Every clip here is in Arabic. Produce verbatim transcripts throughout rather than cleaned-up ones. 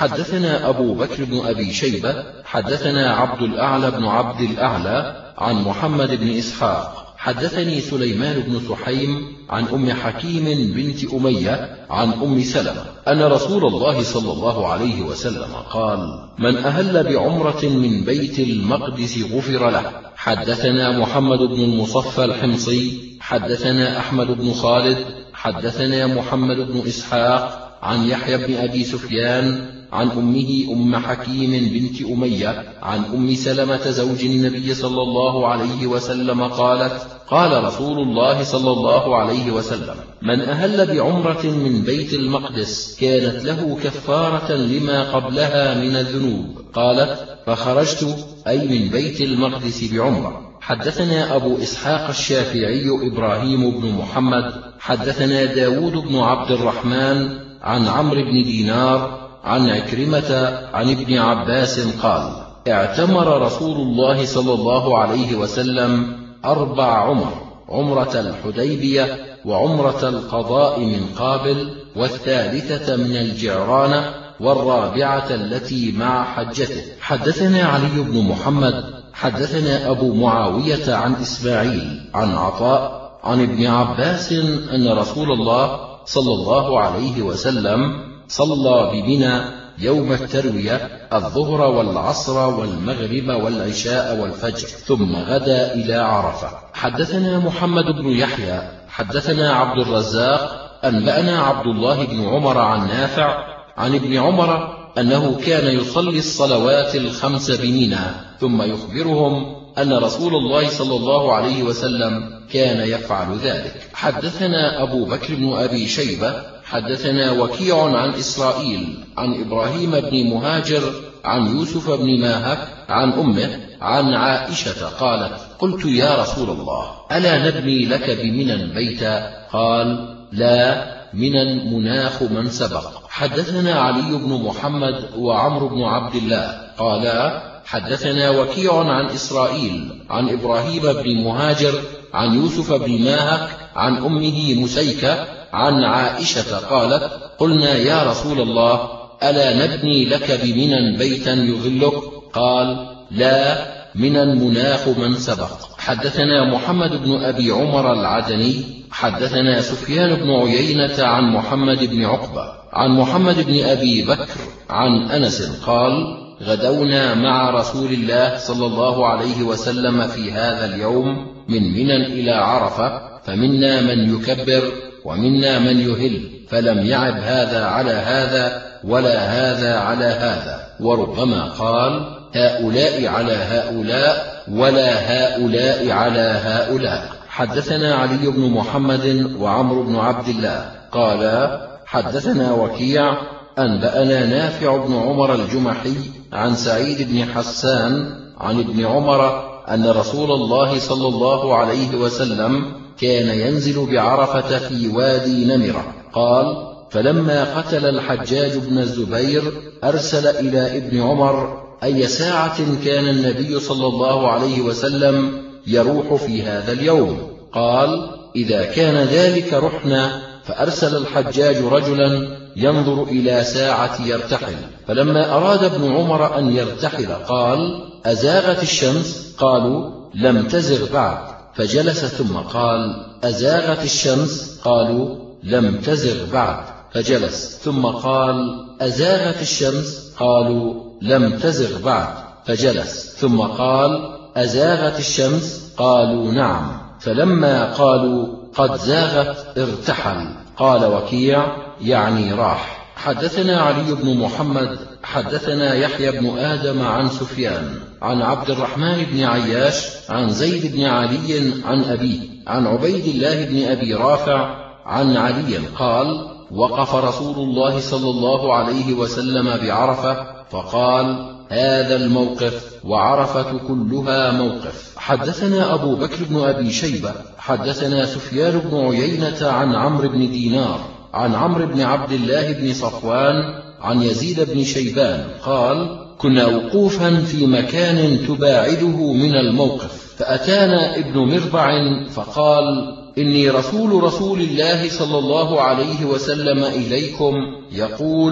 حدثنا أبو بكر بن أبي شيبة حدثنا عبد الأعلى بن عبد الأعلى عن محمد بن إسحاق حدثني سليمان بن سحيم عن أم حكيم بنت أمية عن أم سلمة أن رسول الله صلى الله عليه وسلم قال: من أهل بعمرة من بيت المقدس غفر له. حدثنا محمد بن المصفى الحمصي حدثنا أحمد بن خالد حدثنا محمد بن إسحاق عن يحيى بن أبي سفيان عن أمه أم حكيم بنت أمية عن أم سلمة زوج النبي صلى الله عليه وسلم قالت: قال رسول الله صلى الله عليه وسلم: من أهل بعمرة من بيت المقدس كانت له كفارة لما قبلها من الذنوب. قالت: فخرجت أي من بيت المقدس بعمرة. حدثنا أبو إسحاق الشافعي إبراهيم بن محمد حدثنا داود بن عبد الرحمن عن عمرو بن دينار عن عكرمة عن ابن عباس قال: اعتمر رسول الله صلى الله عليه وسلم أربع عمر: عمرة الحديبية وعمرة القضاء من قابل والثالثة من الجعرانة والرابعة التي مع حجته. حدثنا علي بن محمد حدثنا أبو معاوية عن إسماعيل عن عطاء عن ابن عباس أن رسول الله صلى الله عليه وسلم صلى بمنى يوم التروية الظهر والعصر والمغرب والعشاء والفجر ثم غدا إلى عرفة. حدثنا محمد بن يحيى حدثنا عبد الرزاق أنبأنا عبد الله بن عمر عن نافع عن ابن عمر أنه كان يصلي الصلوات الخمس بمنى ثم يخبرهم أن رسول الله صلى الله عليه وسلم كان يفعل ذلك. حدثنا أبو بكر بن أبي شيبة حدثنا وكيع عن إسرائيل عن إبراهيم بن مهاجر عن يوسف بن ماهك عن أمه عن عائشة قالت: قلت يا رسول الله ألا نبني لك بمنى بيتا؟ قال: لا، منى مناخ من سبق. حدثنا علي بن محمد وعمرو بن عبد الله قالا: حدثنا وكيع عن إسرائيل عن إبراهيم بن مهاجر عن يوسف بن ماهك عن أمه مسيكة عن عائشة قالت: قلنا يا رسول الله ألا نبني لك بمنى بيتا يظلك؟ قال: لا، منى مناخ من سبق. حدثنا محمد بن أبي عمر العدني حدثنا سفيان بن عيينة عن محمد بن عقبة عن محمد بن أبي بكر عن أنس قال: غدونا مع رسول الله صلى الله عليه وسلم في هذا اليوم من منى إلى عرفة، فمنا من يكبر ومنا من يهل، فلم يعب هذا على هذا ولا هذا على هذا، وربما قال: هؤلاء على هؤلاء ولا هؤلاء على هؤلاء. حدثنا علي بن محمد وعمرو بن عبد الله قالا: حدثنا وكيع أنبأنا نافع بن عمر الجمحي عن سعيد بن حسان عن ابن عمر أن رسول الله صلى الله عليه وسلم كان ينزل بعرفة في وادي نمرة. قال: فلما قتل الحجاج بن الزبير أرسل إلى ابن عمر أي ساعة كان النبي صلى الله عليه وسلم يروح في هذا اليوم؟ قال: إذا كان ذلك رحنا. فأرسل الحجاج رجلا ينظر إلى ساعة يرتحل، فلما أراد ابن عمر أن يرتحل قال: أزاغت الشمس؟ قالوا: لم تزغ بعد. فجلس ثم قال: أزاغت الشمس؟ قالوا: لم تزغ بعد. فجلس ثم قال: أزاغت الشمس؟ قالوا: لم تزغ بعد. فجلس ثم قال: أزاغت الشمس؟ قالوا: نعم. فلما قالوا: قد زاغت ارتحل. قال وكيع: يعني راح. حدثنا علي بن محمد حدثنا يحيى بن آدم عن سفيان عن عبد الرحمن بن عياش عن زيد بن علي عن أبيه عن عبيد الله بن أبي رافع عن علي قال: وقف رسول الله صلى الله عليه وسلم بعرفة فقال: هذا الموقف وعرفة كلها موقف. حدثنا أبو بكر بن أبي شيبة حدثنا سفيان بن عيينة عن عمرو بن دينار عن عمرو بن عبد الله بن صفوان عن يزيد بن شيبان قال: كنا وقوفا في مكان تباعده من الموقف، فأتانا ابن مربع فقال: إني رسول رسول الله صلى الله عليه وسلم إليكم، يقول: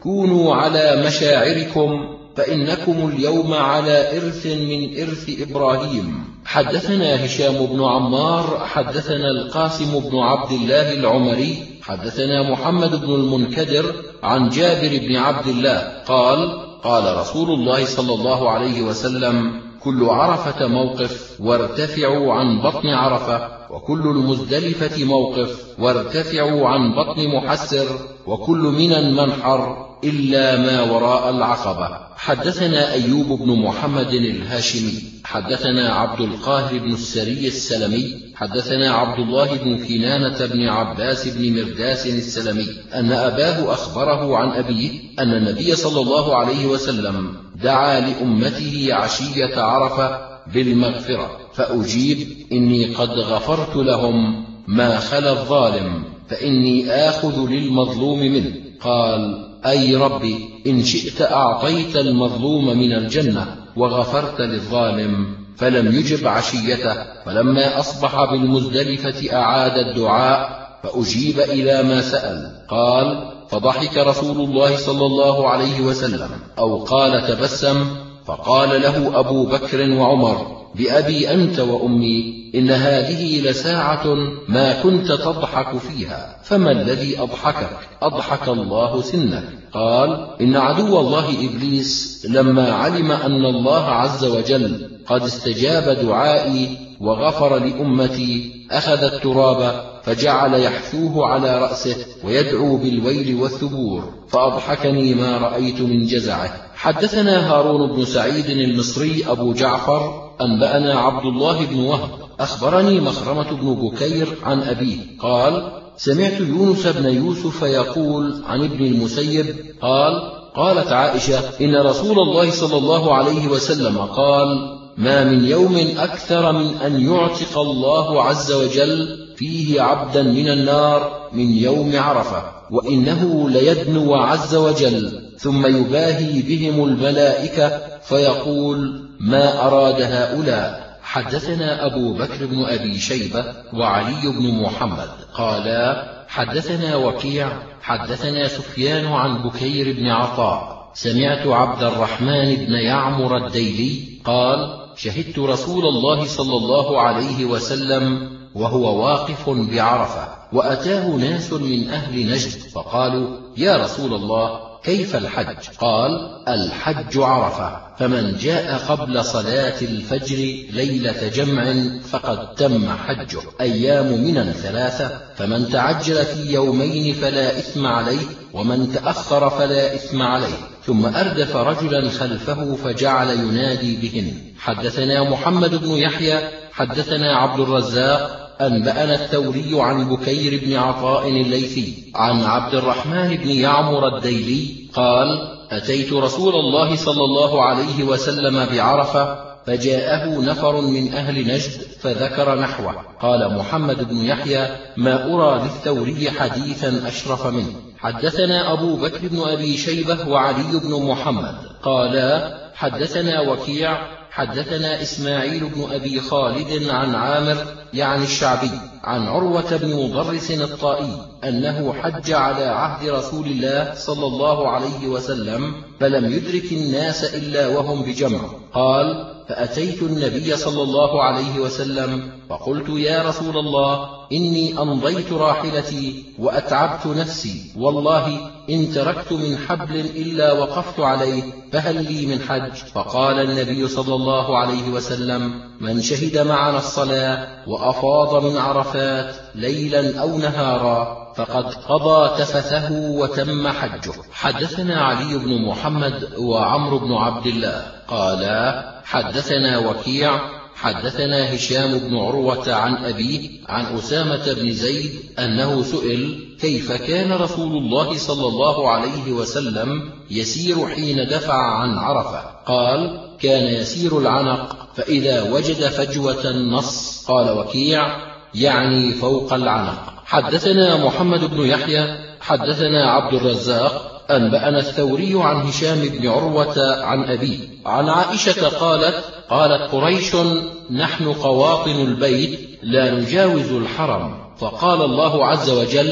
كونوا على مشاعركم فإنكم اليوم على إرث من إرث إبراهيم. حدثنا هشام بن عمار حدثنا القاسم بن عبد الله العمري حدثنا محمد بن المنكدر عن جابر بن عبد الله قال قال رسول الله صلى الله عليه وسلم كل عرفة موقف وارتفعوا عن بطن عرفة، وكل المزدلفة موقف وارتفعوا عن بطن محسر، وكل منى منحر إلا ما وراء العقبة. حدثنا أيوب بن محمد الهاشمي حدثنا عبد القاهر بن السري السلمي حدثنا عبد الله بن كنانة بن عباس بن مرداس السلمي أن أباه أخبره عن أبيه أن النبي صلى الله عليه وسلم دعا لأمته عشية عرفة بالمغفرة، فأجيب إني قد غفرت لهم ما خلا الظالم، فإني آخذ للمظلوم منه. قال أي ربي إن شئت أعطيت المظلوم من الجنة وغفرت للظالم، فلم يجب عشيته. فلما أصبح بالمزدلفة أعاد الدعاء فأجيب إلى ما سأل. قال فضحك رسول الله صلى الله عليه وسلم أو قال تبسم، فقال له أبو بكر وعمر بأبي أنت وأمي إن هذه لساعة ما كنت تضحك فيها، فما الذي أضحكك؟ أضحك الله سنك. قال إن عدو الله إبليس لما علم أن الله عز وجل قد استجاب دعائي وغفر لأمتي أخذ التراب فجعل يحثوه على رأسه ويدعو بالويل والثبور، فأضحكني ما رأيت من جزعه. حدثنا هارون بن سعيد المصري أبو جعفر أنبأنا عبد الله بن وهب أخبرني مخرمة بن بكير عن أبيه قال سمعت يونس بن يوسف يقول عن ابن المسيب قال قالت عائشة إن رسول الله صلى الله عليه وسلم قال ما من يوم أكثر من أن يعتق الله عز وجل فيه عبدا من النار من يوم عرفة، وإنه ليدنو عز وجل ثم يباهي بهم الملائكة فيقول ما أراد هؤلاء. حدثنا أبو بكر بن أبي شيبة وعلي بن محمد قالا حدثنا وكيع حدثنا سفيان عن بكير بن عطاء سمعت عبد الرحمن بن يعمر الديلي قال شهدت رسول الله صلى الله عليه وسلم وهو واقف بعرفة، وأتاه ناس من أهل نجد فقالوا يا رسول الله كيف الحج؟ قال الحج عرفة، فمن جاء قبل صلاة الفجر ليلة جمع فقد تم حجه. أيام منى ثلاثة، فمن تعجل في يومين فلا إثم عليه، ومن تأخر فلا إثم عليه. ثم أردف رجلا خلفه فجعل ينادي بهن. حدثنا محمد بن يحيى حدثنا عبد الرزاق أنبأنا الثوري عن بكير بن عطاء الليثي عن عبد الرحمن بن يعمر الديلي قال أتيت رسول الله صلى الله عليه وسلم بعرفة فجاءه نفر من أهل نجد فذكر نحوه. قال محمد بن يحيى ما أرى للثوري حديثا أشرف منه. حدثنا أبو بكر بن أبي شيبة وعلي بن محمد قالا حدثنا وكيع حدثنا إسماعيل بن أبي خالد عن عامر يعني الشعبي عن عروة بن مضرس الطائي أنه حج على عهد رسول الله صلى الله عليه وسلم فلم يدرك الناس إلا وهم بجمع. قال فأتيت النبي صلى الله عليه وسلم فقلت يا رسول الله إني أمضيت راحلتي وأتعبت نفسي، والله إن تركت من حبل إلا وقفت عليه، فهل لي من حج؟ فقال النبي صلى الله عليه وسلم من شهد معنا الصلاة وأفاض من عرفات ليلا أو نهارا فقد قضى تفثه وتم حجه. حدثنا علي بن محمد وعمرو بن عبد الله قالا حدثنا وكيع حدثنا هشام بن عروة عن أبيه عن أسامة بن زيد أنه سئل كيف كان رسول الله صلى الله عليه وسلم يسير حين دفع عن عرفة؟ قال كان يسير العنق فإذا وجد فجوة النص. قال وكيع يعني فوق العنق. حدثنا محمد بن يحيى حدثنا عبد الرزاق أنبأنا الثوري عن هشام بن عروة عن أبيه عن عائشة قالت قالت قريش نحن قواطن البيت لا نجاوز الحرم، فقال الله عز وجل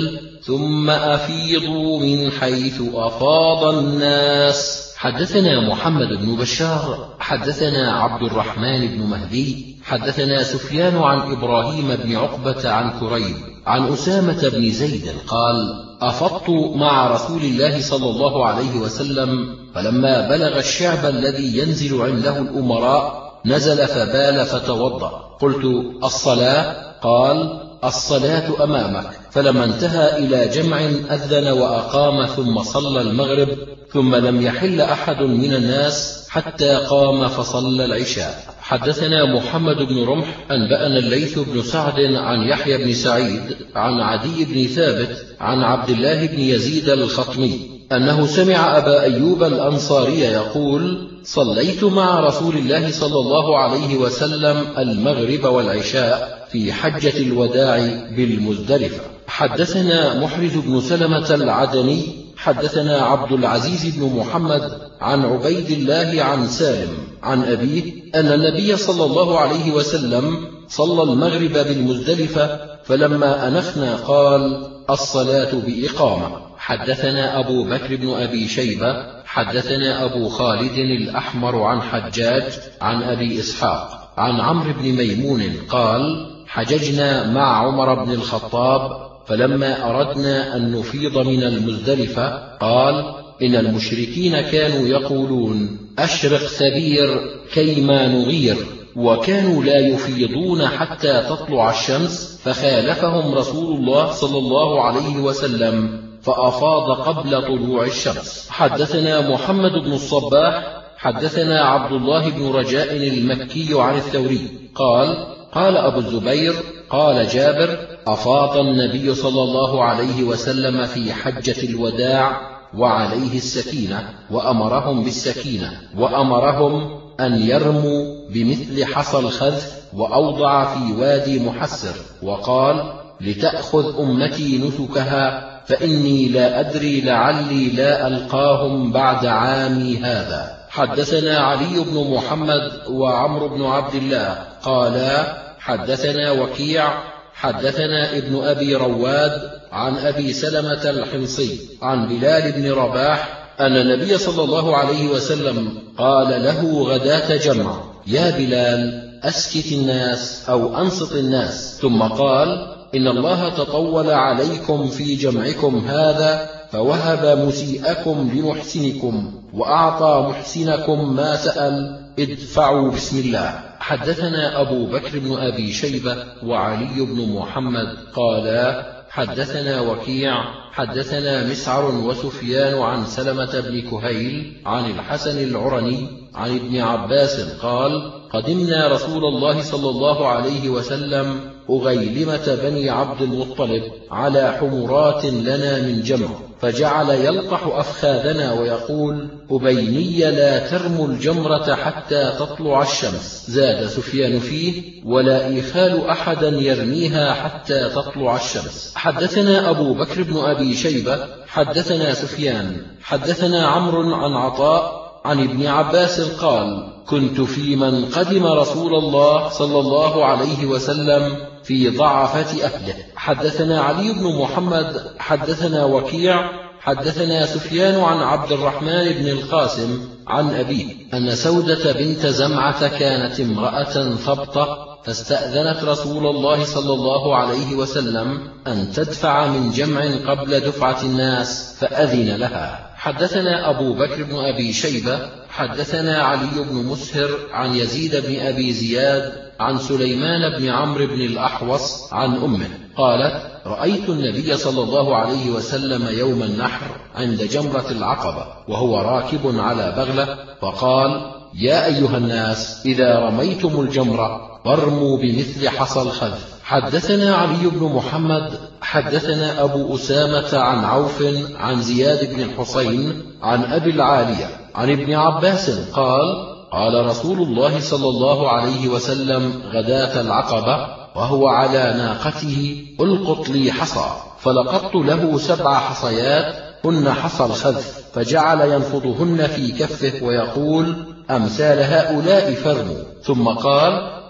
ثم أفيضوا من حيث أفاض الناس. حدثنا محمد بن بشار حدثنا عبد الرحمن بن مهدي حدثنا سفيان عن إبراهيم بن عقبة عن كريب عن أسامة بن زيد قال: أفضت مع رسول الله صلى الله عليه وسلم، فلما بلغ الشعب الذي ينزل عنده الأمراء نزل فبال فتوضأ. قلت: الصلاة؟ قال: الصلاة أمامك. فلما انتهى إلى جمع أذن وأقام ثم صلى المغرب، ثم لم يحل أحد من الناس حتى قام فصلى العشاء. حدثنا محمد بن رمح أنبأنا الليث بن سعد عن يحيى بن سعيد عن عدي بن ثابت عن عبد الله بن يزيد الخطمي أنه سمع أبا أيوب الأنصاري يقول: صليت مع رسول الله صلى الله عليه وسلم المغرب والعشاء في حجة الوداع بالمزدلفة. حدثنا محرز بن سلمة العدني حدثنا عبد العزيز بن محمد عن عبيد الله عن سالم عن أبيه أن النبي صلى الله عليه وسلم صلى المغرب بالمزدلفة، فلما أنخنا قال: الصلاة بإقامة. حدثنا أبو بكر بن أبي شيبة حدثنا أبو خالد الأحمر عن حجاج عن أبي إسحاق عن عمرو بن ميمون قال: حججنا مع عمر بن الخطاب، فلما أردنا أن نفيض من المزدلفة قال: إن المشركين كانوا يقولون: أشرق ثبير كيما نغير، وكانوا لا يفيضون حتى تطلع الشمس، فخالفهم رسول الله صلى الله عليه وسلم فأفاض قبل طلوع الشمس. حدثنا محمد بن الصباح حدثنا عبد الله بن رجاء المكي عن الثوري قال: قال أبو الزبير قال جابر: أفاض النبي صلى الله عليه وسلم في حجة الوداع وعليه السكينة، وأمرهم بالسكينة، وأمرهم أن يرموا بمثل حصى الخذف، وأوضع في وادي محسر، وقال: لتأخذ أمتي نسكها، فإني لا أدري لعلي لا ألقاهم بعد عامي هذا. حدثنا علي بن محمد وعمرو بن عبد الله قالا: حدثنا وكيع حدثنا ابن أبي رواد عن أبي سلمة الحمصي عن بلال بن رباح أن النبي صلى الله عليه وسلم قال له غداة جمع: يا بلال أسكت الناس أو أنصت الناس، ثم قال: إن الله تطول عليكم في جمعكم هذا، فوهب مسيئكم لمحسنكم، وأعطى محسنكم ما سأل، ادفعوا بسم الله. حدثنا أبو بكر بن أبي شيبة وعلي بن محمد قالا: حدثنا وكيع حدثنا مسعر وسفيان عن سلمة بن كهيل عن الحسن العرني عن ابن عباس قال: قدمنا رسول الله صلى الله عليه وسلم أغيلمة بني عبد المطلب على حمرات لنا من جمع، فجعل يلقح أفخاذنا ويقول: أبيني لا ترموا الجمرة حتى تطلع الشمس. زاد سفيان فيه: ولا إيخال أحدا يرميها حتى تطلع الشمس. حدثنا أبو بكر بن أبي شيبة حدثنا سفيان حدثنا عمرو عن عطاء عن ابن عباس قال: كنت في من قدم رسول الله صلى الله عليه وسلم في ضعفة أهله. حدثنا علي بن محمد حدثنا وكيع حدثنا سفيان عن عبد الرحمن بن القاسم عن أبيه أن سودة بنت زمعة كانت امرأة ثبطة، فاستأذنت رسول الله صلى الله عليه وسلم أن تدفع من جمع قبل دفعة الناس، فأذن لها. حدثنا أبو بكر بن أبي شيبة حدثنا علي بن مسهر عن يزيد بن أبي زياد عن سليمان بن عمرو بن الأحوص عن أمه قالت: رأيت النبي صلى الله عليه وسلم يوم النحر عند جمرة العقبة وهو راكب على بغلة، فقال: يا أيها الناس، إذا رميتم الجمرة فارموا بمثل حصى الخذف. حدثنا علي بن محمد حدثنا أبو أسامة عن عوف عن زياد بن الحسين عن أبي العالية عن ابن عباس قال: قال رسول الله صلى الله عليه وسلم غداة العقبة وهو على ناقته: القط لي حصى، فلقطت له سبع حصيات هن حصى الخذف، فجعل ينفضهن في كفه ويقول: أمثال هؤلاء فرموا. ثم قال: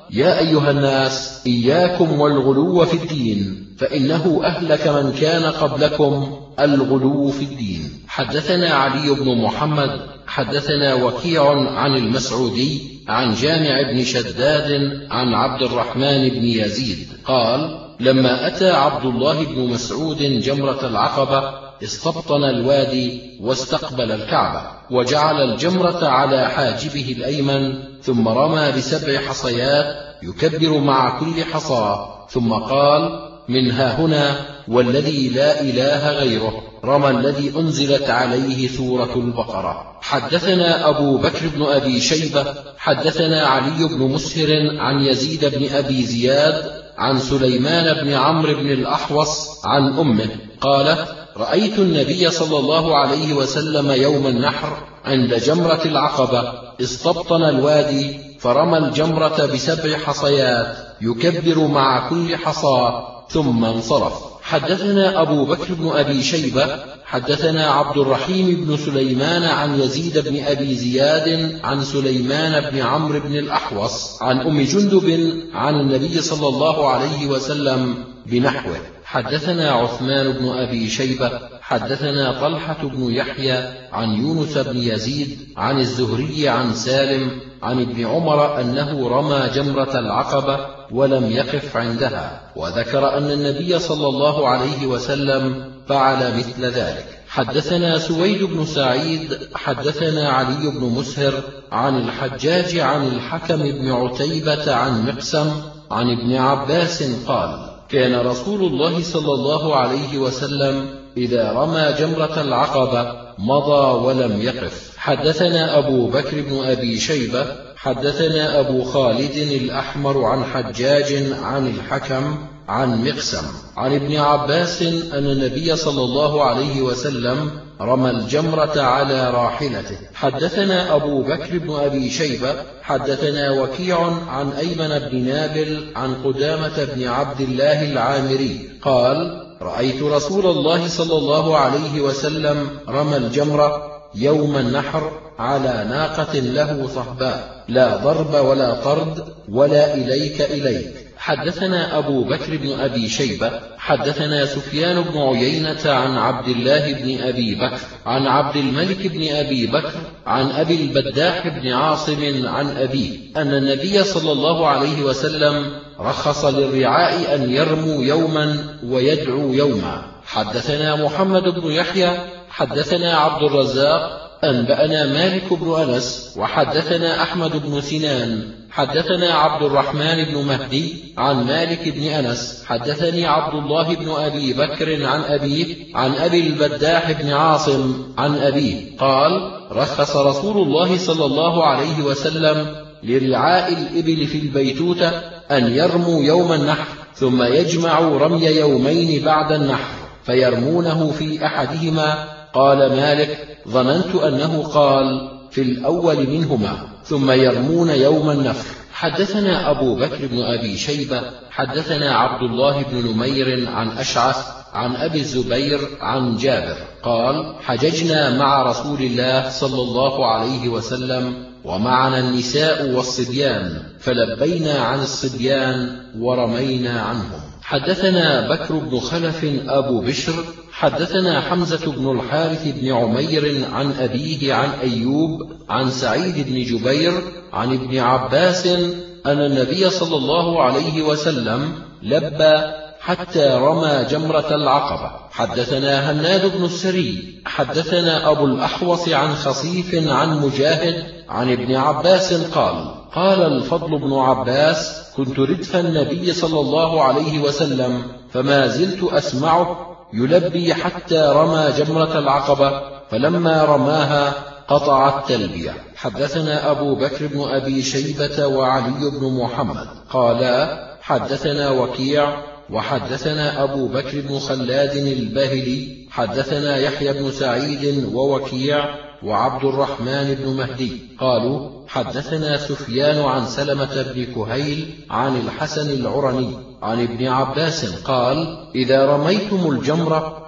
يا أيها الناس إياكم والغلو في الدين، فإنه أهلك من كان قبلكم الغلو في الدين. حدثنا علي بن محمد حدثنا وكيع عن المسعودي عن جامع بن شداد عن عبد الرحمن بن يزيد قال: لما أتى عبد الله بن مسعود جمرة العقبة استبطن الوادي واستقبل الكعبة، وجعل الجمرة على حاجبه الأيمن، ثم رمى بسبع حصيات يكبر مع كل حصاة، ثم قال: من ها هنا والذي لا إله غيره، رمى الذي أنزلت عليه سورة البقرة. حدثنا أبو بكر بن أبي شيبة حدثنا علي بن مسهر عن يزيد بن أبي زياد عن سليمان بن عمرو بن الأحوص عن أمه قالت: رأيت النبي صلى الله عليه وسلم يوم النحر عند جمرة العقبة استبطن الوادي، فرمى الجمرة بسبع حصيات يكبر مع كل حصاة، ثم انصرف. حدثنا أبو بكر بن أبي شيبة حدثنا عبد الرحيم بن سليمان عن يزيد بن أبي زياد عن سليمان بن عمرو بن الأحوص عن أم جندب عن النبي صلى الله عليه وسلم بنحوه. حدثنا عثمان بن أبي شيبة حدثنا طلحة بن يحيى عن يونس بن يزيد عن الزهري عن سالم عن ابن عمر أنه رمى جمرة العقبة ولم يقف عندها، وذكر أن النبي صلى الله عليه وسلم فعل مثل ذلك. حدثنا سويد بن سعيد حدثنا علي بن مسهر عن الحجاج عن الحكم بن عتيبة عن مقسم عن ابن عباس قال: كان رسول الله صلى الله عليه وسلم إذا رمى جمرة العقبة مضى ولم يقف. حدثنا أبو بكر بن أبي شيبة حدثنا أبو خالد الأحمر عن حجاج عن الحكم عن مقسم عن ابن عباس أن النبي صلى الله عليه وسلم رمى الجمرة على راحلته. حدثنا أبو بكر بن أبي شيبة حدثنا وكيع عن أيمن بن نابل عن قدامة بن عبد الله العامري قال: رأيت رسول الله صلى الله عليه وسلم رمى الجمرة يوم النحر على ناقة له صهباء، لا ضرب ولا طرد ولا إليك إليك. حدثنا أبو بكر بن أبي شيبة حدثنا سفيان بن عيينة عن عبد الله بن أبي بكر عن عبد الملك بن أبي بكر عن أبي البداح بن عاصم عن أبيه أن النبي صلى الله عليه وسلم رخص للرعاء أن يرموا يوما ويدعوا يوما. حدثنا محمد بن يحيى حدثنا عبد الرزاق أنبأنا مالك بن أنس وحدثنا أحمد بن سنان حدثنا عبد الرحمن بن مهدي عن مالك بن أنس حدثني عبد الله بن أبي بكر عن أبيه عن أبي البداح بن عاصم عن أبيه قال: رخص رسول الله صلى الله عليه وسلم لرعاء الإبل في البيتوتة أن يرموا يوم النحر، ثم يجمعوا رمي يومين بعد النحر فيرمونه في أحدهما. قال مالك: ظننت أنه قال في الأول منهما، ثم يرمون يوم النفر. حدثنا أبو بكر بن أبي شيبة حدثنا عبد الله بن نمير عن أشعث عن أبي الزبير عن جابر قال: حججنا مع رسول الله صلى الله عليه وسلم ومعنا النساء والصبيان، فلبينا عن الصبيان ورمينا عنهم. حدثنا بكر بن خلف أبو بشر حدثنا حمزة بن الحارث بن عمير عن أبيه عن أيوب عن سعيد بن جبير عن ابن عباس أن النبي صلى الله عليه وسلم لبى حتى رمى جمرة العقبة. حدثنا هناد بن السري حدثنا أبو الأحوص عن خصيف عن مجاهد عن ابن عباس قال: قال الفضل بن عباس: كنت ردف النبي صلى الله عليه وسلم فما زلت أسمعه يلبي حتى رمى جمرة العقبة، فلما رماها قطع التلبية. حدثنا أبو بكر بن أبي شيبة وعلي بن محمد قالا: حدثنا وكيع وحدثنا أبو بكر بن خلاد الباهلي حدثنا يحيى بن سعيد ووكيع وعبد الرحمن بن مهدي قالوا: حدثنا سفيان عن سلمة بن كهيل عن الحسن العرني عن ابن عباس قال: إذا رميتم الجمرة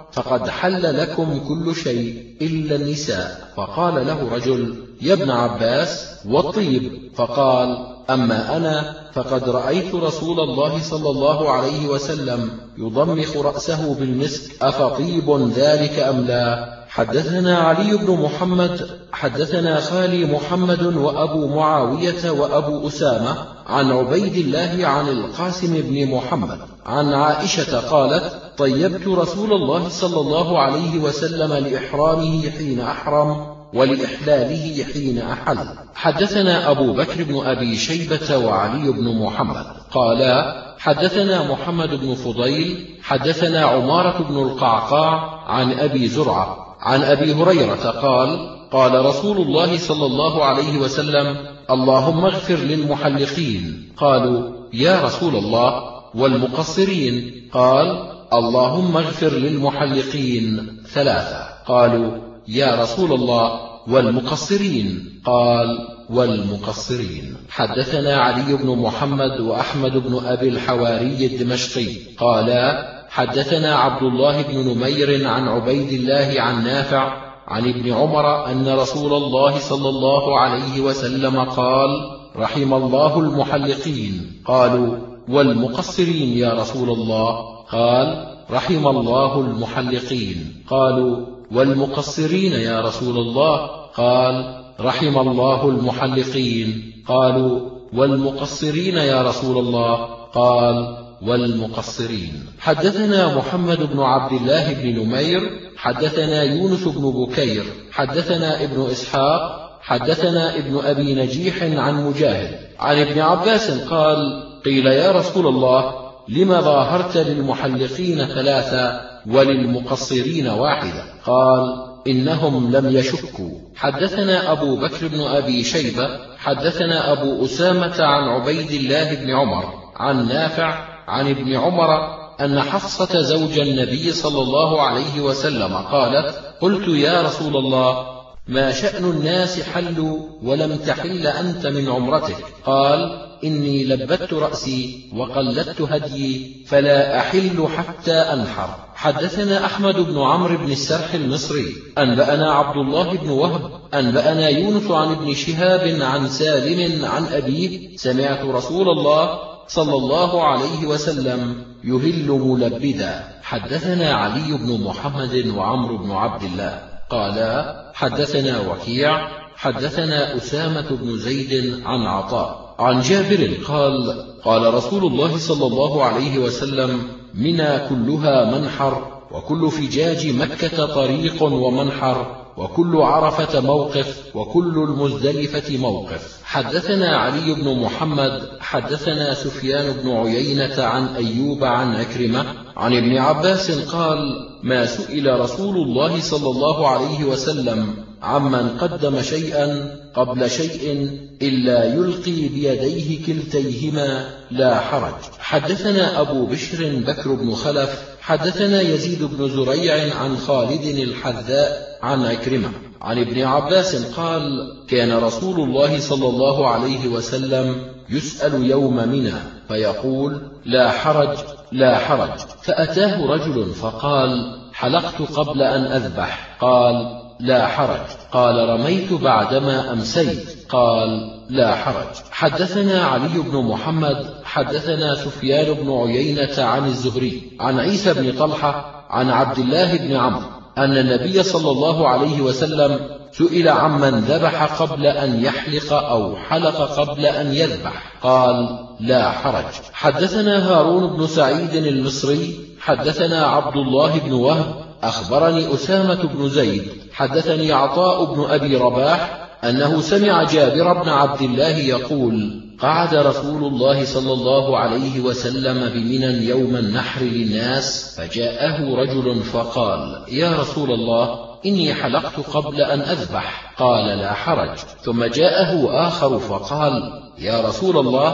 فقد حل لكم كل شيء إلا النساء. فقال له رجل: يا ابن عباس، والطيب؟ فقال: أما أنا فقد رأيت رسول الله صلى الله عليه وسلم يضمخ رأسه بالمسك، أفطيب ذلك أم لا؟ حدثنا علي بن محمد حدثنا خالي محمد وأبو معاوية وأبو أسامة عن عبيد الله عن القاسم بن محمد عن عائشة قالت: طيبت رسول الله صلى الله عليه وسلم لإحرامه حين أحرم ولإحلاله حين أحل. حدثنا أبو بكر بن أبي شيبة وعلي بن محمد قالا: حدثنا محمد بن فضيل حدثنا عمارة بن القعقاع عن أبي زرعة عن أبي هريرة قال: قال رسول الله صلى الله عليه وسلم: اللهم اغفر للمحلقين. قالوا: يا رسول الله، والمقصرين؟ قال: اللهم اغفر للمحلقين ثلاثة. قالوا: يا رسول الله، والمقصرين؟ قال: والمقصرين. حدثنا علي بن محمد وأحمد بن أبي الحواري الدمشقي قالا: حدثنا عبد الله بن نمير عن عبيد الله عن نافع عن ابن عمر أن رسول الله صلى الله عليه وسلم قال: رحم الله المحلقين. قالوا: والمقصرين يا رسول الله؟ قال: رحم الله المحلقين. قالوا: والمقصرين يا رسول الله؟ قال: رحم الله المحلقين. قالوا: والمقصرين يا رسول الله؟ قال: والمقصرين. حدثنا محمد بن عبد الله بن نمير حدثنا يونس بن بكير حدثنا ابن إسحاق حدثنا ابن أبي نجيح عن مجاهد عن ابن عباس قال: قيل يا رسول الله، لما ظاهرت للمحلقين ثلاثة وللمقصرين واحدة؟ قال: إنهم لم يشكوا. حدثنا أبو بكر بن أبي شيبة حدثنا أبو أسامة عن عبيد الله بن عمر عن نافع عن ابن عمر أن حفصة زوج النبي صلى الله عليه وسلم قالت: قلت يا رسول الله، ما شأن الناس حلوا ولم تحل أنت من عمرتك؟ قال: إني لبت رأسي وقلدت هديي فلا أحل حتى أنحر. حدثنا أحمد بن عمرو بن السرح المصري أنبأنا عبد الله بن وهب أنبأنا يونس عن ابن شهاب عن سالم عن أبيه: سمعت رسول الله صلى الله عليه وسلم يهل ملبدا. حدثنا علي بن محمد وعمرو بن عبد الله قالا: حدثنا وكيع حدثنا أسامة بن زيد عن عطاء عن جابر قال: قال رسول الله صلى الله عليه وسلم: منى كلها منحر، وكل فجاج مكة طريق ومنحر، وكل عرفة موقف، وكل المزدلفة موقف. حدثنا علي بن محمد حدثنا سفيان بن عيينة عن أيوب عن عكرمة عن ابن عباس قال: ما سئل رسول الله صلى الله عليه وسلم عمن قدم شيئا قبل شيء إلا يلقي بيديه كلتيهما لا حرج. حدثنا أبو بشر بكر بن خلف حدثنا يزيد بن زريع عن خالد الحذاء عن عكرمة عن ابن عباس قال: كان رسول الله صلى الله عليه وسلم يسأل يوم منى فيقول: لا حرج لا حرج. فأتاه رجل فقال: حلقت قبل أن أذبح. قال: لا حرج. قال: رميت بعدما أمسيت. قال: لا حرج. حدثنا علي بن محمد حدثنا سفيان بن عيينة عن الزهري عن عيسى بن طلحة عن عبد الله بن عمرو أن النبي صلى الله عليه وسلم سئل عمن ذبح قبل أن يحلق أو حلق قبل أن يذبح. قال: لا حرج. حدثنا هارون بن سعيد المصري حدثنا عبد الله بن وهب أخبرني أسامة بن زيد حدثني عطاء بن أبي رباح أنه سمع جابر بن عبد الله يقول: قعد رسول الله صلى الله عليه وسلم بمنى يوم النحر للناس، فجاءه رجل فقال: يا رسول الله، إني حلقت قبل أن أذبح. قال: لا حرج. ثم جاءه آخر فقال: يا رسول الله،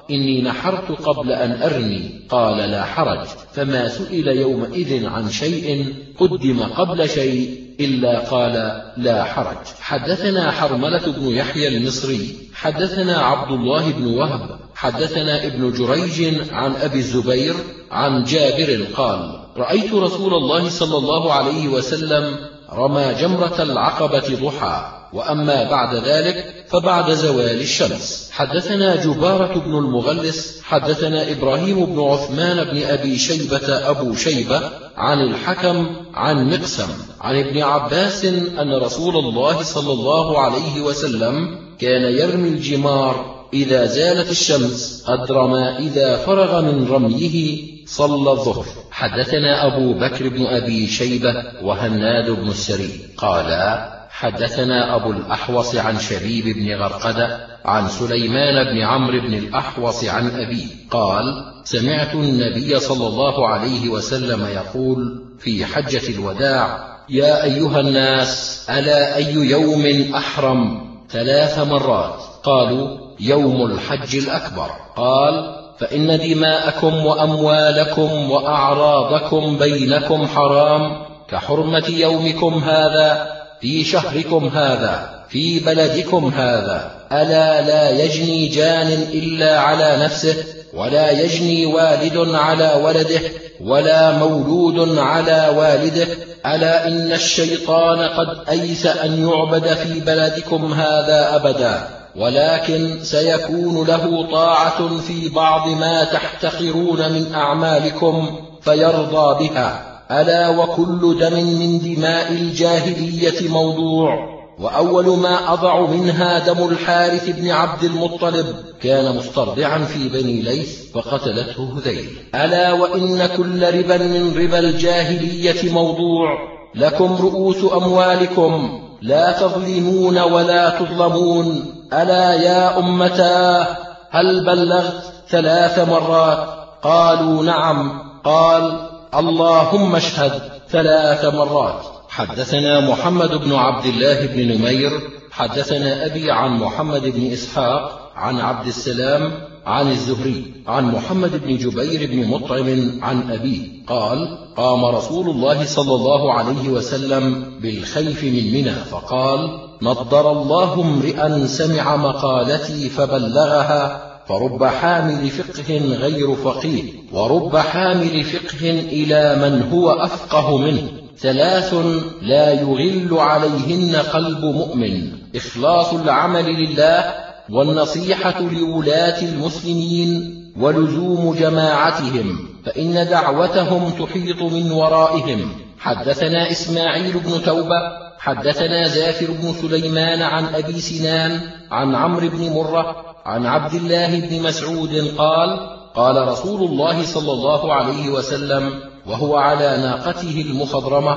إني نحرت قبل أن أرمي، قال لا حرج. فما سئل يومئذ عن شيء قدم قبل شيء إلا قال لا حرج. حدثنا حرملة بن يحيى المصري حدثنا عبد الله بن وهب حدثنا ابن جريج عن أبي الزبير عن جابر قال رأيت رسول الله صلى الله عليه وسلم رمى جمرة العقبة ضحى، وأما بعد ذلك فبعد زوال الشمس. حدثنا جبارة بن المغلس حدثنا إبراهيم بن عثمان بن أبي شيبة أبو شيبة عن الحكم عن مقسم عن ابن عباس أن رسول الله صلى الله عليه وسلم كان يرمي الجمار إذا زالت الشمس قدر ما إذا فرغ من رميه صلى الظهر. حدثنا أبو بكر بن أبي شيبة وهناد بن السري قالا حدثنا أبو الأحوص عن شبيب بن غرقدة عن سليمان بن عمرو بن الأحوص عن أبيه قال سمعت النبي صلى الله عليه وسلم يقول في حجة الوداع يا أيها الناس ألا أي يوم أحرم؟ ثلاث مرات. قالوا يوم الحج الأكبر. قال فإن دماءكم وأموالكم وأعراضكم بينكم حرام كحرمة يومكم هذا في شهركم هذا في بلدكم هذا. ألا لا يجني جان إلا على نفسه، ولا يجني والد على ولده، ولا مولود على والده. ألا إن الشيطان قد أيس أن يعبد في بلدكم هذا أبدا، ولكن سيكون له طاعة في بعض ما تحتقرون من أعمالكم فيرضى بها. ألا وكل دم من دماء الجاهلية موضوع، وأول ما أضع منها دم الحارث بن عبد المطلب، كان مسترضعا في بني ليث فقتلته هذيل. ألا وإن كل ربا من ربا الجاهلية موضوع، لكم رؤوس أموالكم لا تظلمون ولا تظلمون. ألا يا أمتاه هل بلغت؟ ثلاث مرات. قالوا نعم. قال اللهم اشهد ثلاث مرات. حدثنا محمد بن عبد الله بن نمير حدثنا أبي عن محمد بن إسحاق عن عبد السلام عن الزهري عن محمد بن جبير بن مطعم عن أبيه قال قام رسول الله صلى الله عليه وسلم بالخيف من منى فقال نضر الله امرئا سمع مقالتي فبلغها، فرب حامل فقه غير فقيه، ورب حامل فقه إلى من هو أفقه منه. ثلاث لا يغل عليهن قلب مؤمن: إخلاص العمل لله، والنصيحة لولاة المسلمين، ولزوم جماعتهم، فإن دعوتهم تحيط من ورائهم. حدثنا إسماعيل بن توبة حدثنا زافر بن سليمان عن أبي سنان عن عمرو بن مرة عن عبد الله بن مسعود قال قال رسول الله صلى الله عليه وسلم وهو على ناقته المخضرمة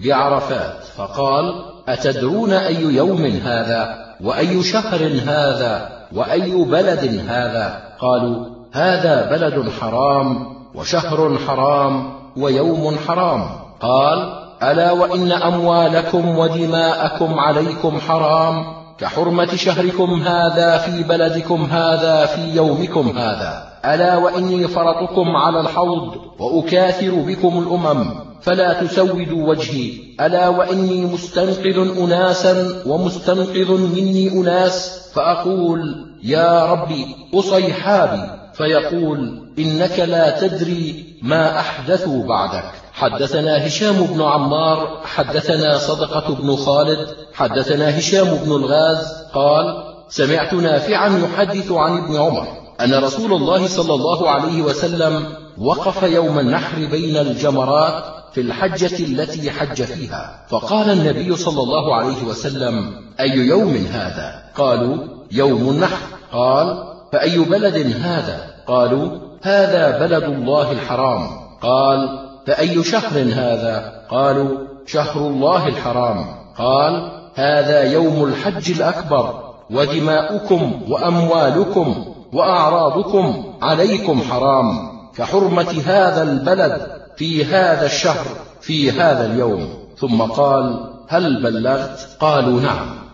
بعرفات فقال أتدرون أي يوم هذا؟ وأي شهر هذا؟ وأي بلد هذا؟ قالوا هذا بلد حرام وشهر حرام ويوم حرام. قال ألا وإن أموالكم ودماءكم عليكم حرام كحرمة شهركم هذا في بلدكم هذا في يومكم هذا. ألا وإني فرطكم على الحوض وأكاثر بكم الأمم فلا تسودوا وجهي. ألا وإني مستنقذ أناسا ومستنقذ مني أناس، فأقول يا ربي أصيحابي، فيقول إنك لا تدري ما أحدثوا بعدك. حدثنا هشام بن عمار حدثنا صدقة بن خالد حدثنا هشام بن الغاز قال سمعت نافعا يحدث عن ابن عمر أن رسول الله صلى الله عليه وسلم وقف يوم النحر بين الجمرات في الحجة التي حج فيها، فقال النبي صلى الله عليه وسلم أي يوم هذا؟ قالوا يوم النحر. قال فأي بلد هذا؟ قالوا هذا بلد الله الحرام. قال فأي شهر هذا؟ قالوا شهر الله الحرام. قال هذا يوم الحج الأكبر، ودماؤكم وأموالكم وأعراضكم عليكم حرام كحرمة هذا البلد في هذا الشهر في هذا اليوم. ثم قال هل بلغت؟ قالوا نعم.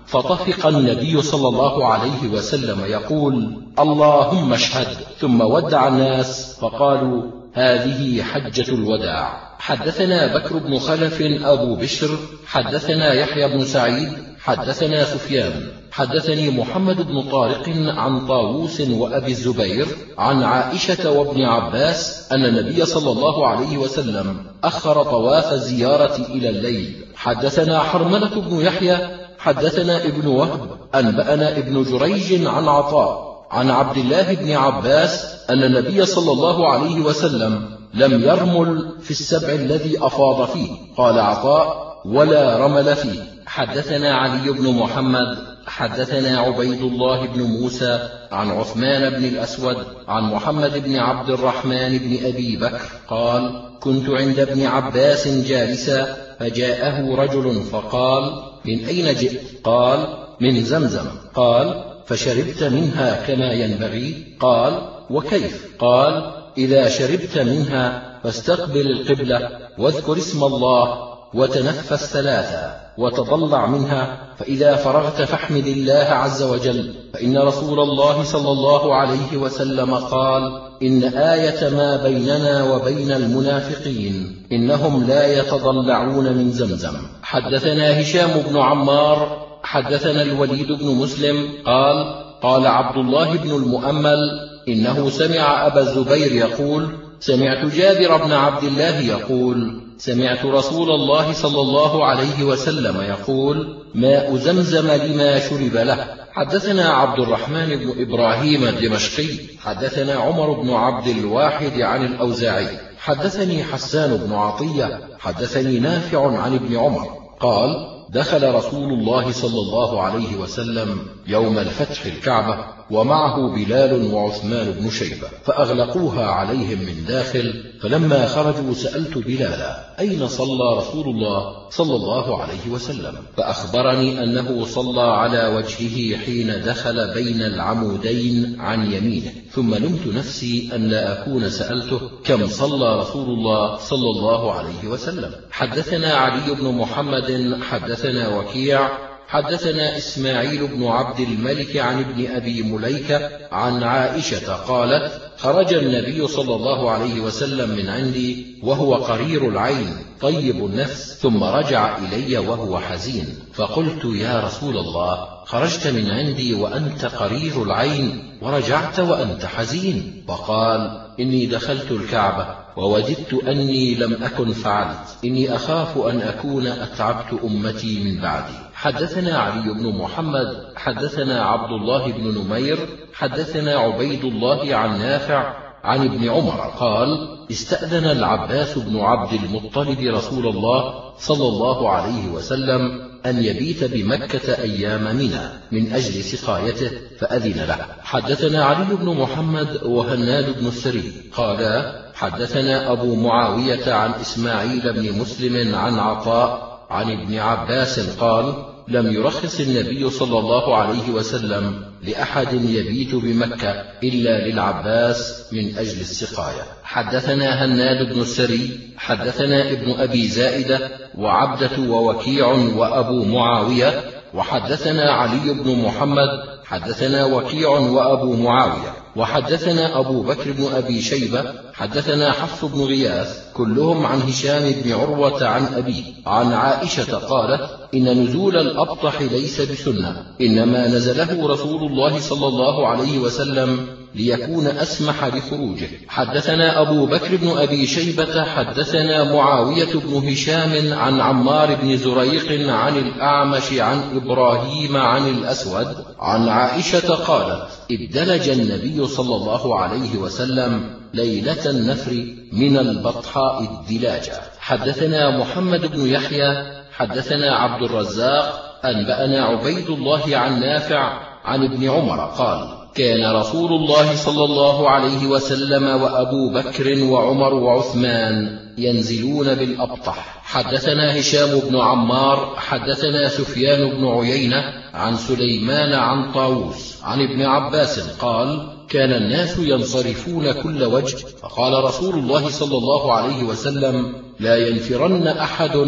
فطفق النبي صلى الله عليه وسلم يقول: اللهم اشهد، ثم ودع الناس فقالوا: هذه حجة الوداع. حدثنا بكر بن خلف أبو بشر حدثنا يحيى بن سعيد حدثنا سفيان حدثني محمد بن طارق عن طاووس وأبي الزبير عن عائشة وابن عباس أن النبي صلى الله عليه وسلم أخر طواف الزيارة إلى الليل. حدثنا حرملة بن يحيى حدثنا ابن وهب أنبأنا ابن جريج عن عطاء عن عبد الله بن عباس أن النبي صلى الله عليه وسلم لم يرمل في السبع الذي أفاض فيه. قال عطاء: ولا رمل فيه. حدثنا علي بن محمد حدثنا عبيد الله بن موسى عن عثمان بن الأسود عن محمد بن عبد الرحمن بن أبي بكر قال: كنت عند ابن عباس جالسا فجاءه رجل فقال: من أين جئت؟ قال: من زمزم. قال: فشربت منها كما ينبغي؟ قال: وكيف؟ قال: إذا شربت منها فاستقبل القبلة واذكر اسم الله وتنفس ثلاثا وتضلع منها، فإذا فرغت فاحمد الله عز وجل، فإن رسول الله صلى الله عليه وسلم قال: إن آية ما بيننا وبين المنافقين إنهم لا يتضلعون من زمزم. حدثنا هشام بن عمار حدثنا الوليد بن مسلم قال: قال عبد الله بن المؤمل إنه سمع أبا الزبير يقول: سمعت جابر بن عبد الله يقول: سمعت رسول الله صلى الله عليه وسلم يقول: ماء زمزم لما شرب له. حدثنا عبد الرحمن بن إبراهيم الدمشقي حدثنا عمر بن عبد الواحد عن الأوزاعي حدثني حسان بن عطية حدثني نافع عن ابن عمر قال: دخل رسول الله صلى الله عليه وسلم يوم الفتح الكعبة ومعه بلال وعثمان بن شيبة، فأغلقوها عليهم من داخل، فلما خرجوا سألت بلالا: أين صلى رسول الله صلى الله عليه وسلم؟ فأخبرني أنه صلى على وجهه حين دخل بين العمودين عن يمينه، ثم لمت نفسي أن لا أكون سألته: كم صلى رسول الله صلى الله عليه وسلم؟ حدثنا علي بن محمد حدثنا وكيع حدثنا إسماعيل بن عبد الملك عن ابن أبي مليكة عن عائشة قالت: خرج النبي صلى الله عليه وسلم من عندي وهو قرير العين طيب النفس، ثم رجع إلي وهو حزين، فقلت: يا رسول الله، خرجت من عندي وأنت قرير العين ورجعت وأنت حزين؟ فقال: إني دخلت الكعبة ووجدت أني لم أكن فعلت، إني أخاف أن أكون أتعبت أمتي من بعدي. حدثنا علي بن محمد حدثنا عبد الله بن نمير حدثنا عبيد الله عن نافع عن ابن عمر قال: استأذن العباس بن عبد المطلب رسول الله صلى الله عليه وسلم أن يبيت بمكة أيام منى من أجل سقايته، فأذن له. حدثنا علي بن محمد وهناد بن السري قالا: حدثنا أبو معاوية عن إسماعيل بن مسلم عن عطاء عن ابن عباس قال: لم يرخص النبي صلى الله عليه وسلم لأحد يبيت بمكة إلا للعباس من أجل السقاية. حدثنا هناد بن السري حدثنا ابن أبي زائدة وعبدة ووكيع وأبو معاوية، وحدثنا علي بن محمد حدثنا وكيع وأبو معاوية، وحدثنا أبو بكر بن أبي شيبة حدثنا حفص بن غياث كلهم عن هشام بن عروة عن أبيه عن عائشة قالت: إن نزول الأبطح ليس بسنة، إنما نزله رسول الله صلى الله عليه وسلم ليكون أسمح بخروجه. حدثنا أبو بكر بن أبي شيبة حدثنا معاوية بن هشام عن عمار بن زريق عن الأعمش عن إبراهيم عن الأسود عن عائشة قالت: ادلج النبي صلى الله عليه وسلم ليلة النفر من البطحاء الدلاجة. حدثنا محمد بن يحيى حدثنا عبد الرزاق أنبأنا عبيد الله عن نافع عن ابن عمر قال: كان رسول الله صلى الله عليه وسلم وأبو بكر وعمر وعثمان ينزلون بالأبطح. حدثنا هشام بن عمار حدثنا سفيان بن عيينة عن سليمان عن طاووس عن ابن عباس قال: كان الناس ينصرفون كل وجه، فقال رسول الله صلى الله عليه وسلم: لا ينفرن أحد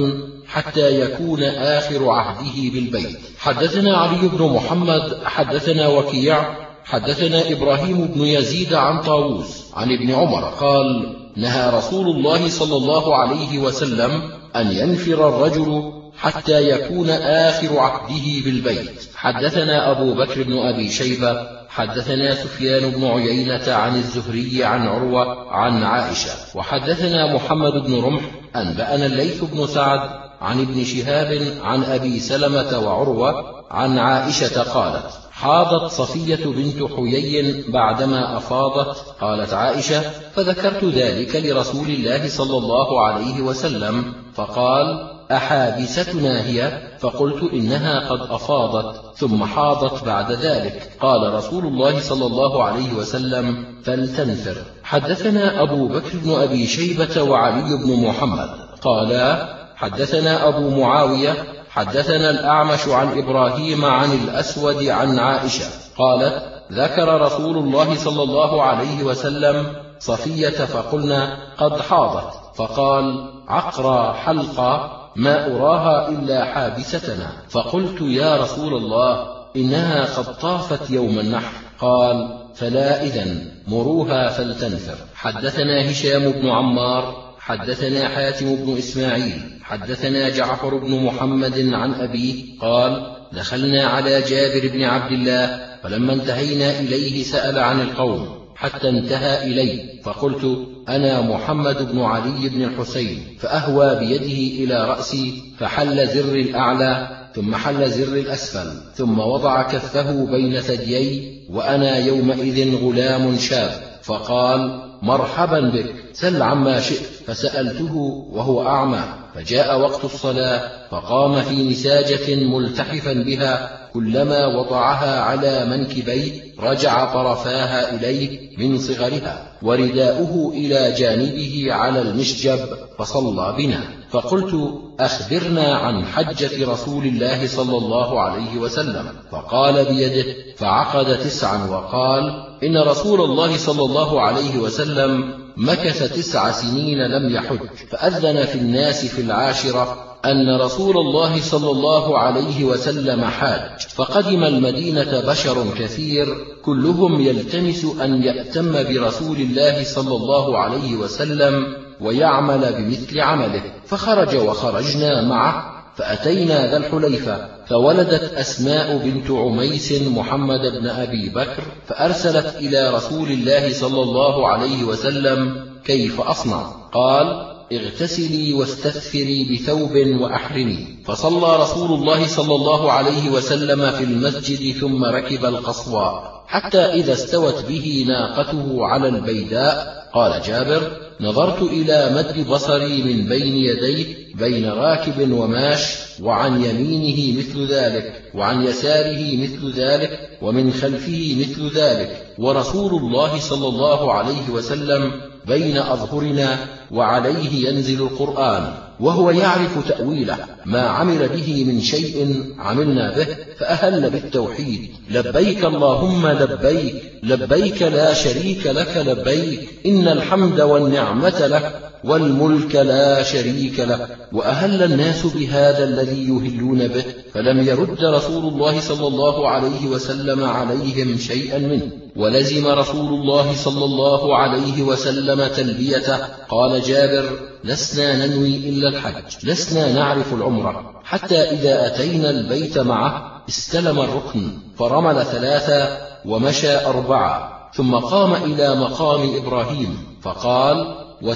حتى يكون آخر عهده بالبيت. حدثنا علي بن محمد حدثنا وكيع حدثنا إبراهيم بن يزيد عن طاووس عن ابن عمر قال: نهى رسول الله صلى الله عليه وسلم أن ينفر الرجل حتى يكون آخر عهده بالبيت. حدثنا أبو بكر بن أبي شيبة حدثنا سفيان بن عيينة عن الزهري عن عروة عن عائشة. وحدثنا محمد بن رمح أنبأنا الليث بن سعد عن ابن شهاب عن أبي سلمة وعروة عن عائشة قالت: حاضت صفية بنت حيي بعدما أفاضت. قالت عائشة: فذكرت ذلك لرسول الله صلى الله عليه وسلم فقال: أحابستنا هي؟ فقلت: إنها قد أفاضت ثم حاضت بعد ذلك. قال رسول الله صلى الله عليه وسلم: فلتنفر. حدثنا أبو بكر بن أبي شيبة وعلي بن محمد قالا: حدثنا أبو معاوية حدثنا الأعمش عن إبراهيم عن الأسود عن عائشة قالت: ذكر رسول الله صلى الله عليه وسلم صفية فقلنا: قد حاضت. فقال: عقرى حلقة ما أراها إلا حابستنا. فقلت: يا رسول الله، إنها قد طافت يوم النحر. قال: فلا إذن مروها فلتنفر. حدثنا هشام بن عمار حدثنا حاتم بن إسماعيل حدثنا جعفر بن محمد عن أبيه قال: دخلنا على جابر بن عبد الله فلما انتهينا إليه سأل عن القوم حتى انتهى إلي، فقلت: أنا محمد بن علي بن الحسين. فأهوى بيده إلى رأسي فحل زر الأعلى ثم حل زر الأسفل ثم وضع كفه بين ثديي وأنا يومئذ غلام شاب، فقال: مرحبا بك، سل عما شئت. فسألته وهو أعمى، فجاء وقت الصلاة فقام في نساجة ملتحفا بها، كلما وضعها على منكبيه رجع طرفاها إليه من صغرها، ورداؤه إلى جانبه على المشجب، فصلى بنا. فقلت: أخبرنا عن حجة رسول الله صلى الله عليه وسلم. فقال بيده فعقد تسعا وقال: إن رسول الله صلى الله عليه وسلم مكث تسع سنين لم يحج، فأذن في الناس في العاشرة أن رسول الله صلى الله عليه وسلم حاج، فقدم المدينة بشر كثير كلهم يلتمس أن يأتم برسول الله صلى الله عليه وسلم ويعمل بمثل عمله، فخرج وخرجنا معه، فأتينا ذا الحليفة، فولدت أسماء بنت عميس محمد بن أبي بكر، فأرسلت إلى رسول الله صلى الله عليه وسلم: كيف أصنع؟ قال: اغتسلي واستثفري بثوب وأحرمي. فصلى رسول الله صلى الله عليه وسلم في المسجد ثم ركب القصواء حتى إذا استوت به ناقته على البيداء. قال جابر: نظرت إلى مد بصري من بين يديه بين راكب وماش، وعن يمينه مثل ذلك وعن يساره مثل ذلك ومن خلفه مثل ذلك، ورسول الله صلى الله عليه وسلم بين أظهرنا وعليه ينزل القرآن وهو يعرف تأويله، ما عمل به من شيء عملنا به، فأهل بالتوحيد: لبيك اللهم لبيك، لبيك لا شريك لك لبيك، إن الحمد والنعمة لك والملك لا شريك له. وأهل الناس بهذا الذي يهلون به، فلم يرد رسول الله صلى الله عليه وسلم عليهم شيئا منه، ولزم رسول الله صلى الله عليه وسلم تلبيته. قال جابر: لسنا ننوي إلا الحج، لسنا نعرف العمرة، حتى إذا أتينا البيت معه استلم الركن فرمل ثلاثة ومشى أربعة، ثم قام إلى مقام إبراهيم فقال: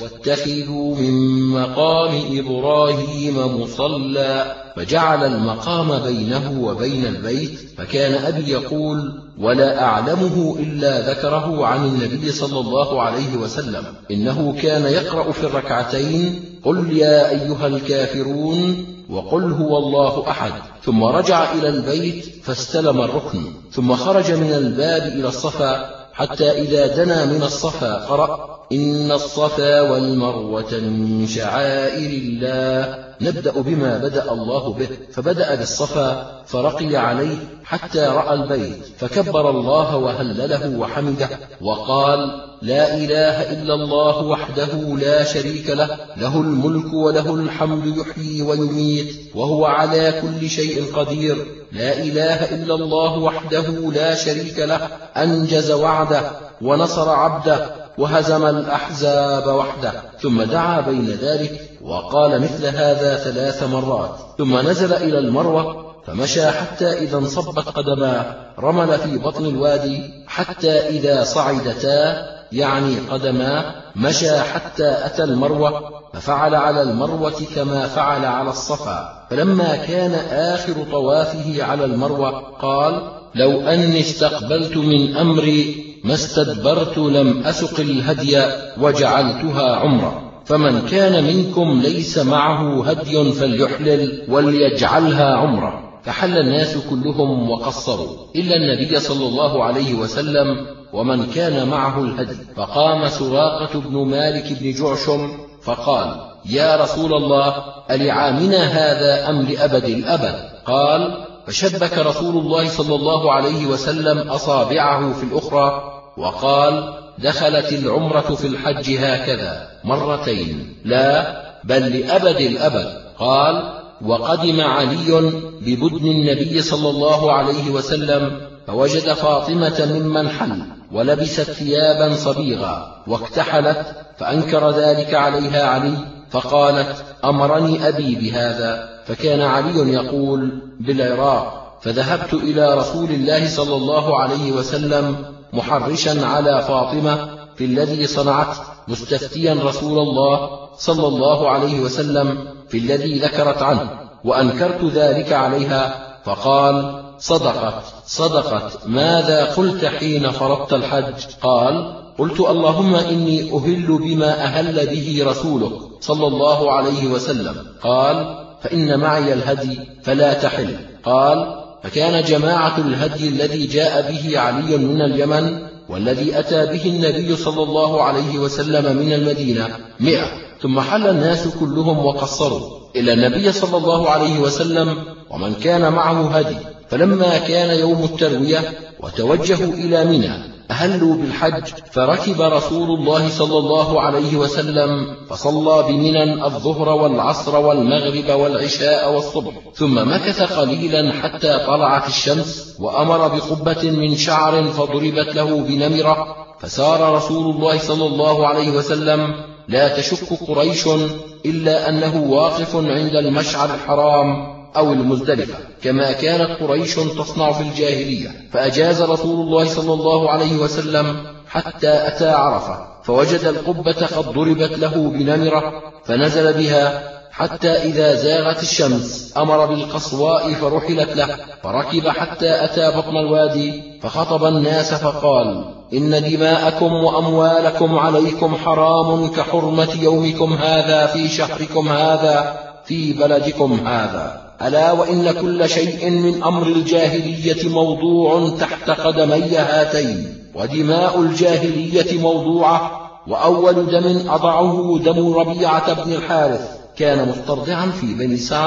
واتخذوا من مقام إبراهيم مصلى، فجعل المقام بينه وبين البيت. فكان أبي يقول: ولا أعلمه إلا ذكره عن النبي صلى الله عليه وسلم، إنه كان يقرأ في الركعتين: قل يا أيها الكافرون وقل هو الله أحد، ثم رجع إلى البيت فاستلم الركن، ثم خرج من الباب إلى الصفا، حتى إذا دنا من الصفا قرأ: إن الصفا والمروة من شعائر الله، نبدأ بما بدأ الله به. فبدأ بالصفا فرقي عليه حتى رأى البيت، فكبر الله وهلله وحمده وقال: لا إله إلا الله وحده لا شريك له، له الملك وله الحمد يحيي ويميت وهو على كل شيء قدير. لا إله إلا الله وحده لا شريك له، أنجز وعده ونصر عبده وهزم الأحزاب وحده. ثم دعا بين ذلك وقال مثل هذا ثلاث مرات، ثم نزل إلى المروة فمشى حتى إذا انصبت قدماه رمل في بطن الوادي، حتى إذا صعدتا يعني قدماه مشى حتى أتى المروة، ففعل على المروة كما فعل على الصفا. فلما كان آخر طوافه على المروة قال: لو أني استقبلت من أمري ما استدبرت لم أسق الهدي وجعلتها عمرة. فمن كان منكم ليس معه هدي فليحلل وليجعلها عمرة. فحل الناس كلهم وقصروا إلا النبي صلى الله عليه وسلم ومن كان معه الهدي. فقام سراقة بن مالك بن جعشم فقال: يا رسول الله، ألعامنا هذا أم لأبد الأبد؟ قال: فشبك رسول الله صلى الله عليه وسلم أصابعه في الأخرى وقال: دخلت العمرة في الحج هكذا مرتين، لا بل لأبد الأبد. قال: وقدم علي ببدن النبي صلى الله عليه وسلم فوجد فاطمة ممن حل ولبست ثيابا صبيغا واكتحلت، فأنكر ذلك عليها علي، فقالت: أمرني أبي بهذا. فكان علي يقول بالعراق، فذهبت إلى رسول الله صلى الله عليه وسلم محرشا على فاطمة في الذي صنعت، مستفتيا رسول الله صلى الله عليه وسلم في الذي ذكرت عنه، وأنكرت ذلك عليها. فقال: صدقت صدقت، ماذا قلت حين فرضت الحج؟ قال: قلت: اللهم إني أهل بما أهل به رسولك صلى الله عليه وسلم. قال: فإن معي الهدي فلا تحل. قال: فكان جماعة الهدي الذي جاء به علي من اليمن والذي أتى به النبي صلى الله عليه وسلم من المدينة مئة. ثم حل الناس كلهم وقصروا إلا النبي صلى الله عليه وسلم ومن كان معه هدي. فلما كان يوم التروية وتوجهوا إلى منى أهلوا بالحج، فركب رسول الله صلى الله عليه وسلم فصلى بمنى الظهر والعصر والمغرب والعشاء والصبح، ثم مكث قليلا حتى طلعت الشمس، وأمر بقبة من شعر فضربت له بنمرة. فسار رسول الله صلى الله عليه وسلم لا تشك قريش إلا أنه واقف عند المشعر الحرام أو المزدلفة كما كانت قريش تصنع في الجاهلية. فأجاز رسول الله صلى الله عليه وسلم حتى أتى عرفة، فوجد القبة قد ضربت له بنمرة، فنزل بها حتى إذا زاغت الشمس أمر بالقصواء فرحلت له، فركب حتى أتى بطن الوادي فخطب الناس فقال: إن دماءكم وأموالكم عليكم حرام كحرمة يومكم هذا في شهركم هذا في بلدكم هذا. ألا وإن كل شيء من أمر الجاهلية موضوع تحت قدمي هاتين، ودماء الجاهلية موضوعة، وأول دم أضعه دم ربيعة بن الحارث كان مسترضعا في بني سعد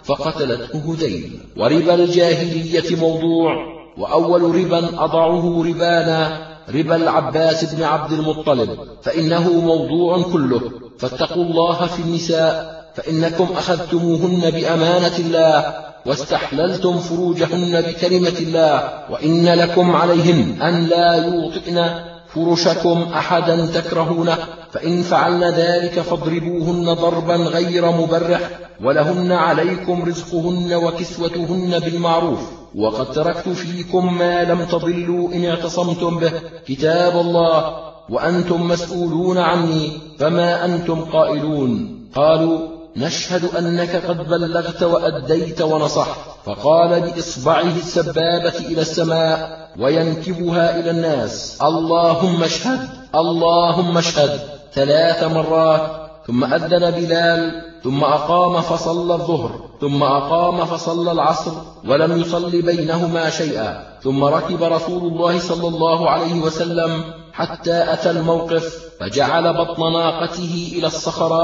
فقتلته هذيل. وربا الجاهلية موضوع، وأول ربا أضعه ربانا ربا العباس بن عبد المطلب، فإنه موضوع كله. فاتقوا الله في النساء، فإنكم أخذتموهن بأمانة الله واستحللتم فروجهن بكلمة الله، وإن لكم عليهن أن لا يوطئن فرشكم أحدا تكرهونه، فإن فعلن ذلك فاضربوهن ضربا غير مبرح، ولهن عليكم رزقهن وكسوتهن بالمعروف. وقد تركت فيكم ما لم تضلوا إن اعتصمتم به، كتاب الله، وأنتم مسؤولون عني، فما أنتم قائلون؟ قالوا: نشهد أنك قد بلغت وأديت ونصحت. فقال بإصبعه السبابة إلى السماء وينكبها إلى الناس: اللهم اشهد اللهم اشهد ثلاث مرات. ثم أذن بلال، ثم أقام فصلى الظهر، ثم أقام فصلى العصر، ولم يصل بينهما شيئا. ثم ركب رسول الله صلى الله عليه وسلم حتى أتى الموقف، فجعل بطن ناقته إلى الصخرات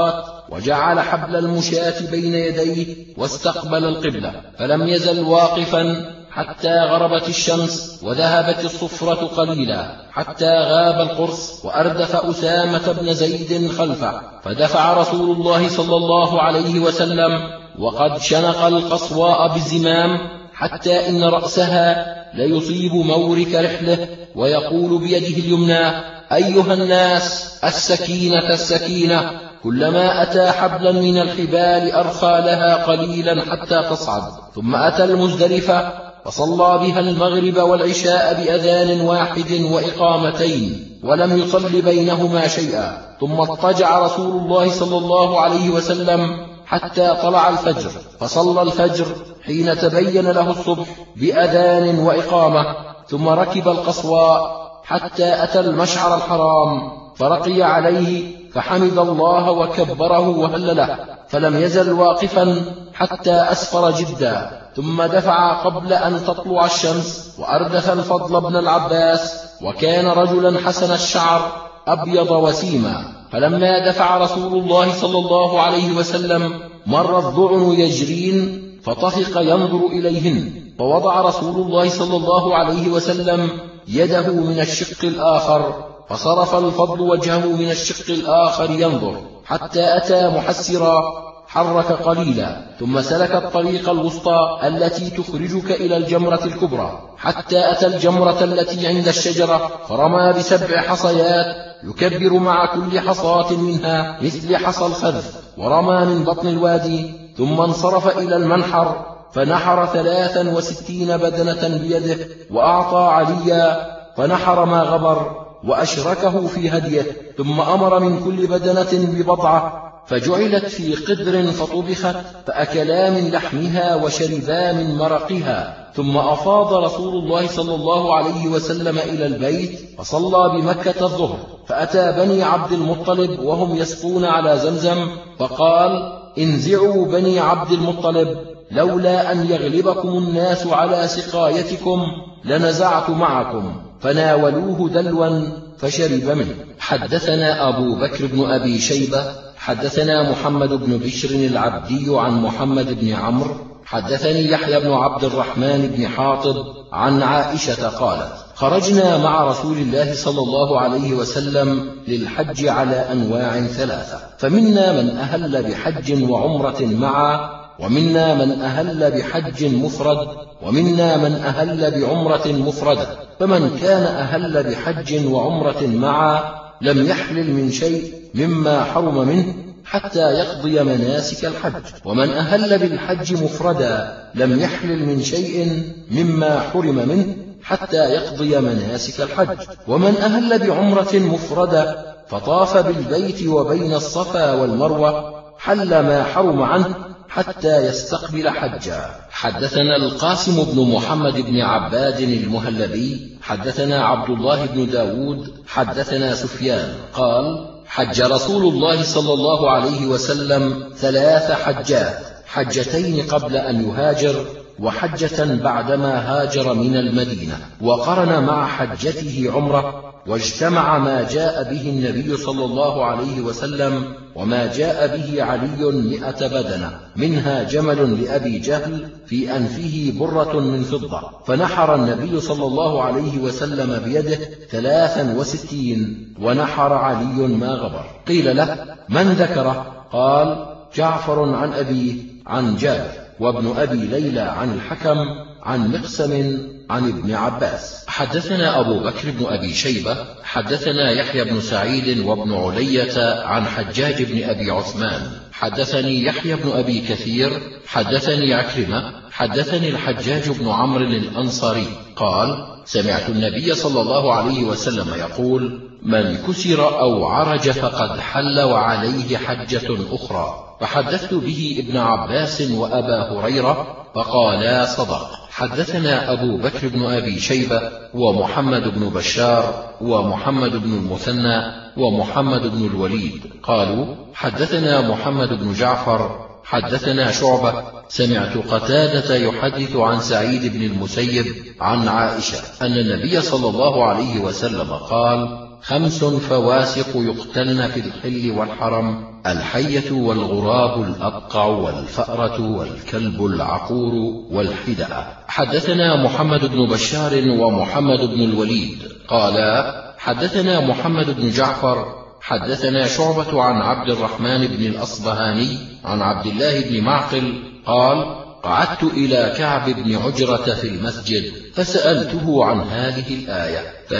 وجعل حبل المشاة بين يديه واستقبل القبلة، فلم يزل واقفا حتى غربت الشمس وذهبت الصفرة قليلا، حتى غاب القرص، وأردف أسامة بن زيد خلفه، فدفع رسول الله صلى الله عليه وسلم وقد شنق القصواء بالزمام، حتى إن رأسها ليصيب مورك رحله، ويقول بيده اليمنى: أيها الناس، السكينة السكينة. كلما أتى حبلا من الحبال أرخى لها قليلا حتى تصعد. ثم أتى المزدلفة فصلى بها المغرب والعشاء بأذان واحد وإقامتين، ولم يصل بينهما شيئا. ثم اضطجع رسول الله صلى الله عليه وسلم حتى طلع الفجر، فصلى الفجر حين تبين له الصبح بأذان وإقامة. ثم ركب القصواء حتى أتى المشعر الحرام، فرقي عليه فحمد الله وكبره وهلله، فلم يزل واقفا حتى أسفر جدا. ثم دفع قبل أن تطلع الشمس، وأردف الفضل بن العباس، وكان رجلا حسن الشعر أبيض وسيما. فلما دفع رسول الله صلى الله عليه وسلم مر الضعن يجرين، فطفق ينظر إليهن، فوضع رسول الله صلى الله عليه وسلم يده من الشق الآخر، فصرف الفضل وجهه من الشق الآخر ينظر، حتى أتى محسرا حرك قليلا، ثم سلك الطريق الوسطى التي تخرجك إلى الجمرة الكبرى، حتى أتى الجمرة التي عند الشجرة، فرمى بسبع حصيات يكبر مع كل حصاة منها مثل حصى الخذف، ورمى من بطن الوادي. ثم انصرف إلى المنحر فنحر ثلاثا وستين بدنة بيده، وأعطى عليا فنحر ما غبر، وأشركه في هديه. ثم أمر من كل بدنة ببضعة، فجعلت في قدر فطبخت، فأكلا من لحمها وشربا من مرقها. ثم أفاض رسول الله صلى الله عليه وسلم إلى البيت، فصلى بمكة الظهر، فأتى بني عبد المطلب وهم يسقون على زمزم، فقال: انزعوا بني عبد المطلب، لولا أن يغلبكم الناس على سقايتكم لنزعت معكم. فناولوه دلوا فشرب منه. حدثنا أبو بكر بن أبي شيبة حدثنا محمد بن بشر العبدي عن محمد بن عمرو حدثني يحيى بن عبد الرحمن بن حاطب عن عائشة قالت: خرجنا مع رسول الله صلى الله عليه وسلم للحج على أنواع ثلاثة، فمنا من أهل بحج وعمرة معا، ومنا من أهل بحج مفرد، ومنا من أهل بعمرة مفردة. فمن كان أهل بحج وعمرة معا لم يحلل من شيء مما حرم منه حتى يقضي مناسك الحج، ومن أهل بالحج مفردا لم يحلل من شيء مما حرم منه حتى يقضي مناسك الحج، ومن أهل بعمرة مفردة فطاف بالبيت وبين الصفا والمروة حل ما حرم عنه حتى يستقبل حجا. حدثنا القاسم بن محمد بن عباد المهلبي حدثنا عبد الله بن داود حدثنا سفيان قال: حج رسول الله صلى الله عليه وسلم ثلاث حجات، حجتين قبل أن يهاجر، وحجة بعدما هاجر من المدينة، وقرن مع حجته عمره، واجتمع ما جاء به النبي صلى الله عليه وسلم وما جاء به علي مئة بدنة، منها جمل لأبي جهل في أنفه برة من فضة، فنحر النبي صلى الله عليه وسلم بيده ثلاثا وستين، ونحر علي ما غبر. قيل له: من ذكره؟ قال: جعفر عن أبيه عن جابر، وابن أبي ليلى عن الحكم عن مقسم عن ابن عباس. حدثنا أبو بكر بن أبي شيبة حدثنا يحيى بن سعيد وابن علية عن حجاج بن أبي عثمان حدثني يحيى بن أبي كثير حدثني عكرمة حدثني الحجاج بن عمرو الأنصاري قال: سمعت النبي صلى الله عليه وسلم يقول: من كسر أو عرج فقد حل وعليه حجة أخرى. فحدثت به ابن عباس وأبا هريرة فقالا: صدق. حدثنا أبو بكر بن أبي شيبة ومحمد بن بشار ومحمد بن المثنى ومحمد بن الوليد قالوا: حدثنا محمد بن جعفر حدثنا شعبة سمعت قتادة يحدث عن سعيد بن المسيب عن عائشة أن النبي صلى الله عليه وسلم قال: خمس فواسق يقتلن في الحل والحرم: الحية والغراب الأبقع والفأرة والكلب العقور والحدأة. حدثنا محمد بن بشار ومحمد بن الوليد قالا حدثنا محمد بن جعفر حدثنا شعبة عن عبد الرحمن بن الأصبهاني عن عبد الله بن معقل قال: قعدت إلى كعب بن عجرة في المسجد فسألته عن هذه الآية: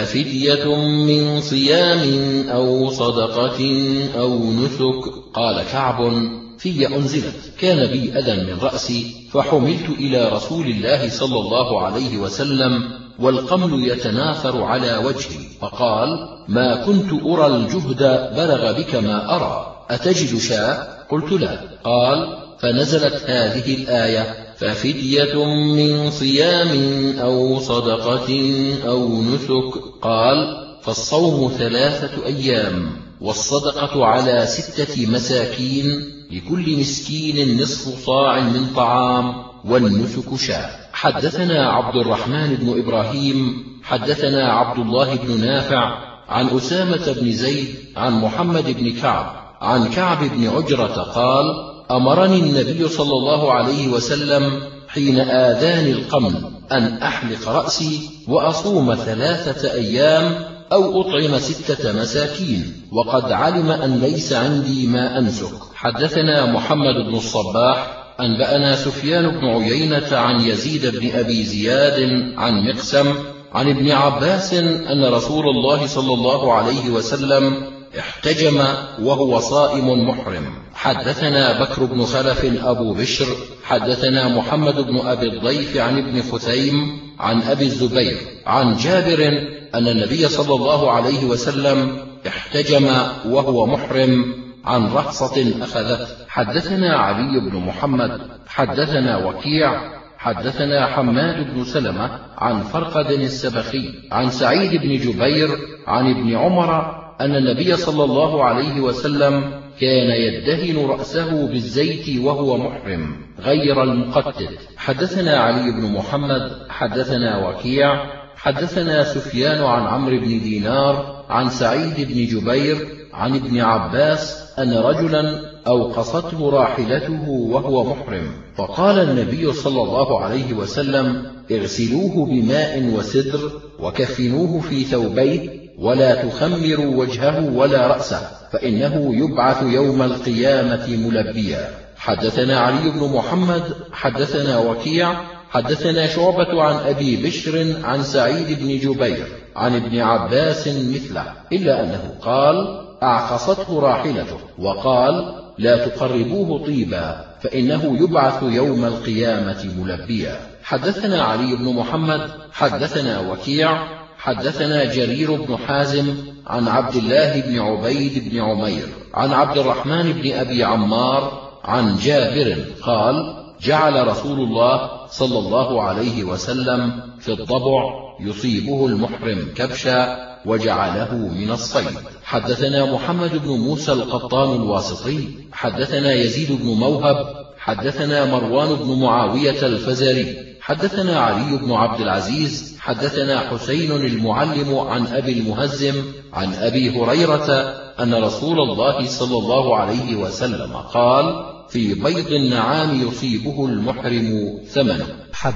ففدية من صيام أو صدقة أو نسك. قال كعب: في أنزلت، كان بي أذى من رأسي فحملت إلى رسول الله صلى الله عليه وسلم والقمل يتناثر على وجهي، فقال: ما كنت أرى الجهد بلغ بك ما أرى، أتجد شاء؟ قلت: لا. قال: فنزلت هذه الآية: ففدية من صيام أو صدقة أو نسك. قال: فالصوم ثلاثة أيام، والصدقة على ستة مساكين، لكل مسكين نصف صاع من طعام، والنسك شاء. حدثنا عبد الرحمن بن إبراهيم حدثنا عبد الله بن نافع عن أسامة بن زيد عن محمد بن كعب عن كعب بن عجرة قال: أمرني النبي صلى الله عليه وسلم حين آذاني القمل أن أحلق رأسي وأصوم ثلاثة أيام أو أطعم ستة مساكين، وقد علم أن ليس عندي ما أنسك. حدثنا محمد بن الصباح أنبأنا سفيان بن عيينة عن يزيد بن أبي زياد عن مقسم عن ابن عباس أن رسول الله صلى الله عليه وسلم احتجم وهو صائم محرم. حدثنا بكر بن خلف أبو بشر حدثنا محمد بن أبي الضيف عن ابن خثيم عن أبي الزبير عن جابر أن النبي صلى الله عليه وسلم احتجم وهو محرم عن رخصة أخذته. حدثنا علي بن محمد حدثنا وكيع حدثنا حماد بن سلمة عن فرقد السبخي عن سعيد بن جبير عن ابن عمر أن النبي صلى الله عليه وسلم كان يدهن رأسه بالزيت وهو محرم غير المقتد. حدثنا علي بن محمد حدثنا وكيع حدثنا سفيان عن عمرو بن دينار عن سعيد بن جبير عن ابن عباس أن رجلا أوقصته راحلته وهو محرم، فقال النبي صلى الله عليه وسلم: اغسلوه بماء وسدر وكفنوه في ثوبيه، ولا تخمروا وجهه ولا رأسه، فإنه يبعث يوم القيامة ملبيا. حدثنا علي بن محمد حدثنا وكيع حدثنا شعبة عن أبي بشر عن سعيد بن جبير عن ابن عباس مثله، إلا أنه قال: أعقصته راحلته، وقال: لا تقربوه طيبا فإنه يبعث يوم القيامة ملبيا. حدثنا علي بن محمد حدثنا وكيع حدثنا جرير بن حازم عن عبد الله بن عبيد بن عمير عن عبد الرحمن بن أبي عمار عن جابر قال: جعل رسول الله صلى الله عليه وسلم في الضبع يصيبه المحرم كبشا وجعله من الصيد. حدثنا محمد بن موسى القطان الواسطي حدثنا يزيد بن موهب حدثنا مروان بن معاوية الفزاري حدثنا علي بن عبد العزيز حدثنا حسين المعلم عن أبي المهزم عن أبي هريرة أن رسول الله صلى الله عليه وسلم قال: في بيض النعام يصيبه المحرم ثمنه.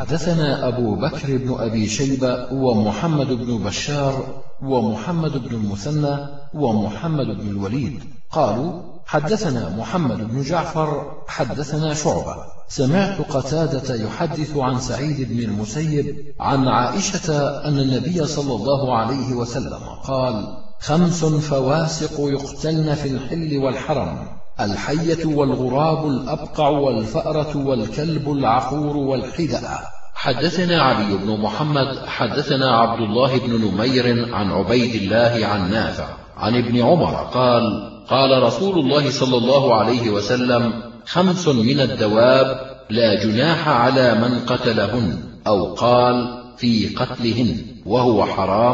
حدثنا أبو بكر بن أبي شيبة ومحمد بن بشار ومحمد بن المثنى ومحمد بن الوليد قالوا: حدثنا محمد بن جعفر حدثنا شعبة سمعت قتادة يحدث عن سعيد بن المسيب عن عائشة أن النبي صلى الله عليه وسلم قال: خمس فواسق يقتلن في الحل والحرم: الحية والغراب الأبقع والفأرة والكلب العقور والحدأة. حدثنا علي بن محمد حدثنا عبد الله بن نمير عن عبيد الله عن نافع عن ابن عمر قال: قال رسول الله صلى الله عليه وسلم: خمس من الدواب لا جناح على من قتلهن، أو قال: في قتلهن، وهو حرام: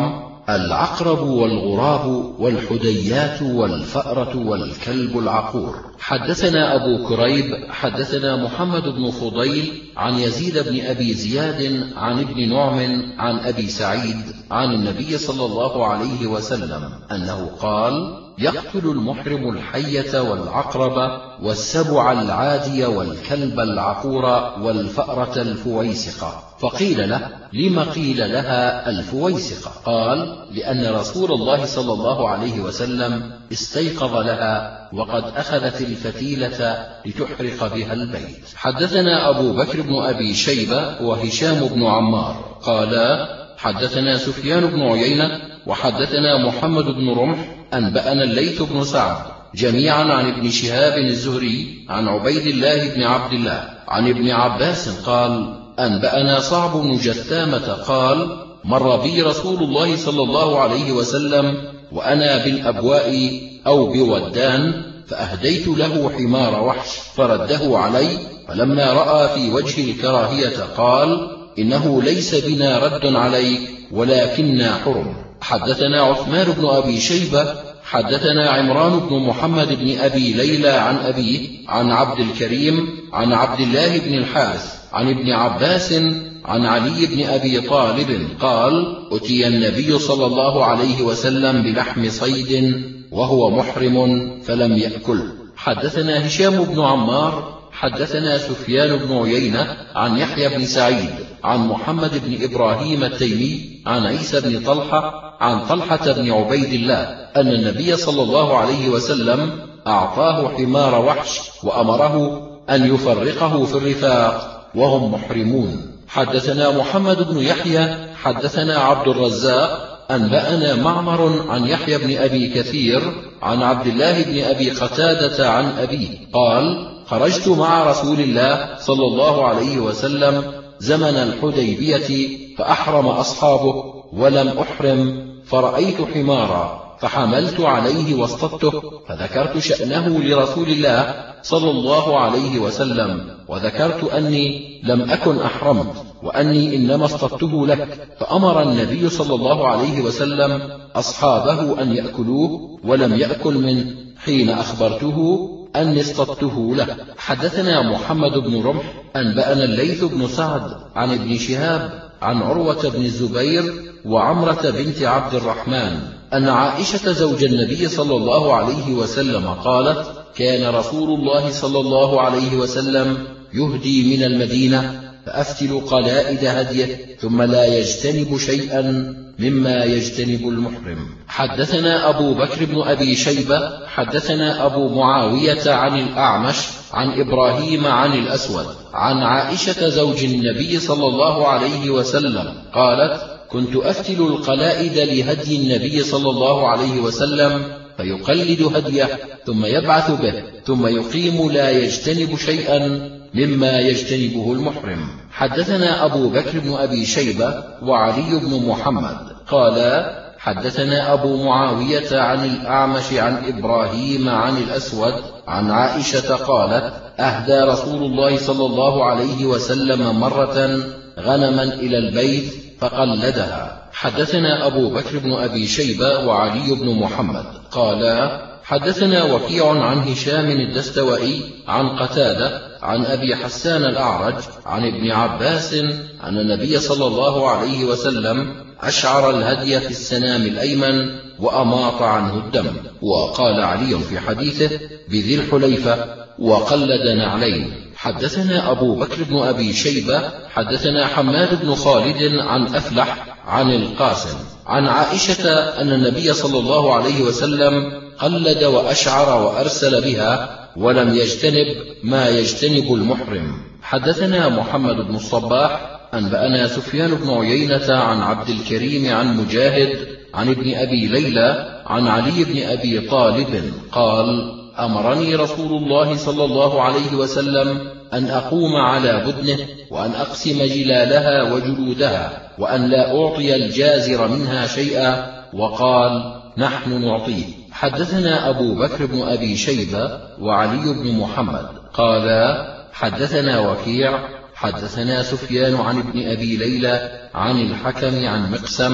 العقرب والغراب والحديات والفأرة والكلب العقور. حدثنا أبو كريب حدثنا محمد بن فضيل عن يزيد بن أبي زياد عن ابن نعم عن أبي سعيد عن النبي صلى الله عليه وسلم أنه قال: يقتل المحرم الحية والعقرب والسبع العادي والكلب العقور والفأرة الفويسقة. فقيل له: لم قيل لها الفويسقة؟ قال: لأن رسول الله صلى الله عليه وسلم استيقظ لها وقد أخذت الفتيلة لتحرق بها البيت. حدثنا أبو بكر بن أبي شيبة وهشام بن عمار قالا: حدثنا سفيان بن عيينة وحدثنا محمد بن رمح أنبأنا الليث بن سعد جميعا عن ابن شهاب الزهري عن عبيد الله بن عبد الله عن ابن عباس قال: أنبأنا صعب بن جثامة قال: مر بي رسول الله صلى الله عليه وسلم وأنا بالأبواء أو بودان، فأهديت له حمار وحش فرده علي، فلما رأى في وجه الكراهية قال: إنه ليس بنا رد عليك ولكننا حرم. حدثنا عثمان بن أبي شيبة حدثنا عمران بن محمد بن أبي ليلى عن أبيه عن عبد الكريم عن عبد الله بن الحارث عن ابن عباس عن علي بن أبي طالب قال: أتي النبي صلى الله عليه وسلم بلحم صيد وهو محرم فلم يأكل. حدثنا هشام بن عمار حدثنا سفيان بن عيينة عن يحيى بن سعيد عن محمد بن إبراهيم التيمي عن عيسى بن طلحة عن طلحة بن عبيد الله أن النبي صلى الله عليه وسلم أعطاه حمار وحش وأمره أن يفرقه في الرفاق وهم محرمون. حدثنا محمد بن يحيى حدثنا عبد الرزاق أنبأنا معمر عن يحيى بن أبي كثير عن عبد الله بن أبي قتادة عن أبيه قال: خرجت مع رسول الله صلى الله عليه وسلم زمن الحديبية فأحرم أصحابه ولم أحرم، فرأيت حمارا فحملت عليه واصطدته، فذكرت شأنه لرسول الله صلى الله عليه وسلم، وذكرت أني لم أكن أحرمت وأني إنما اصطدته لك، فأمر النبي صلى الله عليه وسلم أصحابه أن يأكلوه ولم يأكل منه حين أخبرته أني اصطدته له. حدثنا محمد بن رمح أنبأنا الليث بن سعد عن ابن شهاب عن عروة بن الزبير وعمرة بنت عبد الرحمن أن عائشة زوج النبي صلى الله عليه وسلم قالت: كان رسول الله صلى الله عليه وسلم يهدي من المدينة فأفتل قلائد هديه ثم لا يجتنب شيئا مما يجتنب المحرم. حدثنا أبو بكر بن أبي شيبة حدثنا أبو معاوية عن الأعمش عن إبراهيم عن الأسود عن عائشة زوج النبي صلى الله عليه وسلم قالت: كنت أفتل القلائد لهدي النبي صلى الله عليه وسلم فيقلد هديه ثم يبعث به ثم يقيم لا يجتنب شيئا مما يجتنبه المحرم. حدثنا أبو بكر بن أبي شيبة وعلي بن محمد قالا: حدثنا أبو معاوية عن الأعمش عن إبراهيم عن الأسود عن عائشة قالت: أهدى رسول الله صلى الله عليه وسلم مرة غنما إلى البيت فقلدها. حدثنا أبو بكر بن أبي شيبة وعلي بن محمد قالا: حدثنا وكيع عن هشام الدستوائي عن قتادة عن أبي حسان الأعرج عن ابن عباس أن النبي صلى الله عليه وسلم أشعر الهدي في السنام الأيمن وأماط عنه الدم. وقال علي في حديثه: بذي الحليفة وقلد نعلين. حدثنا أبو بكر بن أبي شيبة حدثنا حماد بن خالد عن أفلح عن القاسم عن عائشة أن النبي صلى الله عليه وسلم قلد وأشعر وأرسل بها ولم يجتنب ما يجتنب المحرم. حدثنا محمد بن الصباح أنبأنا سفيان بن عيينة عن عبد الكريم عن مجاهد عن ابن أبي ليلى عن علي بن أبي طالب قال: أمرني رسول الله صلى الله عليه وسلم أن أقوم على بدنه وأن أقسم جلالها وجلودها وأن لا أعطي الجازر منها شيئا، وقال: نحن نعطيه. حدثنا أبو بكر بن أبي شيبة وعلي بن محمد قالا: حدثنا وكيع حدثنا سفيان عن ابن أبي ليلى عن الحكم عن مقسم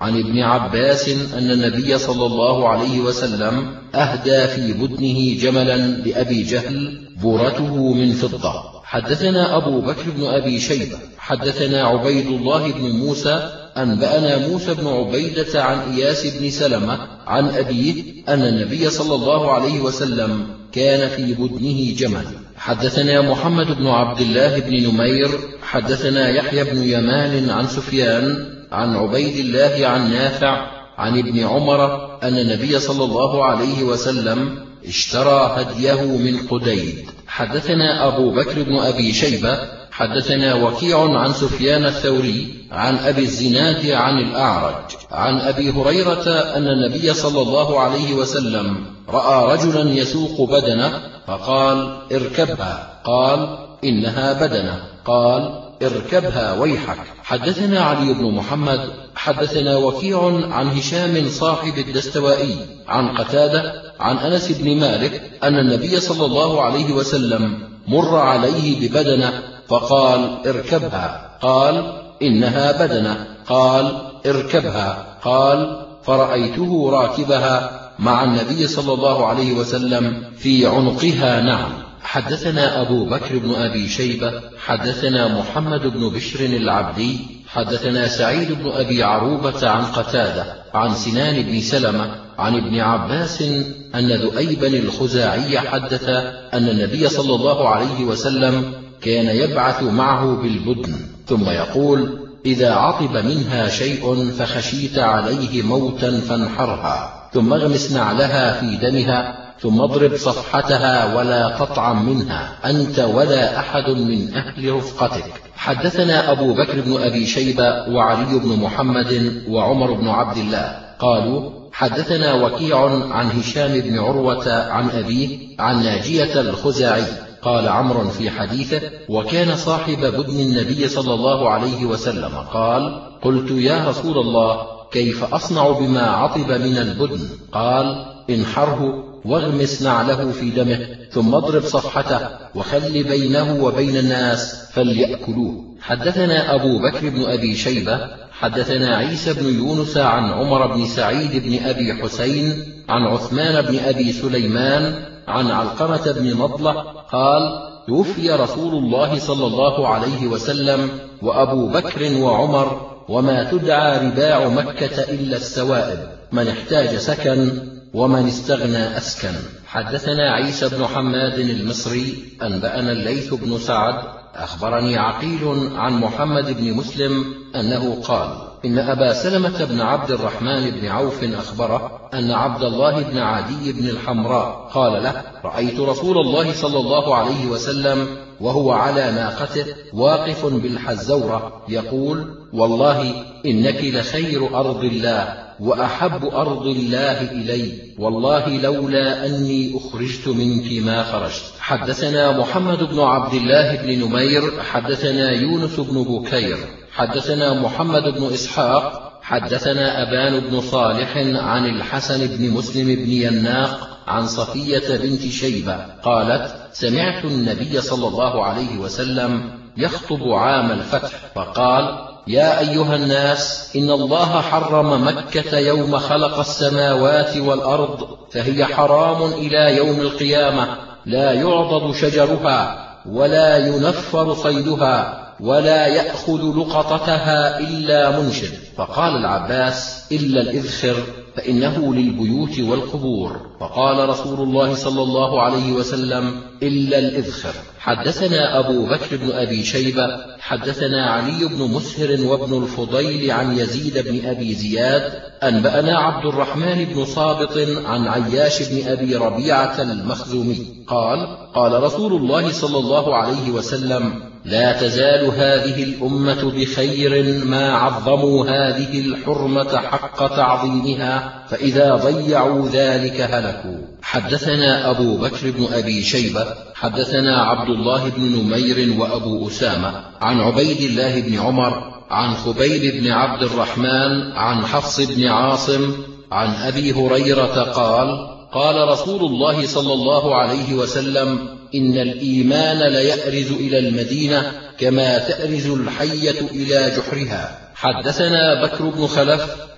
عن ابن عباس أن النبي صلى الله عليه وسلم أهدى في بدنه جملا لأبي جهل بورته من فضة. حدثنا أبو بكر بن أبي شيبة حدثنا عبيد الله بن موسى أنبأنا موسى بن عبيدة عن إياس بن سلمة عن أبيه أن النبي صلى الله عليه وسلم كان في بدنه جمل. حدثنا محمد بن عبد الله بن نمير حدثنا يحيى بن يمان عن سفيان عن عبيد الله عن نافع عن ابن عمر أن النبي صلى الله عليه وسلم اشترى هديه من قديد. حدثنا أبو بكر بن أبي شيبة حدثنا وكيع عن سفيان الثوري عن أبي الزناد عن الأعرج عن أبي هريرة أن النبي صلى الله عليه وسلم رأى رجلا يسوق بدنه فقال اركبها، قال إنها بدنه، قال اركبها ويحك. حدثنا علي بن محمد حدثنا وكيع عن هشام صاحب الدستوائي عن قتادة عن أنس بن مالك أن النبي صلى الله عليه وسلم مر عليه ببدنه فقال اركبها، قال إنها بدنه، قال اركبها، قال فرأيته راكبها مع النبي صلى الله عليه وسلم في عنقها نعل. حدثنا أبو بكر بن أبي شيبة حدثنا محمد بن بشر العبدي حدثنا سعيد بن أبي عروبة عن قتادة عن سنان بن سلمة عن ابن عباس أن ذؤيبا الخزاعي حدث أن النبي صلى الله عليه وسلم كان يبعث معه بالبدن ثم يقول إذا عطب منها شيء فخشيت عليه موتا فانحرها ثم اغمس نعلها في دمها ثم اضرب صفحتها ولا تطعم منها أنت ولا أحد من أهل رفقتك. حدثنا أبو بكر بن أبي شيبة وعلي بن محمد وعمر بن عبد الله قالوا حدثنا وكيع عن هشام بن عروة عن أبيه عن ناجية الخزاعي قال عمرو في حديثه وكان صاحب بدن النبي صلى الله عليه وسلم قال قلت يا رسول الله كيف أصنع بما عطب من البدن؟ قال انحره واغمس نعله في دمه ثم اضرب صفحته وخل بينه وبين الناس فليأكلوه. حدثنا أبو بكر بن أبي شيبة حدثنا عيسى بن يونس عن عمر بن سعيد بن أبي حسين عن عثمان بن أبي سليمان عن علقمة بن نضلة قال توفي رسول الله صلى الله عليه وسلم وأبو بكر وعمر وما تدعى رباع مكة إلا السوائب من احتاج سكن ومن استغنى أسكن. حدثنا عيسى بن حماد المصري أنبأنا الليث بن سعد أخبرني عقيل عن محمد بن مسلم أنه قال إن أبا سلمة بن عبد الرحمن بن عوف أخبره أن عبد الله بن عدي بن الحمراء قال له رأيت رسول الله صلى الله عليه وسلم وهو على ناقته واقف بالحزورة يقول والله إنك لخير أرض الله وأحب أرض الله إلي والله لولا أني أخرجت منك ما خرجت. حدثنا محمد بن عبد الله بن نمير حدثنا يونس بن بكير حدثنا محمد بن إسحاق حدثنا أبان بن صالح عن الحسن بن مسلم بن يناق عن صفية بنت شيبة قالت سمعت النبي صلى الله عليه وسلم يخطب عام الفتح فقال يا أيها الناس إن الله حرم مكة يوم خلق السماوات والأرض فهي حرام إلى يوم القيامة لا يعضد شجرها ولا ينفر صيدها ولا يأخذ لقطتها إلا منشد. فقال العباس إلا الإذخر فإنه للبيوت والقبور. فقال رسول الله صلى الله عليه وسلم إلا الإذخر. حدثنا أبو بكر بن أبي شيبة حدثنا علي بن مسهر وابن الفضيل عن يزيد بن أبي زياد أنبأنا عبد الرحمن بن صابط عن عياش بن أبي ربيعة المخزومي قال قال رسول الله صلى الله عليه وسلم لا تزال هذه الأمة بخير ما عظموا هذه الحرمة حق تعظيمها فإذا ضيعوا ذلك هلكوا. حدثنا أبو بكر بن أبي شيبة حدثنا عبد الله بن نمير وأبو أسامة عن عبيد الله بن عمر عن خبيب بن عبد الرحمن عن حفص بن عاصم عن أبي هريرة قال قال رسول الله صلى الله عليه وسلم إن الإيمان ليأرز إلى المدينة كما تأرز الحية إلى جحرها. حدثنا بكر بن خلف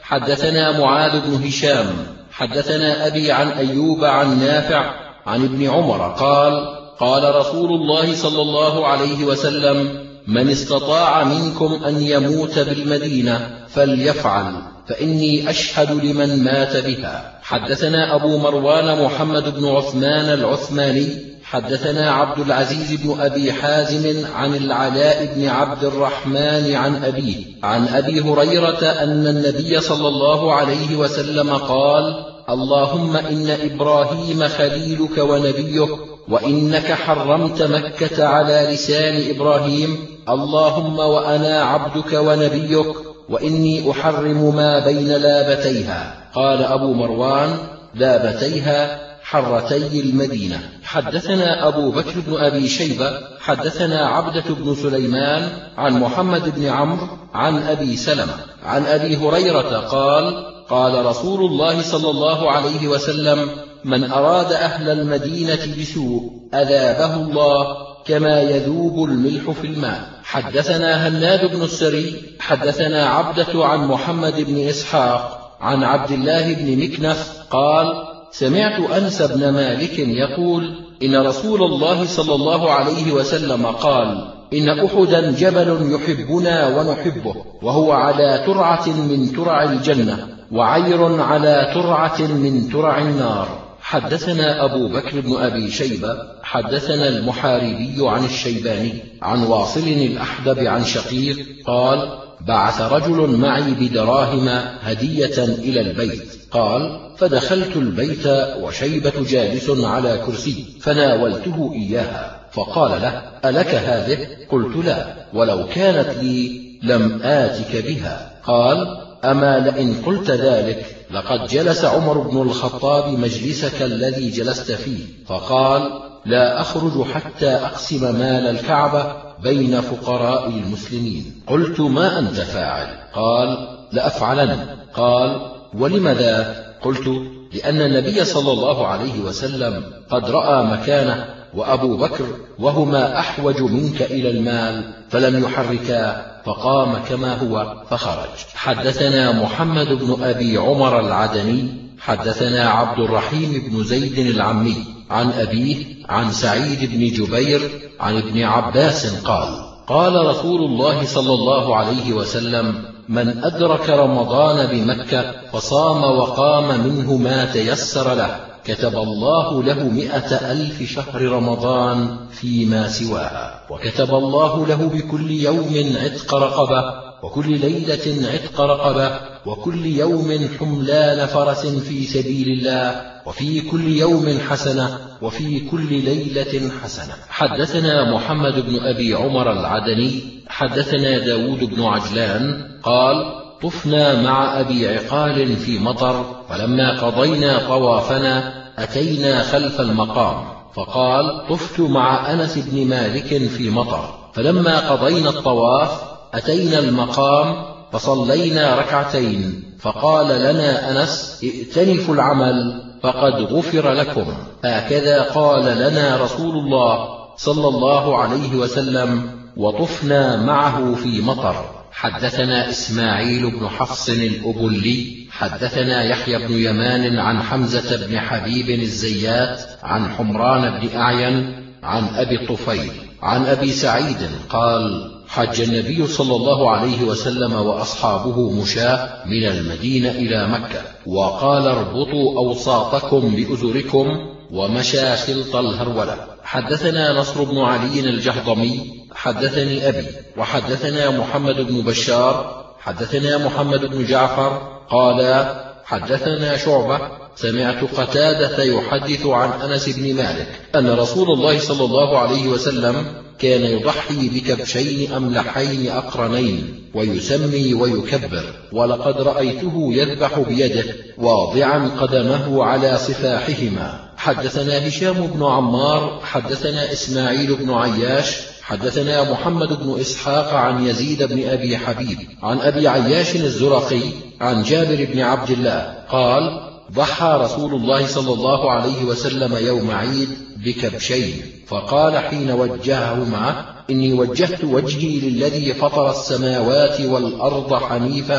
حدثنا معاذ بن هشام حدثنا أبي عن أيوب عن نافع عن ابن عمر قال قال رسول الله صلى الله عليه وسلم من استطاع منكم أن يموت بالمدينة فليفعل فإني أشهد لمن مات بها. حدثنا أبو مروان محمد بن عثمان العثماني حدثنا عبد العزيز بن أبي حازم عن العلاء بن عبد الرحمن عن أبيه عن أبي هريرة أن النبي صلى الله عليه وسلم قال اللهم إن إبراهيم خليلك ونبيك وإنك حرمت مكة على لسان إبراهيم اللهم وأنا عبدك ونبيك وإني أحرم ما بين لابتيها. قال أبو مروان لابتيها حرتي المدينة. حدثنا أبو بكر بن أبي شيبة حدثنا عبدة بن سليمان عن محمد بن عمرو عن أبي سلمة عن أبي هريرة قال قال رسول الله صلى الله عليه وسلم من أراد أهل المدينة بسوء أذابه الله كما يذوب الملح في الماء. حدثنا هناد بن السري حدثنا عبدة عن محمد بن إسحاق عن عبد الله بن مكنف قال سمعت أنس بن مالك يقول إن رسول الله صلى الله عليه وسلم قال إن أحدا جبل يحبنا ونحبه وهو على ترعة من ترع الجنة وعير على ترعة من ترع النار. حدثنا أبو بكر بن أبي شيبة حدثنا المحاربي عن الشيباني عن واصل الأحدب عن شقيق قال بعث رجل معي بدراهم هدية إلى البيت قال فدخلت البيت وشيبة جالس على كرسي فناولته إياها فقال له ألك هذه؟ قلت لا ولو كانت لي لم آتك بها. قال أما لئن قلت ذلك لقد جلس عمر بن الخطاب مجلسك الذي جلست فيه فقال لا أخرج حتى أقسم مال الكعبة بين فقراء المسلمين. قلت ما أنت فاعل؟ قال لأفعلن. قال ولم ذا؟ قلت لأن النبي صلى الله عليه وسلم قد رأى مكانه وأبو بكر وهما أحوج منك إلى المال فلم يحركا فقام كما هو فخرج. حدثنا محمد بن أبي عمر العدني حدثنا عبد الرحيم بن زيد العمي عن أبيه عن سعيد بن جبير عن ابن عباس قال قال رسول الله صلى الله عليه وسلم من أدرك رمضان بمكة فصام وقام منه ما تيسر له كتب الله له مئة ألف شهر رمضان فيما سواها وكتب الله له بكل يوم عتق رقبة وكل ليلة عتق رقبة وكل يوم حملان فرس في سبيل الله وفي كل يوم حسنة وفي كل ليلة حسنة. حدثنا محمد بن أبي عمر العدني حدثنا داود بن عجلان قال طفنا مع أبي عقال في مطر فلما قضينا طوافنا أتينا خلف المقام فقال طفت مع أنس بن مالك في مطر فلما قضينا الطواف أتينا المقام فصلينا ركعتين فقال لنا أنس ائتنفوا العمل فقد غفر لكم. هكذا قال لنا رسول الله صلى الله عليه وسلم وطفنا معه في مطر. حدثنا إسماعيل بن حفص الأبلي حدثنا يحيى بن يمان عن حمزة بن حبيب الزيات عن حمران بن أعين عن أبي الطفيل عن أبي سعيد قال حج النبي صلى الله عليه وسلم وأصحابه مشاة من المدينة إلى مكة وقال اربطوا أوساطكم بأزركم ومشى خلط الهرولة. حدثنا نصر بن علي الجهضمي حدثني أبي وحدثنا محمد بن بشار حدثنا محمد بن جعفر قال حدثنا شعبة سمعت قتادة يحدث عن أنس بن مالك أن رسول الله صلى الله عليه وسلم كان يضحي بكبشين أملحين أقرنين ويسمي ويكبر ولقد رأيته يذبح بيده واضعا قدمه على صفاحهما. حدثنا هشام بن عمار حدثنا إسماعيل بن عياش حدثنا محمد بن إسحاق عن يزيد بن أبي حبيب عن أبي عياش الزرقي عن جابر بن عبد الله قال ضحى رسول الله صلى الله عليه وسلم يوم عيد بكبشين فقال حين وجههما إني وجهت وجهي للذي فطر السماوات والأرض حنيفا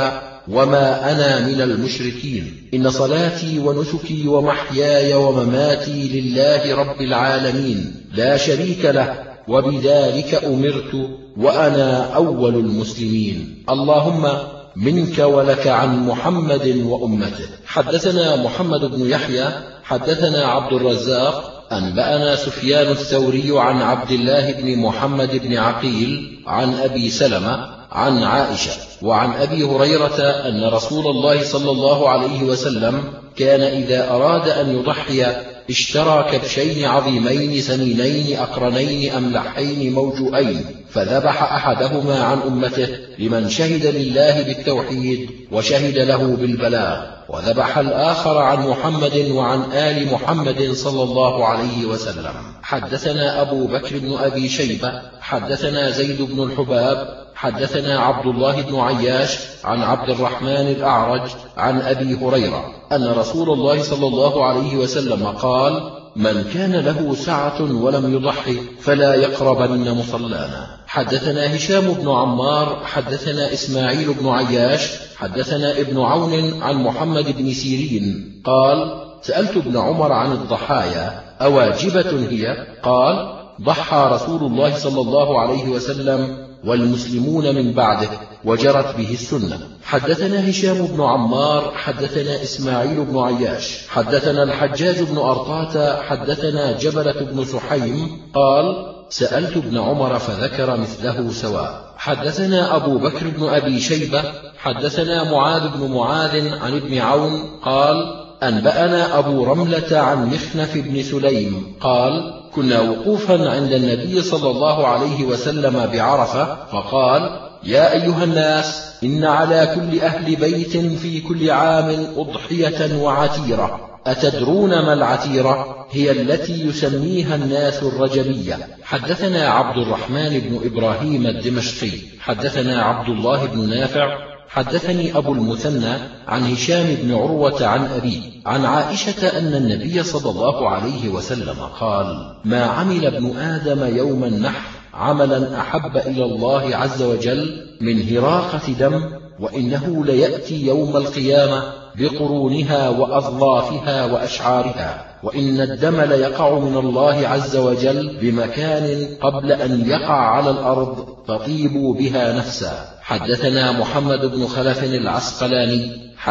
وما أنا من المشركين، إن صلاتي ونسكي ومحياي ومماتي لله رب العالمين لا شريك له، وبذلك أمرت وأنا أول المسلمين. اللهم منك ولك عن محمد وأمته. حدثنا محمد بن يحيى حدثنا عبد الرزاق أنبأنا سفيان الثوري عن عبد الله بن محمد بن عقيل عن أبي سلمة عن عائشة وعن أبي هريرة أن رسول الله صلى الله عليه وسلم كان إذا أراد أن يضحي اشترى كبشين عظيمين سمينين أقرنين أملحين موجوئين، فذبح أحدهما عن أمته لمن شهد لله بالتوحيد وشهد له بالبلاغ، وذبح الآخر عن محمد وعن آل محمد صلى الله عليه وسلم. حدثنا أبو بكر بن أبي شيبة حدثنا زيد بن الحباب حدثنا عبد الله بن عياش عن عبد الرحمن الأعرج عن أبي هريرة أن رسول الله صلى الله عليه وسلم قال: من كان له سعة ولم يضحي فلا يقربن مصلانا. حدثنا هشام بن عمار حدثنا إسماعيل بن عياش حدثنا ابن عون عن محمد بن سيرين قال: سألت ابن عمر عن الضحايا أواجبة هي؟ قال: ضحى رسول الله صلى الله عليه وسلم والمسلمون من بعده وجرت به السنة. حدثنا هشام بن عمار حدثنا إسماعيل بن عياش حدثنا الحجاج بن أرطاة حدثنا جبلة بن سحيم قال: سألت ابن عمر فذكر مثله سواء. حدثنا أبو بكر بن أبي شيبة حدثنا معاذ بن معاذ عن ابن عون قال: أنبأنا أبو رملة عن مخنف بن سليم قال: كنا وقوفا عند النبي صلى الله عليه وسلم بعرفة، فقال: يا أيها الناس، إن على كل أهل بيت في كل عام أضحية وعتيرة، أتدرون ما العتيرة؟ هي التي يسميها الناس الرجبية. حدثنا عبد الرحمن بن إبراهيم الدمشقي حدثنا عبد الله بن نافع حدثني أبو المثنى عن هشام بن عروة عن أبيه عن عائشة أن النبي صلى الله عليه وسلم قال: ما عمل ابن آدم يوم النحر عملا أحب إلى الله عز وجل من هراقة دم، وإنه ليأتي يوم القيامة بقرونها وأظلافها وأشعارها، وإن الدم ليقع من الله عز وجل بمكان قبل أن يقع على الأرض فطيبوا بها نفسا. حدثنا محمد بن خلف العسقلاني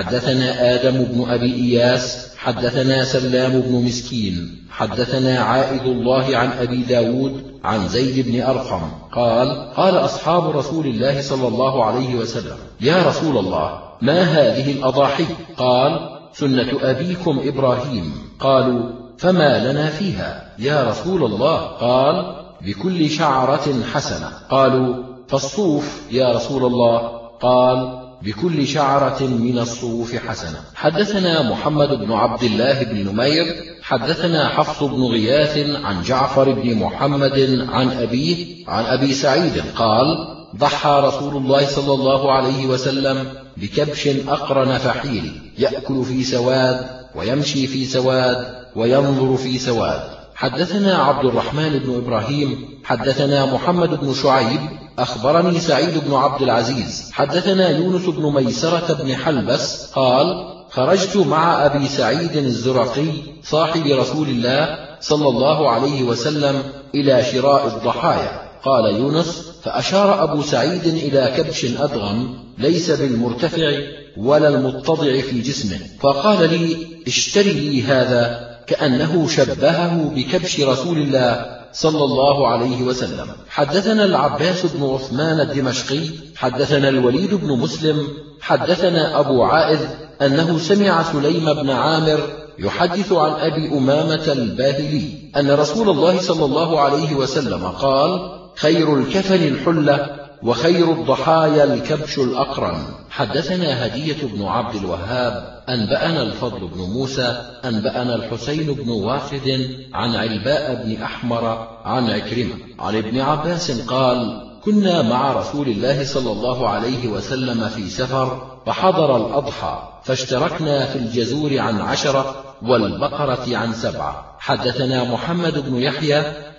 حدثنا آدم بن أبي إياس حدثنا سلام بن مسكين حدثنا عائد الله عن أبي داود عن زيد بن أرقم قال: قال أصحاب رسول الله صلى الله عليه وسلم: يا رسول الله، ما هذه الأضاحي؟ قال: سنة أبيكم إبراهيم. قالوا: فما لنا فيها يا رسول الله؟ قال: بكل شعرة حسنة. قالوا: فالصوف يا رسول الله؟ قال: بكل شعرة من الصوف حسنة. حدثنا محمد بن عبد الله بن نمير حدثنا حفص بن غياث عن جعفر بن محمد عن أبيه عن أبي سعيد قال: ضحى رسول الله صلى الله عليه وسلم بكبش أقرن فحيل، يأكل في سواد ويمشي في سواد وينظر في سواد. حدثنا عبد الرحمن بن إبراهيم حدثنا محمد بن شعيب أخبرني سعيد بن عبد العزيز حدثنا يونس بن ميسرة بن حلبس قال: خرجت مع أبي سعيد الزرقي صاحب رسول الله صلى الله عليه وسلم إلى شراء الضحايا. قال يونس: فأشار أبو سعيد إلى كبش أدغم ليس بالمرتفع ولا المتضع في جسمه، فقال لي: اشتري لي هذا، كأنه شبهه بكبش رسول الله صلى الله عليه وسلم. حدثنا العباس بن عثمان الدمشقي حدثنا الوليد بن مسلم حدثنا أبو عائذ أنه سمع سليم بن عامر يحدث عن أبي أمامة الباهلي أن رسول الله صلى الله عليه وسلم قال: خير الكفن الحلة، وخير الضحايا الكبش الأقرن. حدثنا هدية بن عبد الوهاب أنبأنا الفضل بن موسى أنبأنا الحسين بن واقد عن علباء بن أحمر عن عكرمة عن ابن عباس قال: كنا مع رسول الله صلى الله عليه وسلم في سفر، فحضر الأضحى، فاشتركنا في الجزور عن عشرة والبقرة عن سبعة. حدثنا محمد بن يحيى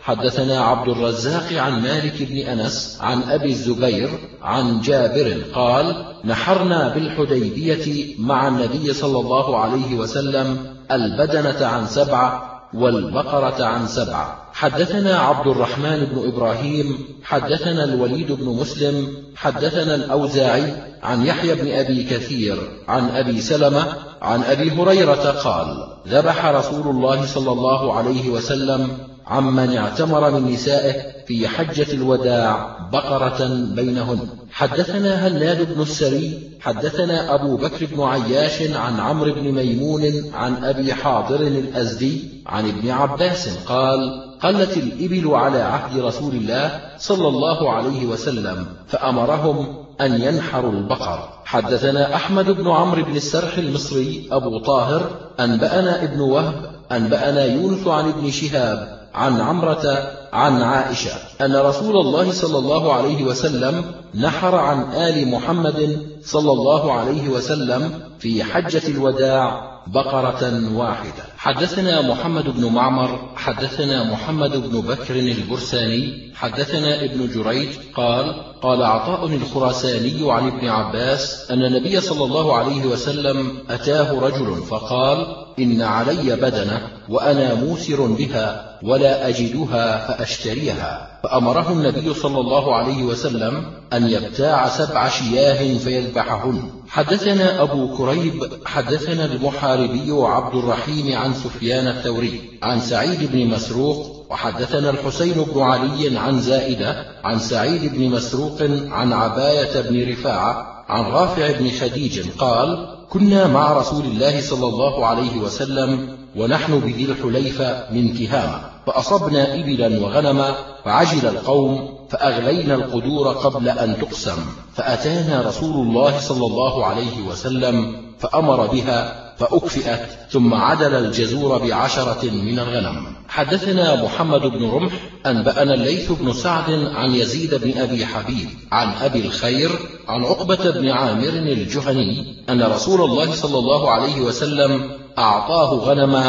حدثنا عبد الرزاق عن مالك بن أنس عن أبي الزبير عن جابر قال: نحرنا بالحديبية مع النبي صلى الله عليه وسلم البدنة عن سبعة والبقرة عن سبعة. حدثنا عبد الرحمن بن إبراهيم حدثنا الوليد بن مسلم حدثنا الأوزاعي عن يحيى بن أبي كثير عن أبي سلمة عن أبي هريرة قال: ذبح رسول الله صلى الله عليه وسلم عمن اعتمر من نسائه في حجة الوداع بقرة بينهن. حدثنا هلال بن السري حدثنا أبو بكر بن عياش عن عمرو بن ميمون عن أبي حاضر الأزدي عن ابن عباس قال: قلت الإبل على عهد رسول الله صلى الله عليه وسلم فأمرهم أن ينحروا البقر. حدثنا أحمد بن عمرو بن السرح المصري أبو طاهر أنبأنا ابن وهب أنبأنا يونس عن ابن شهاب عن عمرة عن عائشة أن رسول الله صلى الله عليه وسلم نحر عن آل محمد صلى الله عليه وسلم في حجة الوداع بقرة واحدة. حدثنا محمد بن معمر حدثنا محمد بن بكر البرساني حدثنا ابن جريج قال: قال عطاء الخراساني عن ابن عباس أن النبي صلى الله عليه وسلم أتاه رجل فقال: إن علي بدنة وأنا موسر بها ولا أجدها فأشتريها، فأمره النبي صلى الله عليه وسلم أن يبتاع سبع شياه فيذبحهن. حدثنا أبو كريب حدثنا المحاربي عبد الرحيم عن سفيان الثوري عن سعيد بن مسروق وحدثنا الحسين بن علي عن زائدة عن سعيد بن مسروق عن عباية بن رفاعة عن رافع بن خديج قال: كنا مع رسول الله صلى الله عليه وسلم ونحن بذي الحليفة من تهامة، فأصبنا إبلا وغنما فعجل القوم فأغلينا القدور قبل أن تقسم، فأتانا رسول الله صلى الله عليه وسلم فأمر بها فأكفئت، ثم عدل الجزور بعشرة من الغنم. حدثنا محمد بن رمح أنبأنا الليث بن سعد عن يزيد بن أبي حبيب عن أبي الخير عن عقبة بن عامر الجهني أن رسول الله صلى الله عليه وسلم أعطاه غنما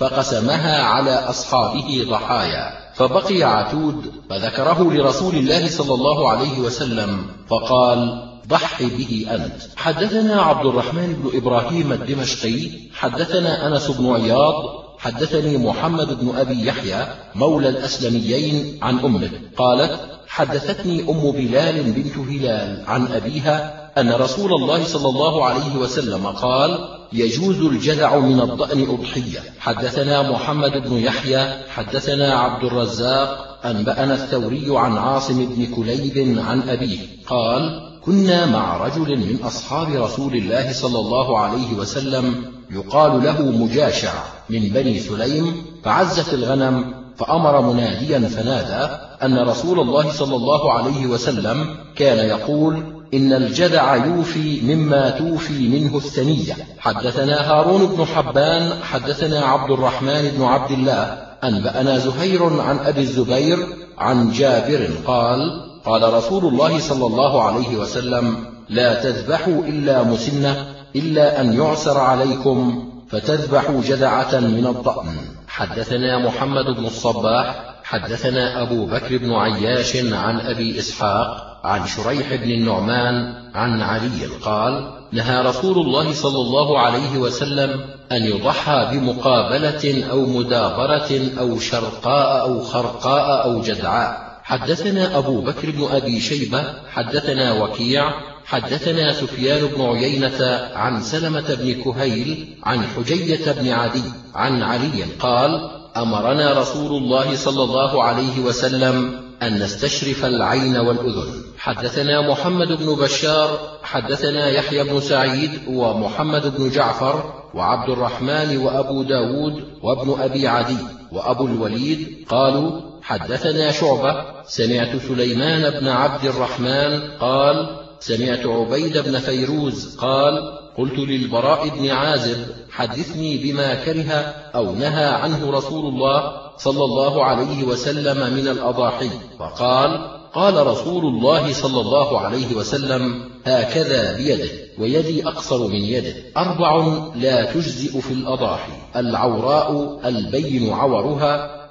فقسمها على أصحابه ضحايا، فبقي عتود فذكره لرسول الله صلى الله عليه وسلم فقال: ضح به أنت. حدثنا عبد الرحمن بن إبراهيم الدمشقي حدثنا أنس بن عياض حدثني محمد بن أبي يحيى مولى الأسلميين عن أمه قالت: حدثتني أم بلال بنت هلال عن أبيها أن رسول الله صلى الله عليه وسلم قال: يجوز الجذع من الضأن أضحية. حدثنا محمد بن يحيى حدثنا عبد الرزاق أنبأنا الثوري عن عاصم بن كليب عن أبيه قال: كنا مع رجل من أصحاب رسول الله صلى الله عليه وسلم يقال له مجاشع من بني سليم، فعزت الغنم فأمر مناديا فنادى أن رسول الله صلى الله عليه وسلم كان يقول: إن الجدع يوفي مما توفي منه الثنية. حدثنا هارون بن حبان حدثنا عبد الرحمن بن عبد الله أنبأنا زهير عن أبي الزبير عن جابر قال: قال رسول الله صلى الله عليه وسلم: لا تذبحوا إلا مسنة إلا أن يعسر عليكم فتذبحوا جذعة من الضأن. حدثنا محمد بن الصباح حدثنا أبو بكر بن عياش عن أبي إسحاق عن شريح بن النعمان عن علي قال: نهى رسول الله صلى الله عليه وسلم أن يضحى بمقابلة أو مدابرة أو شرقاء أو خرقاء أو جدعاء. حدثنا أبو بكر بن أبي شيبة حدثنا وكيع حدثنا سفيان بن عيينة عن سلمة بن كهيل عن حجية بن عدي عن علي قال: أمرنا رسول الله صلى الله عليه وسلم أن نستشرف العين والأذن. حدثنا محمد بن بشار حدثنا يحيى بن سعيد ومحمد بن جعفر وعبد الرحمن وأبو داود وابن أبي عدي وأبو الوليد قالوا: حدثنا شعبة سمعت سليمان بن عبد الرحمن قال: سمعت عبيد بن فيروز قال: قلت للبراء بن عازب: حدثني بما كره أو نهى عنه رسول الله صلى الله عليه وسلم من الأضاحي، فقال: قال رسول الله صلى الله عليه وسلم: هكذا بيده ويدي أقصر من يده، أربع لا تجزئ في الأضاحي: العوراء البين عورها،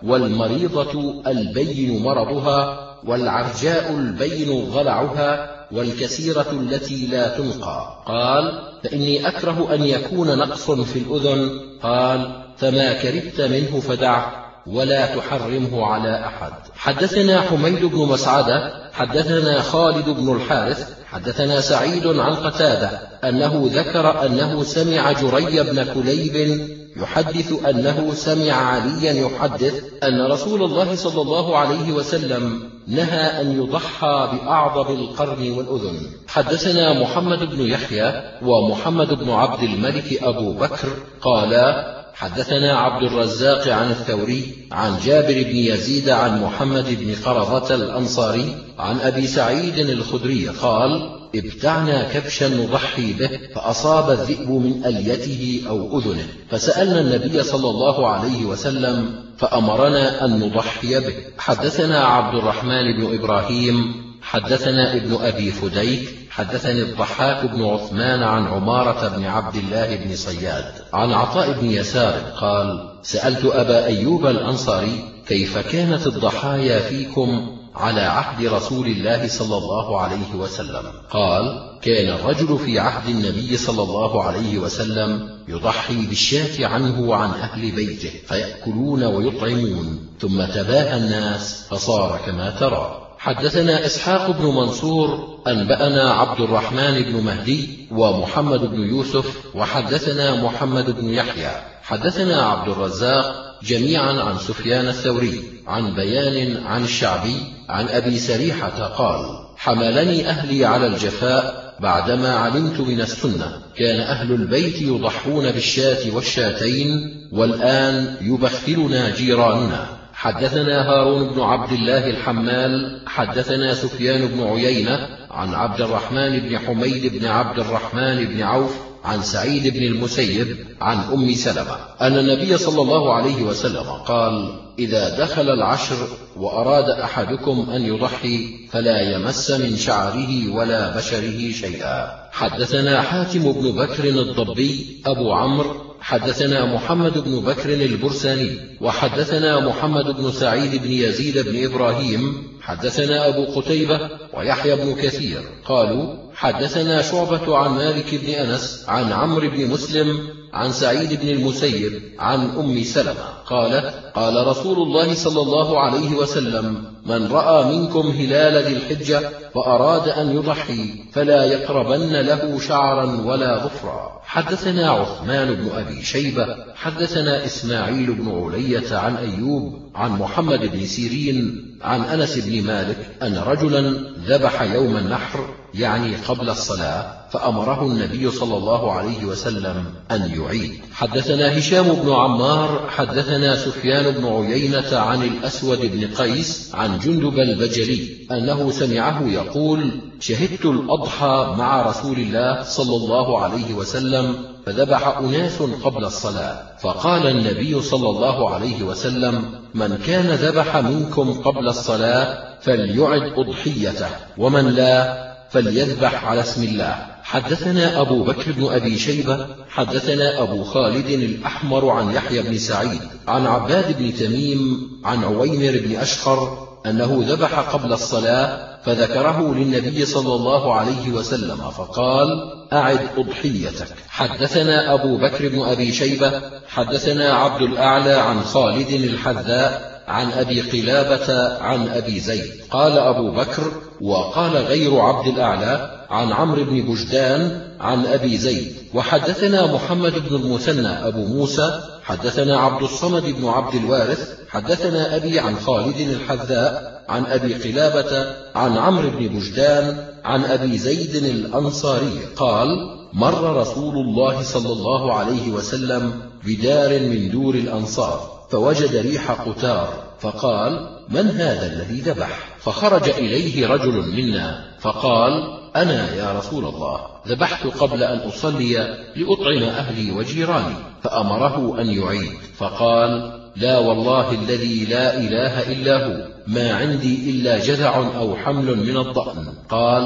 والمريضة البين مرضها، والعرجاء البين ضلعها، والكسيرة التي لا تنقى. قال: فإني أكره أن يكون نقص في الأذن. قال: فما كرهت منه فدعه ولا تحرمه على أحد. حدثنا حميد بن مسعدة حدثنا خالد بن الحارث حدثنا سعيد عن قتادة أنه ذكر أنه سمع جري بن كليب يحدث أنه سمع عليا يحدث أن رسول الله صلى الله عليه وسلم نهى أن يضحى بأعضب القرن والأذن. حدثنا محمد بن يحيى ومحمد بن عبد الملك أبو بكر قالا: حدثنا عبد الرزاق عن الثوري عن جابر بن يزيد عن محمد بن قرظة الأنصاري عن أبي سعيد الخدري قال: ابتعنا كبشا نضحي به فأصاب الذئب من أليته أو أذنه، فسألنا النبي صلى الله عليه وسلم فأمرنا أن نضحي به. حدثنا عبد الرحمن بن إبراهيم حدثنا ابن أبي فديك حدثني الضحاك بن عثمان عن عمارة بن عبد الله بن صياد عن عطاء بن يسار قال: سألت أبا أيوب الأنصاري: كيف كانت الضحايا فيكم على عهد رسول الله صلى الله عليه وسلم؟ قال: كان الرجل في عهد النبي صلى الله عليه وسلم يضحي بالشاة عنه وعن أهل بيته فيأكلون ويطعمون، ثم تباهى الناس فصار كما ترى. حدثنا إسحاق بن منصور أنبأنا عبد الرحمن بن مهدي ومحمد بن يوسف وحدثنا محمد بن يحيى حدثنا عبد الرزاق جميعا عن سفيان الثوري عن بيان عن الشعبي عن أبي سريحة قال: حملني أهلي على الجفاء بعدما علمت من السنة، كان أهل البيت يضحون بالشاة والشاتين، والآن يبخلنا جيراننا. حدثنا هارون بن عبد الله الحمال حدثنا سفيان بن عيينة عن عبد الرحمن بن حميد بن عبد الرحمن بن عوف عن سعيد بن المسيب عن أم سلمة أن النبي صلى الله عليه وسلم قال: إذا دخل العشر وأراد أحدكم أن يضحي فلا يمس من شعره ولا بشره شيئا. حدثنا حاتم بن بكر الضبي أبو عمرو حدثنا محمد بن بكر البرساني وحدثنا محمد بن سعيد بن يزيد بن إبراهيم حدثنا أبو قتيبة ويحيى بن كثير قالوا: حدثنا شعبة عن مالك بن أنس عن عمرو بن مسلم عن سعيد بن المسيب عن أم سلمة قالت: قال رسول الله صلى الله عليه وسلم: من رأى منكم هلال ذي الحجة وأراد أن يضحي فلا يقربن له شعرا ولا ظفرا. حدثنا عثمان بن أبي شيبة حدثنا إسماعيل بن علية عن أيوب عن محمد بن سيرين عن أنس بن مالك أن رجلا ذبح يوم النحر يعني قبل الصلاة، فأمره النبي صلى الله عليه وسلم أن يعيد. حدثنا هشام بن عمار حدثنا سفيان بن عيينة عن الأسود بن قيس عن جندب البجلي أنه سمعه يقول: شهدت الأضحى مع رسول الله صلى الله عليه وسلم فذبح أناس قبل الصلاة، فقال النبي صلى الله عليه وسلم: من كان ذبح منكم قبل الصلاة فليعد أضحيته، ومن لا فليذبح على اسم الله. حدثنا أبو بكر بن أبي شيبة حدثنا أبو خالد الأحمر عن يحيى بن سعيد عن عباد بن تميم عن عويمر بن أشخر أنه ذبح قبل الصلاة فذكره للنبي صلى الله عليه وسلم فقال: أعد أضحيتك. حدثنا أبو بكر بن أبي شيبة حدثنا عبد الأعلى عن خالد الحذاء عن أبي قلابة عن أبي زيد قال أبو بكر وقال غير عبد الأعلى عن عمرو بن بجدان عن أبي زيد. وحدثنا محمد بن المثنى أبو موسى حدثنا عبد الصمد بن عبد الوارث حدثنا أبي عن خالد الحذاء عن أبي قلابة عن عمرو بن بجدان عن أبي زيد الأنصاري قال: مر رسول الله صلى الله عليه وسلم بدار من دور الأنصار فوجد ريح قتار فقال: من هذا الذي ذبح؟ فخرج إليه رجل منا فقال: أنا يا رسول الله، ذبحت قبل أن أصلي لأطعم أهلي وجيراني. فأمره أن يعيد فقال: لا والله الذي لا إله إلا هو، ما عندي إلا جذع أو حمل من الضأن. قال: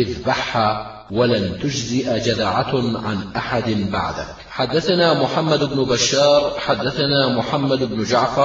اذبحها ولن تجزئ جذعة عن أحد بعدك. حدثنا محمد بن بشار حدثنا محمد بن جعفر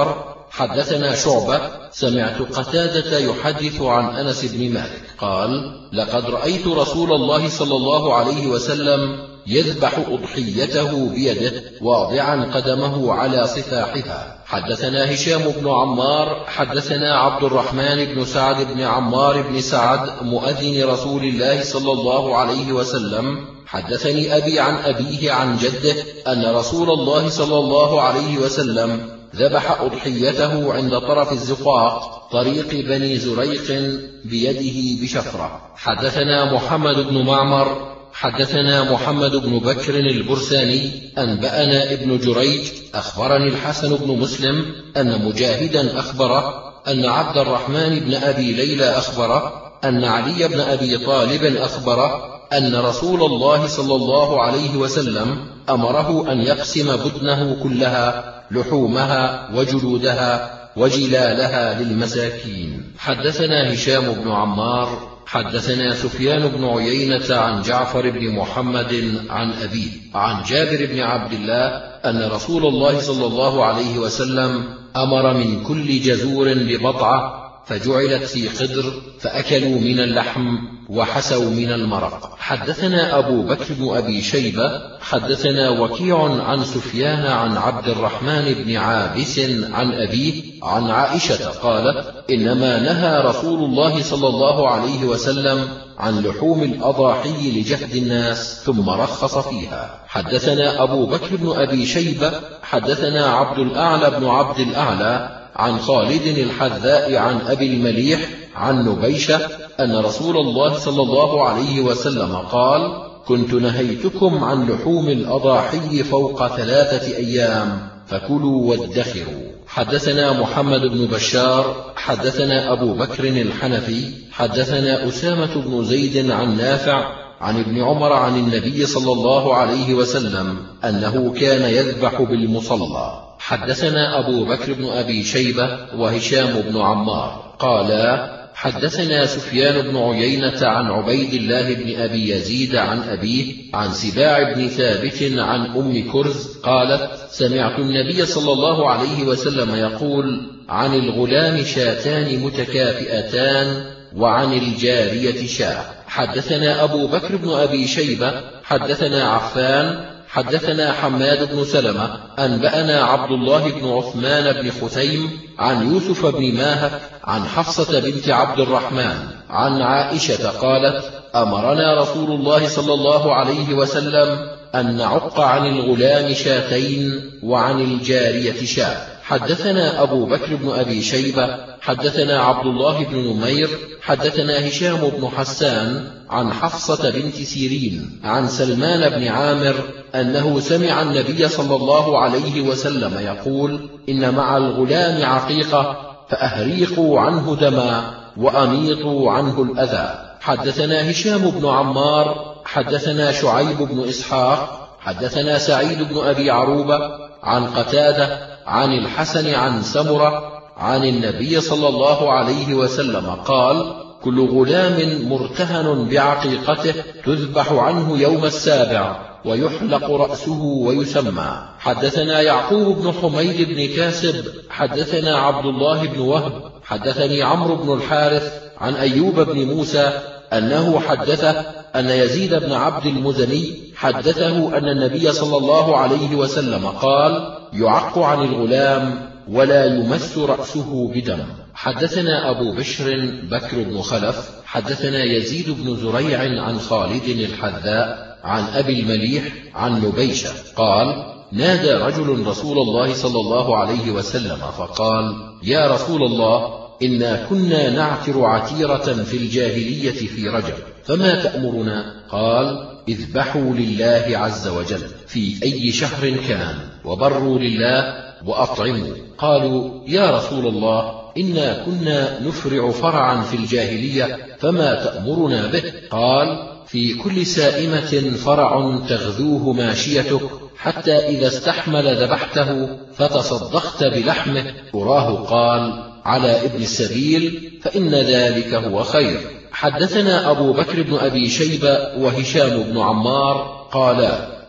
حدثنا شعبة سمعت قتادة يحدث عن أنس بن مالك قال: لقد رأيت رسول الله صلى الله عليه وسلم يذبح أضحيته بيده واضعا قدمه على صفاحها. حدثنا هشام بن عمار حدثنا عبد الرحمن بن سعد بن عمار بن سعد مؤذن رسول الله صلى الله عليه وسلم حدثني أبي عن أبيه عن جده أن رسول الله صلى الله عليه وسلم ذبح أضحيته عند طرف الزقاق طريق بني زريق بيده بشفرة. حدثنا محمد بن معمر حدثنا محمد بن بكر البرساني أنبأنا ابن جريج أخبرني الحسن بن مسلم أن مجاهدا أخبره أن عبد الرحمن بن أبي ليلى أخبره أن علي بن أبي طالب أخبره أن رسول الله صلى الله عليه وسلم أمره أن يقسم بدنه كلها لحومها وجلودها وجلالها للمساكين. حدثنا هشام بن عمار حدثنا سفيان بن عيينة عن جعفر بن محمد عن أبيه عن جابر بن عبد الله أن رسول الله صلى الله عليه وسلم أمر من كل جزور ببضعة فجعلت في قدر فأكلوا من اللحم وحسوا من المرق. حدثنا أبو بكر بن أبي شيبة حدثنا وكيع عن سفيان عن عبد الرحمن بن عابس عن أبيه عن عائشة قالت: إنما نهى رسول الله صلى الله عليه وسلم عن لحوم الأضاحي لجهد الناس ثم رخص فيها. حدثنا أبو بكر بن أبي شيبة حدثنا عبد الأعلى بن عبد الأعلى عن خالد الحذاء عن أبي المليح عن نبيشة أن رسول الله صلى الله عليه وسلم قال: كنت نهيتكم عن لحوم الأضاحي فوق ثلاثة أيام فكلوا وادخروا. حدثنا محمد بن بشار حدثنا أبو بكر الحنفي حدثنا أسامة بن زيد عن نافع عن ابن عمر عن النبي صلى الله عليه وسلم أنه كان يذبح بالمصلى. حدثنا أبو بكر بن أبي شيبة وهشام بن عمار قالا: حدثنا سفيان بن عيينة عن عبيد الله بن أبي يزيد عن أبيه عن سباع بن ثابت عن أم كرز قالت: سمعت النبي صلى الله عليه وسلم يقول: عن الغلام شاتان متكافئتان وعن الجارية شاة. حدثنا أبو بكر بن أبي شيبة حدثنا عفان حدثنا حماد بن سلمة أنبأنا عبد الله بن عثمان بن خثيم عن يوسف بن ماهك عن حفصة بنت عبد الرحمن عن عائشة قالت: أمرنا رسول الله صلى الله عليه وسلم أن نعق عن الغلام شاتين وعن الجارية شاة. حدثنا أبو بكر بن أبي شيبة حدثنا عبد الله بن نمير حدثنا هشام بن حسان عن حفصة بنت سيرين عن سلمان بن عامر أنه سمع النبي صلى الله عليه وسلم يقول: إن مع الغلام عقيقة فأهريقوا عنه دما وأميطوا عنه الأذى. حدثنا هشام بن عمار حدثنا شعيب بن إسحاق حدثنا سعيد بن أبي عروبة عن قتادة عن الحسن عن سمرة عن النبي صلى الله عليه وسلم قال: كل غلام مرتهن بعقيقته تذبح عنه يوم السابع ويحلق رأسه ويسمى. حدثنا يعقوب بن حميد بن كاسب حدثنا عبد الله بن وهب حدثني عمرو بن الحارث عن أيوب بن موسى أنه حدثه أن يزيد بن عبد المزني حدثه أن النبي صلى الله عليه وسلم قال: يعق عن الغلام ولا يمس رأسه بدم. حدثنا أبو بشر بكر بن خلف حدثنا يزيد بن زريع عن خالد الحذاء عن أبي المليح عن نبيشة قال: نادى رجل رسول الله صلى الله عليه وسلم فقال: يا رسول الله، إنا كنا نعتر عتيرة في الجاهلية في رجب، فما تأمرنا؟ قال: اذبحوا لله عز وجل في أي شهر كان، وبروا لله وأطعموا. قالوا: يا رسول الله، إنا كنا نفرع فرعا في الجاهلية، فما تأمرنا به؟ قال: في كل سائمة فرع تغذوه ماشيتك، حتى إذا استحمل ذبحته فتصدقت بلحمه. أراه قال: على ابن السبيل، فإن ذلك هو خير. حدثنا أبو بكر بن أبي شيبة وهشام بن عمار قالا: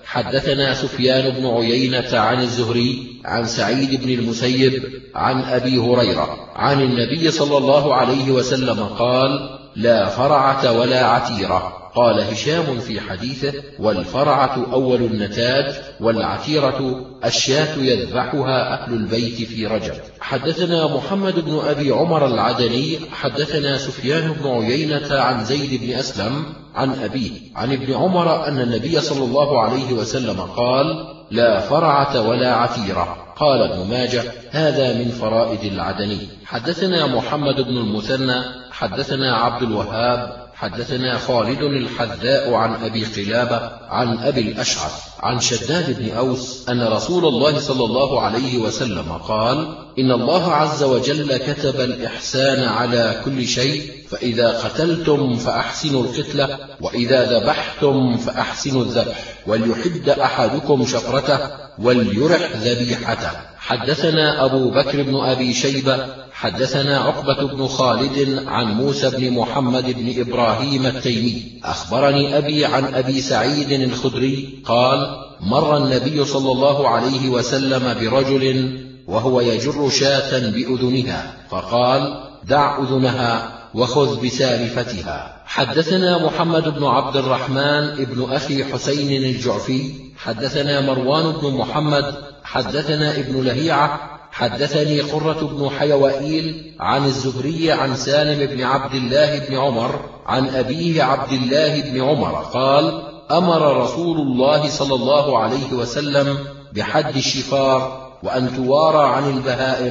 حدثنا سفيان بن عيينة عن الزهري عن سعيد بن المسيب عن أبي هريرة عن النبي صلى الله عليه وسلم قال: لا فرعة ولا عتيرة. قال هشام في حديثه: والفرعة أول النتاج، والعتيرة الشاة يذبحها أهل البيت في رجب. حدثنا محمد بن أبي عمر العدني حدثنا سفيان بن عيينة عن زيد بن أسلم عن أبيه عن ابن عمر أن النبي صلى الله عليه وسلم قال: لا فرعة ولا عتيرة. قال ابن ماجه: هذا من فرائد العدني. حدثنا محمد بن المثنى حدثنا عبد الوهاب حدثنا خالد الحذاء عن أبي قلابة عن أبي الأشعث عن شداد بن أوس أن رسول الله صلى الله عليه وسلم قال: إن الله عز وجل كتب الإحسان على كل شيء، فإذا قتلتم فأحسنوا القتلة، وإذا ذبحتم فأحسنوا الذبح، وليحد أحدكم شفرته وليرح ذبيحته. حدثنا أبو بكر بن أبي شيبة حدثنا عقبة بن خالد عن موسى بن محمد بن إبراهيم التيمي أخبرني أبي عن أبي سعيد الخدري قال: مر النبي صلى الله عليه وسلم برجل وهو يجر شاة بأذنها، فقال: دع أذنها وخذ بسالفتها. حدثنا محمد بن عبد الرحمن ابن أخي حسين الجعفي حدثنا مروان بن محمد حدثنا ابن لهيعة حدثني قرة بن حيوائيل عن الزهري عن سالم بن عبد الله بن عمر عن أبيه عبد الله بن عمر قال: أمر رسول الله صلى الله عليه وسلم بحد الشفار وأن توارى عن البهائم،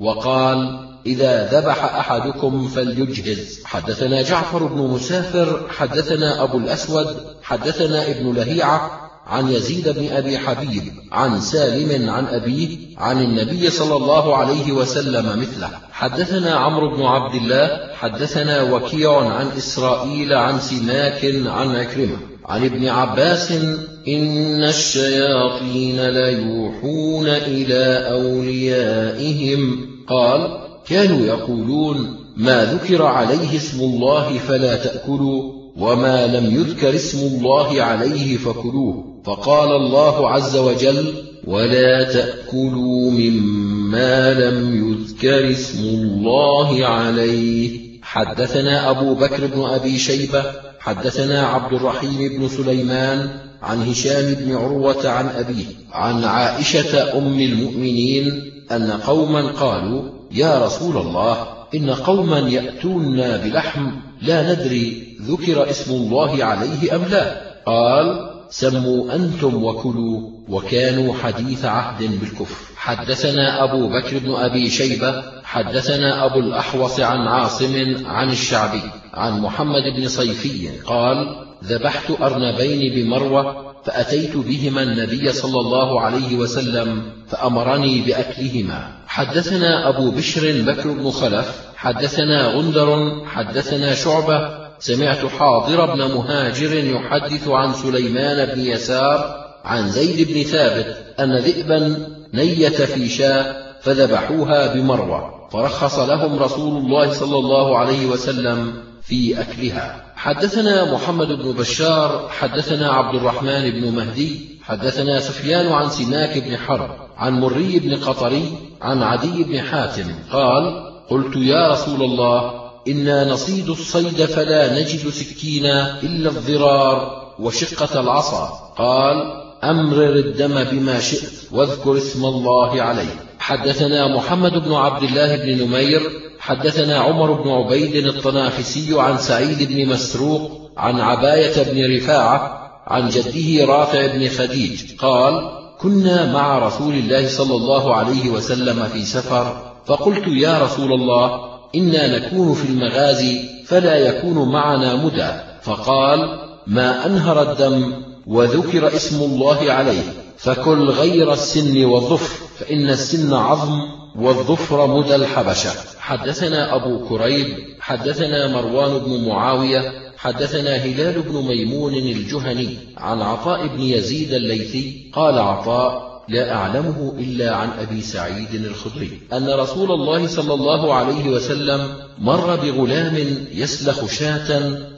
وقال: إذا ذبح أحدكم فليجهز. حدثنا جعفر بن مسافر حدثنا أبو الأسود حدثنا ابن لهيعة عن يزيد بن أبي حبيب عن سالم عن أبيه عن النبي صلى الله عليه وسلم مثله. حدثنا عمرو بن عبد الله حدثنا وكيع عن إسرائيل عن سماك عن عكرمة عن ابن عباس: إن الشياطين ليوحون إلى أوليائهم. قال: كانوا يقولون: ما ذكر عليه اسم الله فلا تأكلوا، وما لم يذكر اسم الله عليه فكلوه. فقال الله عز وجل: ولا تأكلوا مما لم يذكر اسم الله عليه. حدثنا أبو بكر بن أبي شيبة حدثنا عبد الرحيم بن سليمان عن هشام بن عروة عن أبيه عن عائشة أم المؤمنين أن قوما قالوا: يا رسول الله، إن قوما يأتوننا بلحم لا ندري ذكر اسم الله عليه أم لا. قال: سموا أنتم وكلوا، وكانوا حديث عهد بالكفر. حدثنا أبو بكر بن أبي شيبة حدثنا أبو الأحوص عن عاصم عن الشعبي عن محمد بن صيفي قال: ذبحت أرنبين بمروة فأتيت بهما النبي صلى الله عليه وسلم فأمرني بأكلهما. حدثنا أبو بشر بكر بن خلف حدثنا غندر حدثنا شعبة سمعت حاضر بن مهاجر يحدث عن سليمان بن يسار عن زيد بن ثابت أن ذئبا نيت في شاة فذبحوها بمروة، فرخص لهم رسول الله صلى الله عليه وسلم في أكلها. حدثنا محمد بن بشار حدثنا عبد الرحمن بن مهدي حدثنا سفيان عن سماك بن حرب عن مري بن قطري عن عدي بن حاتم قال: قلت: يا رسول الله، إنا نصيد الصيد فلا نجد سكينا إلا الضرار وشقة العصا. قال: أمرر الدم بما شئت واذكر اسم الله عليه. حدثنا محمد بن عبد الله بن نمير حدثنا عمر بن عبيد الطنافسي عن سعيد بن مسروق عن عباية بن رفاعة عن جده رافع بن خديج قال: كنا مع رسول الله صلى الله عليه وسلم في سفر، فقلت: يا رسول الله، إنا نكون في المغازي فلا يكون معنا مدى. فقال: ما أنهر الدم وذكر اسم الله عليه فكل غير السن والظفر، فإن السن عظم والظفر مدى الحبشة. حدثنا أبو كريب حدثنا مروان بن معاوية حدثنا هلال بن ميمون الجهني عن عطاء بن يزيد الليثي قال عطاء: لا أعلمه إلا عن أبي سعيد الخدري أن رسول الله صلى الله عليه وسلم مر بغلام يسلخ شاة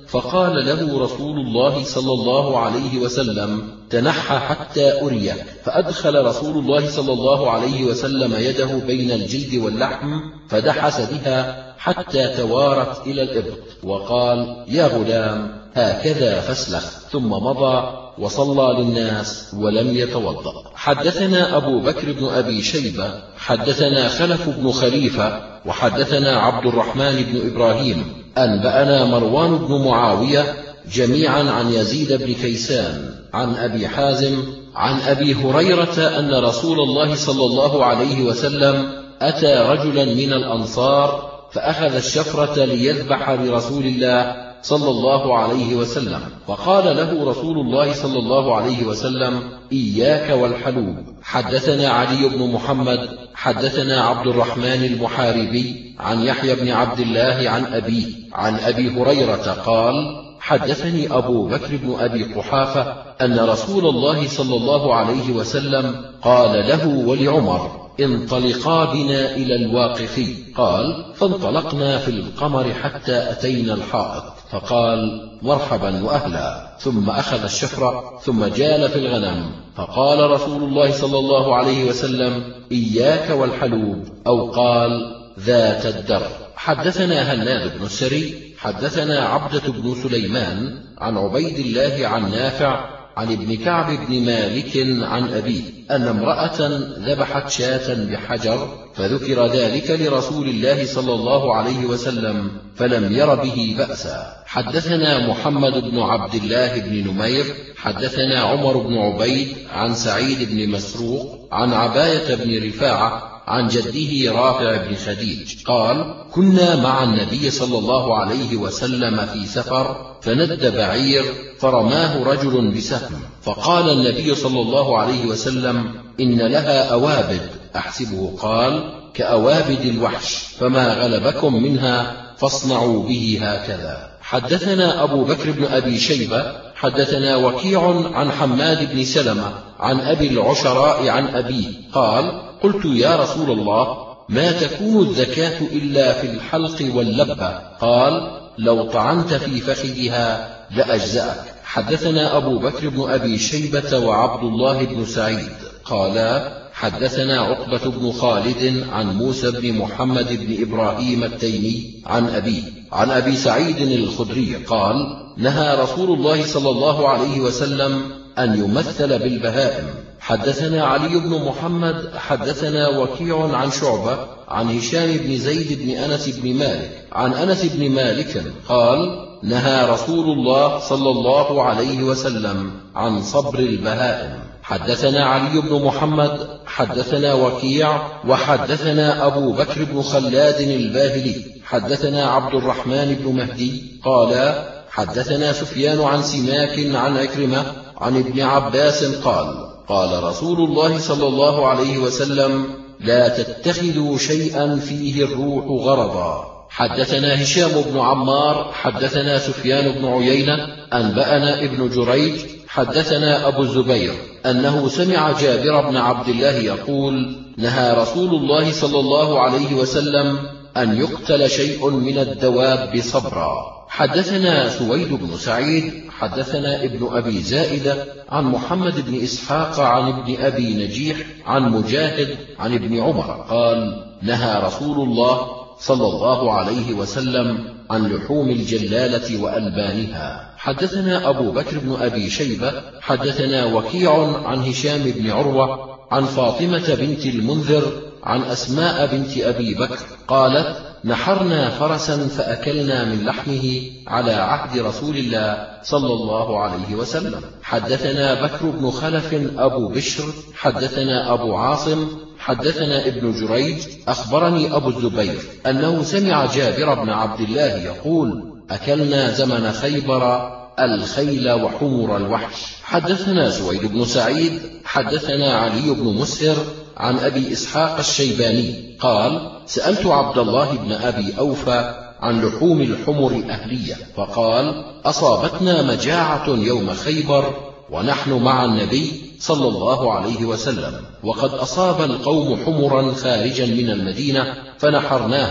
فقال له رسول الله صلى الله عليه وسلم: تنحى حتى أريك. فأدخل رسول الله صلى الله عليه وسلم يده بين الجلد واللحم فدحس بها حتى توارت إلى الإبط، وقال: يا غلام هكذا فاسلخ، ثم مضى وصلى للناس ولم يتوضأ. حدثنا أبو بكر بن أبي شيبة حدثنا خلف بن خليفة وحدثنا عبد الرحمن بن إبراهيم أنبأنا مروان بن معاوية جميعا عن يزيد بن كيسان عن أبي حازم عن أبي هريرة أن رسول الله صلى الله عليه وسلم أتى رجلا من الأنصار فأخذ الشفرة ليذبح لرسول الله صلى الله عليه وسلم، فقال له رسول الله صلى الله عليه وسلم: إياك والحلوب. حدثنا علي بن محمد حدثنا عبد الرحمن المحاربي عن يحيى بن عبد الله عن أبيه عن أبي هريرة قال: حدثني أبو بكر بن أبي قحافة أن رسول الله صلى الله عليه وسلم قال له ولعمر: انطلقا بنا إلى الواقفي. قال: فانطلقنا في القمر حتى أتينا الحائط، فقال: مرحبا وأهلا، ثم أخذ الشفرة ثم جال في الغنم، فقال رسول الله صلى الله عليه وسلم: إياك والحلوب، أو قال: ذات الدر. حدثنا هناد بن السري حدثنا عبدة بن سليمان عن عبيد الله عن نافع عن ابن كعب بن مالك عن أبيه أن امرأة ذبحت شاة بحجر، فذكر ذلك لرسول الله صلى الله عليه وسلم فلم ير به بأسا. حدثنا محمد بن عبد الله بن نمير حدثنا عمر بن عبيد عن سعيد بن مسروق عن عباية بن رفاعة عن جده رافع بن خديج قال: كنا مع النبي صلى الله عليه وسلم في سفر، فند بعير فرماه رجل بسهم، فقال النبي صلى الله عليه وسلم: إن لها أوابد. أحسبه قال: كأوابد الوحش، فما غلبكم منها فاصنعوا به هكذا. حدثنا أبو بكر بن أبي شيبة حدثنا وكيع عن حماد بن سلمة عن أبي العشراء عن أبيه قال: قلت يا رسول الله، ما تكون الزكاة إلا في الحلق واللبة؟ قال: لو طعنت في فخذها لأجزأك. حدثنا أبو بكر بن أبي شيبة وعبد الله بن سعيد قالا: حدثنا عقبة بن خالد عن موسى بن محمد بن إبراهيم التيمي عن أبيه عن أبي سعيد الخدري قال: نهى رسول الله صلى الله عليه وسلم أن يمثل بالبهائم. حدثنا علي بن محمد حدثنا وكيع عن شعبة عن هشام بن زيد بن أنس بن مالك عن أنس بن مالك قال: نهى رسول الله صلى الله عليه وسلم عن صبر البهائم. حدثنا علي بن محمد حدثنا وكيع وحدثنا أبو بكر بن خلاد الباهلي حدثنا عبد الرحمن بن مهدي قال: حدثنا سفيان عن سماك عن عكرمة عن ابن عباس قال: قال رسول الله صلى الله عليه وسلم: لا تتخذوا شيئا فيه الروح غرضا. حدثنا هشام بن عمار حدثنا سفيان بن عيينة أنبأنا ابن جريج حدثنا أبو الزبير أنه سمع جابر بن عبد الله يقول: نهى رسول الله صلى الله عليه وسلم أن يقتل شيء من الدواب صبرا. حدثنا سويد بن سعيد حدثنا ابن أبي زائدة عن محمد بن إسحاق عن ابن أبي نجيح عن مجاهد عن ابن عمر قال: نهى رسول الله صلى الله عليه وسلم عن لحوم الجلالة وألبانها. حدثنا أبو بكر بن أبي شيبة حدثنا وكيع عن هشام بن عروة عن فاطمة بنت المنذر عن أسماء بنت أبي بكر قالت: نحرنا فرسا فأكلنا من لحمه على عهد رسول الله صلى الله عليه وسلم. حدثنا بكر بن خلف أبو بشر حدثنا أبو عاصم حدثنا ابن جريج أخبرني أبو الزبير أنه سمع جابر بن عبد الله يقول: أكلنا زمن خيبر الخيل وحمر الوحش. حدثنا سويد بن سعيد حدثنا علي بن مسهر عن أبي إسحاق الشيباني قال: سألت عبد الله بن أبي أوفى عن لحوم الحمر الأهلية، فقال: أصابتنا مجاعة يوم خيبر ونحن مع النبي صلى الله عليه وسلم، وقد أصاب القوم حمرا خارجا من المدينة فنحرناها،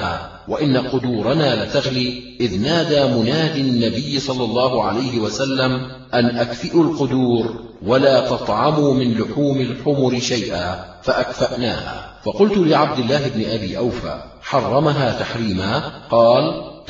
وإن قدورنا لتغلي، إذ نادى منادي النبي صلى الله عليه وسلم أن أكفئوا القدور ولا تطعموا من لحوم الحمر شيئا، فأكفأناها. فقلت لعبد الله بن أبي أوفى: حرمها تحريما؟ قال: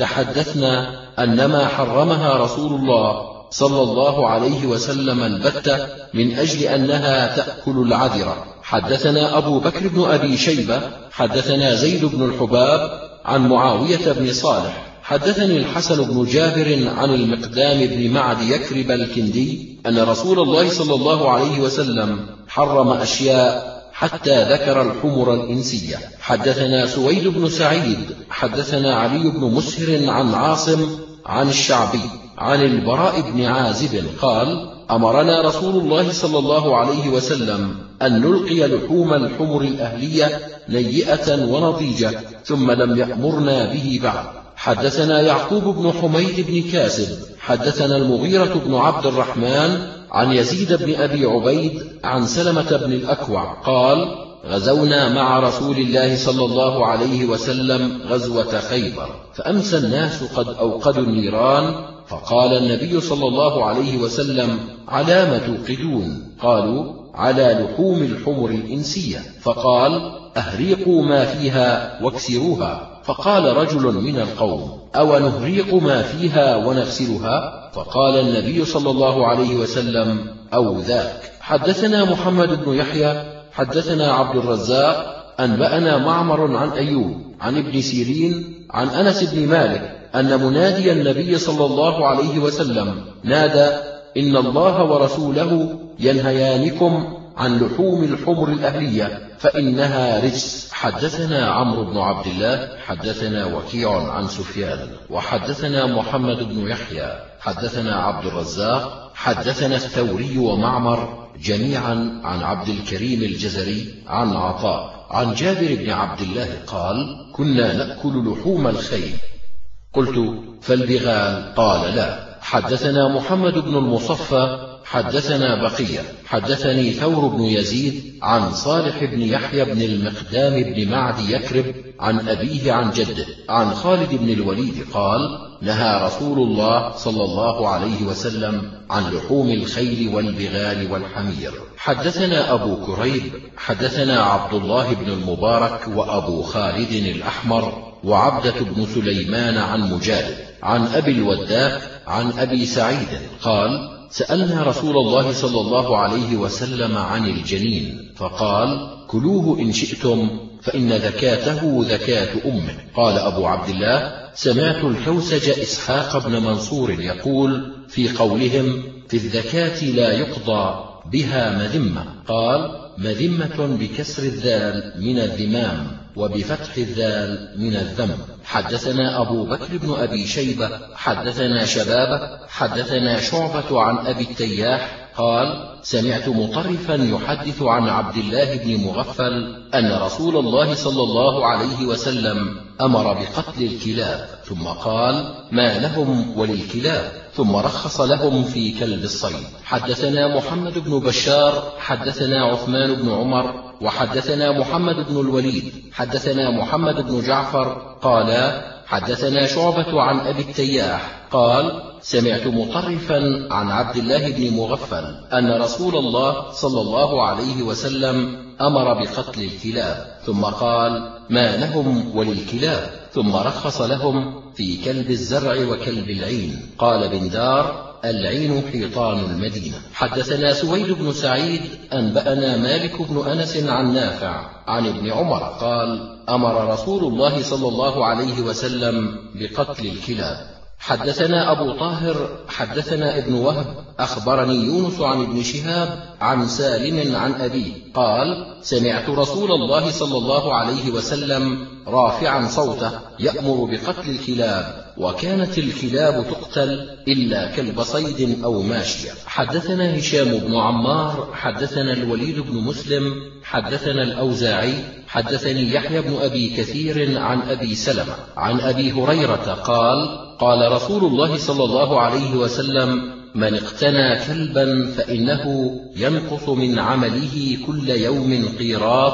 تحدثنا أنما حرمها رسول الله صلى الله عليه وسلم البتة من أجل أنها تأكل العذرة. حدثنا أبو بكر بن أبي شيبة حدثنا زيد بن الحباب عن معاوية بن صالح حدثني الحسن بن جابر عن المقدام بن معد يكرب الكندي أن رسول الله صلى الله عليه وسلم حرم أشياء حتى ذكر الحمر الإنسية. حدثنا سويد بن سعيد حدثنا علي بن مسهر عن عاصم عن الشعبي عن البراء بن عازب قال: أمرنا رسول الله صلى الله عليه وسلم أن نلقي لحوم الحمر الأهلية نيئة ونضيجة، ثم لم يأمرنا به بعد. حدثنا يعقوب بن حميد بن كاسب حدثنا المغيرة بن عبد الرحمن عن يزيد بن أبي عبيد عن سلمة بن الأكوع قال: غزونا مع رسول الله صلى الله عليه وسلم غزوة خيبر، فأمسى الناس قد أوقدوا النيران، فقال النبي صلى الله عليه وسلم: على ما توقدون؟ قالوا: على لحوم الحمر الإنسية. فقال: أهريقوا ما فيها واكسروها. فقال رجل من القوم: أو نهريق ما فيها ونغسلها؟ فقال النبي صلى الله عليه وسلم: أو ذاك. حدثنا محمد بن يحيى حدثنا عبد الرزاق أنبأنا معمر عن أيوب عن ابن سيرين عن أنس بن مالك أن منادي النبي صلى الله عليه وسلم نادى: إن الله ورسوله ينهيانكم عن لحوم الحمر الأهلية فإنها رجس. حدثنا عمرو بن عبد الله حدثنا وكيع عن سفيان وحدثنا محمد بن يحيى حدثنا عبد الرزاق حدثنا الثوري ومعمر جميعا عن عبد الكريم الجزري عن عطاء عن جابر بن عبد الله قال: كنا نأكل لحوم الخيل. قلت: فالبغال؟ قال: لا. حدثنا محمد بن المصفى حدثنا بقية حدثني ثور بن يزيد عن صالح بن يحيى بن المقدام بن معد يكرب عن أبيه عن جده عن خالد بن الوليد قال: نهى رسول الله صلى الله عليه وسلم عن لحوم الخيل والبغال والحمير. حدثنا أبو كريب حدثنا عبد الله بن المبارك وأبو خالد الأحمر وعبدة بن سليمان عن مجالد عن أبي الوداك عن أبي سعيد قال: سألنا رسول الله صلى الله عليه وسلم عن الجنين فقال: كلوه إن شئتم فإن ذكاته ذكاة أمه. قال أبو عبد الله: سمعت الكوسج إسحاق بن منصور يقول في قولهم: في الذكاة لا يقضى بها مذمة. قال: مذمة بكسر الذال من الذمام وبفتح الذال من الذم. حدثنا أبو بكر بن أبي شيبة حدثنا شبابة حدثنا شعبة عن أبي التياح قال: سمعت مطرفا يحدث عن عبد الله بن مغفل أن رسول الله صلى الله عليه وسلم أمر بقتل الكلاب، ثم قال: ما لهم وللكلاب، ثم رخص لهم في كلب الصيد. حدثنا محمد بن بشار حدثنا عثمان بن عمر وحدثنا محمد بن الوليد حدثنا محمد بن جعفر قال: حدثنا شعبة عن أبي التياح قال: سمعت مطرفا عن عبد الله بن مغفل أن رسول الله صلى الله عليه وسلم أمر بقتل الكلاب، ثم قال: ما لهم وللكلاب، ثم رخص لهم في كلب الزرع وكلب العين. قال بندار: العين حيطان المدينة. حدثنا سويد بن سعيد أنبأنا مالك بن أنس عن نافع عن ابن عمر قال: أمر رسول الله صلى الله عليه وسلم بقتل الكلاب. حدثنا أبو طاهر حدثنا ابن وهب أخبرني يونس عن ابن شهاب عن سالم عن أبيه قال: سمعت رسول الله صلى الله عليه وسلم رافعا صوته يأمر بقتل الكلاب، وكانت الكلاب تقتل إلا كلب صيد أو ماشية. حدثنا هشام بن عمار حدثنا الوليد بن مسلم حدثنا الأوزاعي حدثني يحيى بن أبي كثير عن أبي سلمة عن أبي هريرة قال: قال رسول الله صلى الله عليه وسلم: من اقتنى كلبا فإنه ينقص من عمله كل يوم قيراط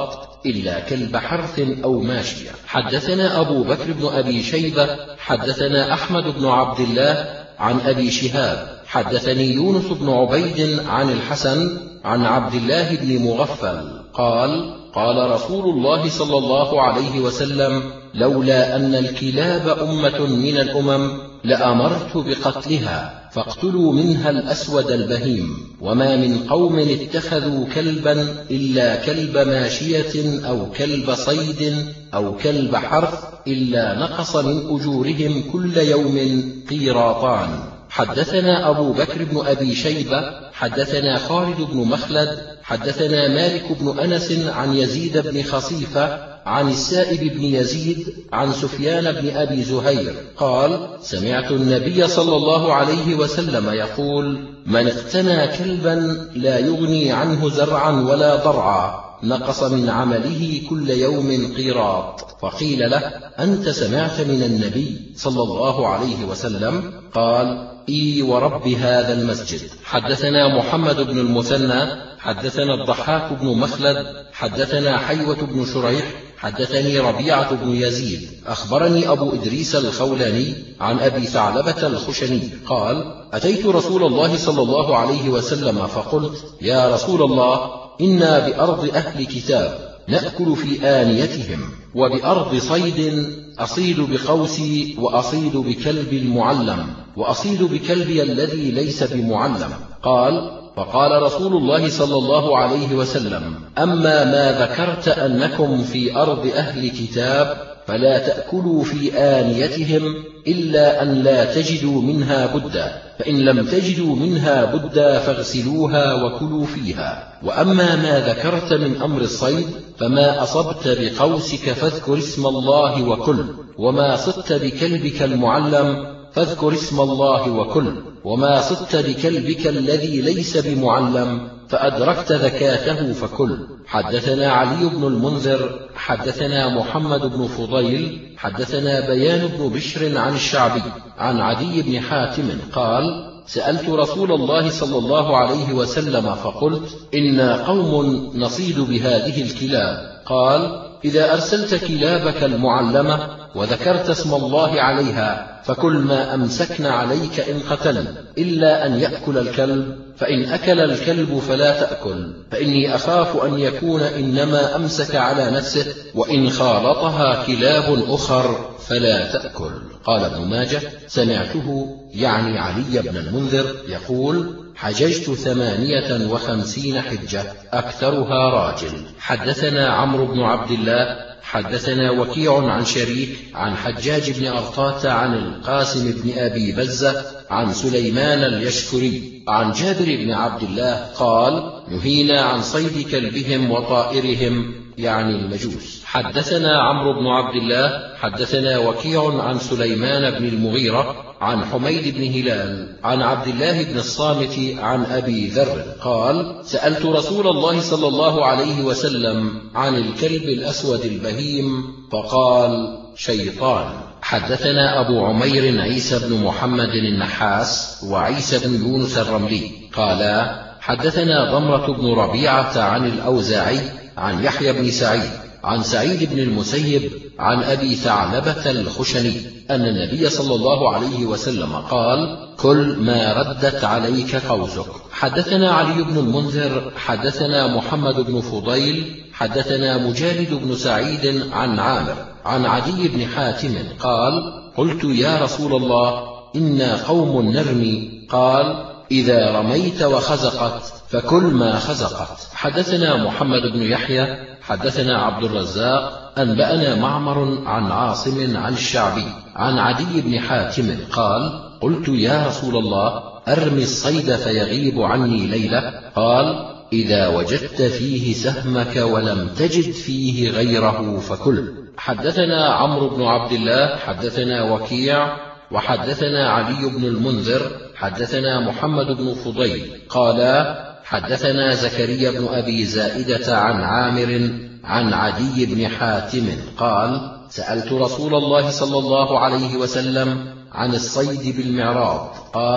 إلا كلب حرث أو ماشية. حدثنا أبو بكر بن أبي شيبة حدثنا أحمد بن عبد الله عن أبي شهاب حدثني يونس بن عبيد عن الحسن عن عبد الله بن مغفل قال قال رسول الله صلى الله عليه وسلم لولا أن الكلاب أمة من الأمم لأمرت بقتلها فاقتلوا منها الأسود البهيم، وما من قوم اتخذوا كلبا إلا كلب ماشية أو كلب صيد أو كلب حرث إلا نقص من أجورهم كل يوم قيراطان. حدثنا أبو بكر بن أبي شيبة حدثنا خالد بن مخلد حدثنا مالك بن أنس عن يزيد بن خصيفة عن السائب بن يزيد عن سفيان بن أبي زهير قال سمعت النبي صلى الله عليه وسلم يقول من اقتنى كلبا لا يغني عنه زرعا ولا ضرعا نقص من عمله كل يوم قيراط. فقيل له أنت سمعت من النبي صلى الله عليه وسلم؟ قال إي ورب هذا المسجد. حدثنا محمد بن المثنى حدثنا الضحاك بن مخلد حدثنا حيوة بن شريح حدثني ربيعة بن يزيد أخبرني أبو إدريس الخولاني عن أبي ثعلبة الخشني قال أتيت رسول الله صلى الله عليه وسلم فقلت يا رسول الله إنا بأرض أهل كتاب نأكل في آنيتهم، وبأرض صيد أصيد بقوسي وأصيد بكلب المعلم وأصيد بكلبي الذي ليس بمعلم. قال فقال رسول الله صلى الله عليه وسلم أما ما ذكرت أنكم في أرض أهل كتاب فلا تأكلوا في آنيتهم إلا أن لا تجدوا منها بدا، فإن لم تجدوا منها بدا فاغسلوها وكلوا فيها. وأما ما ذكرت من أمر الصيد فما أصبت بقوسك فاذكر اسم الله وكل، وما صدت بكلبك المعلم فاذكر اسم الله وكل، وما صدت بكلبك الذي ليس بمعلم فأدركت ذكاته فكل. حدثنا علي بن المنذر حدثنا محمد بن فضيل حدثنا بيان بن بشر عن الشعبي عن عدي بن حاتم قال سألت رسول الله صلى الله عليه وسلم فقلت إنا قوم نصيد بهذه الكلاب. قال إذا أرسلت كلابك المعلمة وذكرت اسم الله عليها فكل ما أمسكن عليك إن قتلن إلا أن يأكل الكلب، فإن أكل الكلب فلا تأكل، فإني أخاف أن يكون إنما أمسك على نفسه، وإن خالطها كلاب أخر فلا تأكل. قال ابن ماجه سمعته يعني علي بن المنذر يقول حججت ثمانية وخمسين حجة أكثرها راجل. حدثنا عمرو بن عبد الله حدثنا وكيع عن شريك عن حجاج بن أرطاة عن القاسم بن أبي بزة عن سليمان اليشكري عن جابر بن عبد الله قال نهينا عن صيد كلبهم وطائرهم يعني المجوس. حدثنا عمرو بن عبد الله حدثنا وكيع عن سليمان بن المغيرة عن حميد بن هلال عن عبد الله بن الصامت عن أبي ذر قال سألت رسول الله صلى الله عليه وسلم عن الكلب الأسود البهيم فقال شيطان. حدثنا أبو عمير عيسى بن محمد النحاس وعيسى بن يونس الرملي قالا حدثنا ضمرة بن ربيعة عن الأوزاعي عن يحيى بن سعيد عن سعيد بن المسيب عن أبي ثعلبة الخشني أن النبي صلى الله عليه وسلم قال كل ما ردت عليك قوسك. حدثنا علي بن المنذر حدثنا محمد بن فضيل حدثنا مجالد بن سعيد عن عامر عن عدي بن حاتم قال قلت يا رسول الله إنا قوم نرمي، قال إذا رميت وخزقت فكل ما خزقت. حدثنا محمد بن يحيى حدثنا عبد الرزاق أنبأنا معمر عن عاصم عن الشعبي عن عدي بن حاتم قال قلت يا رسول الله أرمي الصيد فيغيب عني ليلة، قال إذا وجدت فيه سهمك ولم تجد فيه غيره فكل. حدثنا عمرو بن عبد الله حدثنا وكيع وحدثنا علي بن المنذر حدثنا محمد بن فضيل قالا حدثنا زكريا بن أبي زائدة عن عامر عن عدي بن حاتم قال سألت رسول الله صلى الله عليه وسلم عن الصيد بالمعراض قال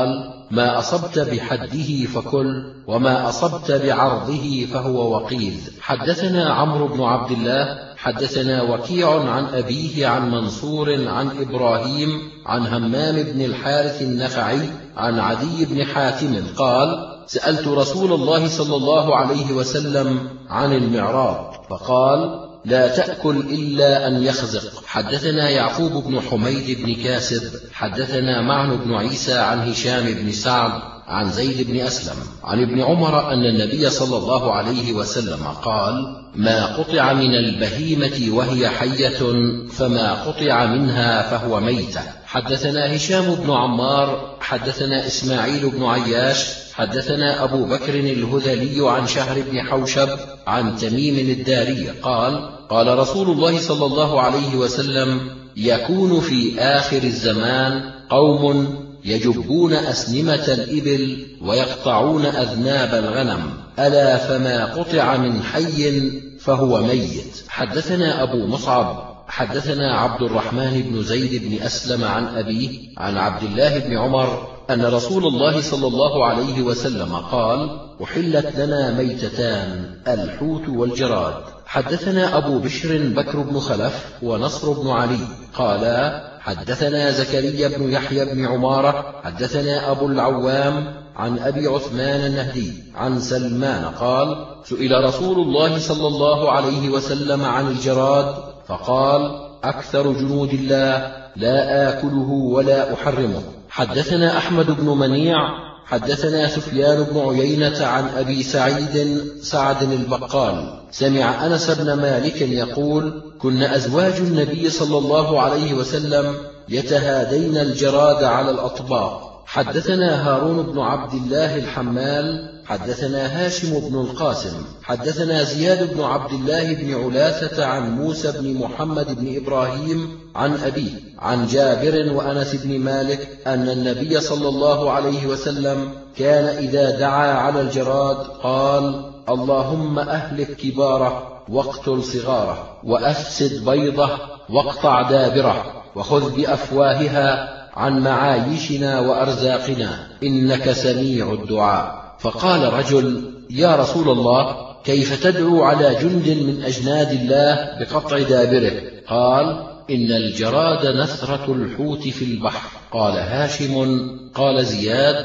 ما أصبت بحده فكل، وما أصبت بعرضه فهو وقيد. حدثنا عمرو بن عبد الله حدثنا وكيع عن أبيه عن منصور عن إبراهيم عن همام بن الحارث النخعي عن عدي بن حاتم قال: سألت رسول الله صلى الله عليه وسلم عن المعراض فقال: لا تأكل إلا أن يخزق. حدثنا يعقوب بن حميد بن كاسب حدثنا معن بن عيسى عن هشام بن سعد عن زيد بن أسلم عن ابن عمر أن النبي صلى الله عليه وسلم قال: ما قطع من البهيمة وهي حية فما قطع منها فهو ميتة. حدثنا هشام بن عمار حدثنا إسماعيل بن عياش حدثنا أبو بكر الهذلي عن شهر بن حوشب عن تميم الداري قال: قال رسول الله صلى الله عليه وسلم: يكون في آخر الزمان قوم يجبون أسنمة الإبل ويقطعون أذناب الغنم، ألا فما قطع من حي فهو ميت. حدثنا أبو مصعب حدثنا عبد الرحمن بن زيد بن أسلم عن أبيه عن عبد الله بن عمر أن رسول الله صلى الله عليه وسلم قال: أحلت لنا ميتتان، الحوت والجراد. حدثنا أبو بشر بكر بن خلف ونصر بن علي قالا: حدثنا زكريا بن يحيى بن عمارة حدثنا أبو العوام عن أبي عثمان النهدي عن سلمان قال: سئل رسول الله صلى الله عليه وسلم عن الجراد فقال: أكثر جنود الله، لا آكله ولا أحرمه. حدثنا أحمد بن منيع حدثنا سفيان بن عيينة عن أبي سعيد سعد البقال سمع أنس بن مالك يقول: كنا أزواج النبي صلى الله عليه وسلم يتهادين الجراد على الأطباق. حدثنا هارون بن عبد الله الحمال حدثنا هاشم بن القاسم حدثنا زياد بن عبد الله بن علاثة عن موسى بن محمد بن إبراهيم عن أبيه عن جابر وأنس بن مالك أن النبي صلى الله عليه وسلم كان إذا دعا على الجراد قال: اللهم أهلك كباره واقتل صغاره وأفسد بيضه واقطع دابره وخذ بأفواهها عن معايشنا وأرزاقنا، إنك سميع الدعاء. فقال رجل: يا رسول الله، كيف تدعو على جند من أجناد الله بقطع دابره؟ قال: إن الجراد نثرة الحوت في البحر. قال هاشم: قال زياد: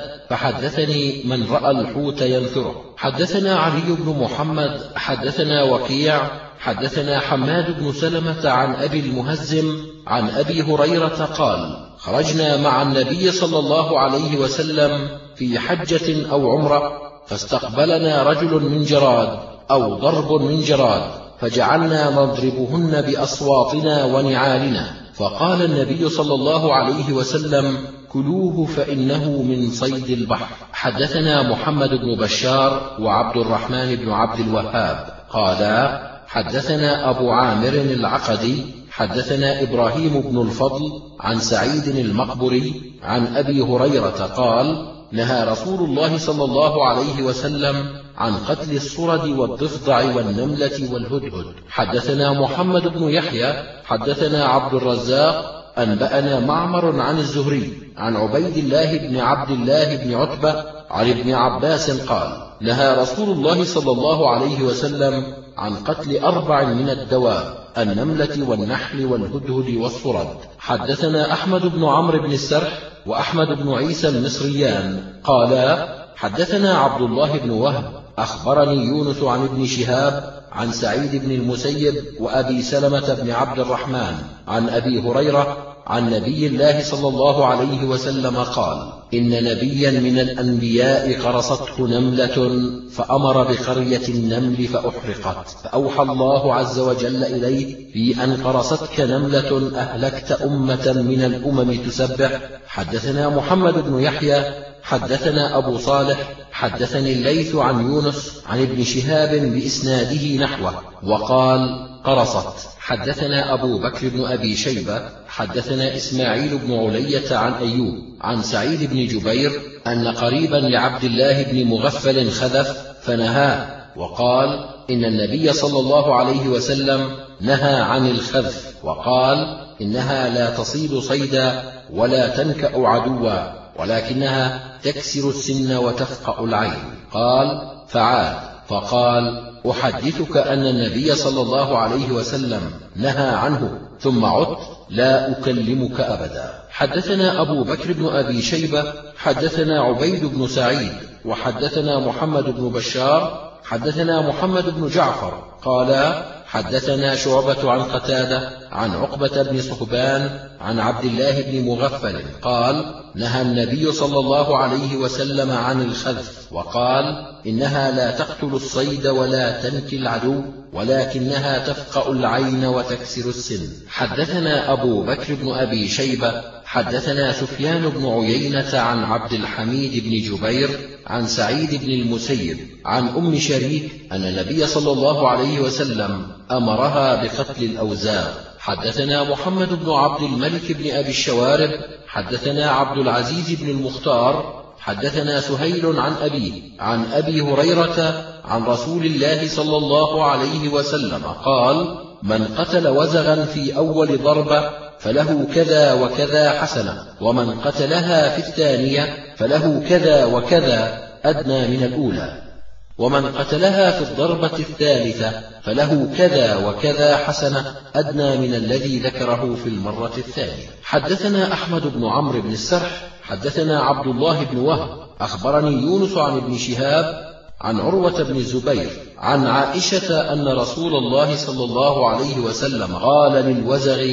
فحدثني من رأى الحوت ينثره. حدثنا علي بن محمد حدثنا وكيع حدثنا حماد بن سلمة عن أبي المهزم عن أبي هريرة قال: خرجنا مع النبي صلى الله عليه وسلم في حجة أو عمرة، فاستقبلنا رجل من جراد أو ضرب من جراد، فجعلنا نضربهن بأصواتنا ونعالنا، فقال النبي صلى الله عليه وسلم: كلوه فإنه من صيد البحر. حدثنا محمد بن بشار وعبد الرحمن بن عبد الوهاب قالا: حدثنا أبو عامر العقدي حدثنا إبراهيم بن الفضل عن سعيد المقبري عن أبي هريرة قال: نهى رسول الله صلى الله عليه وسلم عن قتل الصرد والضفدع والنملة والهدهد. حدثنا محمد بن يحيى حدثنا عبد الرزاق أنبأنا معمر عن الزهري عن عبيد الله بن عبد الله بن عتبة عن ابن عباس قال: نهى رسول الله صلى الله عليه وسلم عن قتل أربع من الدواب: النملة والنحل والهدهد والصرد. حدثنا أحمد بن عمرو بن السرح وأحمد بن عيسى المصريان قالا: حدثنا عبد الله بن وهب أخبرني يونس عن ابن شهاب عن سعيد بن المسيب وأبي سلمة بن عبد الرحمن عن أبي هريرة عن نبي الله صلى الله عليه وسلم قال: إن نبيا من الأنبياء قرصته نملة فأمر بقرية النمل فأحرقت، فأوحى الله عز وجل إليه في أن قرصتك نملة أهلكت أمة من الأمم تسبح. حدثنا محمد بن يحيى حدثنا أبو صالح حدثني الليث عن يونس عن ابن شهاب بإسناده نحوه وقال: قرصت. حدثنا أبو بكر بن أبي شيبة حدثنا إسماعيل بن علية عن أيوب عن سعيد بن جبير أن قريبا لعبد الله بن مغفل خذف فنهاه، وقال: إن النبي صلى الله عليه وسلم نهى عن الخذف، وقال: إنها لا تصيد صيدا ولا تنكأ عدوا. ولكنها تكسر السن وتفقأ العين. قال: فعاد فقال: أحدثك أن النبي صلى الله عليه وسلم نهى عنه، ثم عدت لا أكلمك أبدا. حدثنا أبو بكر بن أبي شيبة حدثنا عبيد بن سعيد وحدثنا محمد بن بشار حدثنا محمد بن جعفر قال: حدثنا شعبة عن قتادة عن عقبة بن صهبان عن عبد الله بن مغفل قال: نهى النبي صلى الله عليه وسلم عن الخذف، وقال: إنها لا تقتل الصيد ولا تنكي العدو، ولكنها تفقأ العين وتكسر السن. حدثنا أبو بكر بن أبي شيبة حدثنا سفيان بن عيينة عن عبد الحميد بن جبير عن سعيد بن المسيب عن أم شريك أن النبي صلى الله عليه وسلم أمرها بقتل الأوزاغ. حدثنا محمد بن عبد الملك بن أبي الشوارب حدثنا عبد العزيز بن المختار حدثنا سهيل عن أبيه عن أبي هريرة عن رسول الله صلى الله عليه وسلم قال: من قتل وزغا في أول ضربة فله كذا وكذا حسنة، ومن قتلها في الثانية فله كذا وكذا أدنى من الأولى، ومن قتلها في الضربة الثالثة فله كذا وكذا حسنة أدنى من الذي ذكره في المرة الثانية. حدثنا أحمد بن عمرو بن السرح حدثنا عبد الله بن وهب أخبرني يونس عن ابن شهاب عن عروة بن الزبير عن عائشة أن رسول الله صلى الله عليه وسلم قال للوزغ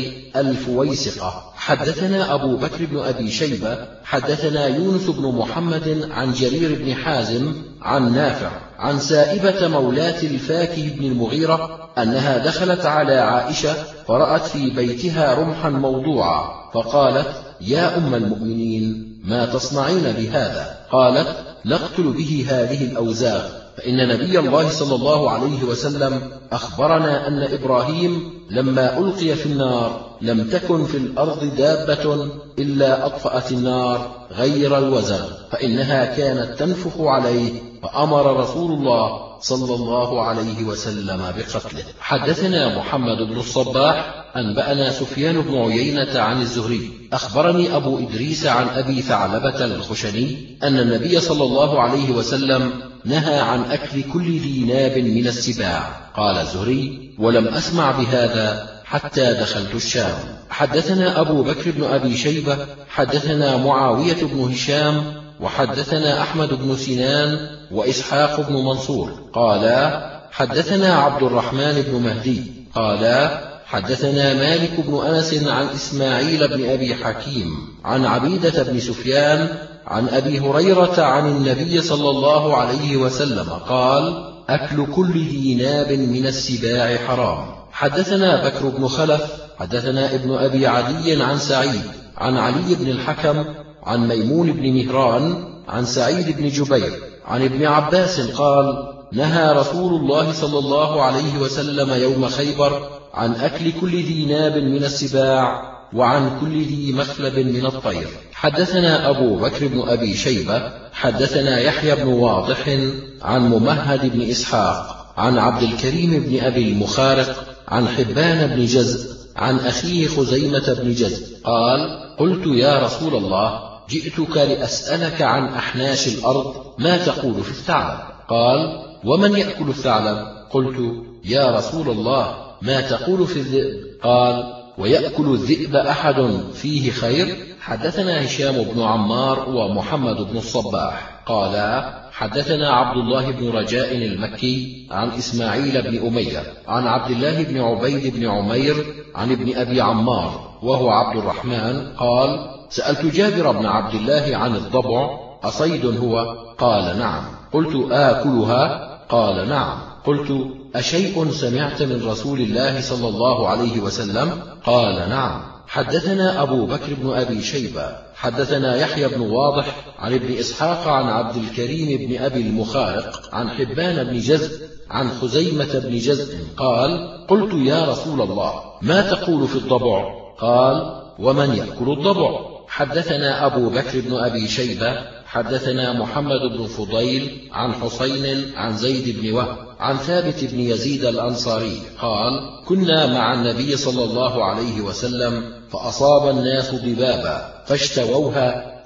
الفويسقة. حدثنا أبو بكر بن أبي شيبة حدثنا يونس بن محمد عن جرير بن حازم عن نافع عن سائبة مولاة الفاكه بن المغيرة أنها دخلت على عائشة فرأت في بيتها رمحا موضوعا، فقالت: يا أم المؤمنين، ما تصنعين بهذا؟ قالت: نقتل به هذه الأوزاغ، فإن نبي الله صلى الله عليه وسلم أخبرنا أن إبراهيم لما ألقي في النار لم تكن في الأرض دابة إلا أطفأت النار غير الوزغ، فإنها كانت تنفخ عليه، فأمر رسول الله صلى الله عليه وسلم بقتله. حدثنا محمد بن الصباح أنبأنا سفيان بن عيينة عن الزهري أخبرني أبو إدريس عن أبي ثعلبة الخشني أن النبي صلى الله عليه وسلم نهى عن أكل كل ذي ناب من السباع. قال الزهري: ولم أسمع بهذا حتى دخلت الشام. حدثنا أبو بكر بن أبي شيبة حدثنا معاوية بن هشام وحدثنا أحمد بن سنان وإسحاق بن منصور قالا: حدثنا عبد الرحمن بن مهدي قالا: حدثنا مالك بن أنس عن إسماعيل بن أبي حكيم عن عبيدة بن سفيان عن أبي هريرة عن النبي صلى الله عليه وسلم قال: أكل كل ذي ناب من السباع حرام. حدثنا بكر بن خلف حدثنا ابن أبي عدي عن سعيد عن علي بن الحكم عن ميمون بن مهران عن سعيد بن جبير عن ابن عباس قال: نهى رسول الله صلى الله عليه وسلم يوم خيبر عن أكل كل ذي ناب من السباع وعن كل ذي مخلب من الطير. حدثنا أبو بكر بن أبي شيبة حدثنا يحيى بن واضح عن ممهد بن إسحاق عن عبد الكريم بن أبي المخارق عن حبان بن جزء عن أخيه خزيمة بن جزء قال: قلت يا رسول الله، جئتك لأسألك عن أحناش الأرض، ما تقول في الثعلب؟ قال: ومن يأكل الثعلب؟ قلت: يا رسول الله، ما تقول في الذئب؟ قال: ويأكل الذئب أحد فيه خير؟ حدثنا هشام بن عمار ومحمد بن الصباح قالا: حدثنا عبد الله بن رجاء المكي عن إسماعيل بن أمية عن عبد الله بن عبيد بن عمير عن ابن أبي عمار وهو عبد الرحمن قال: سألت جابر بن عبد الله عن الضبع: أصيد هو؟ قال: نعم. قلت: آكلها؟ قال: نعم. قلت: أشيء سمعت من رسول الله صلى الله عليه وسلم؟ قال: نعم. حدثنا أبو بكر بن أبي شيبة حدثنا يحيى بن واضح عن ابن إسحاق عن عبد الكريم بن أبي المخارق عن حبان بن جزء عن خزيمة بن جزء قال: قلت يا رسول الله، ما تقول في الضبع؟ قال: ومن يأكل الضبع؟ حدثنا أبو بكر بن أبي شيبة حدثنا محمد بن فضيل عن حسين عن زيد بن وهب عن ثابت بن يزيد الأنصاري قال: كنا مع النبي صلى الله عليه وسلم فأصاب الناس ضبابا فاشتووها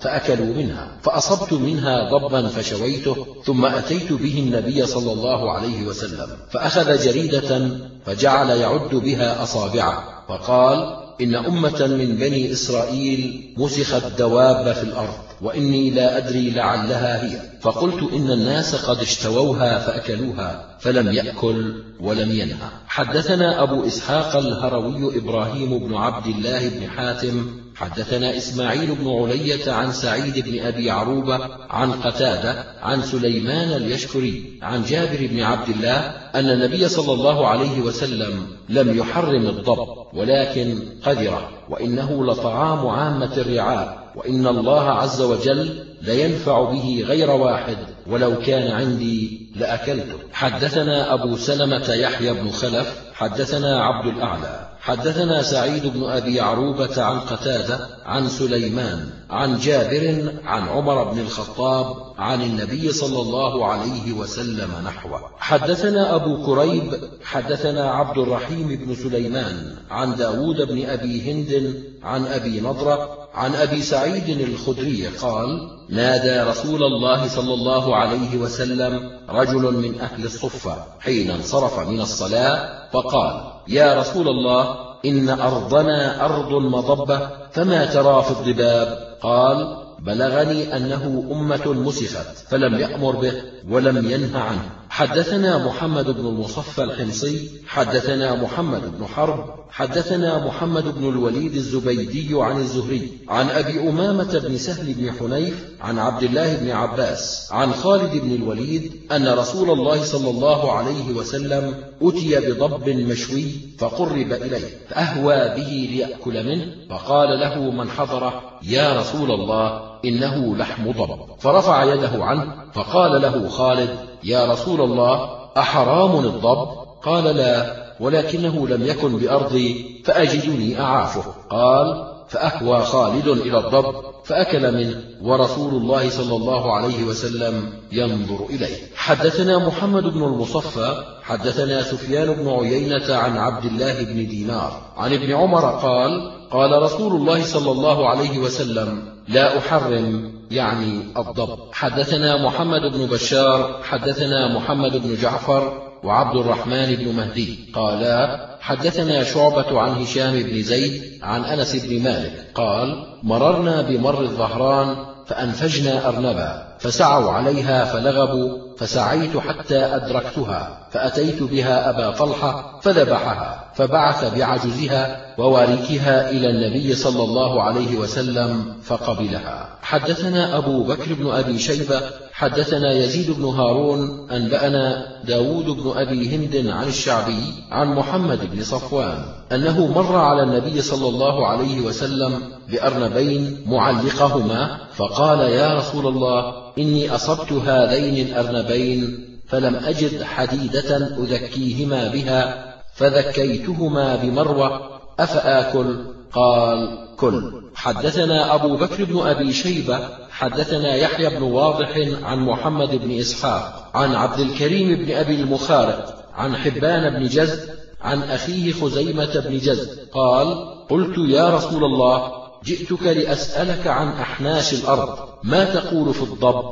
فأكلوا منها، فأصبت منها ضبا فشويته، ثم أتيت به النبي صلى الله عليه وسلم، فأخذ جريدة فجعل يعد بها أصابعه، فقال: إن أمة من بني إسرائيل مسخت دواب في الأرض، وإني لا أدري لعلها هي. فقلت: إن الناس قد اشتووها فأكلوها، فلم يأكل ولم ينهى. حدثنا أبو إسحاق الهروي إبراهيم بن عبد الله بن حاتم حدثنا إسماعيل بن علية عن سعيد بن أبي عروبة عن قتادة عن سليمان اليشكري عن جابر بن عبد الله أن النبي صلى الله عليه وسلم لم يحرم الضب، ولكن قذره، وإنه لطعام عامة الرعاء، وإن الله عز وجل لينفع به غير واحد، ولو كان عندي لأكلته. حدثنا أبو سلمة يحيى بن خلف حدثنا عبد الأعلى حدثنا سعيد بن أبي عروبة عن قتادة عن سليمان عن جابر عن عمر بن الخطاب عن النبي صلى الله عليه وسلم نحوه. حدثنا أبو كريب حدثنا عبد الرحيم بن سليمان عن داود بن أبي هند عن أبي نضرة عن أبي سعيد الخدري قال: نادى رسول الله صلى الله عليه وسلم رجل من أهل الصفة حين انصرف من الصلاة، فقال: يا رسول الله، إن أرضنا أرض مضبة، فما ترى في الضباب؟ قال: بلغني أنه أمة مسخت، فلم يأمر به ولم ينه عنه. حدثنا محمد بن المصفى الحمصي حدثنا محمد بن حرب حدثنا محمد بن الوليد الزبيدي عن الزهري عن أبي أمامة بن سهل بن حنيف عن عبد الله بن عباس عن خالد بن الوليد أن رسول الله صلى الله عليه وسلم أتي بضب مشوي فقرب إليه، فأهوى به ليأكل منه، فقال له من حضره: يا رسول الله، إنه لحم ضب. فرفع يده عنه، فقال له خالد: يا رسول الله، أحرام الضب؟ قال: لا، ولكنه لم يكن بأرضي فأجدني أعافه. قال: فأهوى خالد إلى الضب فأكل منه، ورسول الله صلى الله عليه وسلم ينظر إليه. حدثنا محمد بن المصفى حدثنا سفيان بن عيينة عن عبد الله بن دينار عن ابن عمر قال: قال رسول الله صلى الله عليه وسلم: لا أحرم، يعني الضب. حدثنا محمد بن بشار حدثنا محمد بن جعفر وعبد الرحمن بن مهدي قالا: حدثنا شعبة عن هشام بن زيد عن أنس بن مالك قال: مررنا بمر الظهران فأنفجنا أرنبا، فسعوا عليها فلغبوا، فسعيت حتى أدركتها، فأتيت بها أبا طلحة فذبحها، فبعث بعجزها وواركها إلى النبي صلى الله عليه وسلم فقبلها. حدثنا أبو بكر بن أبي شيبة حدثنا يزيد بن هارون أنبأنا داود بن أبي هند عن الشعبي عن محمد بن صفوان أنه مر على النبي صلى الله عليه وسلم بأرنبين معلقهما، فقال: يا رسول الله، إني أصبت هذين الأرنبين فلم أجد حديدة أذكيهما بها، فذكيتهما بمروة، أفآكل؟ قال: كل. حدثنا أبو بكر بن أبي شيبة حدثنا يحيى بن واضح عن محمد بن إسحاق عن عبد الكريم بن أبي المخارق عن حبان بن جزد عن أخيه خزيمة بن جزد قال: قلت: يا رسول الله، جئتك لأسألك عن أحناش الأرض، ما تقول في الضب؟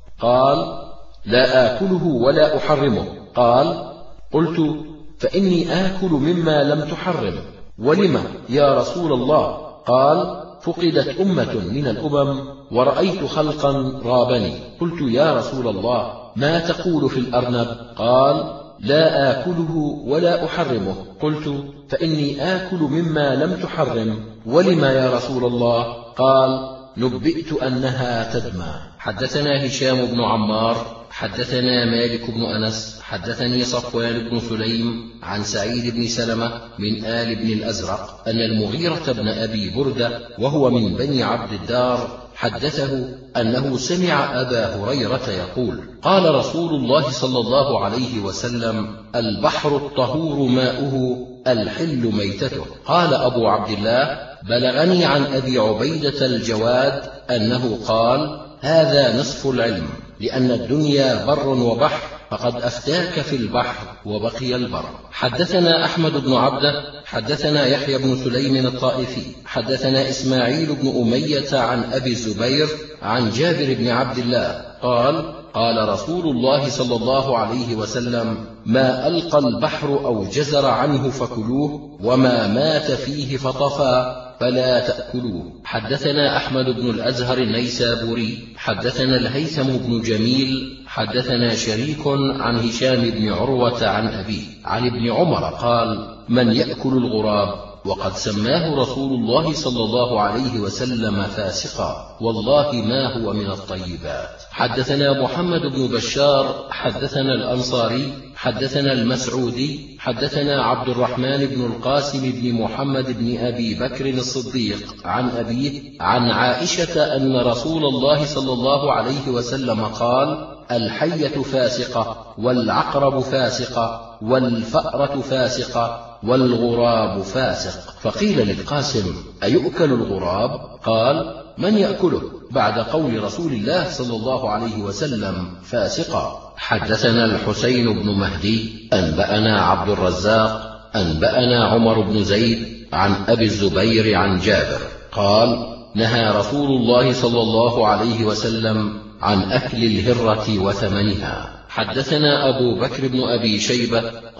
قال: لا آكله ولا أحرمه. قال: قلت: فإني آكل مما لم تحرم. ولم يا رسول الله؟ قال: فقدت أمة من الأمم ورأيت خلقا رابني. قلت: يا رسول الله، ما تقول في الأرنب؟ قال: لا آكله ولا أحرمه. قلت: فإني آكل مما لم تحرم. ولم يا رسول الله؟ قال: نبئت أنها تدمى. حدثنا هشام بن عمار حدثنا مالك بن أنس حدثني صفوان بن سليم عن سعيد بن سلمة من آل بن الأزرق أن المغيرة بن أبي بردة وهو من بني عبد الدار حدثه أنه سمع أبا هريرة يقول: قال رسول الله صلى الله عليه وسلم: البحر الطهور ماؤه، الحل ميتته. قال أبو عبد الله: بلغني عن أبي عبيدة الجواد أنه قال: هذا نصف العلم، لأن الدنيا بر وبحر، فقد أفتاك في البحر وبقي البر. حدثنا أحمد بن عبده حدثنا يحيى بن سليم الطائفي حدثنا إسماعيل بن أمية عن أبي الزبير عن جابر بن عبد الله قال قال رسول الله صلى الله عليه وسلم ما ألقى البحر أو جزر عنه فكلوه وما مات فيه فطفى فلا تأكلوه. حدثنا أحمد بن الأزهر النيسابوري حدثنا الهيثم بن جميل حدثنا شريك عن هشام بن عروة عن أبيه عن ابن عمر قال من يأكل الغراب وقد سماه رسول الله صلى الله عليه وسلم فاسقا والله ما هو من الطيبات. حدثنا محمد بن بشار حدثنا الأنصاري حدثنا المسعودي حدثنا عبد الرحمن بن القاسم بن محمد بن أبي بكر الصديق عن أبيه عن عائشة أن رسول الله صلى الله عليه وسلم قال الحية فاسقة والعقرب فاسقة والفأرة فاسقة والغراب فاسق. فقيل للقاسم أيؤكل الغراب؟ قال من يأكله بعد قول رسول الله صلى الله عليه وسلم فاسقا. حدثنا الحسين بن مهدي أنبأنا عبد الرزاق أنبأنا عمر بن زيد عن أبي الزبير عن جابر قال نهى رسول الله صلى الله عليه وسلم عن أكل الهرة وثمنها. حدثنا أبو بكر بن أبي شيبة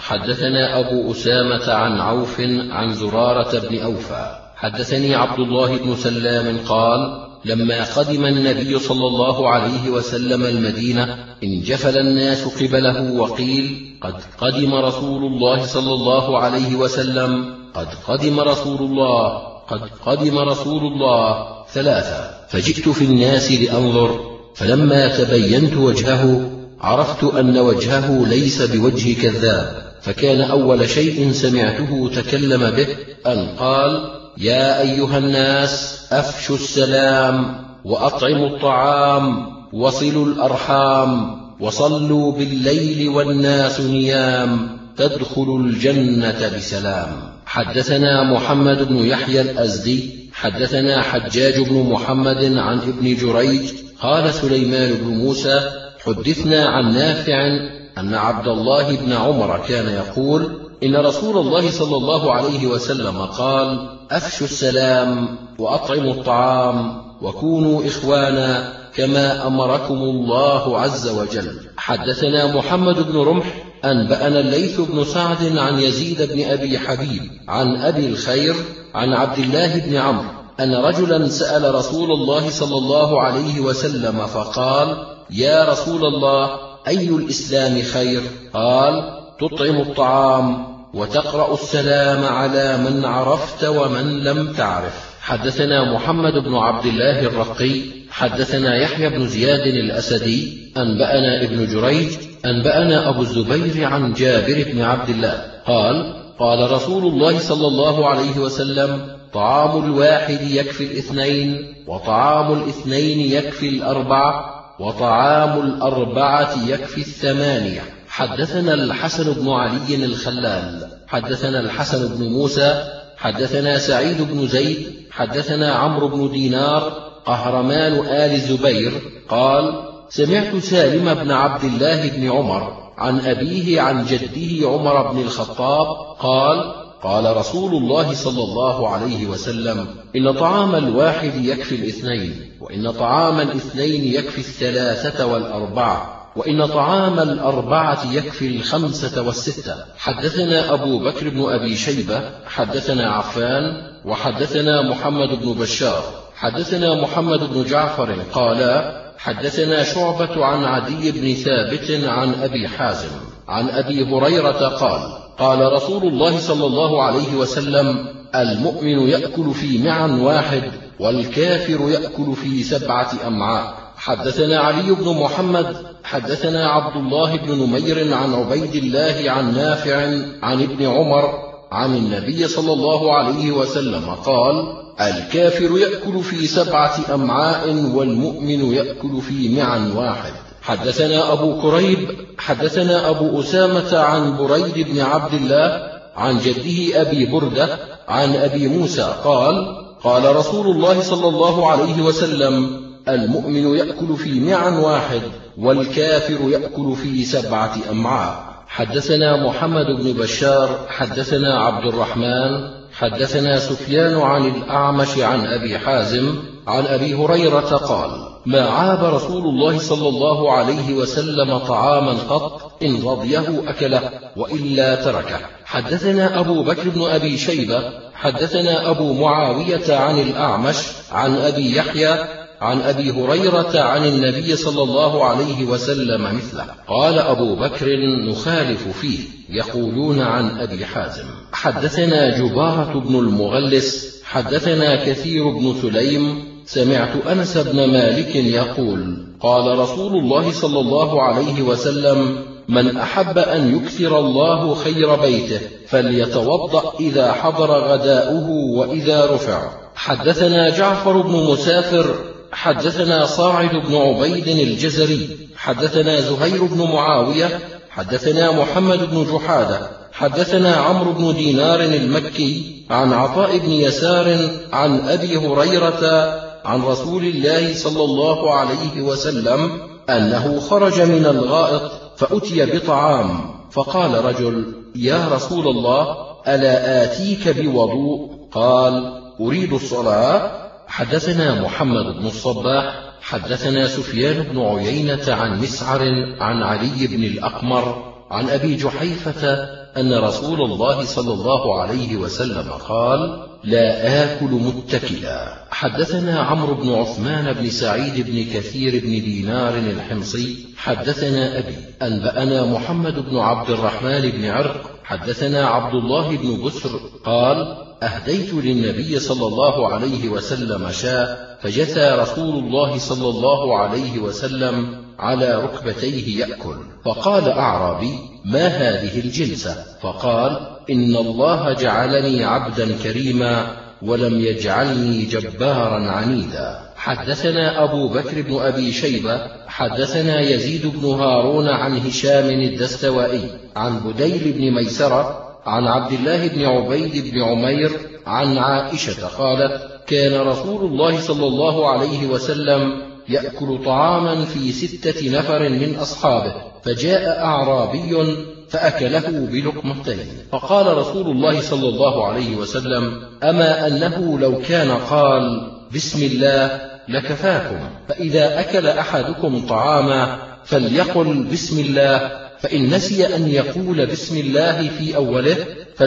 حدثنا أبو أسامة عن عوف عن زرارة بن أوفى حدثني عبد الله بن سلام قال لما قدم النبي صلى الله عليه وسلم المدينة انجفل الناس قبله وقيل قد قدم رسول الله صلى الله عليه وسلم قد قدم رسول الله قد قدم رسول الله ثلاثة. فجئت في الناس لأنظر فلما تبينت وجهه عرفت أن وجهه ليس بوجه كذاب فكان أول شيء سمعته تكلم به أن قال يا أيها الناس أفشوا السلام وأطعموا الطعام وصلوا الأرحام وصلوا بالليل والناس نيام تدخلوا الجنة بسلام. حدثنا محمد بن يحيى الأزدي حدثنا حجاج بن محمد عن ابن جريج قال سليمان بن موسى حدثنا عن نافع أن عبد الله بن عمر كان يقول إن رسول الله صلى الله عليه وسلم قال أفشوا السلام وأطعموا الطعام وكونوا إخوانا كما أمركم الله عز وجل. حدثنا محمد بن رمح أنبأنا الليث بن سعد عن يزيد بن أبي حبيب عن أبي الخير عن عبد الله بن عمرو أن رجلا سأل رسول الله صلى الله عليه وسلم فقال يا رسول الله أي الإسلام خير؟ قال تطعم الطعام وتقرأ السلام على من عرفت ومن لم تعرف. حدثنا محمد بن عبد الله الرقي حدثنا يحيى بن زياد الأسدي أنبأنا ابن جريج أنبأنا أبو الزبير عن جابر بن عبد الله قال قال رسول الله صلى الله عليه وسلم طعام الواحد يكفي الاثنين وطعام الاثنين يكفي الأربعة وطعام الأربعة يكفي الثمانية. حدثنا الحسن بن علي الخلال حدثنا الحسن بن موسى حدثنا سعيد بن زيد حدثنا عمرو بن دينار قهرمان آل زبير قال سمعت سالم بن عبد الله بن عمر عن أبيه عن جده عمر بن الخطاب قال قال رسول الله صلى الله عليه وسلم إن طعام الواحد يكفي الاثنين وإن طعام الاثنين يكفي الثلاثة والأربعة وإن طعام الأربعة يكفي الخمسة والستة. حدثنا أبو بكر بن أبي شيبة حدثنا عفان وحدثنا محمد بن بشار حدثنا محمد بن جعفر قال حدثنا شعبة عن عدي بن ثابت عن أبي حازم عن أبي هريرة قال قال رسول الله صلى الله عليه وسلم المؤمن يأكل في معا واحد والكافر يأكل في سبعة أمعاء. حدثنا علي بن محمد حدثنا عبد الله بن نمير عن عبيد الله عن نافع عن ابن عمر عن النبي صلى الله عليه وسلم قال الكافر يأكل في سبعة أمعاء والمؤمن يأكل في معا واحد. حدثنا أبو كريب حدثنا أبو أسامة عن بريد بن عبد الله عن جده أبي بردة عن أبي موسى قال قال رسول الله صلى الله عليه وسلم المؤمن يأكل في معا واحد والكافر يأكل في سبعة أمعاء. حدثنا محمد بن بشار حدثنا عبد الرحمن حدثنا سفيان عن الأعمش عن أبي حازم عن أبي هريرة قال: ما عاب رسول الله صلى الله عليه وسلم طعاما قط، إن رضيه أكله وإلا تركه. حدثنا أبو بكر بن أبي شيبة حدثنا أبو معاوية عن الأعمش عن أبي يحيى عن أبي هريرة عن النبي صلى الله عليه وسلم مثله. قال أبو بكر: نخالف فيه، يقولون عن أبي حازم. حدثنا جبارة بن المغلس حدثنا كثير بن سليم سمعت أنس بن مالك يقول: قال رسول الله صلى الله عليه وسلم: من أحب أن يكثر الله خير بيته فليتوضأ إذا حضر غداؤه وإذا رفع. حدثنا جعفر بن مسافر حدثنا صاعد بن عبيد الجزري حدثنا زهير بن معاوية حدثنا محمد بن جحادة حدثنا عمرو بن دينار المكي عن عطاء بن يسار عن أبي هريرة عن رسول الله صلى الله عليه وسلم أنه خرج من الغائط فأتي بطعام، فقال رجل: يا رسول الله، ألا آتيك بوضوء؟ قال: أريد الصلاة. حدثنا محمد بن الصباح حدثنا سفيان بن عيينة عن مسعر عن علي بن الأقمر عن أبي جحيفة أن رسول الله صلى الله عليه وسلم قال: لا آكل متكئا. حدثنا عمرو بن عثمان بن سعيد بن كثير بن دينار الحمصي حدثنا أبي أنبأنا محمد بن عبد الرحمن بن عرق حدثنا عبد الله بن بسر قال: أهديت للنبي صلى الله عليه وسلم شاة، فجثى رسول الله صلى الله عليه وسلم على ركبتيه يأكل، فقال أعرابي: ما هذه الجلسة؟ فقال: إن الله جعلني عبدا كريما ولم يجعلني جبارا عنيدا. حدثنا أبو بكر بن أبي شيبة حدثنا يزيد بن هارون عن هشام الدستوائي عن بديل بن ميسرة عن عبد الله بن عبيد بن عمير عن عائشة قالت: كان رسول الله صلى الله عليه وسلم يأكل طعاما في ستة نفر من أصحابه، فجاء أعرابي فأكله بلقمتين، فقال رسول الله صلى الله عليه وسلم: أما أنه لو كان قال بسم الله لكفاكم، فإذا أكل أحدكم طعاما فليقل بسم الله، فإن نسي أن يقول بسم الله في أوله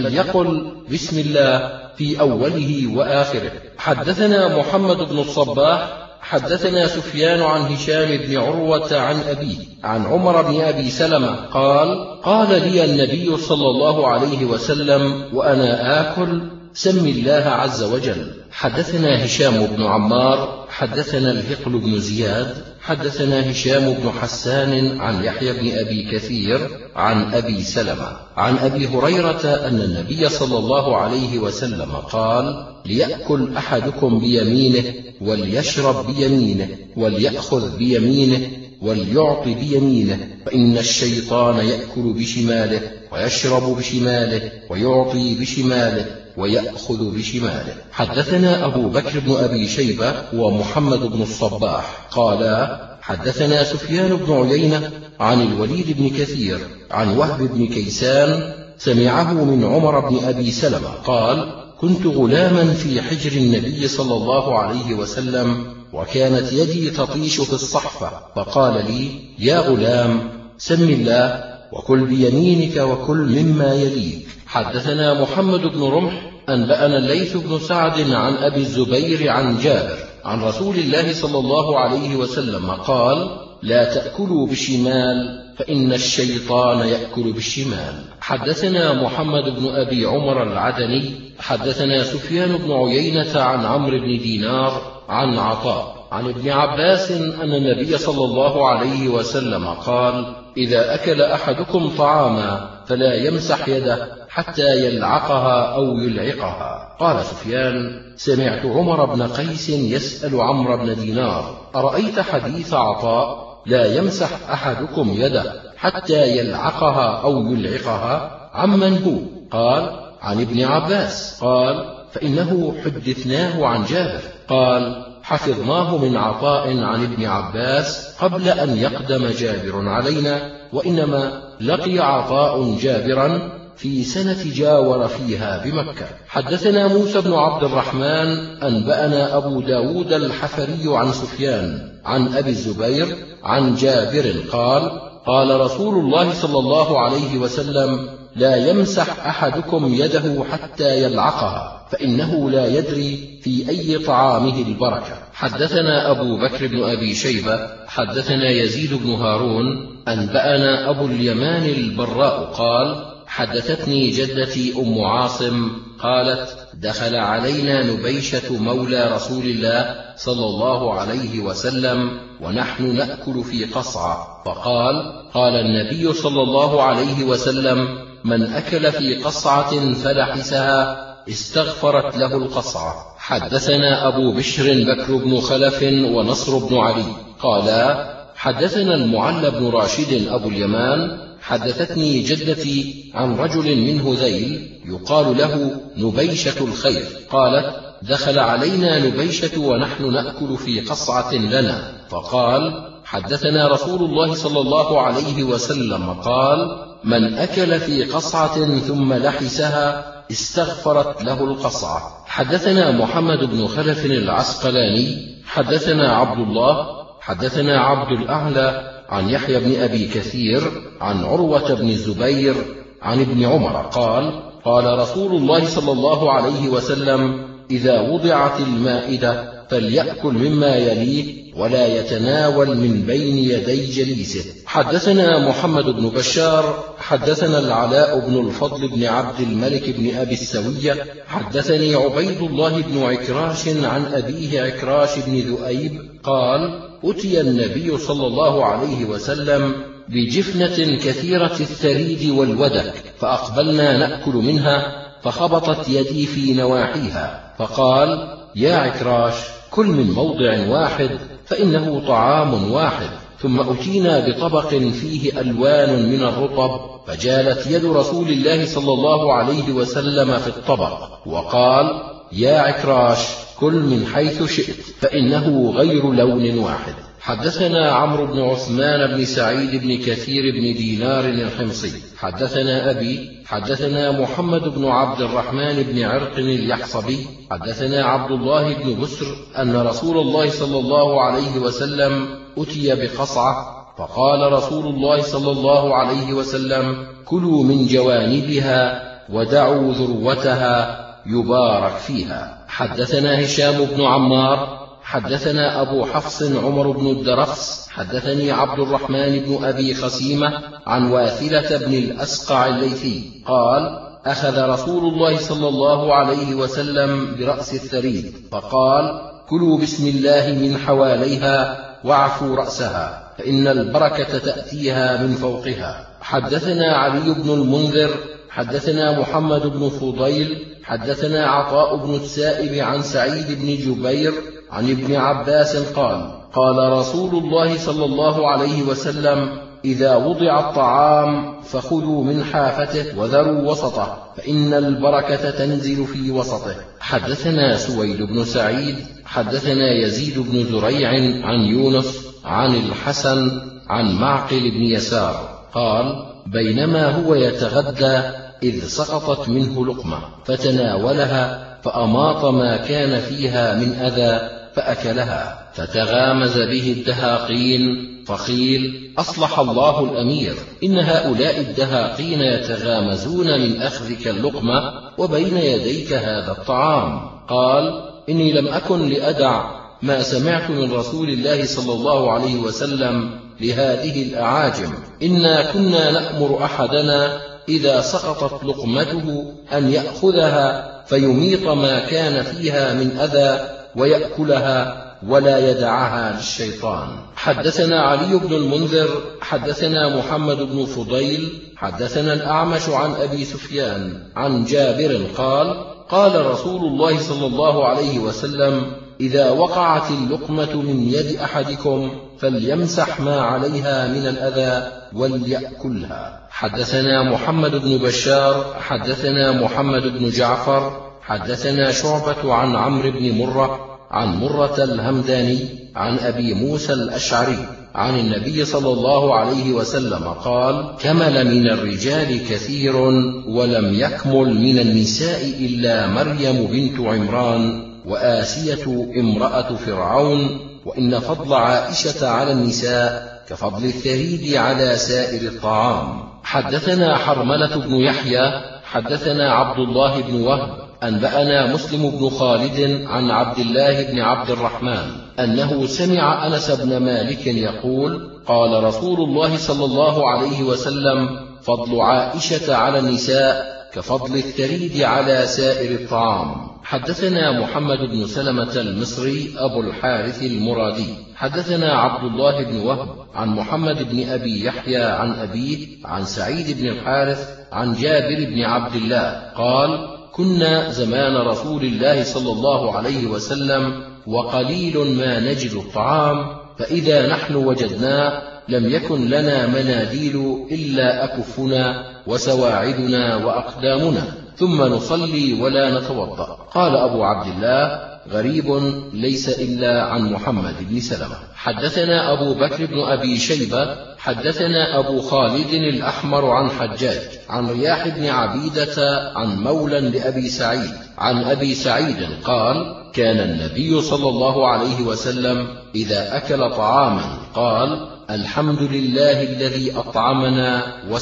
فليقل بسم الله في أوله وآخره. حدثنا محمد بن الصباح حدثنا سفيان عن هشام بن عروة عن أبيه عن عمر بن أبي سلمة قال: قال لي النبي صلى الله عليه وسلم وأنا آكل: سم الله عز وجل. حدثنا هشام بن عمار حدثنا الهقل بن زياد حدثنا هشام بن حسان عن يحيى بن أبي كثير عن أبي سلمة عن أبي هريرة أن النبي صلى الله عليه وسلم قال: ليأكل أحدكم بيمينه وليشرب بيمينه وليأخذ بيمينه وليعطي بيمينه، فإن الشيطان يأكل بشماله ويشرب بشماله ويعطي بشماله ويأخذ بشماله. حدثنا أبو بكر بن أبي شيبة ومحمد بن الصباح قالا: حدثنا سفيان بن عيينة عن الوليد بن كثير عن وهب بن كيسان سمعه من عمر بن أبي سلمة قال: كنت غلاما في حجر النبي صلى الله عليه وسلم، وكانت يدي تطيش في الصحفة، فقال لي: يا غلام، سم الله وكل بيمينك وكل مما يليك. حدثنا محمد بن رمح أنبأنا الليث بن سعد عن أبي الزبير عن جابر عن رسول الله صلى الله عليه وسلم قال: لا تأكلوا بالشمال فإن الشيطان يأكل بالشمال. حدثنا محمد بن أبي عمر العدني حدثنا سفيان بن عيينة عن عمرو بن دينار عن عطاء عن ابن عباس أن النبي صلى الله عليه وسلم قال: إذا أكل أحدكم طعاما فلا يمسح يده حتى يلعقها أو يلعقها. قال سفيان: سمعت عمر بن قيس يسأل عمرو بن دينار: أرأيت حديث عطاء لا يمسح أحدكم يده حتى يلعقها أو يلعقها عمن هو؟ قال: عن ابن عباس. قال: فإنه حدثناه عن جابر. قال: حفظناه من عطاء عن ابن عباس قبل أن يقدم جابر علينا، وإنما لقي عطاء جابرا في سنة جاور فيها بمكة. حدثنا موسى بن عبد الرحمن أنبأنا أبو داود الحفري عن سفيان عن أبي الزبير عن جابر قال: قال رسول الله صلى الله عليه وسلم: لا يمسح أحدكم يده حتى يلعقها، فإنه لا يدري في أي طعامه البركة. حدثنا أبو بكر بن أبي شيبة حدثنا يزيد بن هارون أنبأنا أبو اليمان البراء قال: حدثتني جدتي أم عاصم قالت: دخل علينا نبيشة مولى رسول الله صلى الله عليه وسلم ونحن نأكل في قصعة، فقال: قال النبي صلى الله عليه وسلم: من أكل في قصعة فلحسها استغفرت له القصعة. حدثنا أبو بشر بكر بن خلف ونصر بن علي قالا: حدثنا المعلى بن راشد أبو اليمان حدثتني جدتي عن رجل من هذيل يقال له نبيشة الخير قالت: دخل علينا نبيشة ونحن نأكل في قصعة لنا، فقال: حدثنا رسول الله صلى الله عليه وسلم قال: من أكل في قصعة ثم لحسها استغفرت له القصعة. حدثنا محمد بن خلف العسقلاني حدثنا عبد الله حدثنا عبد الأعلى عن يحيى بن أبي كثير عن عروة بن الزبير عن ابن عمر قال: قال رسول الله صلى الله عليه وسلم: إذا وضعت المائدة فليأكل مما يليه ولا يتناول من بين يدي جليسه. حدثنا محمد بن بشار حدثنا العلاء بن الفضل بن عبد الملك بن أبي السوية حدثني عبيد الله بن عكراش عن أبيه عكراش بن ذؤيب قال: أتي النبي صلى الله عليه وسلم بجفنة كثيرة الثريد والودك، فأقبلنا نأكل منها، فخبطت يدي في نواحيها، فقال: يا عكراش، كل من موضع واحد فإنه طعام واحد. ثم أتينا بطبق فيه ألوان من الرطب، فجالت يد رسول الله صلى الله عليه وسلم في الطبق، وقال: يا عكراش، كل من حيث شئت فإنه غير لون واحد. حدثنا عمرو بن عثمان بن سعيد بن كثير بن دينار الحمصي حدثنا أبي حدثنا محمد بن عبد الرحمن بن عرق اليحصبي حدثنا عبد الله بن بسر أن رسول الله صلى الله عليه وسلم أتي بقصعة، فقال رسول الله صلى الله عليه وسلم: كلوا من جوانبها ودعوا ذروتها يبارك فيها. حدثنا هشام بن عمار حدثنا أبو حفص عمر بن الدرفس حدثني عبد الرحمن بن أبي خسيمة عن واثلة بن الأسقع الليثي قال: أخذ رسول الله صلى الله عليه وسلم برأس الثريد، فقال: كلوا بسم الله من حواليها واعفوا رأسها، فإن البركة تأتيها من فوقها. حدثنا علي بن المنذر حدثنا محمد بن فضيل حدثنا عطاء بن السائب عن سعيد بن جبير عن ابن عباس قال: قال رسول الله صلى الله عليه وسلم: إذا وضع الطعام فخذوا من حافته وذروا وسطه، فإن البركة تنزل في وسطه. حدثنا سويد بن سعيد حدثنا يزيد بن زريع عن يونس عن الحسن عن معقل بن يسار قال: بينما هو يتغدى إذ سقطت منه لقمة فتناولها، فأماط ما كان فيها من أذى فأكلها، فتغامز به الدهاقين، فقيل: أصلح الله الأمير، إن هؤلاء الدهاقين يتغامزون من أخذك اللقمة وبين يديك هذا الطعام. قال: إني لم أكن لأدع ما سمعت من رسول الله صلى الله عليه وسلم لهذه الأعاجم، إنا كنا نأمر أحدنا إذا سقطت لقمته أن يأخذها فيميط ما كان فيها من أذى ويأكلها ولا يدعها للشيطان. حدثنا علي بن المنذر حدثنا محمد بن فضيل حدثنا الأعمش عن أبي سفيان عن جابر قال: قال رسول الله صلى الله عليه وسلم: إذا وقعت اللقمة من يد أحدكم فليمسح ما عليها من الأذى وليأكلها. حدثنا محمد بن بشار حدثنا محمد بن جعفر حدثنا شعبة عن عمرو بن مرة عن مرة الهمداني عن أبي موسى الأشعري عن النبي صلى الله عليه وسلم قال: كمل من الرجال كثير ولم يكمل من النساء إلا مريم بنت عمران وآسية امرأة فرعون، وإن فضل عائشة على النساء كفضل الثريد على سائر الطعام. حدثنا حرملة بن يحيى حدثنا عبد الله بن وهب أنبأنا مسلم بن خالد عن عبد الله بن عبد الرحمن أنه سمع أنس بن مالك يقول: قال رسول الله صلى الله عليه وسلم: فضل عائشة على النساء كفضل الثريد على سائر الطعام. حدثنا محمد بن سلمة المصري أبو الحارث المرادي حدثنا عبد الله بن وهب عن محمد بن أبي يحيى عن أبيه عن سعيد بن الحارث عن جابر بن عبد الله قال: كنا زمان رسول الله صلى الله عليه وسلم وقليل ما نجد الطعام، فإذا نحن وجدناه لم يكن لنا مناديل إلا أكفنا وسواعدنا وأقدامنا، ثم نصلي ولا نتوضأ. قال أبو عبد الله: غريب ليس إلا عن محمد بن سلمة. حدثنا أبو بكر بن أبي شيبة حدثنا أبو خالد الأحمر عن حجاج عن رياح بن عبيدة عن مولى لأبي سعيد عن أبي سعيد قال: كان النبي صلى الله عليه وسلم إذا أكل طعاما قال: الحمد لله الذي أطعمنا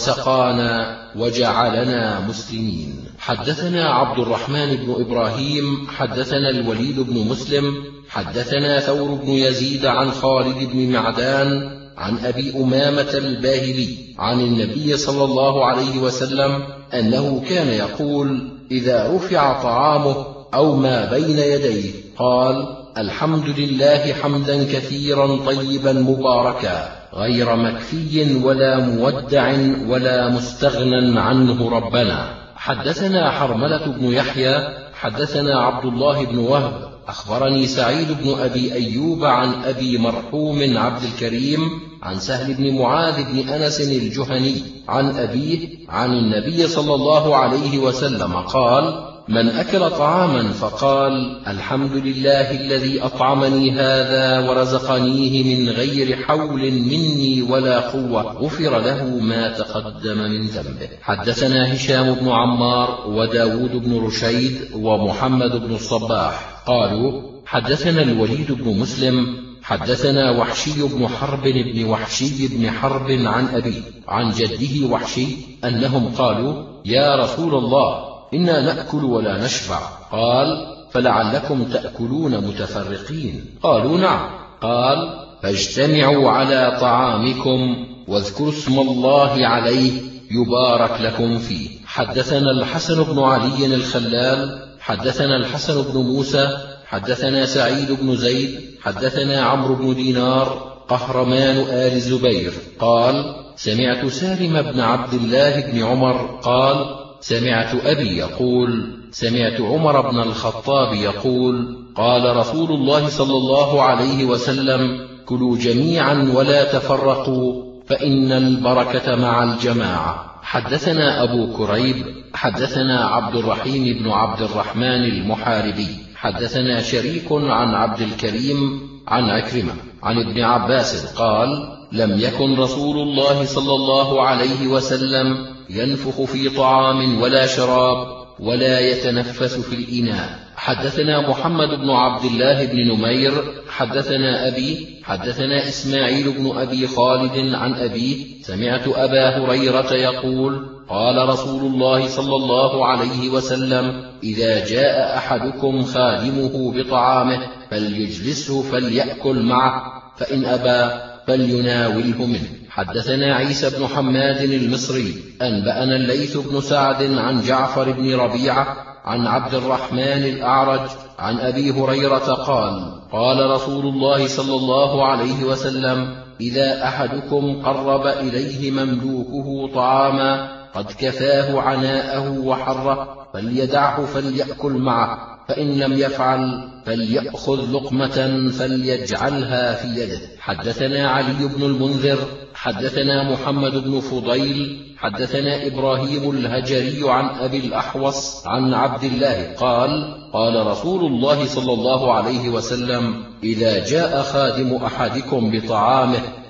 وسقانا وجعلنا مسلمين. حدثنا عبد الرحمن بن إبراهيم حدثنا الوليد بن مسلم حدثنا ثور بن يزيد عن خالد بن معدان عن أبي أمامة الباهلي عن النبي صلى الله عليه وسلم أنه كان يقول: إذا رفع طعامه أو ما بين يديه قال: الحمد لله حمدا كثيرا طيبا مباركا غير مكفي ولا مودع ولا مستغنى عنه ربنا. حدثنا حرملة بن يحيى حدثنا عبد الله بن وهب أخبرني سعيد بن أبي أيوب عن أبي مرحوم عبد الكريم عن سهل بن معاذ بن أنس الجهني عن أبيه عن النبي صلى الله عليه وسلم قال: من أكل طعاما فقال: الحمد لله الذي أطعمني هذا ورزقنيه من غير حول مني ولا قوة غفر له ما تقدم من ذنبه. حدثنا هشام بن عمار وداود بن رشيد ومحمد بن الصباح قالوا: حدثنا الوليد بن مسلم حدثنا وحشي بن حرب بن وحشي بن حرب عن أبي عن جده وحشي أنهم قالوا: يا رسول الله، إنا نأكل ولا نشبع. قال: فلعلكم تأكلون متفرقين. قالوا: نعم. قال: فاجتمعوا على طعامكم واذكروا اسم الله عليه يبارك لكم فيه. حدثنا الحسن بن علي الخلال حدثنا الحسن بن موسى حدثنا سعيد بن زيد حدثنا عمرو بن دينار قهرمان آل الزبير قال: سمعت سالم بن عبد الله بن عمر قال: سمعت أبي يقول: سمعت عمر بن الخطاب يقول: قال رسول الله صلى الله عليه وسلم: كلوا جميعا ولا تفرقوا، فإن البركة مع الجماعة. حدثنا أبو كريب حدثنا عبد الرحيم بن عبد الرحمن المحاربي حدثنا شريك عن عبد الكريم عن عكرمة عن ابن عباس قال: لم يكن رسول الله صلى الله عليه وسلم ينفخ في طعام ولا شراب ولا يتنفس في الإناء. حدثنا محمد بن عبد الله بن نمير حدثنا أبي حدثنا إسماعيل بن أبي خالد عن أبيه سمعت أبا هريرة يقول: قال رسول الله صلى الله عليه وسلم: إذا جاء أحدكم خادمه بطعامه فليجلسه فليأكل معه، فإن أبى فليناوله منه. حدثنا عيسى بن حماد المصري أنبأنا الليث بن سعد عن جعفر بن ربيعة عن عبد الرحمن الأعرج عن أبي هريرة قال: قال رسول الله صلى الله عليه وسلم: إذا أحدكم قرب إليه مملوكه طعاما قد كفاه عناءه وحره فليدعه فليأكل معه، فإن لم يفعل فليأخذ لقمة فليجعلها في يده. حدثنا علي بن المنذر حدثنا محمد بن فضيل حدثنا إبراهيم الهجري عن أبي الأحوص عن عبد الله قال: قال رسول الله صلى الله عليه وسلم: إذا جاء خادم أحدكم بطعامه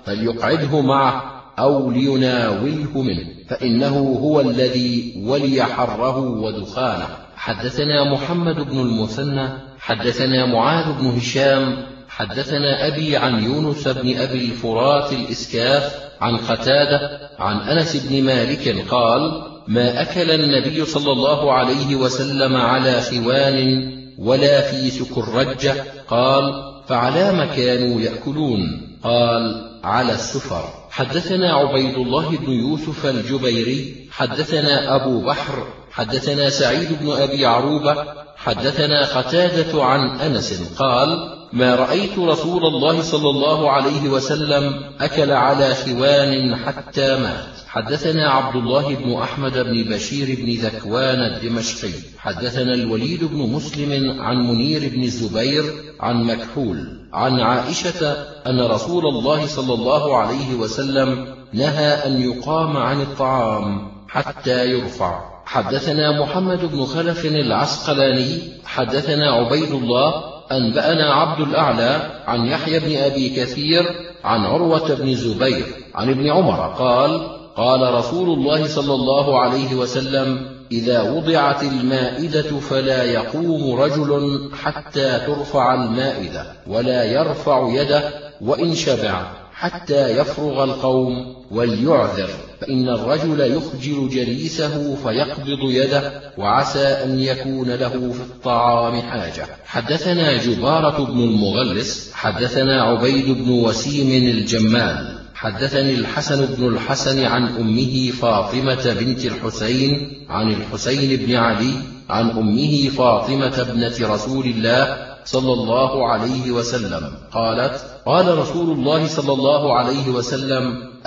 فليقعده معه أو ليناوله منه، فإنه هو الذي ولي حره ودخانه. حدثنا محمد بن المثنى حدثنا معاذ بن هشام حدثنا أبي عن يونس بن أبي الفرات الإسكاف عن قتادة عن أنس بن مالك قال: ما أكل النبي صلى الله عليه وسلم على خوان ولا في سكرجة. قال: فعلى ما كانوا يأكلون؟ قال: على السفر. حدثنا عبيد الله بن يوسف الجبيري حدثنا أبو بحر حدثنا سعيد بن أبي عروبة حدثنا قتادة عن أنس قال: ما رأيت رسول الله صلى الله عليه وسلم أكل على خوان حتى مات. حدثنا عبد الله بن أحمد بن بشير بن ذكوان الدمشقي حدثنا الوليد بن مسلم عن منير بن الزبير عن مكحول عن عائشة أن رسول الله صلى الله عليه وسلم نهى أن يقام عن الطعام حتى يرفع. حدثنا محمد بن خلف العسقلاني حدثنا عبيد الله أنبأنا عبد الأعلى عن يحيى بن أبي كثير عن عروة بن الزبير عن ابن عمر قال: قال رسول الله صلى الله عليه وسلم: إذا وضعت المائدة فلا يقوم رجل حتى ترفع المائدة ولا يرفع يده وإن شبع حتى يفرغ القوم وليعذر، فإن الرجل يخجل جليسه فيقبض يده وعسى أن يكون له في الطعام حاجة. حدثنا جبارة بن المغلس حدثنا عبيد بن وسيم الجمال حدثني الحسن بن الحسن عن أمه فاطمة بنت الحسين عن الحسين بن علي عن أمه فاطمة ابنة رسول الله صلى الله عليه وسلم قالت: قال رسول الله صلى الله عليه وسلم: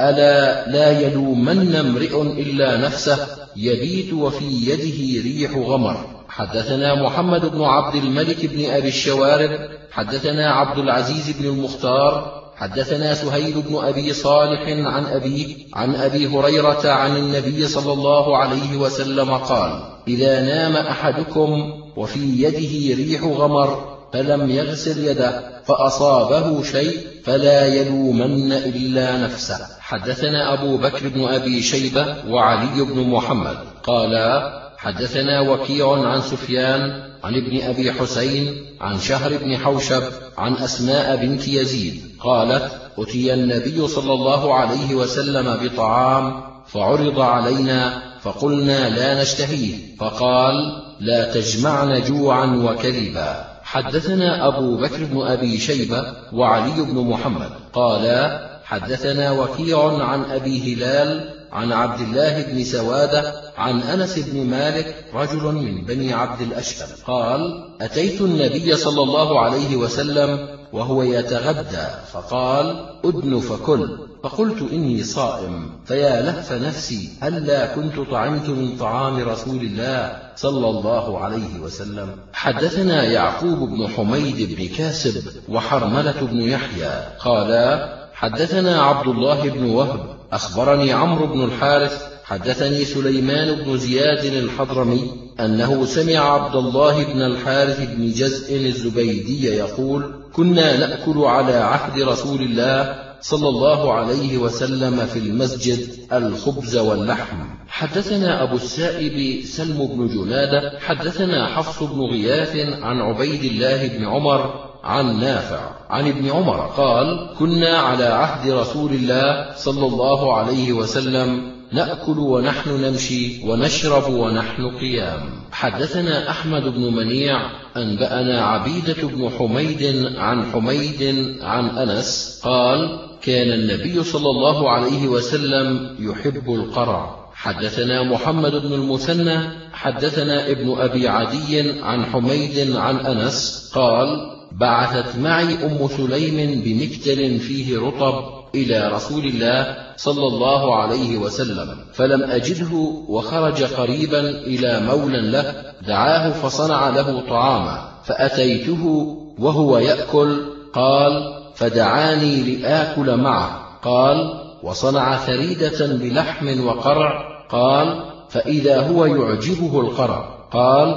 ألا لا يلومن امرئ إلا نفسه يبيت وفي يده ريح غمر. حدثنا محمد بن عبد الملك بن أبي الشوارب حدثنا عبد العزيز بن المختار حدثنا سهيل بن أبي صالح عن أبيه عن أبي هريرة عن النبي صلى الله عليه وسلم قال: إذا نام أحدكم وفي يده ريح غمر فلم يغسل يده فأصابه شيء فلا يلومن إلا نفسه. حدثنا أبو بكر بن أبي شيبة وعلي بن محمد قالا: حدثنا وكيع عن سفيان عن ابن أبي حسين عن شهر بن حوشب عن أسماء بنت يزيد قالت: أتي النبي صلى الله عليه وسلم بطعام فعرض علينا فقلنا لا نشتهيه، فقال: لا تجمعن جوعا وكذبا. حدثنا أبو بكر بن أبي شيبة وعلي بن محمد قالا: حدثنا وكيع عن أبي هلال عن عبد الله بن سوادة عن أنس بن مالك رجل من بني عبد الأشهل قال: أتيت النبي صلى الله عليه وسلم وهو يتغدى فقال: أدن فكل، فقلت إني صائم، فيا لهف نفسي هلا كنت طعمت من طعام رسول الله صلى الله عليه وسلم. حدثنا يعقوب بن حميد بن كاسب وحرملة بن يحيى قالا: حدثنا عبد الله بن وهب أخبرني عمرو بن الحارث حدثني سليمان بن زياد الحضرمي أنه سمع عبد الله بن الحارث بن جزء الزبيدي يقول: كنا نأكل على عهد رسول الله صلى الله عليه وسلم في المسجد الخبز واللحم. حدثنا أبو السائب سلم بن جنادة حدثنا حفص بن غياث عن عبيد الله بن عمر عن نافع عن ابن عمر قال: كنا على عهد رسول الله صلى الله عليه وسلم نأكل ونحن نمشي ونشرب ونحن قيام. حدثنا أحمد بن منيع أنبأنا عبيدة بن حميد عن حميد عن أنس قال: كان النبي صلى الله عليه وسلم يحب القرع. حدثنا محمد بن المثنى حدثنا ابن أبي عدي عن حميد عن أنس قال: بعثت معي أم سليم بمكتل فيه رطب إلى رسول الله صلى الله عليه وسلم فلم أجده، وخرج قريبا إلى مولى له دعاه فصنع له طعاما، فأتيته وهو يأكل قال: فدعاني لآكل معه قال: وصنع ثريدة بلحم وقرع قال: فإذا هو يعجبه القرع قال: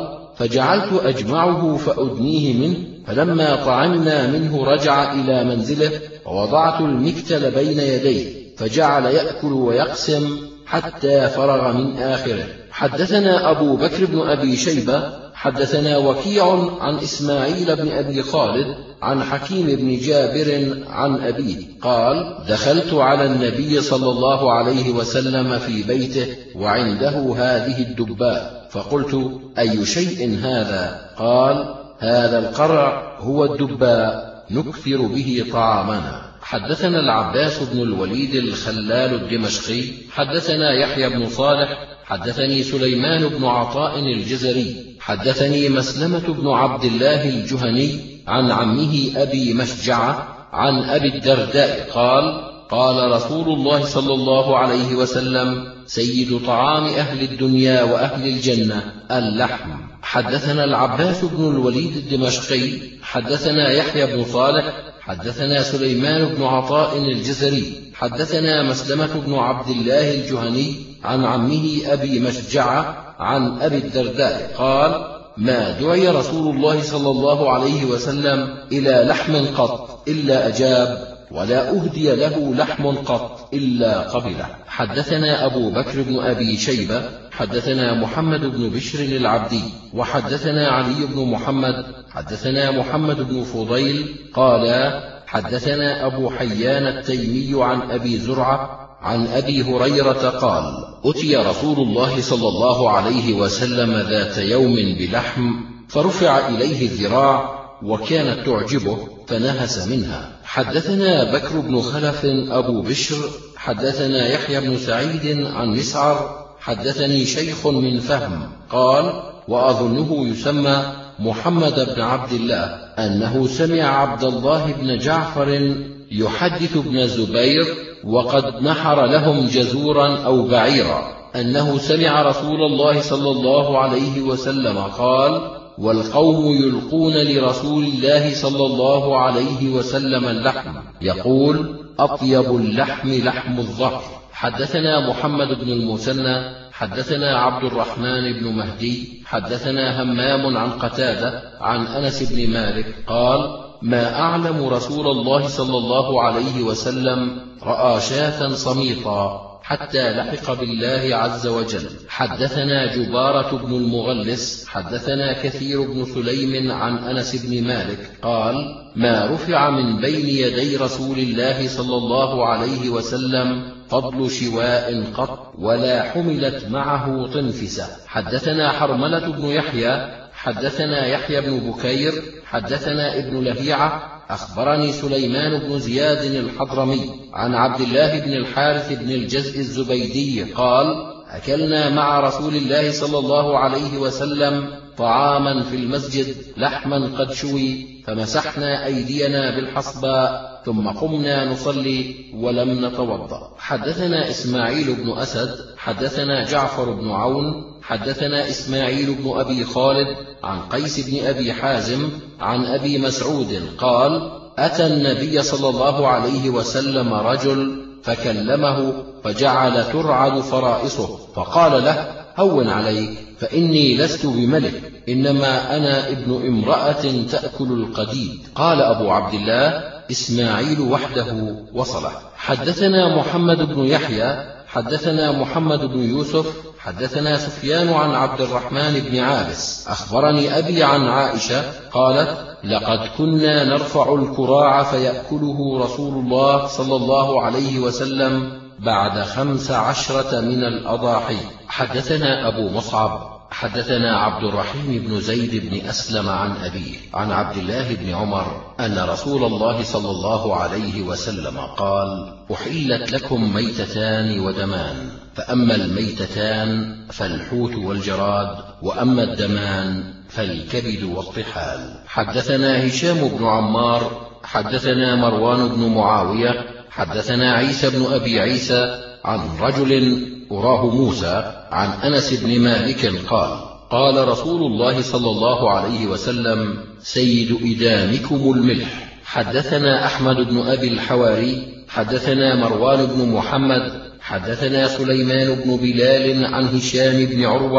فجعلت أجمعه فأدنيه منه، فلما طعمنا منه رجع إلى منزله، ووضعت المكتل بين يديه فجعل يأكل ويقسم حتى فرغ من آخره. حدثنا أبو بكر بن أبي شيبة حدثنا وكيع عن إسماعيل بن أبي خالد عن حكيم بن جابر عن أبيه قال: دخلت على النبي صلى الله عليه وسلم في بيته وعنده هذه الدباء، فقلت: أي شيء هذا؟ قال: هذا القرع هو الدباء نكثر به طعامنا. حدثنا العباس بن الوليد الخلال الدمشقي حدثنا يحيى بن صالح حدثني سليمان بن عطاء الجزري حدثني مسلمة بن عبد الله الجهني عن عمه أبي مشجعة عن أبي الدرداء قال: قال رسول الله صلى الله عليه وسلم: سيد طعام أهل الدنيا وأهل الجنة اللحم. حدثنا العباس بن الوليد الدمشقي حدثنا يحيى بن صالح حدثنا سليمان بن عطاء الجزري حدثنا مسلمة بن عبد الله الجهني عن عمه أبي مشجعة عن أبي الدرداء قال: ما دعي رسول الله صلى الله عليه وسلم إلى لحم قط إلا أجاب، ولا أهدي له لحم قط إلا قبله. حدثنا أبو بكر بن أبي شيبة حدثنا محمد بن بشر العبدي وحدثنا علي بن محمد حدثنا محمد بن فضيل قال: حدثنا أبو حيان التيمي عن أبي زرعة عن أبي هريرة قال: أتي رسول الله صلى الله عليه وسلم ذات يوم بلحم، فرفع إليه الذراع وكانت تعجبه فنهس منها. حدثنا بكر بن خلف أبو بشر حدثنا يحيى بن سعيد عن مسعر حدثني شيخ من فهم قال: وأظنه يسمى محمد بن عبد الله، أنه سمع عبد الله بن جعفر يحدث ابن الزبير وقد نحر لهم جزورا أو بعيرا، أنه سمع رسول الله صلى الله عليه وسلم قال: والقوم يلقون لرسول الله صلى الله عليه وسلم اللحم، يقول: أطيب اللحم لحم الظهر. حدثنا محمد بن المثنى حدثنا عبد الرحمن بن مهدي حدثنا همام عن قتادة عن أنس بن مالك قال: ما أعلم رسول الله صلى الله عليه وسلم رأى شاة صميطا حتى لحق بالله عز وجل. حدثنا جبارة بن المغلس حدثنا كثير بن سليم عن أنس بن مالك قال: ما رفع من بين يدي رسول الله صلى الله عليه وسلم فضل شواء قط، ولا حملت معه طنفسة. حدثنا حرملة بن يحيى حدثنا يحيى بن بكير حدثنا ابن لهيعة أخبرني سليمان بن زياد الحضرمي عن عبد الله بن الحارث بن الجزء الزبيدي قال: أكلنا مع رسول الله صلى الله عليه وسلم طعاما في المسجد لحما قد شوي، فمسحنا أيدينا بالحصباء ثم قمنا نصلي ولم نتوضأ. حدثنا إسماعيل بن أسد حدثنا جعفر بن عون حدثنا إسماعيل بن أبي خالد عن قيس بن أبي حازم عن أبي مسعود قال: أتى النبي صلى الله عليه وسلم رجل فكلمه فجعل ترعد فرائصه، فقال له: هون عليك، فإني لست بملك، إنما أنا ابن امرأة تأكل القديد. قال أبو عبد الله: إسماعيل وحده وصله. حدثنا محمد بن يحيى حدثنا محمد بن يوسف حدثنا سفيان عن عبد الرحمن بن عابس أخبرني أبي عن عائشة قالت: لقد كنا نرفع الكراع فيأكله رسول الله صلى الله عليه وسلم بعد خمس عشرة من الأضاحي. حدثنا أبو مصعب حدثنا عبد الرحيم بن زيد بن أسلم عن أبيه عن عبد الله بن عمر أن رسول الله صلى الله عليه وسلم قال: أحلت لكم ميتتان ودمان، فأما الميتتان فالحوت والجراد، وأما الدمان فالكبد والطحال. حدثنا هشام بن عمار حدثنا مروان بن معاوية حدثنا عيسى بن أبي عيسى عن رجل أراه موسى عن أنس بن مالك قال: قال رسول الله صلى الله عليه وسلم: سيد إدامكم الملح. حدثنا أحمد بن أبي الحواري حدثنا مروان بن محمد حدثنا سليمان بن بلال عن هشام بن عروة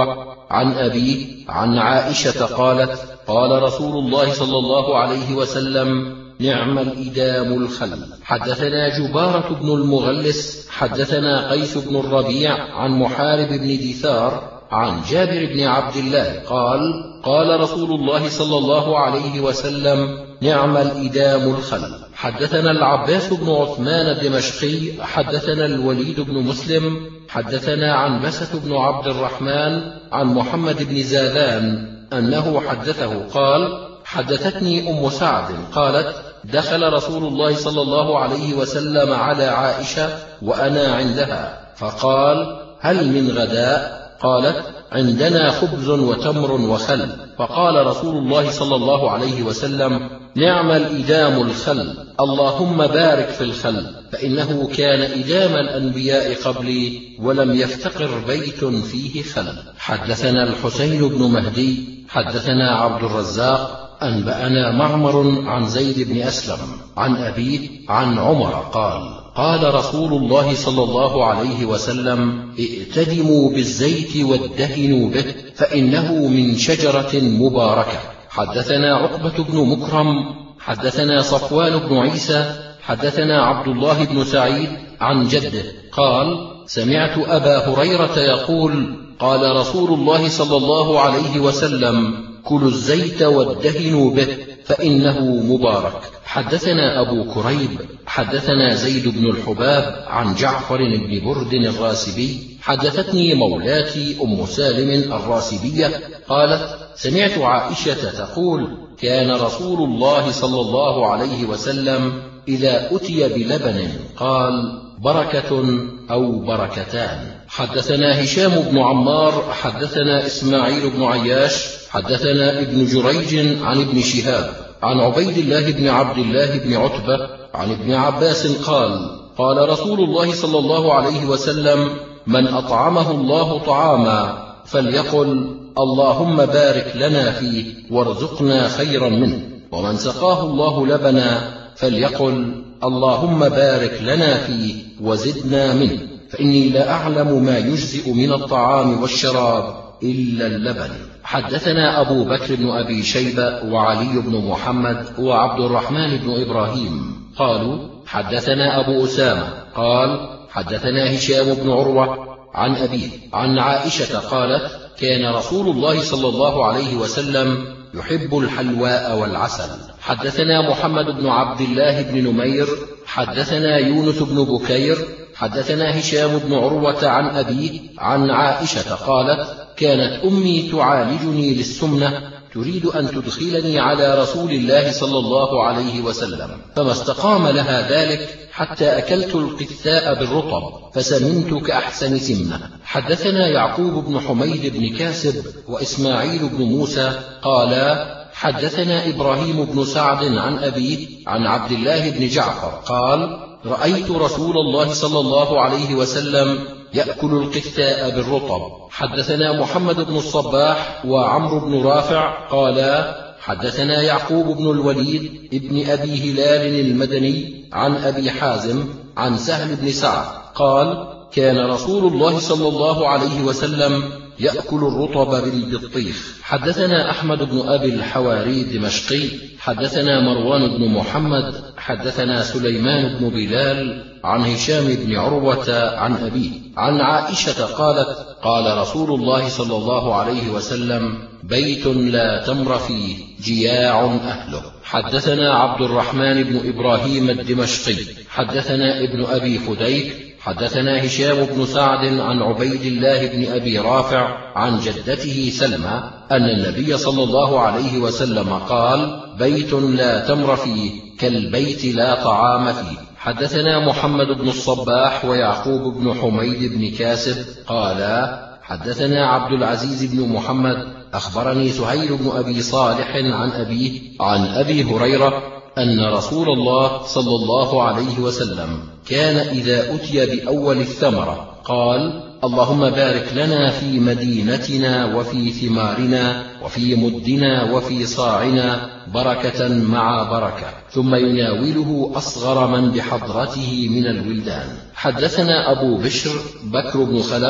عن أبيه عن عائشة قالت: قال رسول الله صلى الله عليه وسلم: نعم الإدام الخل. حدثنا جبارة بن المغلس حدثنا قيس بن الربيع عن محارب بن دثار عن جابر بن عبد الله قال: قال رسول الله صلى الله عليه وسلم: نعم الإدام الخل. حدثنا العباس بن عثمان الدمشقي حدثنا الوليد بن مسلم حدثنا عن بسة بن عبد الرحمن عن محمد بن زاذان أنه حدثه قال: حدثتني أم سعد قالت: دخل رسول الله صلى الله عليه وسلم على عائشة وأنا عندها فقال: هل من غداء؟ قالت: عندنا خبز وتمر وخل. فقال رسول الله صلى الله عليه وسلم: نعم الإدام الخل، اللهم بارك في الخل، فإنه كان إدام الأنبياء قبلي ولم يفتقر بيت فيه خل. حدثنا الحسين بن مهدي حدثنا عبد الرزاق أنبأنا معمر عن زيد بن أسلم عن أبيه عن عمر قال: قال رسول الله صلى الله عليه وسلم: ائتدموا بالزيت وادهنوا به، فإنه من شجرة مباركة. حدثنا عقبة بن مكرم حدثنا صفوان بن عيسى حدثنا عبد الله بن سعيد عن جده قال: سمعت أبا هريرة يقول: قال رسول الله صلى الله عليه وسلم: كلوا الزيت وادهنوا به، فإنه مبارك. حدثنا أبو كريب حدثنا زيد بن الحباب عن جعفر بن برد الراسبي حدثتني مولاتي أم سالم الراسبية قالت: سمعت عائشة تقول: كان رسول الله صلى الله عليه وسلم إذا أتي بلبن قال: بركة أو بركتان. حدثنا هشام بن عمار حدثنا إسماعيل بن عياش حدثنا ابن جريج عن ابن شهاب عن عبيد الله بن عبد الله بن عتبة عن ابن عباس قال: قال رسول الله صلى الله عليه وسلم: من أطعمه الله طعاما فليقل: اللهم بارك لنا فيه وارزقنا خيرا منه، ومن سقاه الله لبنا فليقل: اللهم بارك لنا فيه وزدنا منه، فإني لا أعلم ما يجزئ من الطعام والشراب إلا اللبن. حدثنا أبو بكر بن أبي شيبة وعلي بن محمد وعبد الرحمن بن إبراهيم قالوا: حدثنا أبو أسامة قال: حدثنا هشام بن عروة عن أبيه عن عائشة قالت: كان رسول الله صلى الله عليه وسلم يحب الحلواء والعسل. حدثنا محمد بن عبد الله بن نمير حدثنا يونس بن بكير حدثنا هشام بن عروة عن أبيه عن عائشة قالت: كانت أمي تعالجني للسمنة تريد أن تدخلني على رسول الله صلى الله عليه وسلم، فما استقام لها ذلك حتى أكلت القثاء بالرطب فسمنت كأحسن سمنة. حدثنا يعقوب بن حميد بن كاسب وإسماعيل بن موسى قالا: حدثنا إبراهيم بن سعد عن أبيه عن عبد الله بن جعفر قال: رأيت رسول الله صلى الله عليه وسلم يأكل القثاء بالرطب. حدثنا محمد بن الصباح وعمرو بن رافع قالا: حدثنا يعقوب بن الوليد ابن أبي هلال المدني عن أبي حازم عن سهل بن سعد قال: كان رسول الله صلى الله عليه وسلم يأكل الرطب بالبطيخ. حدثنا أحمد بن أبي الحواري الدمشقي حدثنا مروان بن محمد حدثنا سليمان بن بلال عن هشام بن عروة عن أبيه عن عائشة قالت: قال رسول الله صلى الله عليه وسلم: بيت لا تمر فيه جياع أهله. حدثنا عبد الرحمن بن إبراهيم الدمشقي حدثنا ابن أبي فديك حدثنا هشام بن سعد عن عبيد الله بن أبي رافع عن جدته سلمى أن النبي صلى الله عليه وسلم قال: بيت لا تمر فيه كالبيت لا طعام فيه. حدثنا محمد بن الصباح ويعقوب بن حميد بن كاسب قالا: حدثنا عبد العزيز بن محمد أخبرني سهيل بن أبي صالح عن أبيه عن أبي هريرة أن رسول الله صلى الله عليه وسلم كان إذا أتي بأول الثمرة قال: اللهم بارك لنا في مدينتنا وفي ثمارنا وفي مدنا وفي صاعنا بركة مع بركة، ثم يناوله أصغر من بحضرته من الولدان. حدثنا أبو بشر بكر بن خلف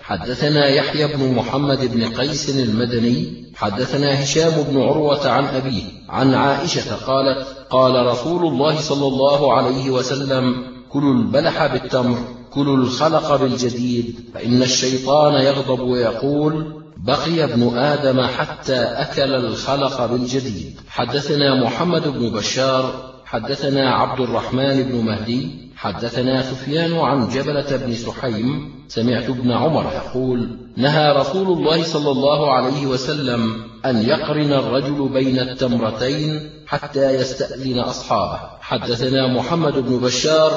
حدثنا يحيى بن محمد بن قيس المدني حدثنا هشام بن عروة عن أبيه عن عائشة قالت قال رسول الله صلى الله عليه وسلم كلوا البلح بالتمر كلوا الخلق بالجديد فإن الشيطان يغضب ويقول بقي ابن آدم حتى أكل الخلق بالجديد. حدثنا محمد بن بشار حدثنا عبد الرحمن بن مهدي حدثنا سفيان عن جبلة بن سحيم سمعت ابن عمر يقول نهى رسول الله صلى الله عليه وسلم أن يقرن الرجل بين التمرتين حتى يستأذن أصحابه. حدثنا محمد بن بشار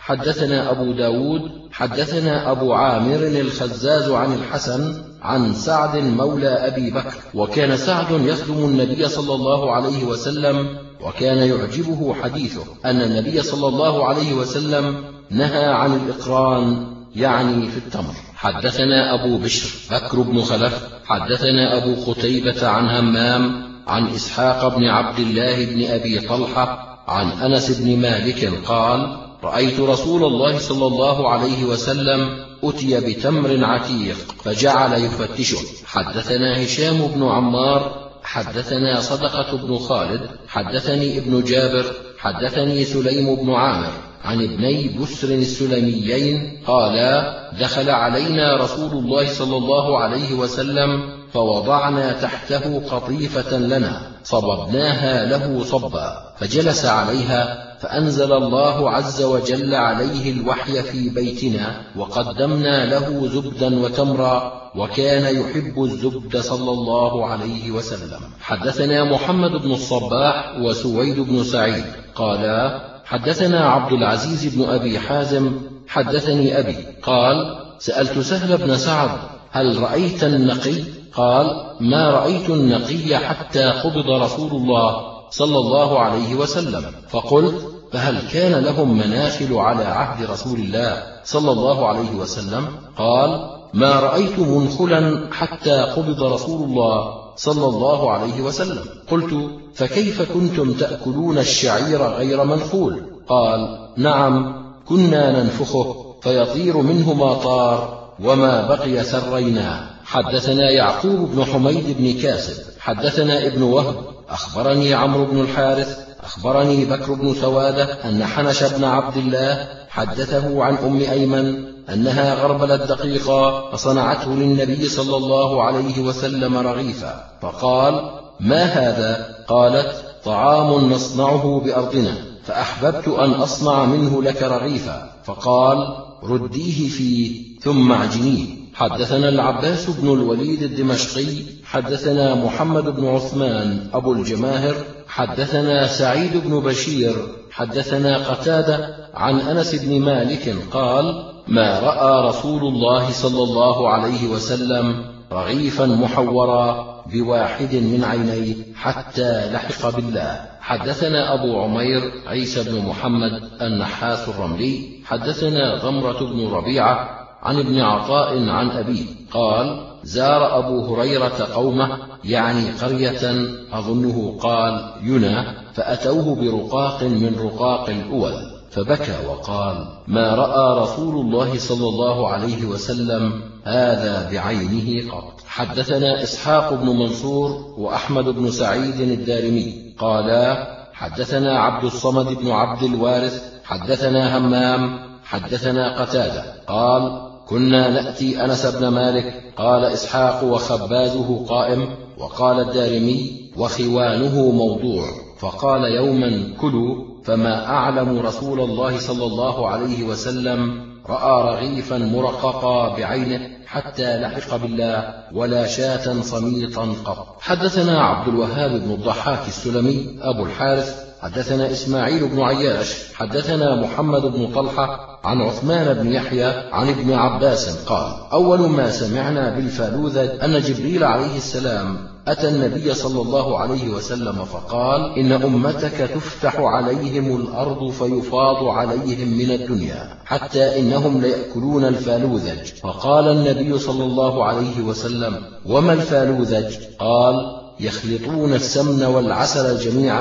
حدثنا أبو داود حدثنا أبو عامر الخزاز عن الحسن عن سعد مولى أبي بكر وكان سعد يخدم النبي صلى الله عليه وسلم وكان يعجبه حديثه أن النبي صلى الله عليه وسلم نهى عن الإقران يعني في التمر. حدثنا أبو بشر بكر بن خلف حدثنا أبو قتيبة عن همام عن إسحاق بن عبد الله بن أبي طلحة عن أنس بن مالك قال رأيت رسول الله صلى الله عليه وسلم أتي بتمر عتيق فجعل يفتشه. حدثنا هشام بن عمار حدثنا صدقة بن خالد حدثني ابن جابر حدثني سليم بن عامر عن ابني بسر السلميين قالا دخل علينا رسول الله صلى الله عليه وسلم فوضعنا تحته قطيفة لنا صببناها له صبا فجلس عليها فأنزل الله عز وجل عليه الوحي في بيتنا وقدمنا له زبدا وتمرا وكان يحب الزبد صلى الله عليه وسلم. حدثنا محمد بن الصباح وسويد بن سعيد قالا حدثنا عبد العزيز بن أبي حازم حدثني أبي قال سألت سهل بن سعد هل رأيت النقي؟ قال ما رأيت النقي حتى قبض رسول الله صلى الله عليه وسلم. فقلت فهل كان لهم مناخل على عهد رسول الله صلى الله عليه وسلم؟ قال ما رأيت منخلا حتى قبض رسول الله صلى الله عليه وسلم. قلت فكيف كنتم تأكلون الشعير غير منخول؟ قال نعم كنا ننفخه فيطير منه ما طار وما بقي سريناه. حدثنا يعقوب بن حميد بن كاسب حدثنا ابن وهب أخبرني عمرو بن الحارث أخبرني بكر بن سوادة أن حنش بن عبد الله حدثه عن أم أيمن أنها غربلت دقيقا فصنعته للنبي صلى الله عليه وسلم رغيفا فقال ما هذا؟ قالت طعام نصنعه بأرضنا فأحببت أن أصنع منه لك رغيفا فقال رديه فيه ثم اعجنيه. حدثنا العباس بن الوليد الدمشقي حدثنا محمد بن عثمان أبو الجماهر حدثنا سعيد بن بشير حدثنا قتادة عن أنس بن مالك قال ما رأى رسول الله صلى الله عليه وسلم رغيفا محورا بواحد من عينيه حتى لحق بالله. حدثنا أبو عمير عيسى بن محمد النحاس الرملي حدثنا غمرة بن ربيعة عن ابن عطاء عن أبيه قال زار أبو هريرة قومه يعني قرية أظنه قال ينا فأتوه برقاق من رقاق الأول فبكى وقال ما رأى رسول الله صلى الله عليه وسلم هذا بعينه قط. حدثنا إسحاق بن منصور وأحمد بن سعيد الدارمي قالا حدثنا عبد الصمد بن عبد الوارث حدثنا همام حدثنا قتادة قال كنا نأتي أنس بن مالك قال إسحاق وخبازه قائم وقال الدارمي وخوانه موضوع فقال يوما كلوا فما أعلم رسول الله صلى الله عليه وسلم رأى رغيفا مرققا بعينه حتى لحق بالله ولا شاة صميطا قط. حدثنا عبد الوهاب بن الضحاك السلمي أبو الحارث حدثنا إسماعيل بن عياش حدثنا محمد بن طلحة عن عثمان بن يحيى عن ابن عباس قال أول ما سمعنا بالفالوذة أن جبريل عليه السلام أتى النبي صلى الله عليه وسلم فقال إن أمتك تفتح عليهم الأرض فيفاض عليهم من الدنيا حتى إنهم ليأكلون الفالوذج. فقال النبي صلى الله عليه وسلم وما الفالوذج؟ قال يخلطون السمن والعسل جميعا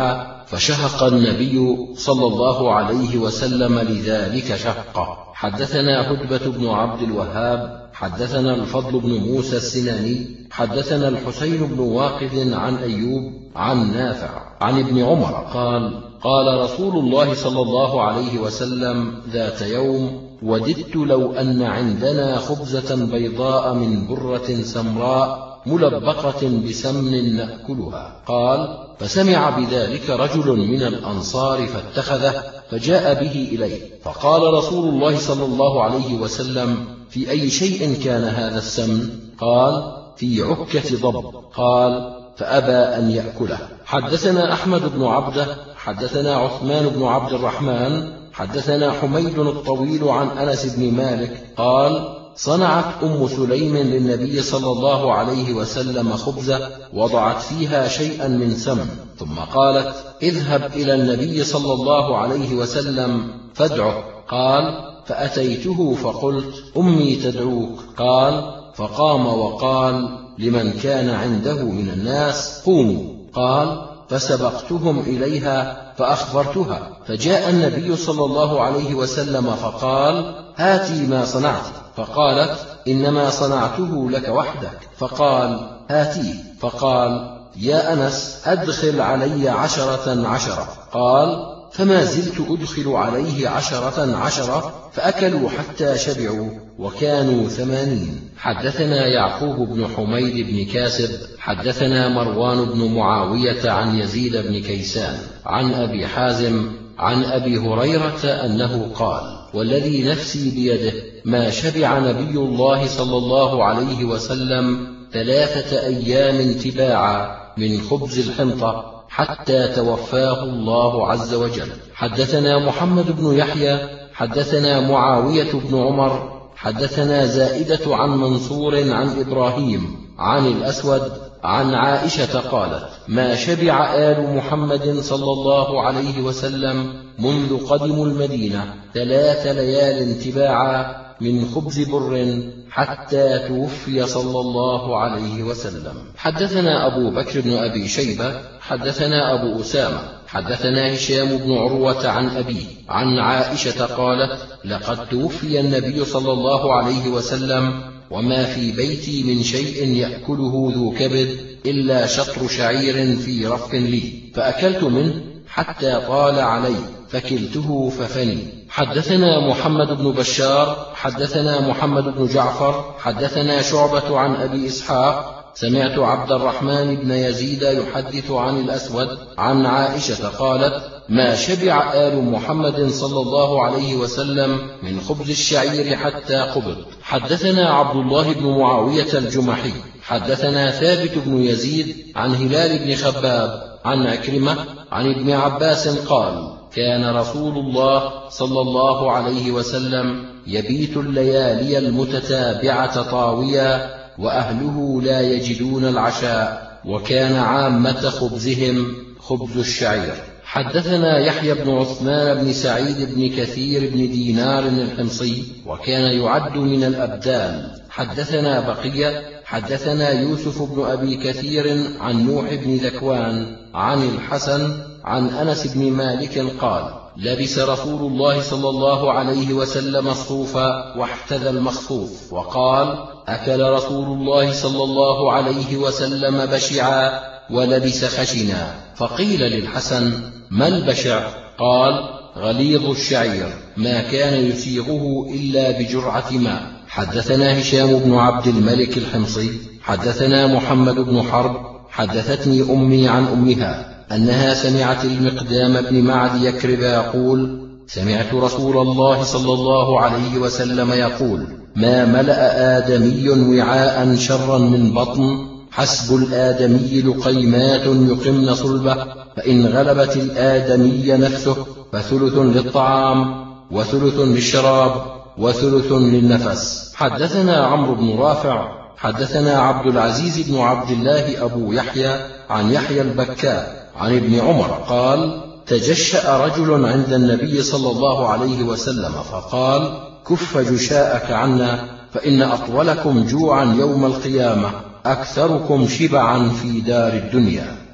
فشهق النبي صلى الله عليه وسلم لذلك شهقة. حدثنا هدبة بن عبد الوهاب حدثنا الفضل بن موسى السناني حدثنا الحسين بن واقد عن أيوب عن نافع عن ابن عمر قال قال رسول الله صلى الله عليه وسلم ذات يوم: وددت لو أن عندنا خبزة بيضاء من برة سمراء ملبقة بسمن نأكلها. قال: فسمع بذلك رجل من الأنصار فاتخذه فجاء به إليه، فقال رسول الله صلى الله عليه وسلم: في أي شيء كان هذا السمن؟ قال: في عكة ضب. قال: فأبى أن يأكله. حدثنا أحمد بن عبده حدثنا عثمان بن عبد الرحمن حدثنا حميد الطويل عن أنس بن مالك قال: صنعت أم سليم للنبي صلى الله عليه وسلم خبزة وضعت فيها شيئا من سمن، ثم قالت: اذهب إلى النبي صلى الله عليه وسلم فادعه. قال: فأتيته فقلت: أمي تدعوك. قال: فقام وقال لمن كان عنده من الناس: قوموا. قال: فسبقتهم إليها فأخبرتها، فجاء النبي صلى الله عليه وسلم فقال: هاتي ما صنعت. فقالت: إنما صنعته لك وحدك. فقال: هاتيه. فقال: يا أنس أدخل علي عشرة عشرة. قال: فما زلت أدخل عليه عشرة عشرة فأكلوا حتى شبعوا وكانوا ثمانين. حدثنا يعقوب بن حميد بن كاسب حدثنا مروان بن معاوية عن يزيد بن كيسان عن أبي حازم عن أبي هريرة أنه قال: والذي نفسي بيده ما شبع نبي الله صلى الله عليه وسلم ثلاثة أيام تباعا من خبز الحنطة حتى توفاه الله عز وجل. حدثنا محمد بن يحيى حدثنا معاوية بن عمر حدثنا زائدة عن منصور عن إبراهيم عن الأسود عن عائشة قالت: ما شبع آل محمد صلى الله عليه وسلم منذ قدموا المدينة ثلاث ليال تباعا من خبز بر حتى توفي صلى الله عليه وسلم. حدثنا أبو بكر بن أبي شيبة حدثنا أبو أسامة حدثنا هشام بن عروة عن أبيه عن عائشة قالت: لقد توفي النبي صلى الله عليه وسلم وما في بيتي من شيء يأكله ذو كبد إلا شطر شعير في رف لي، فأكلت منه حتى طال علي فكلته ففني. حدثنا محمد بن بشار حدثنا محمد بن جعفر حدثنا شعبة عن أبي إسحاق سمعت عبد الرحمن بن يزيد يحدث عن الأسود عن عائشة قالت: ما شبع آل محمد صلى الله عليه وسلم من خبز الشعير حتى قبض. حدثنا عبد الله بن معاوية الجمحي حدثنا ثابت بن يزيد عن هلال بن خباب عن عكرمة عن ابن عباس قال: كان رسول الله صلى الله عليه وسلم يبيت الليالي المتتابعة طاويا وأهله لا يجدون العشاء، وكان عامة خبزهم خبز الشعير. حدثنا يحيى بن عثمان بن سعيد بن كثير بن دينار الحمصي وكان يعد من الأبدال. حدثنا بقية حدثنا يوسف بن أبي كثير عن نوح بن ذكوان عن الحسن عن أنس بن مالك قال: لبس رسول الله صلى الله عليه وسلم الصوف واحتذى المخصوف، وقال: أكل رسول الله صلى الله عليه وسلم بشعا ولبس خشنا. فقيل للحسن: ما البشع؟ قال: غليظ الشعير ما كان يسيغه إلا بجرعة ماء. حدثنا هشام بن عبد الملك الحمصي حدثنا محمد بن حرب حدثتني أمي عن أمها أنها سمعت المقدام بن معد يكرب يقول: سمعت رسول الله صلى الله عليه وسلم يقول: ما ملأ آدمي وعاء شرا من بطن، حسب الآدمي لقيمات يقمن صلبه، فإن غلبت الآدمي نفسه فثلث للطعام وثلث للشراب وثلث للنفس. حدثنا عمرو بن رافع حدثنا عبد العزيز بن عبد الله أبو يحيى عن يحيى البكاء عن ابن عمر قال: تجشأ رجل عند النبي صلى الله عليه وسلم فقال: كف جشاءك عنا، فإن أطولكم جوعا يوم القيامة أكثركم شبعا في دار الدنيا.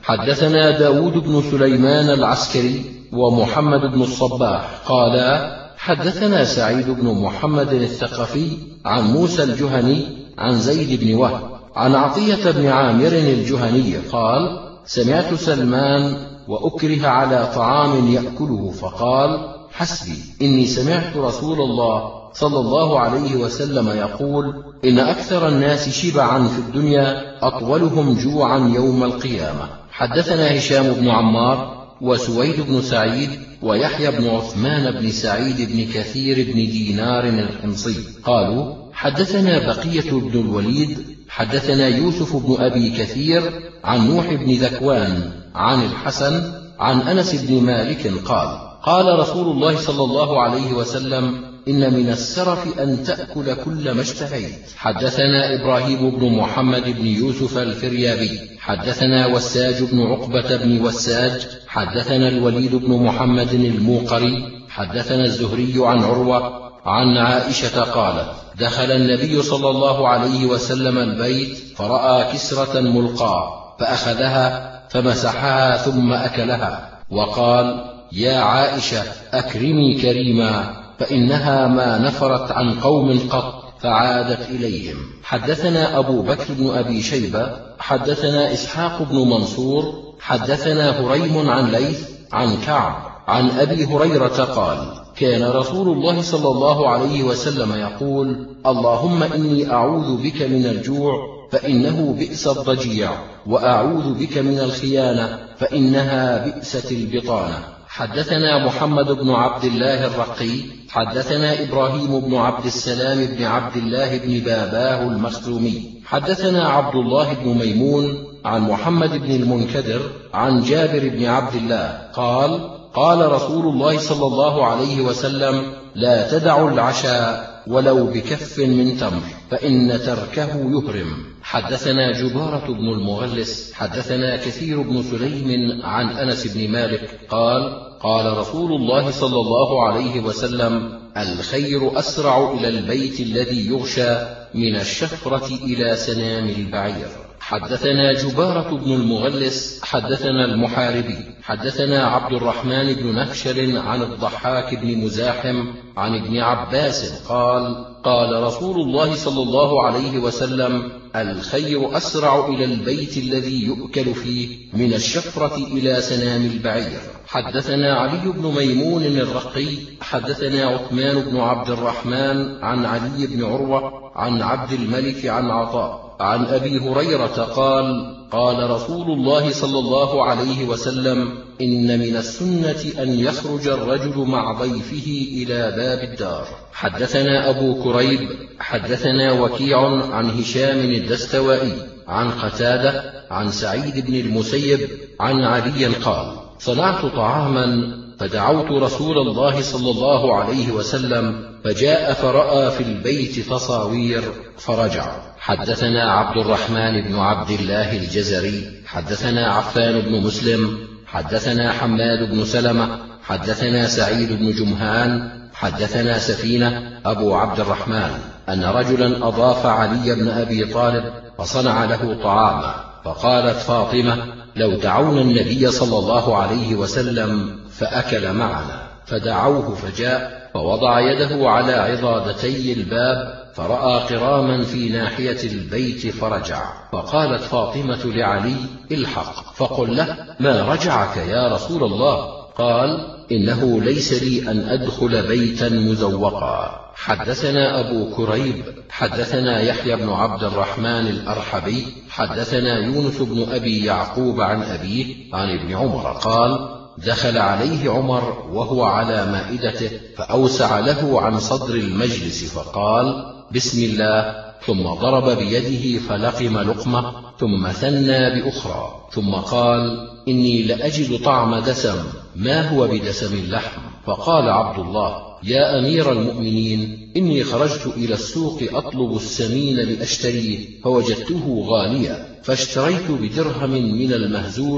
حدثنا داود بن سليمان العسكري ومحمد بن الصباح قالا حدثنا سعيد بن محمد الثقفي عن موسى الجهني عن زيد بن وهب عن عطية بن عامر الجهني قال سمعت سلمان وأكره على طعام يأكله فقال حسبي إني سمعت رسول الله صلى الله عليه وسلم يقول إن أكثر الناس شبعا في الدنيا أطولهم جوعا يوم القيامة. حدثنا هشام بن عمار وسويد بن سعيد ويحيى بن عثمان بن سعيد بن كثير بن دينار الحمصي قالوا حدثنا بقية بن الوليد حدثنا يوسف بن أبي كثير عن نوح بن ذكوان عن الحسن عن أنس بن مالك قال قال رسول الله صلى الله عليه وسلم إن من السرف أن تأكل كل ما اشتهيت. حدثنا إبراهيم بن محمد بن يوسف الفريابي حدثنا وساج بن عقبة بن وساج حدثنا الوليد بن محمد الموقري حدثنا الزهري عن عروة عن عائشة قالت دخل النبي صلى الله عليه وسلم البيت فرأى كسرة ملقاة فأخذها فمسحها ثم أكلها وقال يا عائشة أكرمي كريما فإنها ما نفرت عن قوم قط فعادت إليهم. حدثنا أبو بكر بن أبي شيبة حدثنا إسحاق بن منصور حدثنا هريم عن ليث عن كعب عن أبي هريرة قال كان رسول الله صلى الله عليه وسلم يقول اللهم إني أعوذ بك من الجوع فإنه بئس الضجيع وأعوذ بك من الخيانة فإنها بئست البطانة. حدثنا محمد بن عبد الله الرقي حدثنا إبراهيم بن عبد السلام بن عبد الله بن باباه المخزومي حدثنا عبد الله بن ميمون عن محمد بن المنكدر عن جابر بن عبد الله قال قال رسول الله صلى الله عليه وسلم لا تدعوا العشاء ولو بكف من تمر فإن تركه يهرم. حدثنا جبارة بن المغلس حدثنا كثير بن سليم عن أنس بن مالك قال قال رسول الله صلى الله عليه وسلم الخير أسرع إلى البيت الذي يغشى من الشفرة إلى سنام البعير. حدثنا جبارة بن المغلس حدثنا المحاربي حدثنا عبد الرحمن بن نفشل عن الضحاك بن مزاحم عن ابن عباس قال قال رسول الله صلى الله عليه وسلم الخير أسرع إلى البيت الذي يؤكل فيه من الشفرة إلى سنام البعير. حدثنا علي بن ميمون الرقي حدثنا عثمان بن عبد الرحمن عن علي بن عروة عن عبد الملك عن عطاء عن أبي هريرة قال قال رسول الله صلى الله عليه وسلم إن من السنة أن يخرج الرجل مع ضيفه إلى باب الدار. حدثنا أبو كريب حدثنا وكيع عن هشام الدستوائي عن قتادة عن سعيد بن المسيب عن علي قال صنعت طعاما فدعوت رسول الله صلى الله عليه وسلم فجاء فرأى في البيت تصاوير فرجع. حدثنا عبد الرحمن بن عبد الله الجزري حدثنا عفان بن مسلم حدثنا حماد بن سلمة حدثنا سعيد بن جمهان حدثنا سفينة أبو عبد الرحمن أن رجلا أضاف علي بن أبي طالب فصنع له طعاما فقالت فاطمة لو دعونا النبي صلى الله عليه وسلم فأكل معنا فدعوه فجاء فوضع يده على عضادتي الباب فرأى قراما في ناحية البيت فرجع فقالت فاطمة لعلي الحق فقل له ما رجعك يا رسول الله قال إنه ليس لي أن أدخل بيتا مزوقا. حدثنا أبو كريب حدثنا يحيى بن عبد الرحمن الأرحبي حدثنا يونس بن أبي يعقوب عن أبيه عن ابن عمر قال دخل عليه عمر وهو على مائدته فأوسع له عن صدر المجلس فقال بسم الله ثم ضرب بيده فلقم لقمة ثم ثنى بأخرى ثم قال إني لأجد طعم دسم ما هو بدسم اللحم. فقال عبد الله يا أمير المؤمنين إني خرجت إلى السوق أطلب السمين لأشتريه فوجدته غاليا فاشتريت بدرهم من المهزول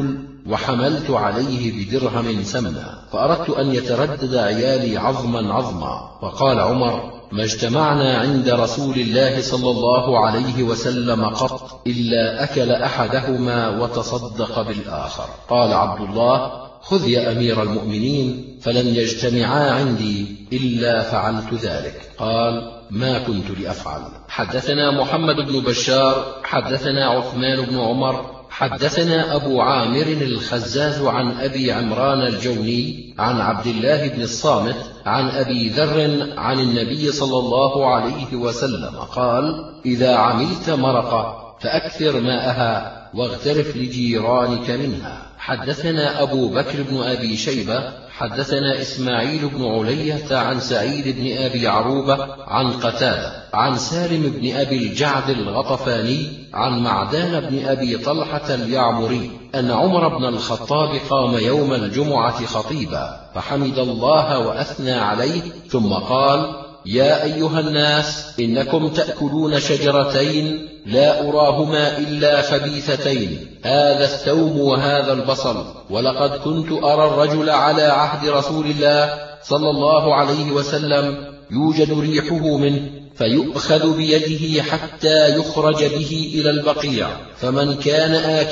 وحملت عليه بدرهم سمنا، فأردت أن يتردد عيالي عظما عظما. فقال عمر: ما اجتمعنا عند رسول الله صلى الله عليه وسلم قط إلا أكل أحدهما وتصدق بالآخر. قال عبد الله: خذ يا أمير المؤمنين، فلن يجتمعا عندي إلا فعلت ذلك. قال: ما كنت لأفعل. حدثنا محمد بن بشار حدثنا عثمان بن عمر حدثنا أبو عامر الخزاز عن أبي عمران الجوني عن عبد الله بن الصامت عن أبي ذر عن النبي صلى الله عليه وسلم قال: إذا عملت مرقة فأكثر ماءها واغترف لجيرانك منها. حدثنا أبو بكر بن أبي شيبة حدثنا إسماعيل بن علية عن سعيد بن أبي عروبة عن قتادة عن سالم بن أبي الجعد الغطفاني عن معدان بن أبي طلحة اليعمري أن عمر بن الخطاب قام يوم الجمعة خطيبا فحمد الله وأثنى عليه ثم قال: يا أيها الناس، إنكم تأكلون شجرتين لا أراهما إلا خبيثتين، هذا الثوم وهذا البصل، ولقد كنت أرى الرجل على عهد رسول الله صلى الله عليه وسلم يوجد ريحه منه فيؤخذ بيده حتى يخرج به إلى البقيع، فمن كان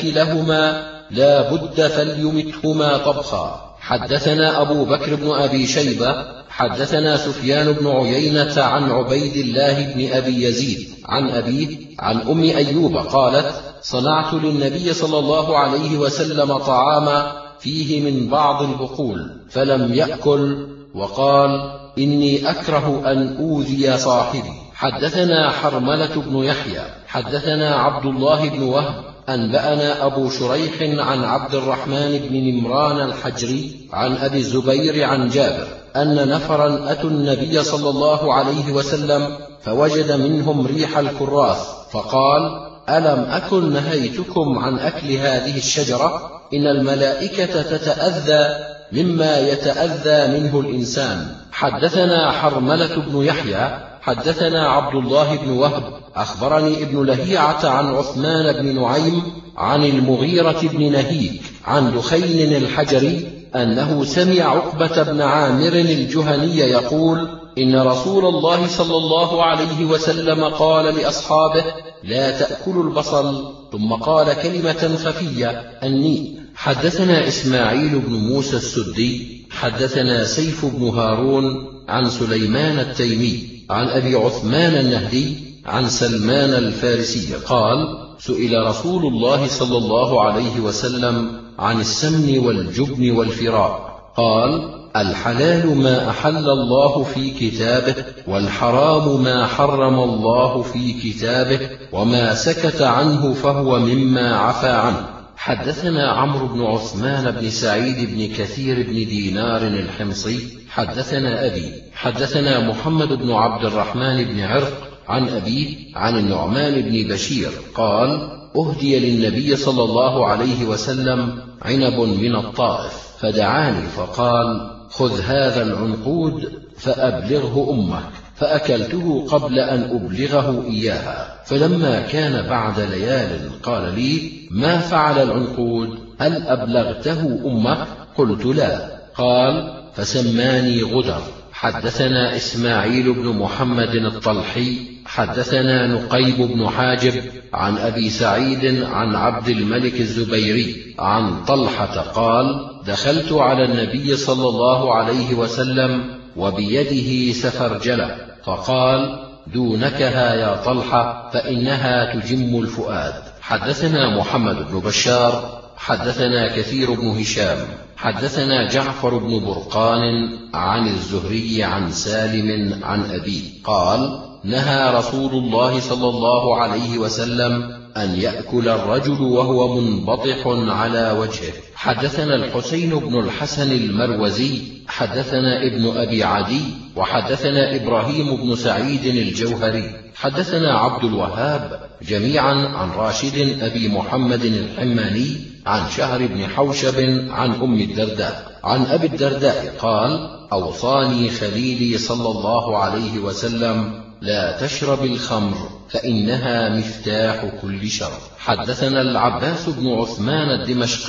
آكلهما لا بد فليمتهما طبخا. حدثنا أبو بكر بن أبي شيبة حدثنا سفيان بن عيينة عن عبيد الله بن أبي يزيد عن أبيه عن أم أيوب قالت: صنعت للنبي صلى الله عليه وسلم طعاما فيه من بعض البقول فلم يأكل، وقال: إني أكره أن أوذي صاحبي. حدثنا حرملة بن يحيى حدثنا عبد الله بن وهب أنبأنا أبو شريح عن عبد الرحمن بن نمران الحجري عن أبي الزبير عن جابر أن نفرا أتوا النبي صلى الله عليه وسلم فوجد منهم ريح الكراث فقال: ألم أكن نهيتكم عن أكل هذه الشجرة؟ إن الملائكة تتأذى مما يتأذى منه الإنسان. حدثنا حرملة بن يحيى حدثنا عبد الله بن وهب أخبرني ابن لهيعة عن عثمان بن نعيم عن المغيرة بن نهيك عن دخين الحجري أنه سمع عقبة بن عامر الجهني يقول: إن رسول الله صلى الله عليه وسلم قال لأصحابه: لا تأكلوا البصل، ثم قال كلمة خفية: النيء. حدثنا إسماعيل بن موسى السدي حدثنا سيف بن هارون عن سليمان التيمي عن أبي عثمان النهدي عن سلمان الفارسي قال: سئل رسول الله صلى الله عليه وسلم عن السمن والجبن والفراء قال: الحلال ما أحل الله في كتابه، والحرام ما حرم الله في كتابه، وما سكت عنه فهو مما عفى عنه. حدثنا عمرو بن عثمان بن سعيد بن كثير بن دينار الحمصي حدثنا أبي حدثنا محمد بن عبد الرحمن بن عرق عن أبيه عن النعمان بن بشير قال: أهدي للنبي صلى الله عليه وسلم عنب من الطائف فدعاني فقال: خذ هذا العنقود فأبلغه أمك، فأكلته قبل أن أبلغه إياها، فلما كان بعد ليال قال لي: ما فعل العنقود؟ هل أبلغته أمك؟ قلت: لا. قال: فسماني غدر. حدثنا إسماعيل بن محمد الطلحي حدثنا نقيب بن حاجب عن أبي سعيد عن عبد الملك الزبيري عن طلحة قال: دخلت على النبي صلى الله عليه وسلم وبيده سفرجلة فقال: دونكها يا طلحة فإنها تجم الفؤاد. حدثنا محمد بن بشار حدثنا كثير بن هشام حدثنا جعفر بن برقان عن الزهري عن سالم عن أبيه قال: نهى رسول الله صلى الله عليه وسلم أن يأكل الرجل وهو منبطح على وجهه. حدثنا الحسين بن الحسن المروزي حدثنا ابن أبي عدي وحدثنا إبراهيم بن سعيد الجوهري حدثنا عبد الوهاب جميعا عن راشد أبي محمد الحماني عن شهر بن حوشب عن أم الدرداء عن أبي الدرداء قال: أوصاني خليلي صلى الله عليه وسلم: لا تشرب الخمر فإنها مفتاح كل شر. حدثنا العباس بن عثمان الدمشقي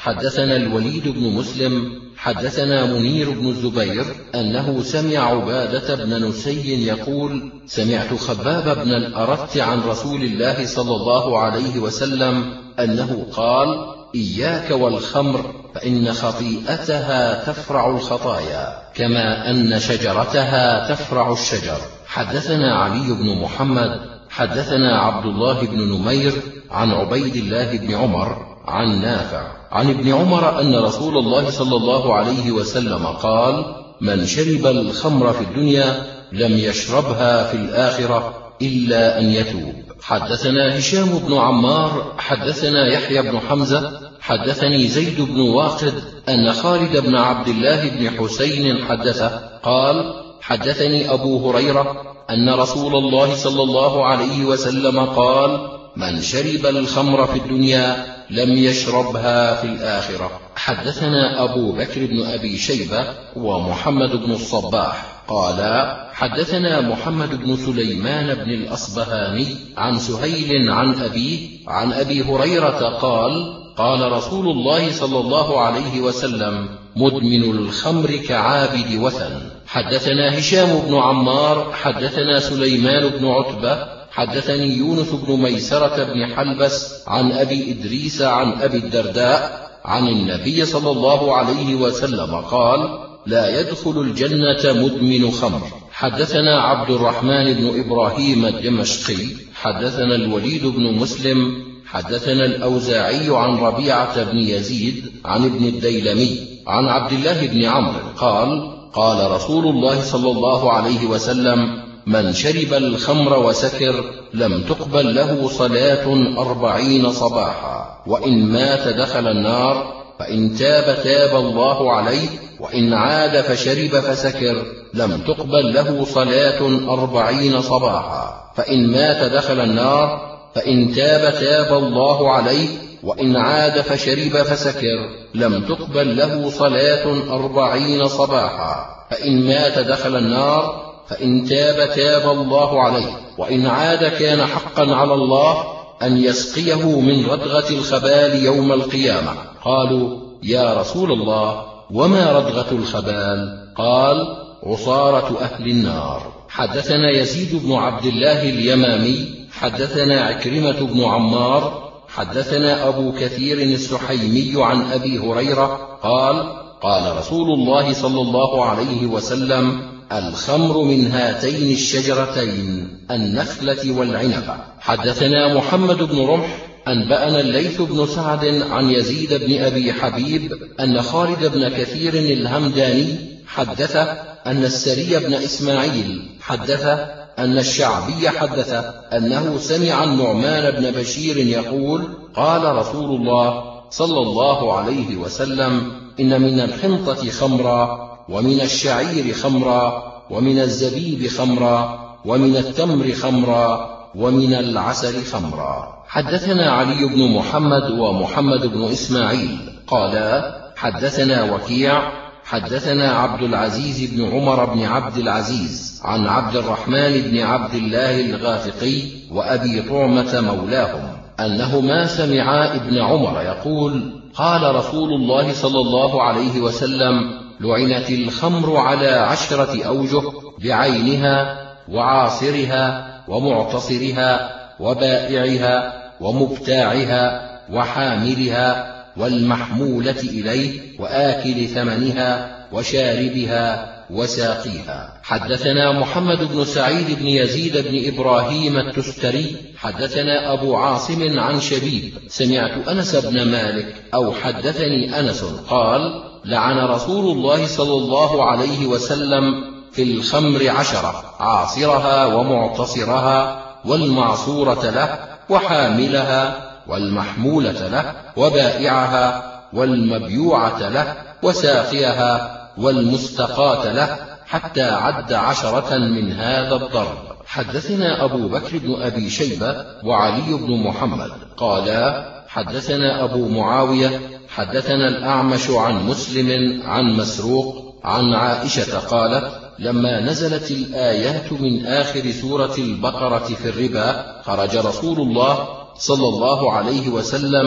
حدثنا الوليد بن مسلم حدثنا منير بن الزبير أنه سمع عبادة بن نسي يقول سمعت خباب بن الأرت عن رسول الله صلى الله عليه وسلم أنه قال إياك والخمر فإن خطيئتها تفرع الخطايا كما أن شجرتها تفرع الشجر. حدثنا علي بن محمد حدثنا عبد الله بن نمير عن عبيد الله بن عمر عن نافع عن ابن عمر أن رسول الله صلى الله عليه وسلم قال من شرب الخمر في الدنيا لم يشربها في الآخرة إلا أن يتوب. حدثنا هشام بن عمار حدثنا يحيى بن حمزة حدثني زيد بن واقد أن خالد بن عبد الله بن حسين حدثه قال حدثني أبو هريرة أن رسول الله صلى الله عليه وسلم قال من شرب الخمر في الدنيا لم يشربها في الآخرة. حدثنا أبو بكر بن أبي شيبة ومحمد بن الصباح قالا حدثنا محمد بن سليمان بن الأصبهاني عن سهيل عن أبيه عن أبي هريرة قال قال رسول الله صلى الله عليه وسلم مدمن الخمر كعابد وثن. حدثنا هشام بن عمار حدثنا سليمان بن عتبة حدثني يونس بن ميسرة بن حلبس عن أبي إدريس عن أبي الدرداء عن النبي صلى الله عليه وسلم قال لا يدخل الجنة مدمن خمر. حدثنا عبد الرحمن بن إبراهيم الدمشقي حدثنا الوليد بن مسلم حدثنا الأوزاعي عن ربيعة بن يزيد عن ابن الديلمي عن عبد الله بن عمرو قال قال رسول الله صلى الله عليه وسلم من شرب الخمر وسكر لم تقبل له صلاة أربعين صباحا وإن مات دخل النار فإن تاب تاب الله عليه وإن عاد فشرب فسكر لم تقبل له صلاة أربعين صباحا فإن مات دخل النار فإن تاب تاب الله عليه وإن عاد فشرب فسكر لم تقبل له صلاة أربعين صباحا فإن مات دخل النار فإن تاب تاب الله عليه وإن عاد كان حقا على الله أن يسقيه من ردغة الخبال يوم القيامة. قالوا يا رسول الله وما ردغة الخبال؟ قال عصارة أهل النار. حدثنا يزيد بن عبد الله اليمامي حدثنا عكرمة بن عمار حدثنا أبو كثير السحيمي عن أبي هريرة قال قال رسول الله صلى الله عليه وسلم الخمر من هاتين الشجرتين النخلة والعنبة. حدثنا محمد بن رمح أنبأنا الليث بن سعد عن يزيد بن أبي حبيب أن خالد بن كثير الهمداني حدث أن السري بن إسماعيل حدث أن الشعبي حدث أنه سمع النعمان بن بشير يقول قال رسول الله صلى الله عليه وسلم إن من الحنطة خمرا ومن الشعير خمرا ومن الزبيب خمرا ومن التمر خمرا ومن العسل خمرا. حدثنا علي بن محمد ومحمد بن إسماعيل قالا حدثنا وكيع حدثنا عبد العزيز بن عمر بن عبد العزيز عن عبد الرحمن بن عبد الله الغافقي وأبي طعمة مولاهم أنهما سمعا ابن عمر يقول قال رسول الله صلى الله عليه وسلم لعنت الخمر على عشرة أوجه بعينها وعاصرها ومعتصرها وبائعها ومبتاعها وحاملها والمحمولة إليه وآكل ثمنها وشاربها وساقيها. حدثنا محمد بن سعيد بن يزيد بن إبراهيم التستري حدثنا أبو عاصم عن شبيب سمعت أنس بن مالك أو حدثني أنس قال لعن رسول الله صلى الله عليه وسلم في الخمر عشرة عاصرها ومعتصرها والمعصورة له وحاملها والمحمولة له وبائعها والمبيوعة له وساقيها والمستقاة له حتى عد عشرة من هذا الضرب. حدثنا أبو بكر بن أبي شيبة وعلي بن محمد قالا حدثنا أبو معاوية حدثنا الأعمش عن مسلم عن مسروق عن عائشة قالت لما نزلت الآيات من آخر سورة البقرة في الربا خرج رسول الله صلى الله عليه وسلم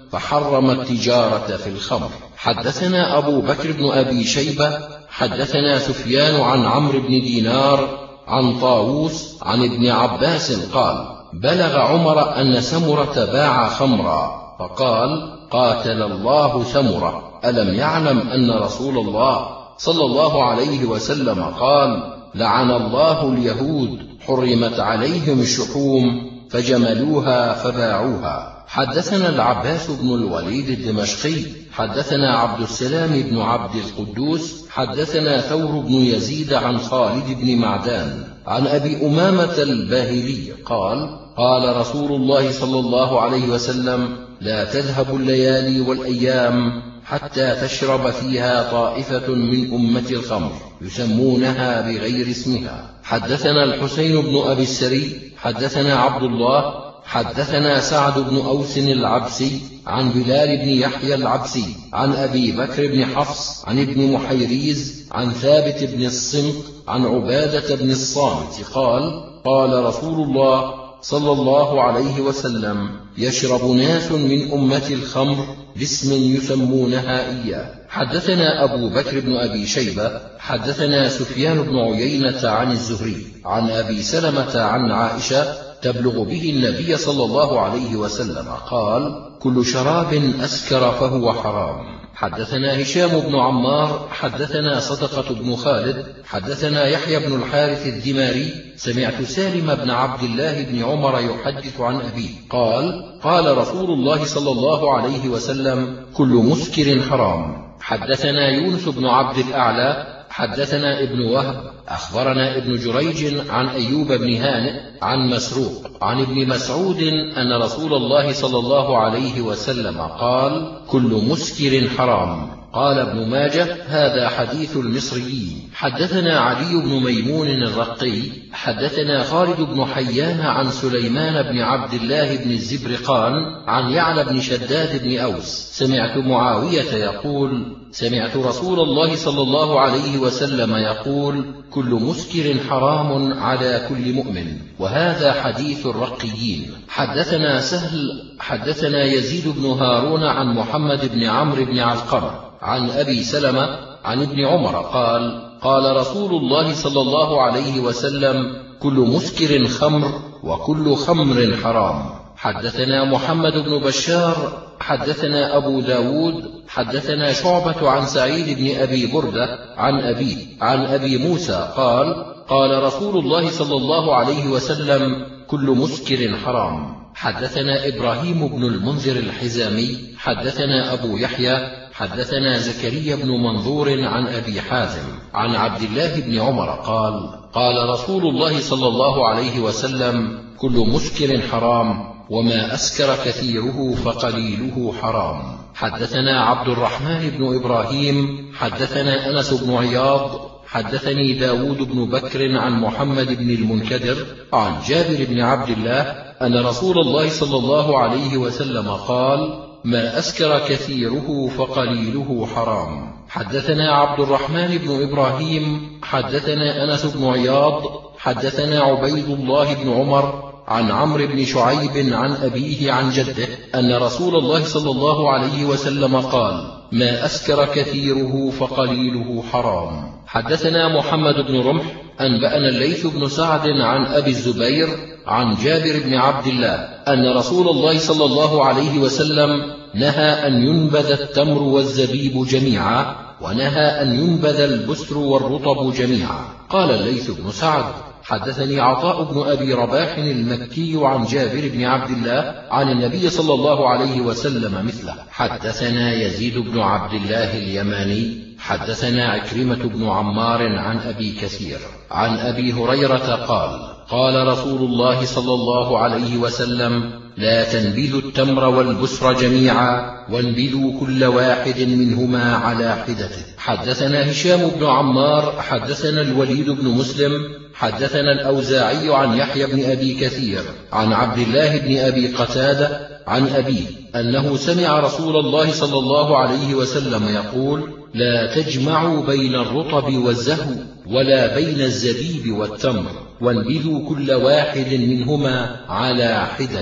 فحرم التجارة في الخمر. حدثنا أبو بكر بن أبي شيبة حدثنا سفيان عن عمرو بن دينار عن طاووس عن ابن عباس قال: بلغ عمر أن سمرة باع خمرا فقال: قاتل الله سمرة، ألم يعلم أن رسول الله صلى الله عليه وسلم قال: لعن الله اليهود حرمت عليهم الشحوم فجملوها فباعوها. حدثنا العباس بن الوليد الدمشقي حدثنا عبد السلام بن عبد القدوس حدثنا ثور بن يزيد عن خالد بن معدان عن أبي أمامة الباهلي قال: قال رسول الله صلى الله عليه وسلم: لا تذهب الليالي والأيام حتى تشرب فيها طائفة من أمة الخمر يسمونها بغير اسمها. حدثنا الحسين بن أبي السري حدثنا عبد الله حدثنا سعد بن أوس العبسي عن بلال بن يحيى العبسي عن أبي بكر بن حفص عن ابن محيريز عن ثابت بن الصمت عن عبادة بن الصامت قال: قال رسول الله صلى الله عليه وسلم: يشرب ناس من أمة الخمر باسم يسمونها إياه. حدثنا أبو بكر بن أبي شيبة حدثنا سفيان بن عيينة عن الزهري عن أبي سلمة عن عائشة تبلغ به النبي صلى الله عليه وسلم قال: كل شراب أسكر فهو حرام. حدثنا هشام بن عمار حدثنا صدقة بن خالد حدثنا يحيى بن الحارث الدماري سمعت سالم بن عبد الله بن عمر يحدث عن أبيه قال: قال رسول الله صلى الله عليه وسلم: كل مسكر حرام. حدثنا يونس بن عبد الأعلى حدثنا ابن وهب أخبرنا ابن جريج عن أيوب بن هانئ عن مسروق عن ابن مسعود أن رسول الله صلى الله عليه وسلم قال: كل مسكر حرام. قال ابن ماجه: هذا حديث المصريين. حدثنا علي بن ميمون الرقي حدثنا خالد بن حيان عن سليمان بن عبد الله بن الزبرقان عن يعلى بن شداد بن أوس سمعت معاوية يقول: سمعت رسول الله صلى الله عليه وسلم يقول: كل مسكر حرام على كل مؤمن. وهذا حديث الرقيين. حدثنا سهل حدثنا يزيد بن هارون عن محمد بن عمرو بن علقمة عن أبي سلمة عن ابن عمر قال: قال رسول الله صلى الله عليه وسلم: كل مسكر خمر وكل خمر حرام. حدثنا محمد بن بشار حدثنا أبو داود حدثنا شعبة عن سعيد بن أبي بردة عن أبيه عن أبي موسى قال: قال رسول الله صلى الله عليه وسلم: كل مسكر حرام. حدثنا إبراهيم بن المنذر الحزامي حدثنا أبو يحيى حدثنا زكريا بن منظور عن أبي حازم عن عبد الله بن عمر قال: قال رسول الله صلى الله عليه وسلم: كل مسكر حرام، وما أسكر كثيره فقليله حرام. حدثنا عبد الرحمن بن إبراهيم حدثنا أنس بن عياض حدثني داود بن بكر عن محمد بن المنكدر عن جابر بن عبد الله أن رسول الله صلى الله عليه وسلم قال: ما أسكر كثيره فقليله حرام. حدثنا عبد الرحمن بن إبراهيم حدثنا أنس بن عياض حدثنا عبيد الله بن عمر عن عمرو بن شعيب عن أبيه عن جده أن رسول الله صلى الله عليه وسلم قال: ما أسكر كثيره فقليله حرام. حدثنا محمد بن رمح أنبأنا الليث بن سعد عن أبي الزبير عن جابر بن عبد الله أن رسول الله صلى الله عليه وسلم نهى أن ينبذ التمر والزبيب جميعا، ونهى أن ينبذ البسر والرطب جميعا. قال الليث بن سعد: حدثني عطاء بن أبي رباح المكي عن جابر بن عبد الله عن النبي صلى الله عليه وسلم مثله. حدثنا يزيد بن عبد الله اليماني حدثنا عكرمة بن عمار عن أبي كثير عن أبي هريرة قال: قال رسول الله صلى الله عليه وسلم: لا تنبذوا التمر والبسر جميعا، وانبذوا كل واحد منهما على حدته. حدثنا هشام بن عمار حدثنا الوليد بن مسلم حدثنا الأوزاعي عن يحيى بن أبي كثير عن عبد الله بن أبي قتادة عن أبيه أنه سمع رسول الله صلى الله عليه وسلم يقول: لا تجمعوا بين الرطب والزهو ولا بين الزبيب والتمر، وانبذوا كل واحد منهما على حدته.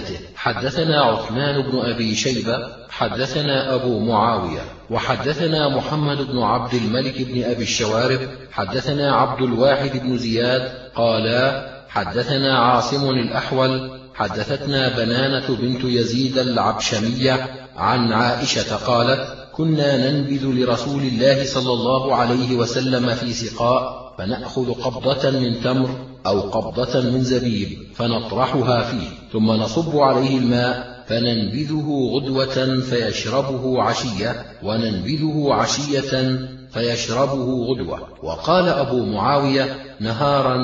حدثنا عثمان بن أبي شيبة حدثنا أبو معاوية وحدثنا محمد بن عبد الملك بن أبي الشوارب حدثنا عبد الواحد بن زياد قالا حدثنا عاصم الأحول حدثتنا بنانة بنت يزيد العبشمية عن عائشة قالت كنا ننبذ لرسول الله صلى الله عليه وسلم في سقاء فنأخذ قبضة من تمر أو قبضة من زبيب فنطرحها فيه ثم نصب عليه الماء فننبذه غدوة فيشربه عشية وننبذه عشية فيشربه غدوة. وقال أبو معاوية نهارا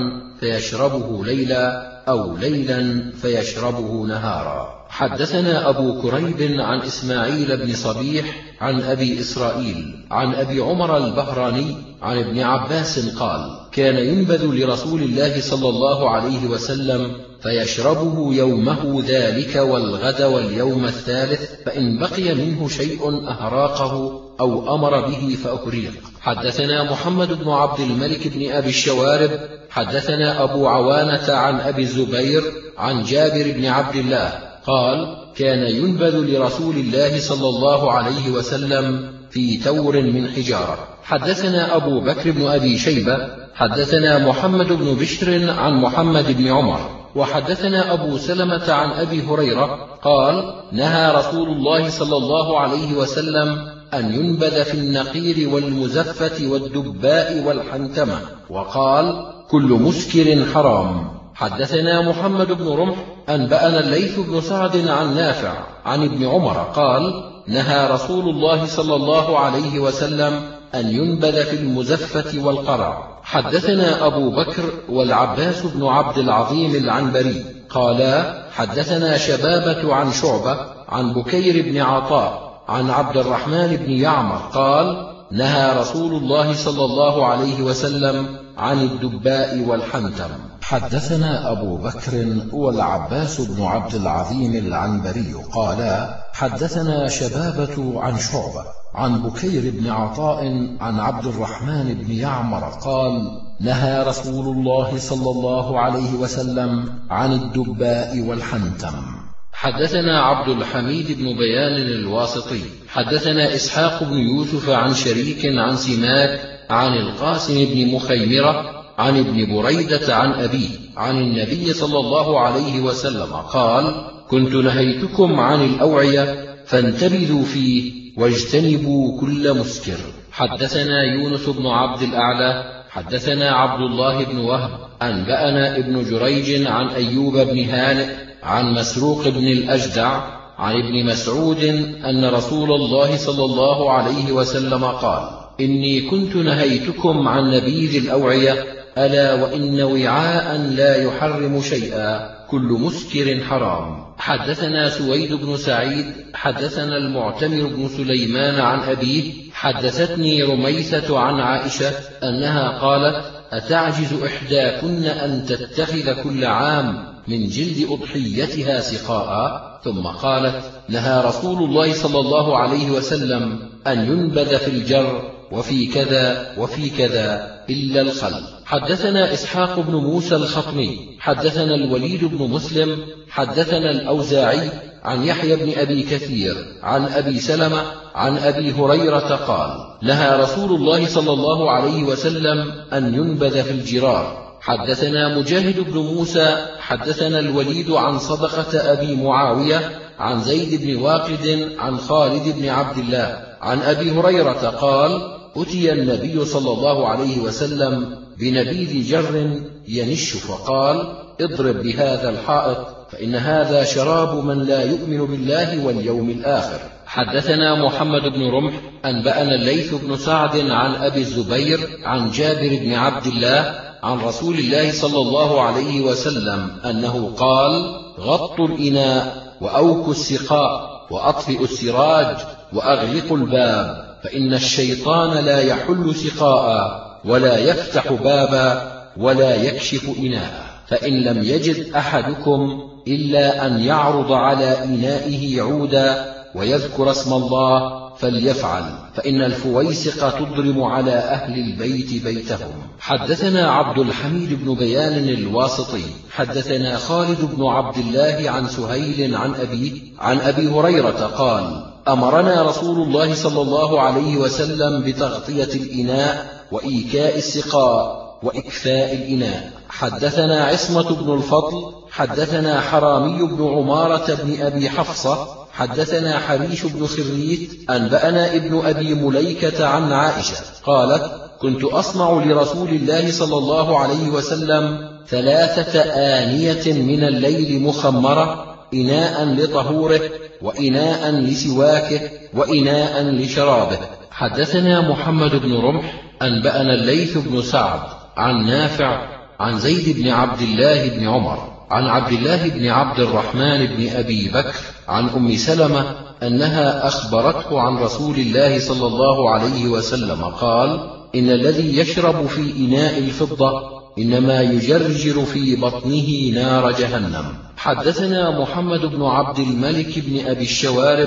فيشربه ليلا أو ليلا فيشربه نهارا. حدثنا أبو كريب عن إسماعيل بن صبيح عن أبي إسرائيل عن أبي عمر البهراني عن ابن عباس قال كان ينبذ لرسول الله صلى الله عليه وسلم فيشربه يومه ذلك والغد واليوم الثالث فإن بقي منه شيء أهراقه أو أمر به فأهريق. حدثنا محمد بن عبد الملك بن أبي الشوارب حدثنا أبو عوانة عن أبي الزبير عن جابر بن عبد الله قال كان ينبذ لرسول الله صلى الله عليه وسلم في تور من حجارة. حدثنا أبو بكر بن أبي شيبة حدثنا محمد بن بشر عن محمد بن عمر وحدثنا أبو سلمة عن أبي هريرة قال نهى رسول الله صلى الله عليه وسلم أن ينبذ في النقير والمزفة والدباء والحنتمة وقال كل مسكر حرام. حدثنا محمد بن رمح أنبأنا الليث بن سعد عن نافع عن ابن عمر قال نهى رسول الله صلى الله عليه وسلم أن ينبذ في المزفة والقرع. حدثنا أبو بكر والعباس بن عبد العظيم العنبري قالا حدثنا شبابة عن شعبة عن بكير بن عطاء عن عبد الرحمن بن يعمر قال نهى رسول الله صلى الله عليه وسلم عن الدباء والحنتم. حدثنا أبو بكر والعباس بن عبد العظيم العنبري قالا حدثنا شبابة عن شعبة عن بكير بن عطاء عن عبد الرحمن بن يعمر قال نهى رسول الله صلى الله عليه وسلم عن الدباء والحنتم. حدثنا عبد الحميد بن بيان الواسطي حدثنا إسحاق بن يوسف عن شريك عن سماك عن القاسم بن مخيمرة عن ابن بريدة عن أبيه عن النبي صلى الله عليه وسلم قال كنت نهيتكم عن الأوعية فانتبذوا فيه واجتنبوا كل مسكر. حدثنا يونس بن عبد الأعلى حدثنا عبد الله بن وهب أنبأنا ابن جريج عن أيوب بن هانئ عن مسروق بن الأجدع عن ابن مسعود أن رسول الله صلى الله عليه وسلم قال إني كنت نهيتكم عن نبيذ الأوعية ألا وإن وعاء لا يحرم شيئا كل مسكر حرام. حدثنا سويد بن سعيد حدثنا المعتمر بن سليمان عن أبيه حدثتني رميثة عن عائشة أنها قالت أتعجز إحداكن أن تتخذ كل عام من جلد أضحيتها سقاء؟ ثم قالت نهى رسول الله صلى الله عليه وسلم أن ينبذ في الجر وفي كذا وفي كذا إلا الخل. حدثنا إسحاق بن موسى الخطمي حدثنا الوليد بن مسلم حدثنا الأوزاعي عن يحيى بن أبي كثير عن أبي سلمة عن أبي هريرة قال نهى رسول الله صلى الله عليه وسلم أن ينبذ في الجرار. حدثنا مجاهد بن موسى حدثنا الوليد عن صدقة أبي معاوية عن زيد بن واقد عن خالد بن عبد الله عن أبي هريرة قال أتي النبي صلى الله عليه وسلم بنبيذ جر ينش فقال اضرب بهذا الحائط فإن هذا شراب من لا يؤمن بالله واليوم الآخر. حدثنا محمد بن رمح أنبأنا الليث بن سعد عن أبي الزبير عن جابر بن عبد الله عن رسول الله صلى الله عليه وسلم أنه قال غطوا الإناء وأوكوا السقاء وأطفئوا السراج وأغلقوا الباب فإن الشيطان لا يحل سقاء ولا يفتح بابا ولا يكشف إناء. فإن لم يجد أحدكم إلا أن يعرض على إنائه عودا ويذكر اسم الله فليفعل، فإن الفويسق تضرم على أهل البيت بيتهم. حدثنا عبد الحميد بن بيان الواسطي حدثنا خالد بن عبد الله عن سهيل عن أبيه عن أبي هريرة قال: أمرنا رسول الله صلى الله عليه وسلم بتغطية الإناء وإيكاء السقاء وإكفاء الإناء. حدثنا عصمة بن الفضل حدثنا حرامي بن عمارة بن أبي حفصة حدثنا حريش بن خريت أنبأنا ابن أبي مليكة عن عائشة قالت: كنت أصنع لرسول الله صلى الله عليه وسلم ثلاثة آنية من الليل مخمرة، إناء لطهوره وإناء لسواكه وإناء لشرابه. حدثنا محمد بن رمح أنبأنا الليث بن سعد عن نافع عن زيد بن عبد الله بن عمر عن عبد الله بن عبد الرحمن بن أبي بكر عن أم سلمة أنها أخبرته عن رسول الله صلى الله عليه وسلم قال: إن الذي يشرب في إناء الفضة إنما يجرجر في بطنه نار جهنم. حدثنا محمد بن عبد الملك بن أبي الشوارب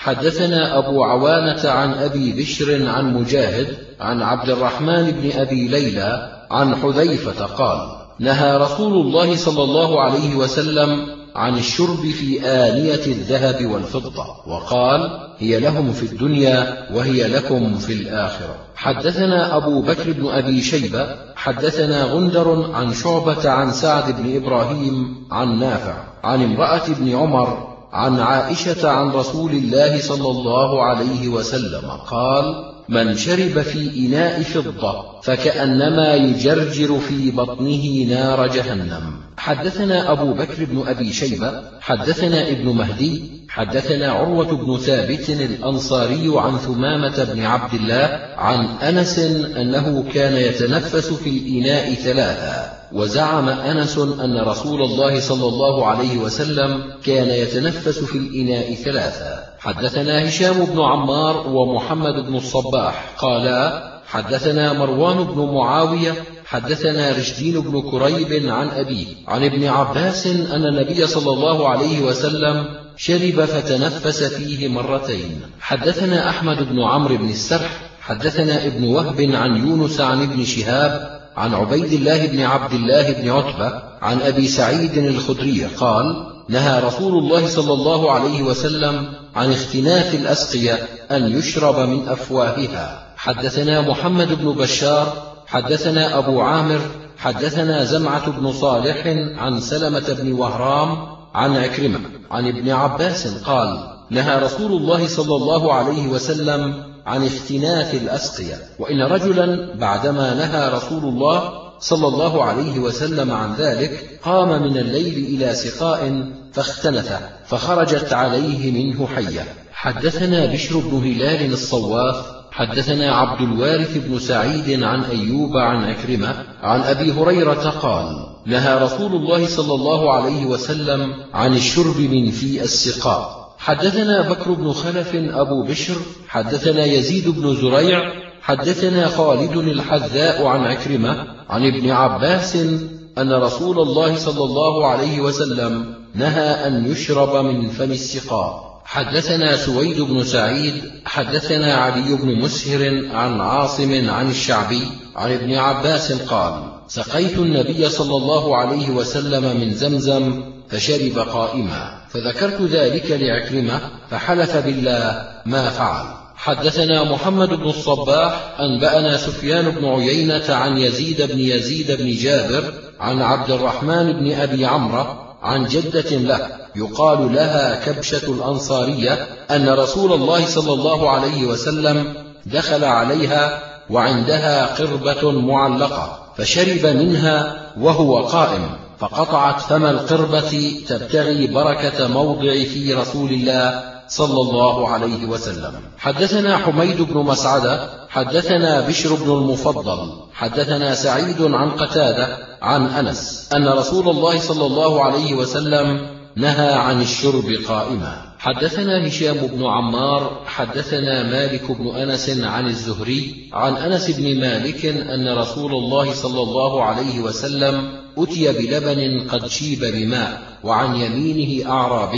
حدثنا أبو عوانة عن أبي بشر عن مجاهد عن عبد الرحمن بن أبي ليلى عن حذيفة قال: نهى رسول الله صلى الله عليه وسلم عن الشرب في آنية الذهب والفضة، وقال: هي لهم في الدنيا وهي لكم في الآخرة. حدثنا أبو بكر بن أبي شيبة حدثنا غندر عن شعبة عن سعد بن إبراهيم عن نافع عن امرأة بن عمر عن عائشة عن رسول الله صلى الله عليه وسلم قال: من شرب في إناء فضة فكأنما يجرجر في بطنه نار جهنم. حدثنا أبو بكر بن أبي شيبة حدثنا ابن مهدي حدثنا عروة بن ثابت الأنصاري عن ثمامة بن عبد الله عن أنس أنه كان يتنفس في الإناء ثلاثا، وزعم أنس أن رسول الله صلى الله عليه وسلم كان يتنفس في الإناء ثلاثا. حدثنا هشام بن عمار ومحمد بن الصباح قالا: حدثنا مروان بن معاوية حدثنا رشدين بن كريب عن أبيه عن ابن عباس أن النبي صلى الله عليه وسلم شرب فتنفس فيه مرتين. حدثنا أحمد بن عمرو بن السرح حدثنا ابن وهب عن يونس عن ابن شهاب عن عبيد الله بن عبد الله بن عتبة عن أبي سعيد الخدري قال: نهى رسول الله صلى الله عليه وسلم عن اختناث الأسقية أن يشرب من أفواهها. حدثنا محمد بن بشار حدثنا أبو عامر حدثنا زمعة بن صالح عن سلمة بن وهرام عن عكرمة عن ابن عباس قال: نهى رسول الله صلى الله عليه وسلم عن اختناث الأسقية. وإن رجلا بعدما نهى رسول الله صلى الله عليه وسلم عن ذلك قام من الليل إلى سقاء فاختنث فخرجت عليه منه حية. حدثنا بشر بن هلال الصواف حدثنا عبد الوارث بن سعيد عن أيوب عن عكرمة عن أبي هريرة قال: نهى رسول الله صلى الله عليه وسلم عن الشرب من في السقاء. حدثنا بكر بن خلف أبو بشر حدثنا يزيد بن زريع حدثنا خالد الحذاء عن عكرمة عن ابن عباس أن رسول الله صلى الله عليه وسلم نهى أن يشرب من فم السقاء. حدثنا سويد بن سعيد حدثنا علي بن مسهر عن عاصم عن الشعبي عن ابن عباس قال: سقيت النبي صلى الله عليه وسلم من زمزم فشرب قائما، فذكرت ذلك لعكرمة فحلف بالله ما فعل. حدثنا محمد بن الصباح أنبأنا سفيان بن عيينة عن يزيد بن يزيد بن جابر عن عبد الرحمن بن أبي عمرو عن جدة له يقال لها كبشة الأنصارية أن رسول الله صلى الله عليه وسلم دخل عليها وعندها قربة معلقة فشرب منها وهو قائم، فقطعت فم القربة تبتغي بركة موضع في رسول الله صلى الله عليه وسلم. حدثنا حميد بن مسعدة حدثنا بشر بن المفضل حدثنا سعيد عن قتادة عن أنس أن رسول الله صلى الله عليه وسلم نهى عن الشرب قائما. حدثنا هشام بن عمار حدثنا مالك بن أنس عن الزهري عن أنس بن مالك أن رسول الله صلى الله عليه وسلم أتي بلبن قد شيب بماء وعن يمينه أعرابي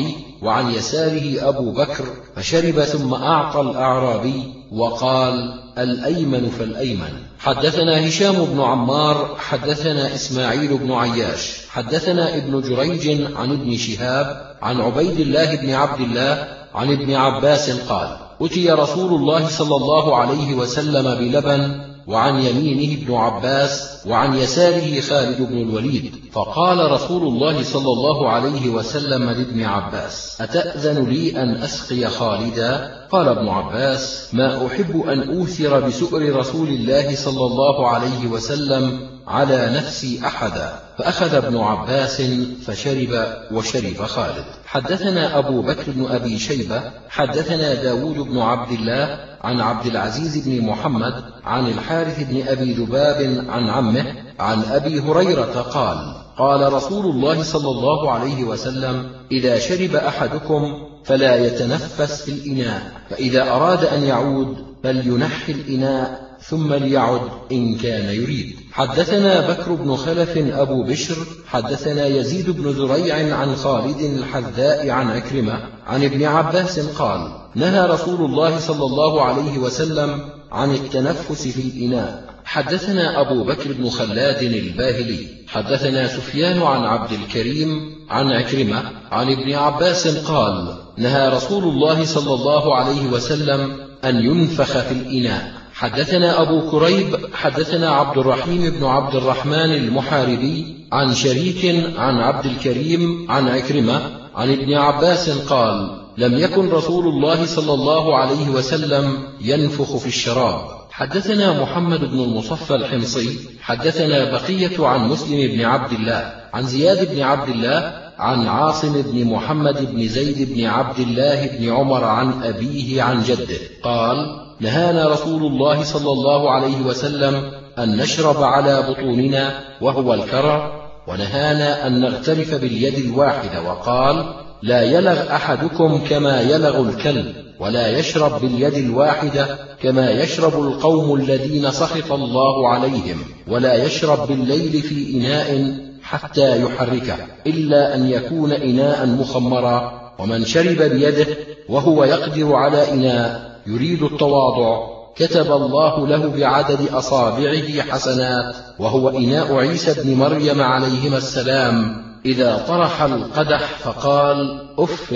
وعن يساره أبو بكر فشرب ثم أعطى الأعرابي وقال: الأيمن فالأيمن. حدثنا هشام بن عمار حدثنا إسماعيل بن عياش حدثنا ابن جريج عن ابن شهاب عن عبيد الله بن عبد الله عن ابن عباس قال: أتي رسول الله صلى الله عليه وسلم بلبن، وعن يمينه ابن عباس وعن يساره خالد بن الوليد، فقال رسول الله صلى الله عليه وسلم لابن عباس: أتأذن لي أن أسقي خالدا؟ قال ابن عباس: ما أحب أن أوثر بسؤر رسول الله صلى الله عليه وسلم على نفسي أحدا. فأخذ ابن عباس فشرب وشرب خالد. حدثنا أبو بكر بن أبي شيبة حدثنا داود بن عبد الله عن عبد العزيز بن محمد عن الحارث بن أبي ذباب عن عمه عن أبي هريرة قال: قال رسول الله صلى الله عليه وسلم: إذا شرب أحدكم فلا يتنفس في الإناء، فإذا أراد أن يعود فلينحي الإناء ثم ليعد إن كان يريد. حدثنا بكر بن خلف أبو بشر حدثنا يزيد بن زريع عن خالد الحذاء عن عكرمة عن ابن عباس قال: نهى رسول الله صلى الله عليه وسلم عن التنفس في الإناء. حدثنا أبو بكر بن خلاد الباهلي حدثنا سفيان عن عبد الكريم عن عكرمة عن ابن عباس قال: نهى رسول الله صلى الله عليه وسلم أن ينفخ في الإناء. حدثنا أبو كريب حدثنا عبد الرحيم بن عبد الرحمن المحاربي عن شريك عن عبد الكريم عن عكرمة عن ابن عباس قال: لم يكن رسول الله صلى الله عليه وسلم ينفخ في الشراب. حدثنا محمد بن المصفى الحمصي حدثنا بقية عن مسلم بن عبد الله عن زياد بن عبد الله عن عاصم بن محمد بن زيد بن عبد الله بن عمر عن أبيه عن جده قال: نهانا رسول الله صلى الله عليه وسلم أن نشرب على بطوننا وهو الكرى، ونهانا أن نغترف باليد الواحدة، وقال: لا يلغ أحدكم كما يلغ الكلب، ولا يشرب باليد الواحدة كما يشرب القوم الذين سخط الله عليهم، ولا يشرب بالليل في إناء حتى يحركه إلا أن يكون إناء مخمرا. ومن شرب بيده وهو يقدر على إناء يريد التواضع كتب الله له بعدد أصابعه حسنات، وهو إناء عيسى بن مريم عليهما السلام إذا طرح القدح فقال: أف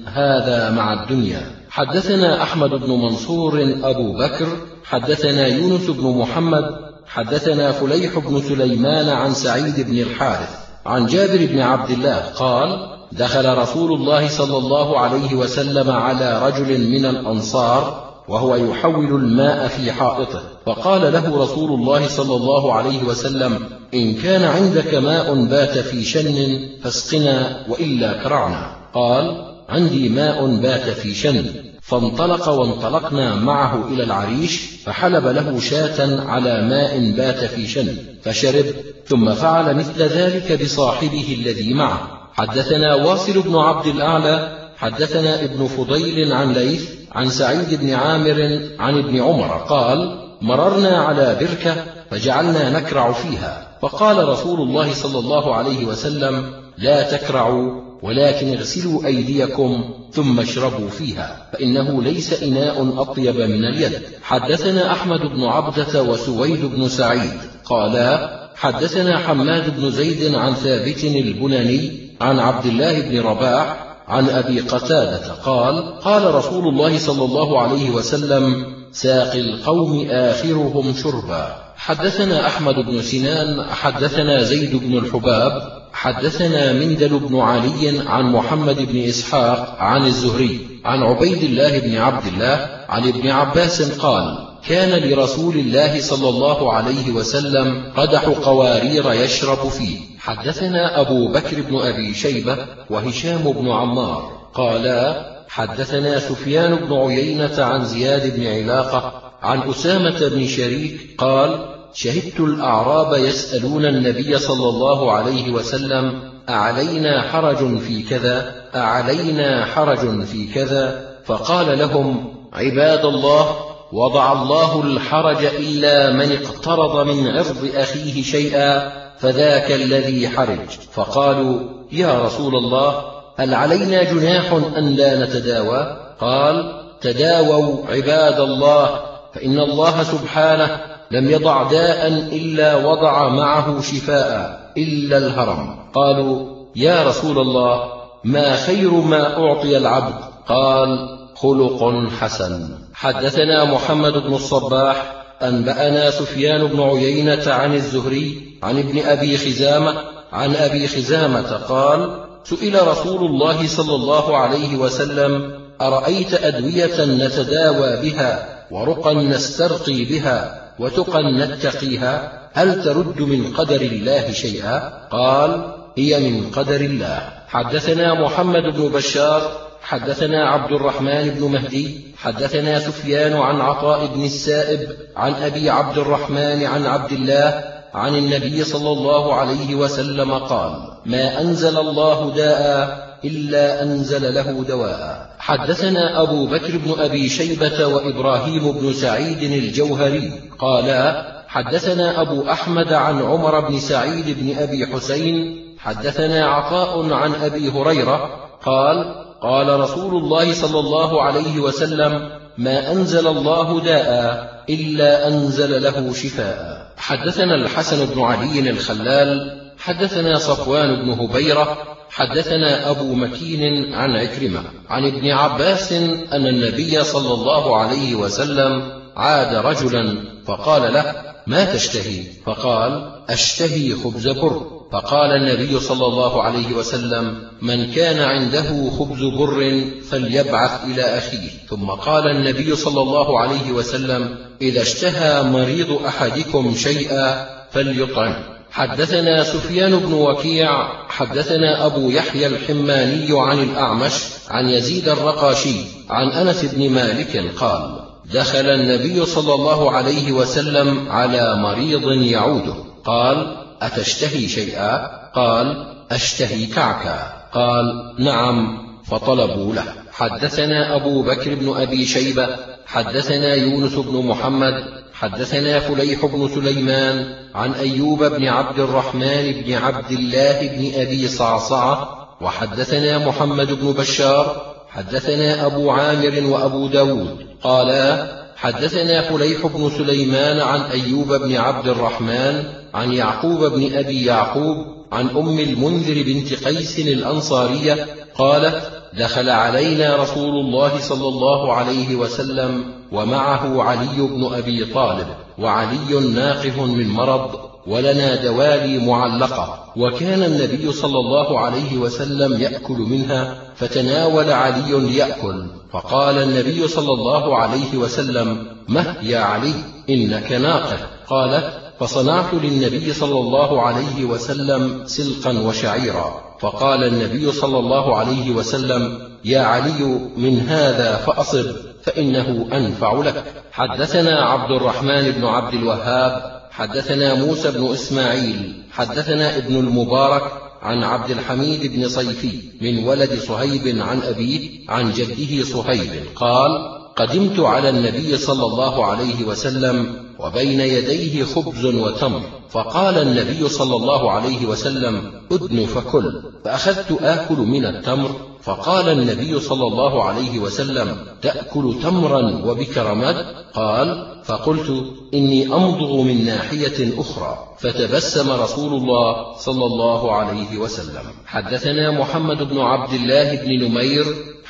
هذا مع الدنيا. حدثنا أحمد بن منصور أبو بكر حدثنا يونس بن محمد حدثنا فليح بن سليمان عن سعيد بن الحارث عن جابر بن عبد الله قال: دخل رسول الله صلى الله عليه وسلم على رجل من الأنصار وهو يحول الماء في حائطه، فقال له رسول الله صلى الله عليه وسلم: إن كان عندك ماء بات في شن فاسقنا وإلا كرعنا. قال: عندي ماء بات في شن. فانطلق وانطلقنا معه إلى العريش، فحلب له شاة على ماء بات في شن فشرب، ثم فعل مثل ذلك بصاحبه الذي معه. حدثنا واصل بن عبد الأعلى حدثنا ابن فضيل عن ليث عن سعيد بن عامر عن ابن عمر قال: مررنا على بركة فجعلنا نكرع فيها، فقال رسول الله صلى الله عليه وسلم: لا تكرعوا، ولكن اغسلوا أيديكم ثم اشربوا فيها، فإنه ليس إناء أطيب من اليد. حدثنا أحمد بن عبدة وسويد بن سعيد قالا: حدثنا حماد بن زيد عن ثابت البناني عن عبد الله بن رباح عن أبي قتادة قال: قال رسول الله صلى الله عليه وسلم: ساقي القوم آخرهم شربا. حدثنا أحمد بن سنان حدثنا زيد بن الحباب حدثنا مندل بن علي عن محمد بن إسحاق عن الزهري عن عبيد الله بن عبد الله عن ابن عباس قال: كان لرسول الله صلى الله عليه وسلم قدح قوارير يشرب فيه. حدثنا أبو بكر بن أبي شيبة وهشام بن عمار قالا: حدثنا سفيان بن عيينة عن زياد بن علاقة عن أسامة بن شريك قال: شهدت الأعراب يسألون النبي صلى الله عليه وسلم: أعلينا حرج في كذا، أعلينا حرج في كذا، فقال لهم: عباد الله، وضع الله الحرج إلا من اقترض من عرض أخيه شيئا، فذاك الذي حرج. فقالوا: يا رسول الله، هل علينا جناح أن لا نتداوى؟ قال: تداووا عباد الله، فإن الله سبحانه لم يضع داء إلا وضع معه شفاء إلا الهرم. قالوا: يا رسول الله، ما خير ما أعطي العبد؟ قال: خلق حسن. حدثنا محمد بن الصباح أنبأنا سفيان بن عيينة عن الزهري عن ابن أبي خزامة عن أبي خزامة قال: سئل رسول الله صلى الله عليه وسلم: أرأيت أدوية نتداوى بها ورقا نسترقي بها وتقا نتقيها، هل ترد من قدر الله شيئا؟ قال: هي من قدر الله. حدثنا محمد بن بشار حدثنا عبد الرحمن بن مهدي حدثنا سفيان عن عطاء بن السائب عن أبي عبد الرحمن عن عبد الله عن النبي صلى الله عليه وسلم قال: ما أنزل الله داء إلا أنزل له دواء. حدثنا أبو بكر بن أبي شيبة وإبراهيم بن سعيد الجوهري قالا: حدثنا أبو أحمد عن عمر بن سعيد بن أبي حسين حدثنا عطاء عن أبي هريرة قال: قال رسول الله صلى الله عليه وسلم: ما أنزل الله داء إلا أنزل له شفاء. حدثنا الحسن بن علي الخلال حدثنا صفوان بن هبيرة حدثنا أبو مكين عن عكرمة عن ابن عباس أن النبي صلى الله عليه وسلم عاد رجلا فقال له: ما تشتهي؟ فقال: أشتهي خبز بر. فقال النبي صلى الله عليه وسلم: من كان عنده خبز بر فليبعث إلى أخيه. ثم قال النبي صلى الله عليه وسلم: إذا اشتهى مريض أحدكم شيئا فليطعم. حدثنا سفيان بن وكيع حدثنا أبو يحيى الحماني عن الأعمش عن يزيد الرقاشي عن أنس بن مالك قال: دخل النبي صلى الله عليه وسلم على مريض يعوده، قال: أتشتهي شيئا؟ قال: أشتهي كعكا. قال: نعم. فطلبوا له. حدثنا أبو بكر بن أبي شيبة حدثنا يونس بن محمد حدثنا فليح بن سليمان عن أيوب بن عبد الرحمن بن عبد الله بن أبي صعصعة وحدثنا محمد بن بشار حدثنا أبو عامر وأبو داود قالا: حدثنا فليح بن سليمان عن أيوب بن عبد الرحمن عن يعقوب بن أبي يعقوب عن أم المنذر بنت قيس الأنصارية قالت: دخل علينا رسول الله صلى الله عليه وسلم ومعه علي بن أبي طالب، وعلي ناقه من مرض، ولنا دوالي معلقة، وكان النبي صلى الله عليه وسلم يأكل منها، فتناول علي ليأكل، فقال النبي صلى الله عليه وسلم: مه يا علي، إنك ناقه. قال: فصنعت للنبي صلى الله عليه وسلم سلقا وشعيرا، فقال النبي صلى الله عليه وسلم: يا علي، من هذا فأصب فإنه أنفع لك. حدثنا عبد الرحمن بن عبد الوهاب حدثنا موسى بن إسماعيل حدثنا ابن المبارك عن عبد الحميد بن صيفي من ولد صهيب عن أبيه عن جده صهيب قال: قدمت على النبي صلى الله عليه وسلم وبين يديه خبز وتمر، فقال النبي صلى الله عليه وسلم: أدن فكل، فأخذت آكل من التمر، فقال النبي صلى الله عليه وسلم: تأكل تمرا وبكرمات؟ قال: فقلت: إني أمضغ من ناحية أخرى، فتبسم رسول الله صلى الله عليه وسلم. حدثنا محمد بن عبد الله بن نمير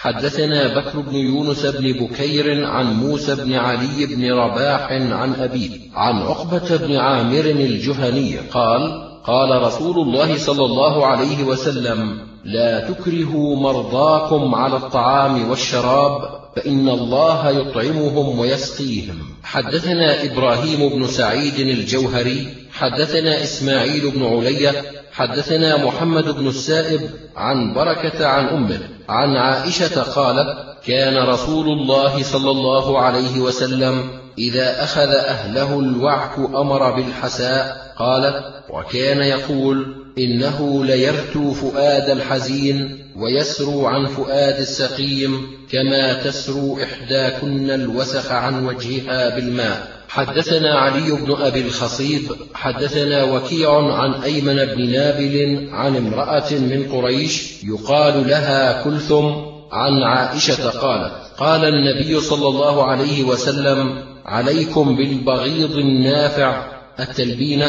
حدثنا بكر بن يونس بن بكير عن موسى بن علي بن رباح عن أبيه عن عقبة بن عامر الجهني قال: قال رسول الله صلى الله عليه وسلم: لا تكرهوا مرضاكم على الطعام والشراب، فإن الله يطعمهم ويسقيهم. حدثنا إبراهيم بن سعيد الجوهري حدثنا إسماعيل بن علية حدثنا محمد بن السائب عن بركة عن أمه عن عائشة قالت: كان رسول الله صلى الله عليه وسلم إذا أخذ أهله الوعك أمر بالحساء. قالت: وكان يقول: إنه ليرتو فؤاد الحزين ويسرو عن فؤاد السقيم، كما تسرو إحداكن الوسخ عن وجهها بالماء. حدثنا علي بن أبي الخصيب حدثنا وكيع عن أيمن بن نابل عن امرأة من قريش يقال لها كلثم عن عائشة قالت: قال النبي صلى الله عليه وسلم: عليكم بالبغيض النافع، التلبينة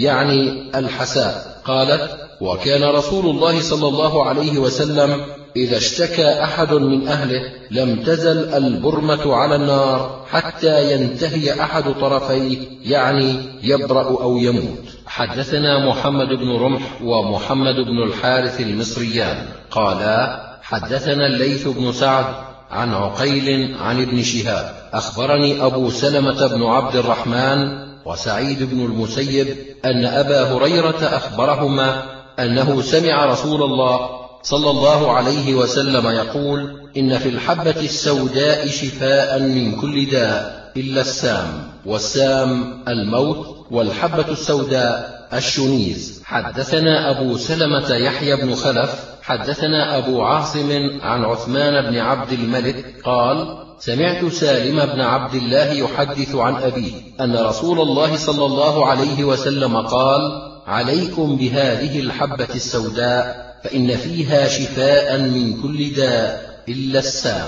يعني الحساء. قالت: وكان رسول الله صلى الله عليه وسلم إذا اشتكى أحد من أهله لم تزل البرمة على النار حتى ينتهي أحد طرفيه، يعني يبرأ أو يموت. حدثنا محمد بن رمح ومحمد بن الحارث المصريان قالا: حدثنا الليث بن سعد عن عقيل عن ابن شهاب أخبرني أبو سلمة بن عبد الرحمن وسعيد بن المسيب أن أبا هريرة أخبرهما أنه سمع رسول الله صلى الله عليه وسلم يقول: إن في الحبة السوداء شفاء من كل داء إلا السام، والسام الموت، والحبة السوداء الشنيز. حدثنا أبو سلمة يحيى بن خلف حدثنا أبو عاصم عن عثمان بن عبد الملك قال: سمعت سالم بن عبد الله يحدث عن أبيه أن رسول الله صلى الله عليه وسلم قال: عليكم بهذه الحبة السوداء فإن فيها شفاء من كل داء إلا السام.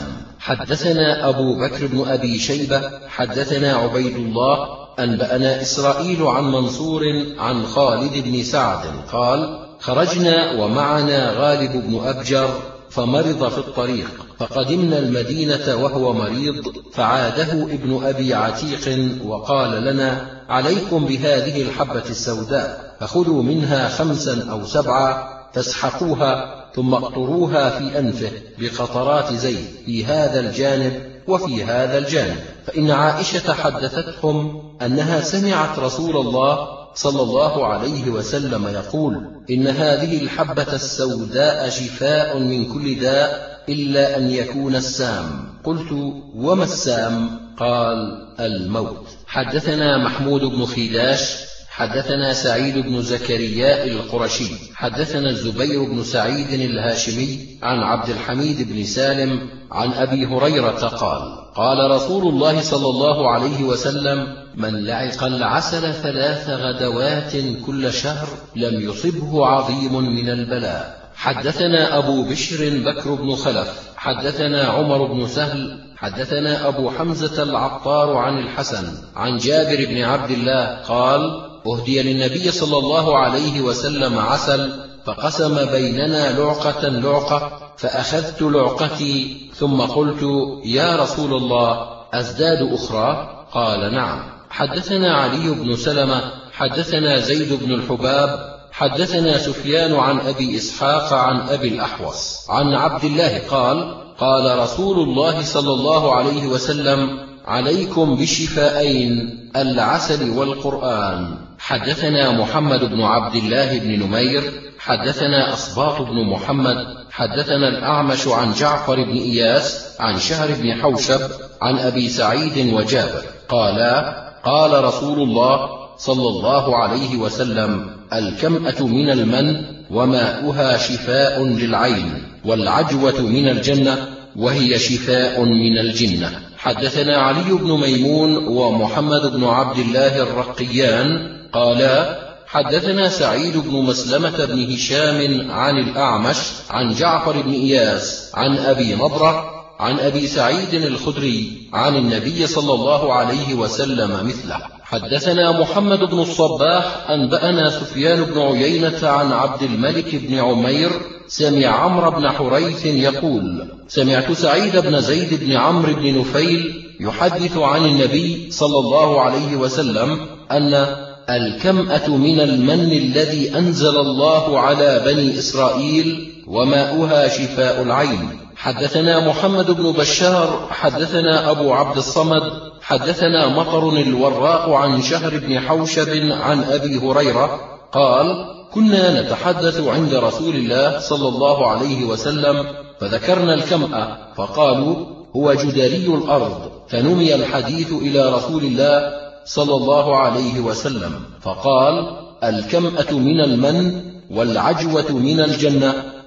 حدثنا أبو بكر بن أبي شيبة حدثنا عبيد الله أنبأنا إسرائيل عن منصور عن خالد بن سعد قال: خرجنا ومعنا غالب بن أبجر فمرض في الطريق، فقدمنا المدينة وهو مريض، فعاده ابن أبي عتيق وقال لنا: عليكم بهذه الحبة السوداء، فخذوا منها خمسا أو سبعا فاسحقوها ثم اقطروها في أنفه بقطرات زيت في هذا الجانب وفي هذا الجانب. فإن عائشة حدثتهم أنها سمعت رسول الله صلى الله عليه وسلم يقول: إن هذه الحبة السوداء شفاء من كل داء إلا أن يكون السام. قلت: وما السام؟ قال: الموت. حدثنا محمود بن خيلاش حدثنا سعيد بن زكريا القرشي حدثنا الزبير بن سعيد الهاشمي عن عبد الحميد بن سالم عن أبي هريرة قال: قال رسول الله صلى الله عليه وسلم: من لعق العسل ثلاث غدوات كل شهر لم يصبه عظيم من البلاء. حدثنا أبو بشر بكر بن خلف حدثنا عمر بن سهل حدثنا أبو حمزة العطار عن الحسن عن جابر بن عبد الله قال: أهدي للنبي صلى الله عليه وسلم عسل، فقسم بيننا لعقة لعقة، فأخذت لعقتي ثم قلت: يا رسول الله، أزداد أخرى؟ قال: نعم. حدثنا علي بن سلمة حدثنا زيد بن الحباب حدثنا سفيان عن أبي إسحاق عن أبي الأحوص عن عبد الله قال: قال رسول الله صلى الله عليه وسلم: عليكم بالشفاءين، العسل والقرآن. حدثنا محمد بن عبد الله بن نمير حدثنا أصباط بن محمد حدثنا الأعمش عن جعفر بن إياس عن شهر بن حوشب عن أبي سعيد وجابر قالا: قال رسول الله صلى الله عليه وسلم: الكمأة من المن وماؤها شفاء للعين، والعجوة من الجنة وهي شفاء من الجنة. حدثنا علي بن ميمون ومحمد بن عبد الله الرقيان قالا: حدثنا سعيد بن مسلمة بن هشام عن الأعمش عن جعفر بن إياس عن أبي نضرة عن أبي سعيد الخدري عن النبي صلى الله عليه وسلم مثله. حدثنا محمد بن الصباح أنبأنا سفيان بن عيينة عن عبد الملك بن عمير سمع عمرو بن حريث يقول: سمعت سعيد بن زيد بن عمرو بن نفيل يحدث عن النبي صلى الله عليه وسلم أن الكمأة من المن الذي أنزل الله على بني إسرائيل وماؤها شفاء العين. حدثنا محمد بن بشار حدثنا أبو عبد الصمد حدثنا مطر الوراق عن شهر بن حوشب عن أبي هريرة قال: كنا نتحدث عند رسول الله صلى الله عليه وسلم فذكرنا الكمأة فقالوا: هو جدري الأرض، فنمي الحديث إلى رسول الله صلى الله عليه وسلم فقال: الكمأة من المن والعجوة من الجنة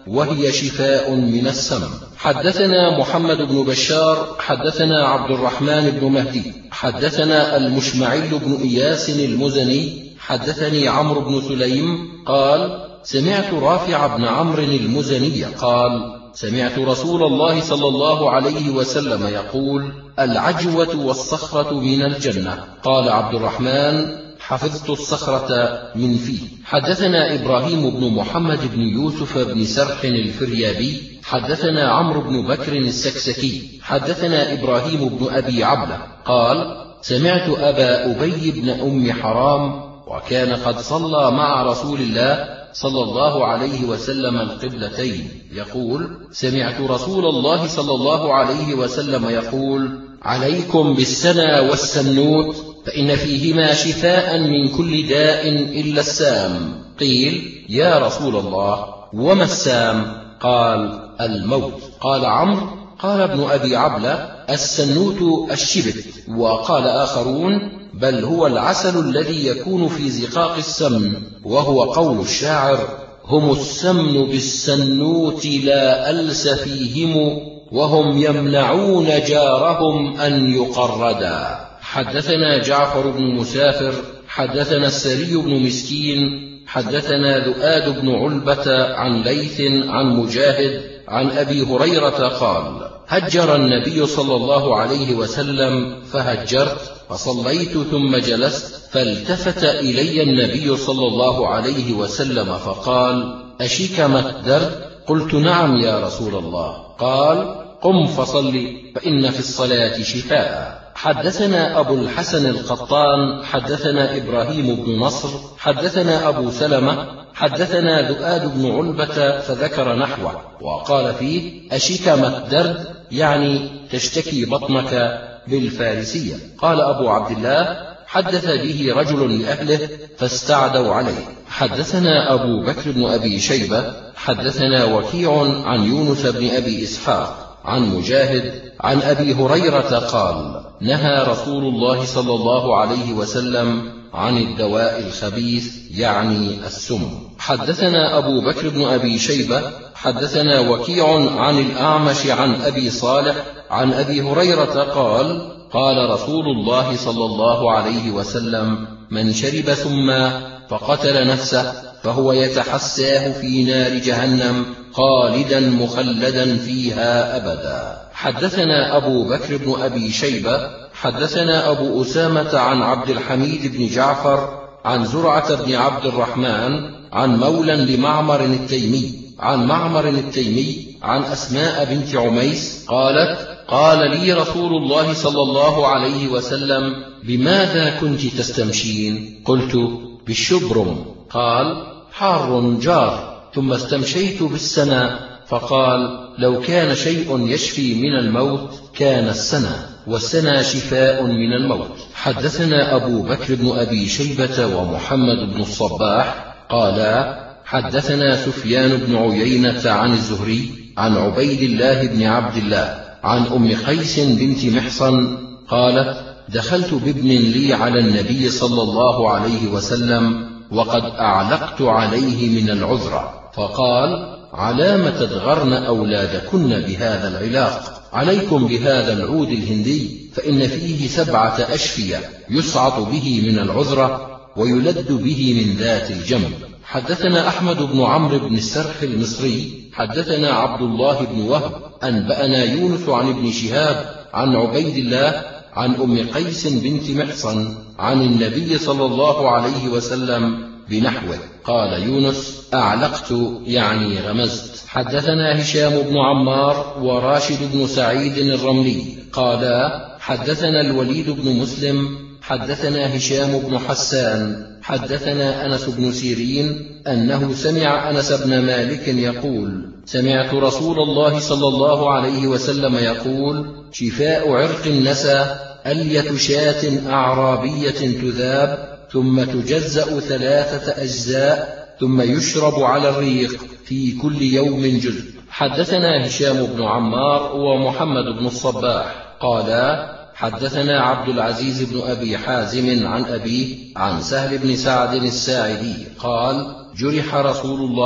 وهي شفاء من السم. حدثنا محمد بن بشار حدثنا عبد الرحمن بن مهدي حدثنا المشمعي بن إياس المزني حدثني عمرو بن سليم قال سمعت رافع بن عمرو المزني قال سمعت رسول الله صلى الله عليه وسلم يقول العجوة والصخرة من الجنة. قال عبد الرحمن حفظت الصخرة من فيه. حدثنا إبراهيم بن محمد بن يوسف بن سرح الفريابي حدثنا عمرو بن بكر السكسكي حدثنا إبراهيم بن أبي عبلة قال سمعت أبا أبي بن أم حرام وكان قد صلى مع رسول الله صلى الله عليه وسلم القبلتين يقول سمعت رسول الله صلى الله عليه وسلم يقول عليكم بالسنا والسنوت فإن فيهما شفاء من كل داء إلا السام. قيل يا رسول الله وما السام؟ قال الموت. قال عمرو قال ابن أبي عبلة السنوت الشبت. وقال آخرون بل هو العسل الذي يكون في زقاق السمن، وهو قول الشاعر هم السمن بالسنوت لا ألس فيهم وهم يمنعون جارهم أن يقردا. حدثنا جعفر بن مسافر حدثنا السري بن مسكين حدثنا ذؤاد بن علبة عن ليث عن مجاهد عن أبي هريرة قال هجر النبي صلى الله عليه وسلم فهجرت فصليت ثم جلست فالتفت إلي النبي صلى الله عليه وسلم فقال أشيك الدرد؟ قلت نعم يا رسول الله. قال قم فصل فإن في الصلاة شفاء. حدثنا أبو الحسن القطان حدثنا إبراهيم بن نصر حدثنا أبو سلمة حدثنا ذؤاد بن علبة فذكر نحوه وقال فيه أشيك الدرد يعني تشتكي بطنك بالفارسية. قال أبو عبد الله حدث به رجل لأهله فاستعدوا عليه. حدثنا أبو بكر بن أبي شيبة حدثنا وكيع عن يونس بن أبي إسحاق عن مجاهد عن أبي هريرة قال نهى رسول الله صلى الله عليه وسلم عن الدواء الخبيث يعني السم. حدثنا أبو بكر بن أبي شيبة حدثنا وكيع عن الأعمش عن أبي صالح عن أبي هريرة قال قال رسول الله صلى الله عليه وسلم من شرب سما فقتل نفسه فهو يتحساه في نار جهنم خالدا مخلدا فيها أبدا. حدثنا أبو بكر بن أبي شيبة حدثنا أبو أسامة عن عبد الحميد بن جعفر عن زرعة بن عبد الرحمن عن مولى لمعمر التيمي عن معمر التيمي عن أسماء بنت عميس قالت قال لي رسول الله صلى الله عليه وسلم بماذا كنت تستمشين؟ قلت بالشبرم. قال حار جار. ثم استمشيت بالسنا فقال لو كان شيء يشفي من الموت كان السنا والسنا شفاء من الموت. حدثنا أبو بكر بن أبي شيبة ومحمد بن الصباح قالا حدثنا سفيان بن عيينة عن الزهري عن عبيد الله بن عبد الله عن أم قيس بنت محصن قالت دخلت بابن لي على النبي صلى الله عليه وسلم وقد أعلقت عليه من العذرة فقال علام تدغرن أولادكن بهذا العلاق؟ عليكم بهذا العود الهندي فإن فيه سبعة أشفية يسعط به من العذرة ويلد به من ذات الجنب. حدثنا أحمد بن عمرو بن السرح المصري حدثنا عبد الله بن وهب أنبأنا يونس عن ابن شهاب عن عبيد الله عن أم قيس بنت محصن عن النبي صلى الله عليه وسلم بنحوه. قال يونس أعلقت يعني غمزت. حدثنا هشام بن عمار وراشد بن سعيد الرملي قالا حدثنا الوليد بن مسلم حدثنا هشام بن حسان حدثنا أنس بن سيرين أنه سمع أنس بن مالك يقول سمعت رسول الله صلى الله عليه وسلم يقول شفاء عرق النسى ألية شاة أعرابية تذاب ثم تجزأ ثلاثة أجزاء ثم يشرب على الريق في كل يوم جزء. حدثنا هشام بن عمار ومحمد بن الصباح قالا حدثنا عبد العزيز بن أبي حازم عن أبيه عن سهل بن سعد الساعدي قال جرح رسول الله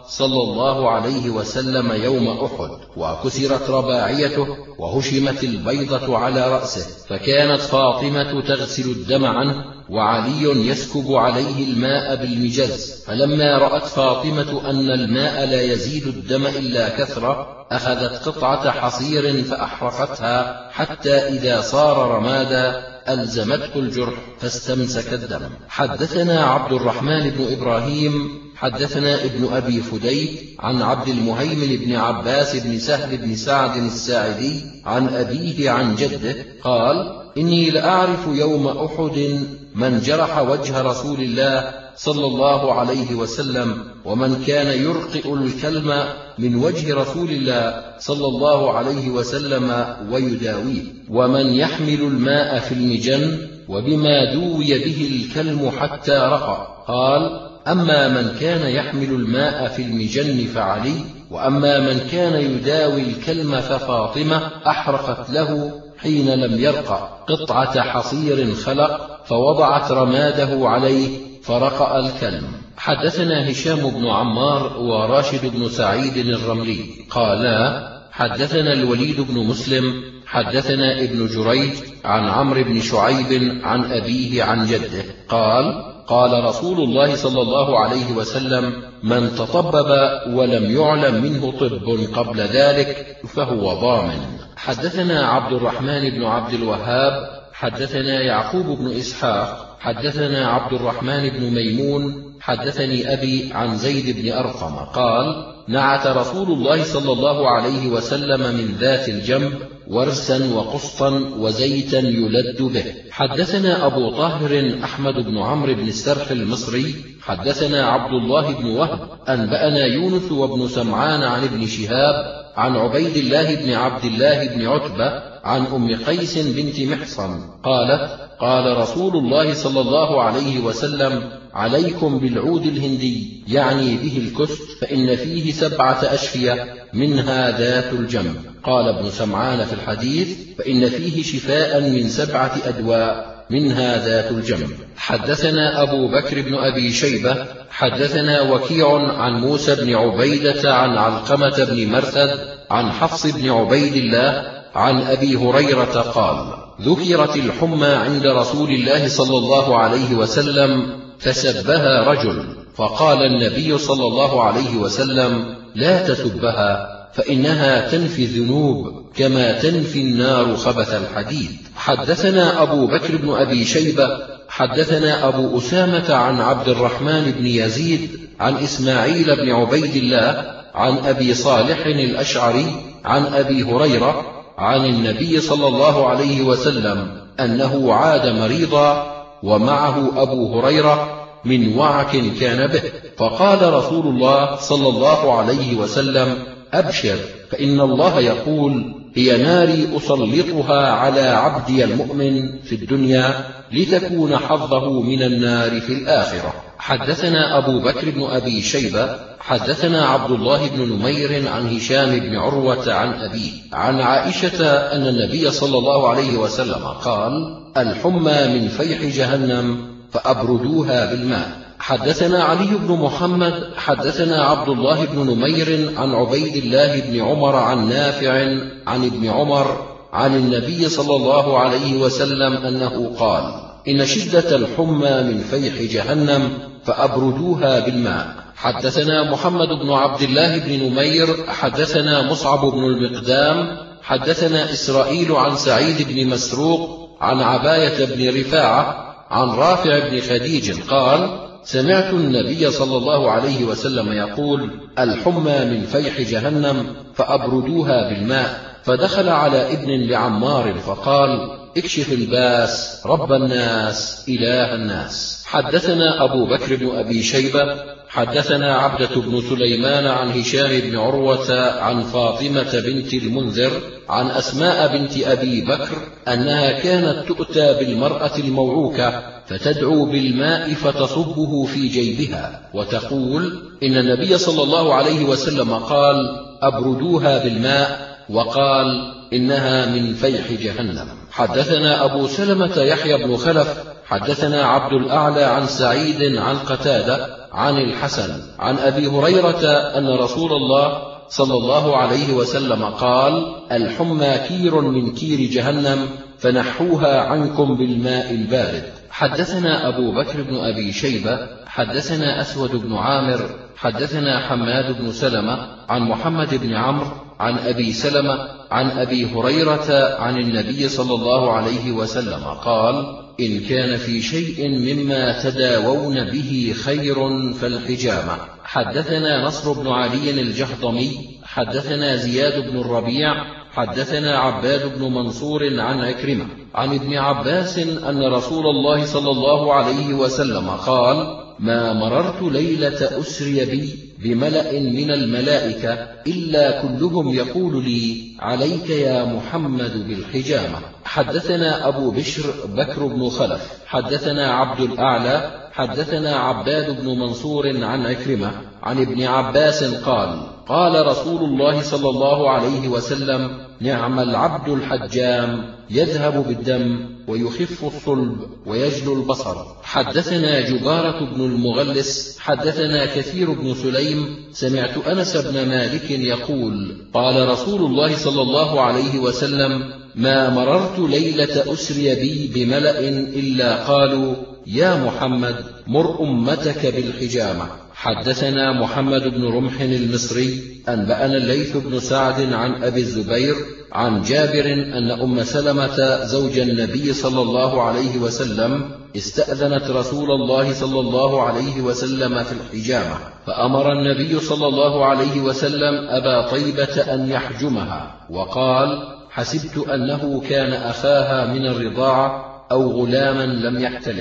صلى الله عليه وسلم يوم أحد، وكسرت رباعيته وهشمت البيضة على رأسه، فكانت فاطمة تغسل الدم عنه وعلي يسكب عليه الماء بالمجز، فلما رأت فاطمة أن الماء لا يزيد الدم إلا كثرة أخذت قطعة حصير فأحرقتها حتى إذا صار رمادا ألزمته الجرح فاستمسك الدم. حدثنا عبد الرحمن بن إبراهيم حدثنا ابن أبي فديك عن عبد المهيمن بن عباس بن سهل بن سعد الساعدي عن أبيه عن جده قال: إني لأعرف يوم أحد من جرح وجه رسول الله صلى الله عليه وسلم، ومن كان يرقئ الكلم من وجه رسول الله صلى الله عليه وسلم ويداويه، ومن يحمل الماء في المجن، وبما دوي به الكلم حتى رقى. قال: أما من كان يحمل الماء في المجن فعلي، وأما من كان يداوي الكلم ففاطمة أحرقت له حين لم يرقى قطعة حصير خلق فوضعت رماده عليه فرقأ الكلم. حدثنا هشام بن عمار وراشد بن سعيد الرملي قالا: حدثنا الوليد بن مسلم حدثنا ابن جريج عن عمرو بن شعيب عن أبيه عن جده قال: قال رسول الله صلى الله عليه وسلم: من تطبب ولم يعلم منه طب قبل ذلك فهو ضامن. حدثنا عبد الرحمن بن عبد الوهاب حدثنا يعقوب بن إسحاق حدثنا عبد الرحمن بن ميمون حدثني أبي عن زيد بن أرقم قال: نعت رسول الله صلى الله عليه وسلم من ذات الجنب ورسا وقسطا وزيتا يلد به. حدثنا أبو طاهر أحمد بن عمرو بن السرح المصري حدثنا عبد الله بن وهب أنبأنا يونس وابن سمعان عن ابن شهاب عن عبيد الله بن عبد الله بن عتبة عن أم قيس بنت محصن قالت: قال رسول الله صلى الله عليه وسلم: عليكم بالعود الهندي، يعني به الكست، فإن فيه سبعة أشفية منها ذات الجنب. قال ابن سمعان في الحديث: فإن فيه شفاء من سبعة أدواء منها ذات الجنب. حدثنا أبو بكر بن أبي شيبة حدثنا وكيع عن موسى بن عبيدة عن علقمة بن مرثد عن حفص بن عبيد الله عن أبي هريرة قال: ذكرت الحمى عند رسول الله صلى الله عليه وسلم فسبها رجل، فقال النبي صلى الله عليه وسلم: لا تسبها، فإنها تنفي الذنوب كما تنفي النار خبث الحديد. حدثنا أبو بكر بن أبي شيبة حدثنا أبو أسامة عن عبد الرحمن بن يزيد عن إسماعيل بن عبيد الله عن أبي صالح الأشعري عن أبي هريرة عن النبي صلى الله عليه وسلم أنه عاد مريضا ومعه أبو هريرة من وعك كان به، فقال رسول الله صلى الله عليه وسلم: أبشر، فإن الله يقول: هي ناري أسلطها على عبدي المؤمن في الدنيا لتكون حظه من النار في الآخرة. حدثنا أبو بكر بن أبي شيبة حدثنا عبد الله بن نمير عن هشام بن عروة عن أبيه عن عائشة أن النبي صلى الله عليه وسلم قال: الحمى من فيح جهنم فأبردوها بالماء. حدثنا علي بن محمد حدثنا عبد الله بن نمير عن عبيد الله بن عمر عن نافع عن ابن عمر عن النبي صلى الله عليه وسلم أنه قال: إن شدة الحمى من فيح جهنم فأبردوها بالماء. حدثنا محمد بن عبد الله بن نمير حدثنا مصعب بن المقدام حدثنا إسرائيل عن سعيد بن مسروق عن عباية بن رفاعة عن رافع بن خديج قال: سمعت النبي صلى الله عليه وسلم يقول: الحمى من فيح جهنم فأبردوها بالماء. فدخل على ابن لعمار فقال: اكشف الباس رب الناس إله الناس. حدثنا أبو بكر بن أبي شيبة حدثنا عبدة بن سليمان عن هشام بن عروة عن فاطمة بنت المنذر عن أسماء بنت أبي بكر أنها كانت تؤتى بالمرأة الموعوكة فتدعو بالماء فتصبه في جيبها وتقول: إن النبي صلى الله عليه وسلم قال: أبردوها بالماء، وقال: إنها من فيح جهنم. حدثنا أبو سلمة يحيى بن خلف حدثنا عبد الأعلى عن سعيد عن قتادة عن الحسن عن أبي هريرة أن رسول الله صلى الله عليه وسلم قال: الحمى كير من كير جهنم فنحوها عنكم بالماء البارد. حدثنا أبو بكر بن أبي شيبة حدثنا أسود بن عامر حدثنا حماد بن سلمة عن محمد بن عمرو عن أبي سلمة عن أبي هريرة عن النبي صلى الله عليه وسلم قال: إن كان في شيء مما تداوون به خير فالحجامة. حدثنا نصر بن علي الجهضمي حدثنا زياد بن الربيع حدثنا عباد بن منصور عن عكرمة عن ابن عباس أن رسول الله صلى الله عليه وسلم قال: ما مررت ليلة أسري بي بملأ من الملائكة إلا كلهم يقول لي: عليك يا محمد بالحجامة. حدثنا أبو بشر بكر بن خلف حدثنا عبد الأعلى حدثنا عباد بن منصور عن عكرمة عن ابن عباس قال: قال رسول الله صلى الله عليه وسلم: نعم العبد الحجام، يذهب بالدم ويخف الصلب ويجلو البصر. حدثنا جبارة بن المغلس حدثنا كثير بن سليم سمعت أنس بن مالك يقول: قال رسول الله صلى الله عليه وسلم: ما مررت ليلة أسري بي بملأ إلا قالوا: يا محمد مر أمتك بالحجامة. حدثنا محمد بن رمح المصري أنبأنا الليث بن سعد عن أبي الزبير عن جابر أن أم سلمة زوج النبي صلى الله عليه وسلم استأذنت رسول الله صلى الله عليه وسلم في الحجامة، فأمر النبي صلى الله عليه وسلم أبا طيبة أن يحجمها، وقال: حسبت أنه كان أخاها من الرضاعة أو غلاما لم يحتلم.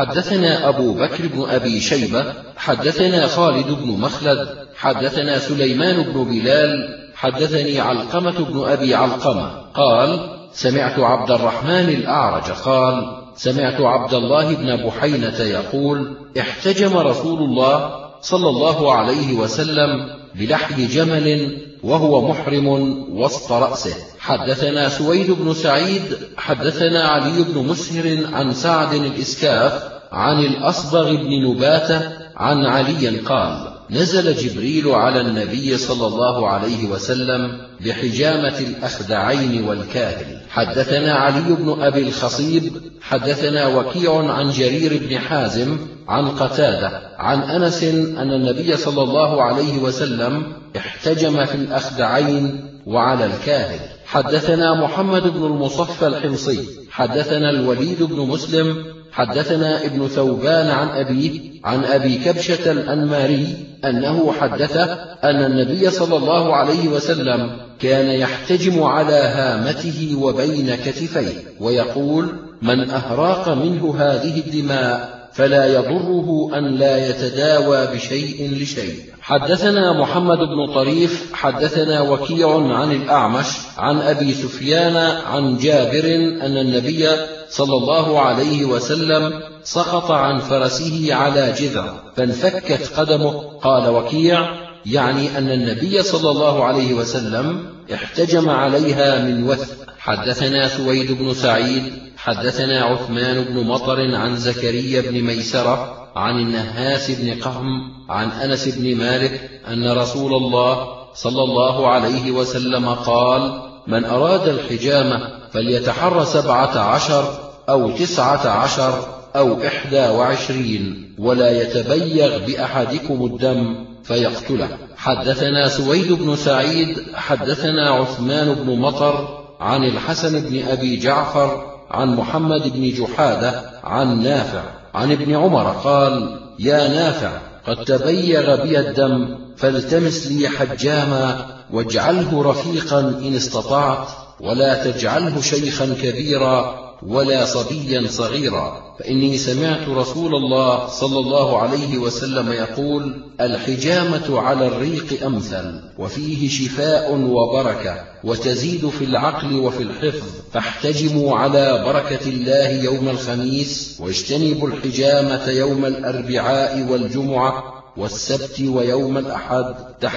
حدثنا أبو بكر بن أبي شيبة حدثنا خالد بن مخلد حدثنا سليمان بن بلال حدثني علقمة بن أبي علقمة قال: سمعت عبد الرحمن الأعرج قال: سمعت عبد الله بن بحينة يقول: احتجم رسول الله صلى الله عليه وسلم بلحي جمل وهو محرم وسط رأسه. حدثنا سويد بن سعيد حدثنا علي بن مسهر عن سعد الإسكاف عن الأصبغ بن نباتة عن علي قال: نزل جبريل على النبي صلى الله عليه وسلم بحجامة الأخدعين والكاهل. حدثنا علي بن أبي الخصيب حدثنا وكيع عن جرير بن حازم عن قتادة عن أنس أن النبي صلى الله عليه وسلم احتجم في الأخدعين وعلى الكاهل. حدثنا محمد بن المصفى الحمصي حدثنا الوليد بن مسلم حدثنا ابن ثوبان عن أبيه عن أبي كبشة الأنماري أنه حدثه أن النبي صلى الله عليه وسلم كان يحتجم على هامته وبين كتفيه ويقول: من أهراق منه هذه الدماء فلا يضره أن لا يتداوى بشيء لشيء. حدثنا محمد بن طريف حدثنا وكيع عن الأعمش عن أبي سفيان عن جابر أن النبي صلى الله عليه وسلم سقط عن فرسه على جذع فانفكت قدمه. قال وكيع: يعني أن النبي صلى الله عليه وسلم احتجم عليها من وث. حدثنا سويد بن سعيد حدثنا عثمان بن مطر عن زكريا بن ميسرة عن النهاس بن قهم عن أنس بن مالك أن رسول الله صلى الله عليه وسلم قال: من أراد الحجامة فليتحر سبعة عشر أو تسعة عشر أو إحدى وعشرين ولا يتبيغ بأحدكم الدم فيقتله. حدثنا سويد بن سعيد حدثنا عثمان بن مطر عن الحسن بن أبي جعفر عن محمد بن جحادة عن نافع عن ابن عمر قال: يا نافع قد تبيغ بي الدم فالتمس لي حجاما واجعله رفيقا إن استطعت ولا تجعله شيخا كبيرا ولا صبيا صغيرا، فإني سمعت رسول الله صلى الله عليه وسلم يقول: الحجامة على الريق أمثل وفيه شفاء وبركة وتزيد في العقل وفي الحفظ، فاحتجموا على بركة الله يوم الخميس واجتنبوا الحجامة يوم الأربعاء والجمعة والسبت ويوم الأحد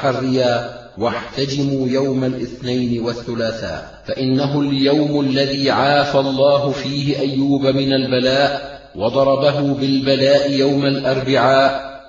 تحريا، واحتجموا يوم الاثنين والثلاثاء، فإنه اليوم الذي عافى الله فيه أيوب من البلاء وضربه بالبلاء يوم الأربعاء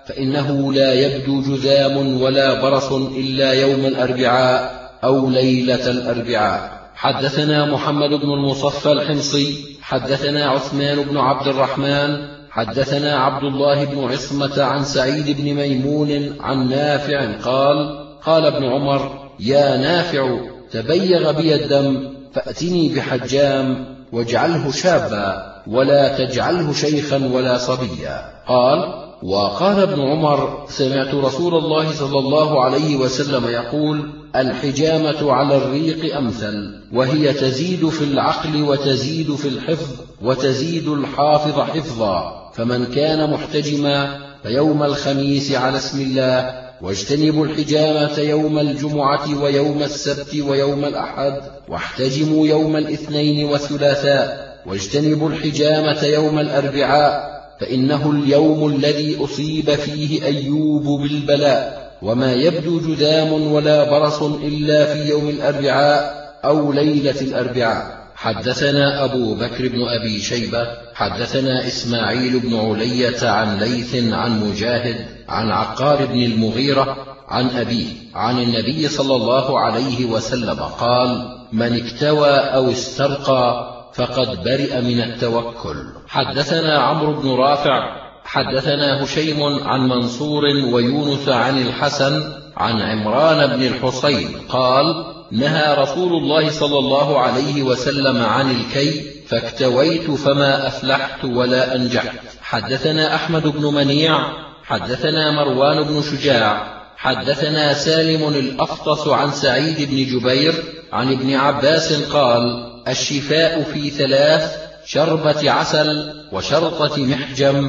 فإنه لا يبدو جذام ولا برص إلا يوم الأربعاء أو ليلة الأربعاء. حدثنا محمد بن المصفى الحمصي حدثنا عثمان بن عبد الرحمن حدثنا عبد الله بن عصمة عن سعيد بن ميمون عن نافع قال قال ابن عمر: يا نافع، تبيغ بي الدم، فأتني بحجام واجعله شابا ولا تجعله شيخا ولا صبيا. قال: وقال ابن عمر: سمعت رسول الله صلى الله عليه وسلم يقول: الحجامة على الريق أمثل، وهي تزيد في العقل وتزيد في الحفظ وتزيد الحافظ حفظا، فمن كان محتجما فيوم الخميس على اسم الله، واجتنبوا الحجامة يوم الجمعة ويوم السبت ويوم الأحد، واحتجموا يوم الاثنين والثلاثاء، واجتنبوا الحجامة يوم الأربعاء، فإنه اليوم الذي أصيب فيه أيوب بالبلاء، وما يبدو جذام ولا برص إلا في يوم الأربعاء أو ليلة الأربعاء. حدثنا أبو بكر بن أبي شيبة حدثنا إسماعيل بن علية عن ليث عن مجاهد عن عقار بن المغيرة عن أبيه عن النبي صلى الله عليه وسلم قال: من اكتوى أو استرقى فقد برئ من التوكل. حدثنا عمرو بن رافع حدثنا هشيم عن منصور ويونس عن الحسن عن عمران بن الحصين قال: نهى رسول الله صلى الله عليه وسلم عن الكي، فاكتويت فما أفلحت ولا أنجحت. حدثنا أحمد بن منيع حدثنا مروان بن شجاع حدثنا سالم الأفطس عن سعيد بن جبير عن ابن عباس قال: الشفاء في ثلاث: شربة عسل، وشرطة محجم،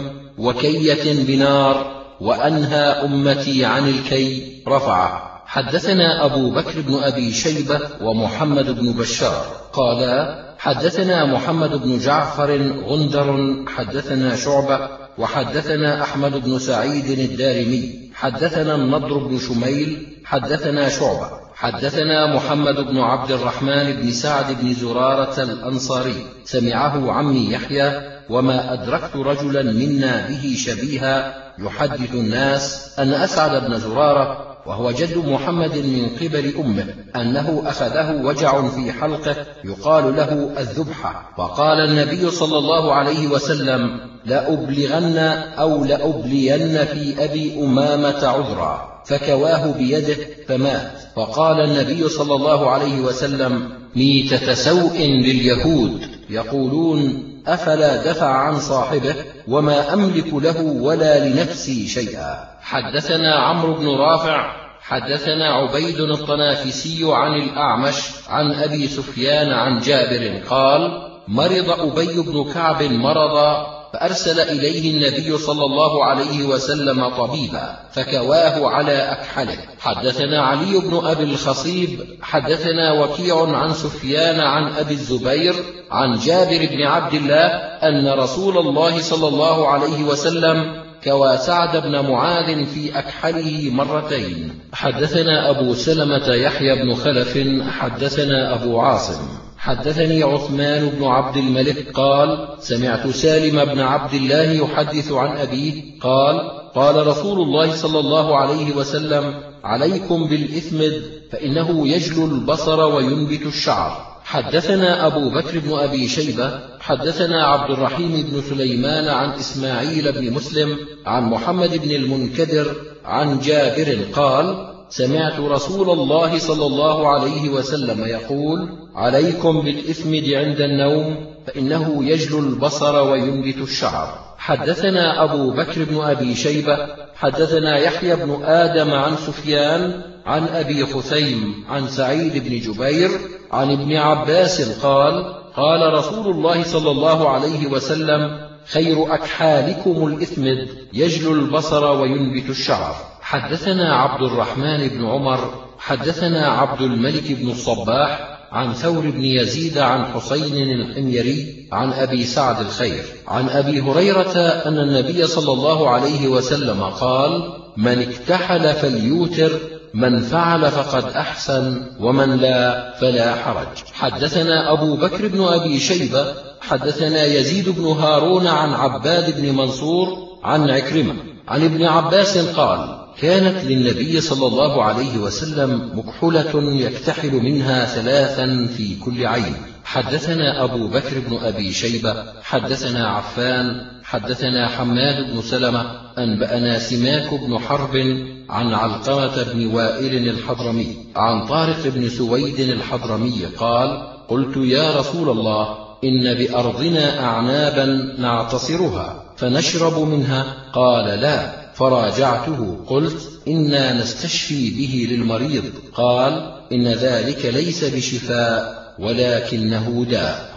وكية بنار، وأنهى أمتي عن الكي. رفعه. حدثنا أبو بكر بن أبي شيبة ومحمد بن بشار قالا: حدثنا محمد بن جعفر غندر حدثنا شعبة وحدثنا أحمد بن سعيد الدارمي حدثنا النضر بن شميل حدثنا شعبة حدثنا محمد بن عبد الرحمن بن سعد بن زرارة الأنصاري سمعه عمي يحيى، وما أدركت رجلا منا به شبيها يحدث الناس أن أسعد بن زرارة وهو جد محمد من قبل أمه أنه أخذه وجع في حلقه يقال له الذبحة، فقال النبي صلى الله عليه وسلم: لأبلغن أو لأبلين في أبي أمامة عذرا، فكواه بيده فمات. فقال النبي صلى الله عليه وسلم: ميتة سوء لليهود، يقولون: أفلا دفع عن صاحبه، وما أملك له ولا لنفسي شيئا. حدثنا عمرو بن رافع حدثنا عبيد الطنافسي عن الأعمش عن أبي سفيان عن جابر قال: مرض أبي بن كعب مرضا، فأرسل إليه النبي صلى الله عليه وسلم طبيبا فكواه على أكحله. حدثنا علي بن أبي الخصيب حدثنا وكيع عن سفيان عن أبي الزبير عن جابر بن عبد الله أن رسول الله صلى الله عليه وسلم كوى سعد بن معاذ في أكحله مرتين. حدثنا أبو سلمة يحيى بن خلف حدثنا أبو عاصم حدثني عثمان بن عبد الملك قال: سمعت سالم بن عبد الله يحدث عن أبيه قال: قال رسول الله صلى الله عليه وسلم: عليكم بالإثمد، فإنه يجلو البصر وينبت الشعر. حدثنا أبو بكر بن أبي شيبة حدثنا عبد الرحيم بن سليمان عن إسماعيل بن مسلم عن محمد بن المنكدر عن جابر قال: سمعت رسول الله صلى الله عليه وسلم يقول: عليكم بالإثمد عند النوم، فإنه يجلو البصر وينبت الشعر. حدثنا أبو بكر بن أبي شيبة حدثنا يحيى بن آدم عن سفيان عن أبي خثيم عن سعيد بن جبير عن ابن عباس قال: قال رسول الله صلى الله عليه وسلم: خير أكحالكم الإثمد، يجلو البصر وينبت الشعر. حدثنا عبد الرحمن بن عمر حدثنا عبد الملك بن الصباح عن ثور بن يزيد عن حسين الحميري عن أبي سعد الخير عن أبي هريرة أن النبي صلى الله عليه وسلم قال: من اكتحل فليوتر، من فعل فقد أحسن، ومن لا فلا حرج. حدثنا أبو بكر بن أبي شيبة حدثنا يزيد بن هارون عن عباد بن منصور عن عكرمة عن ابن عباس قال: كانت للنبي صلى الله عليه وسلم مكحلة يكتحل منها ثلاثا في كل عين. حدثنا أبو بكر بن أبي شيبة حدثنا عفان حدثنا حماد بن سلمة أنبأنا سماك بن حرب عن علقمة بن وائل الحضرمي عن طارق بن سويد الحضرمي قال: قلت يا رسول الله، إن بأرضنا أعنابا نعتصرها فنشرب منها، قال: لا. فراجعته قلت: إنا نستشفي به للمريض، قال: إن ذلك ليس بشفاء ولكنه داء.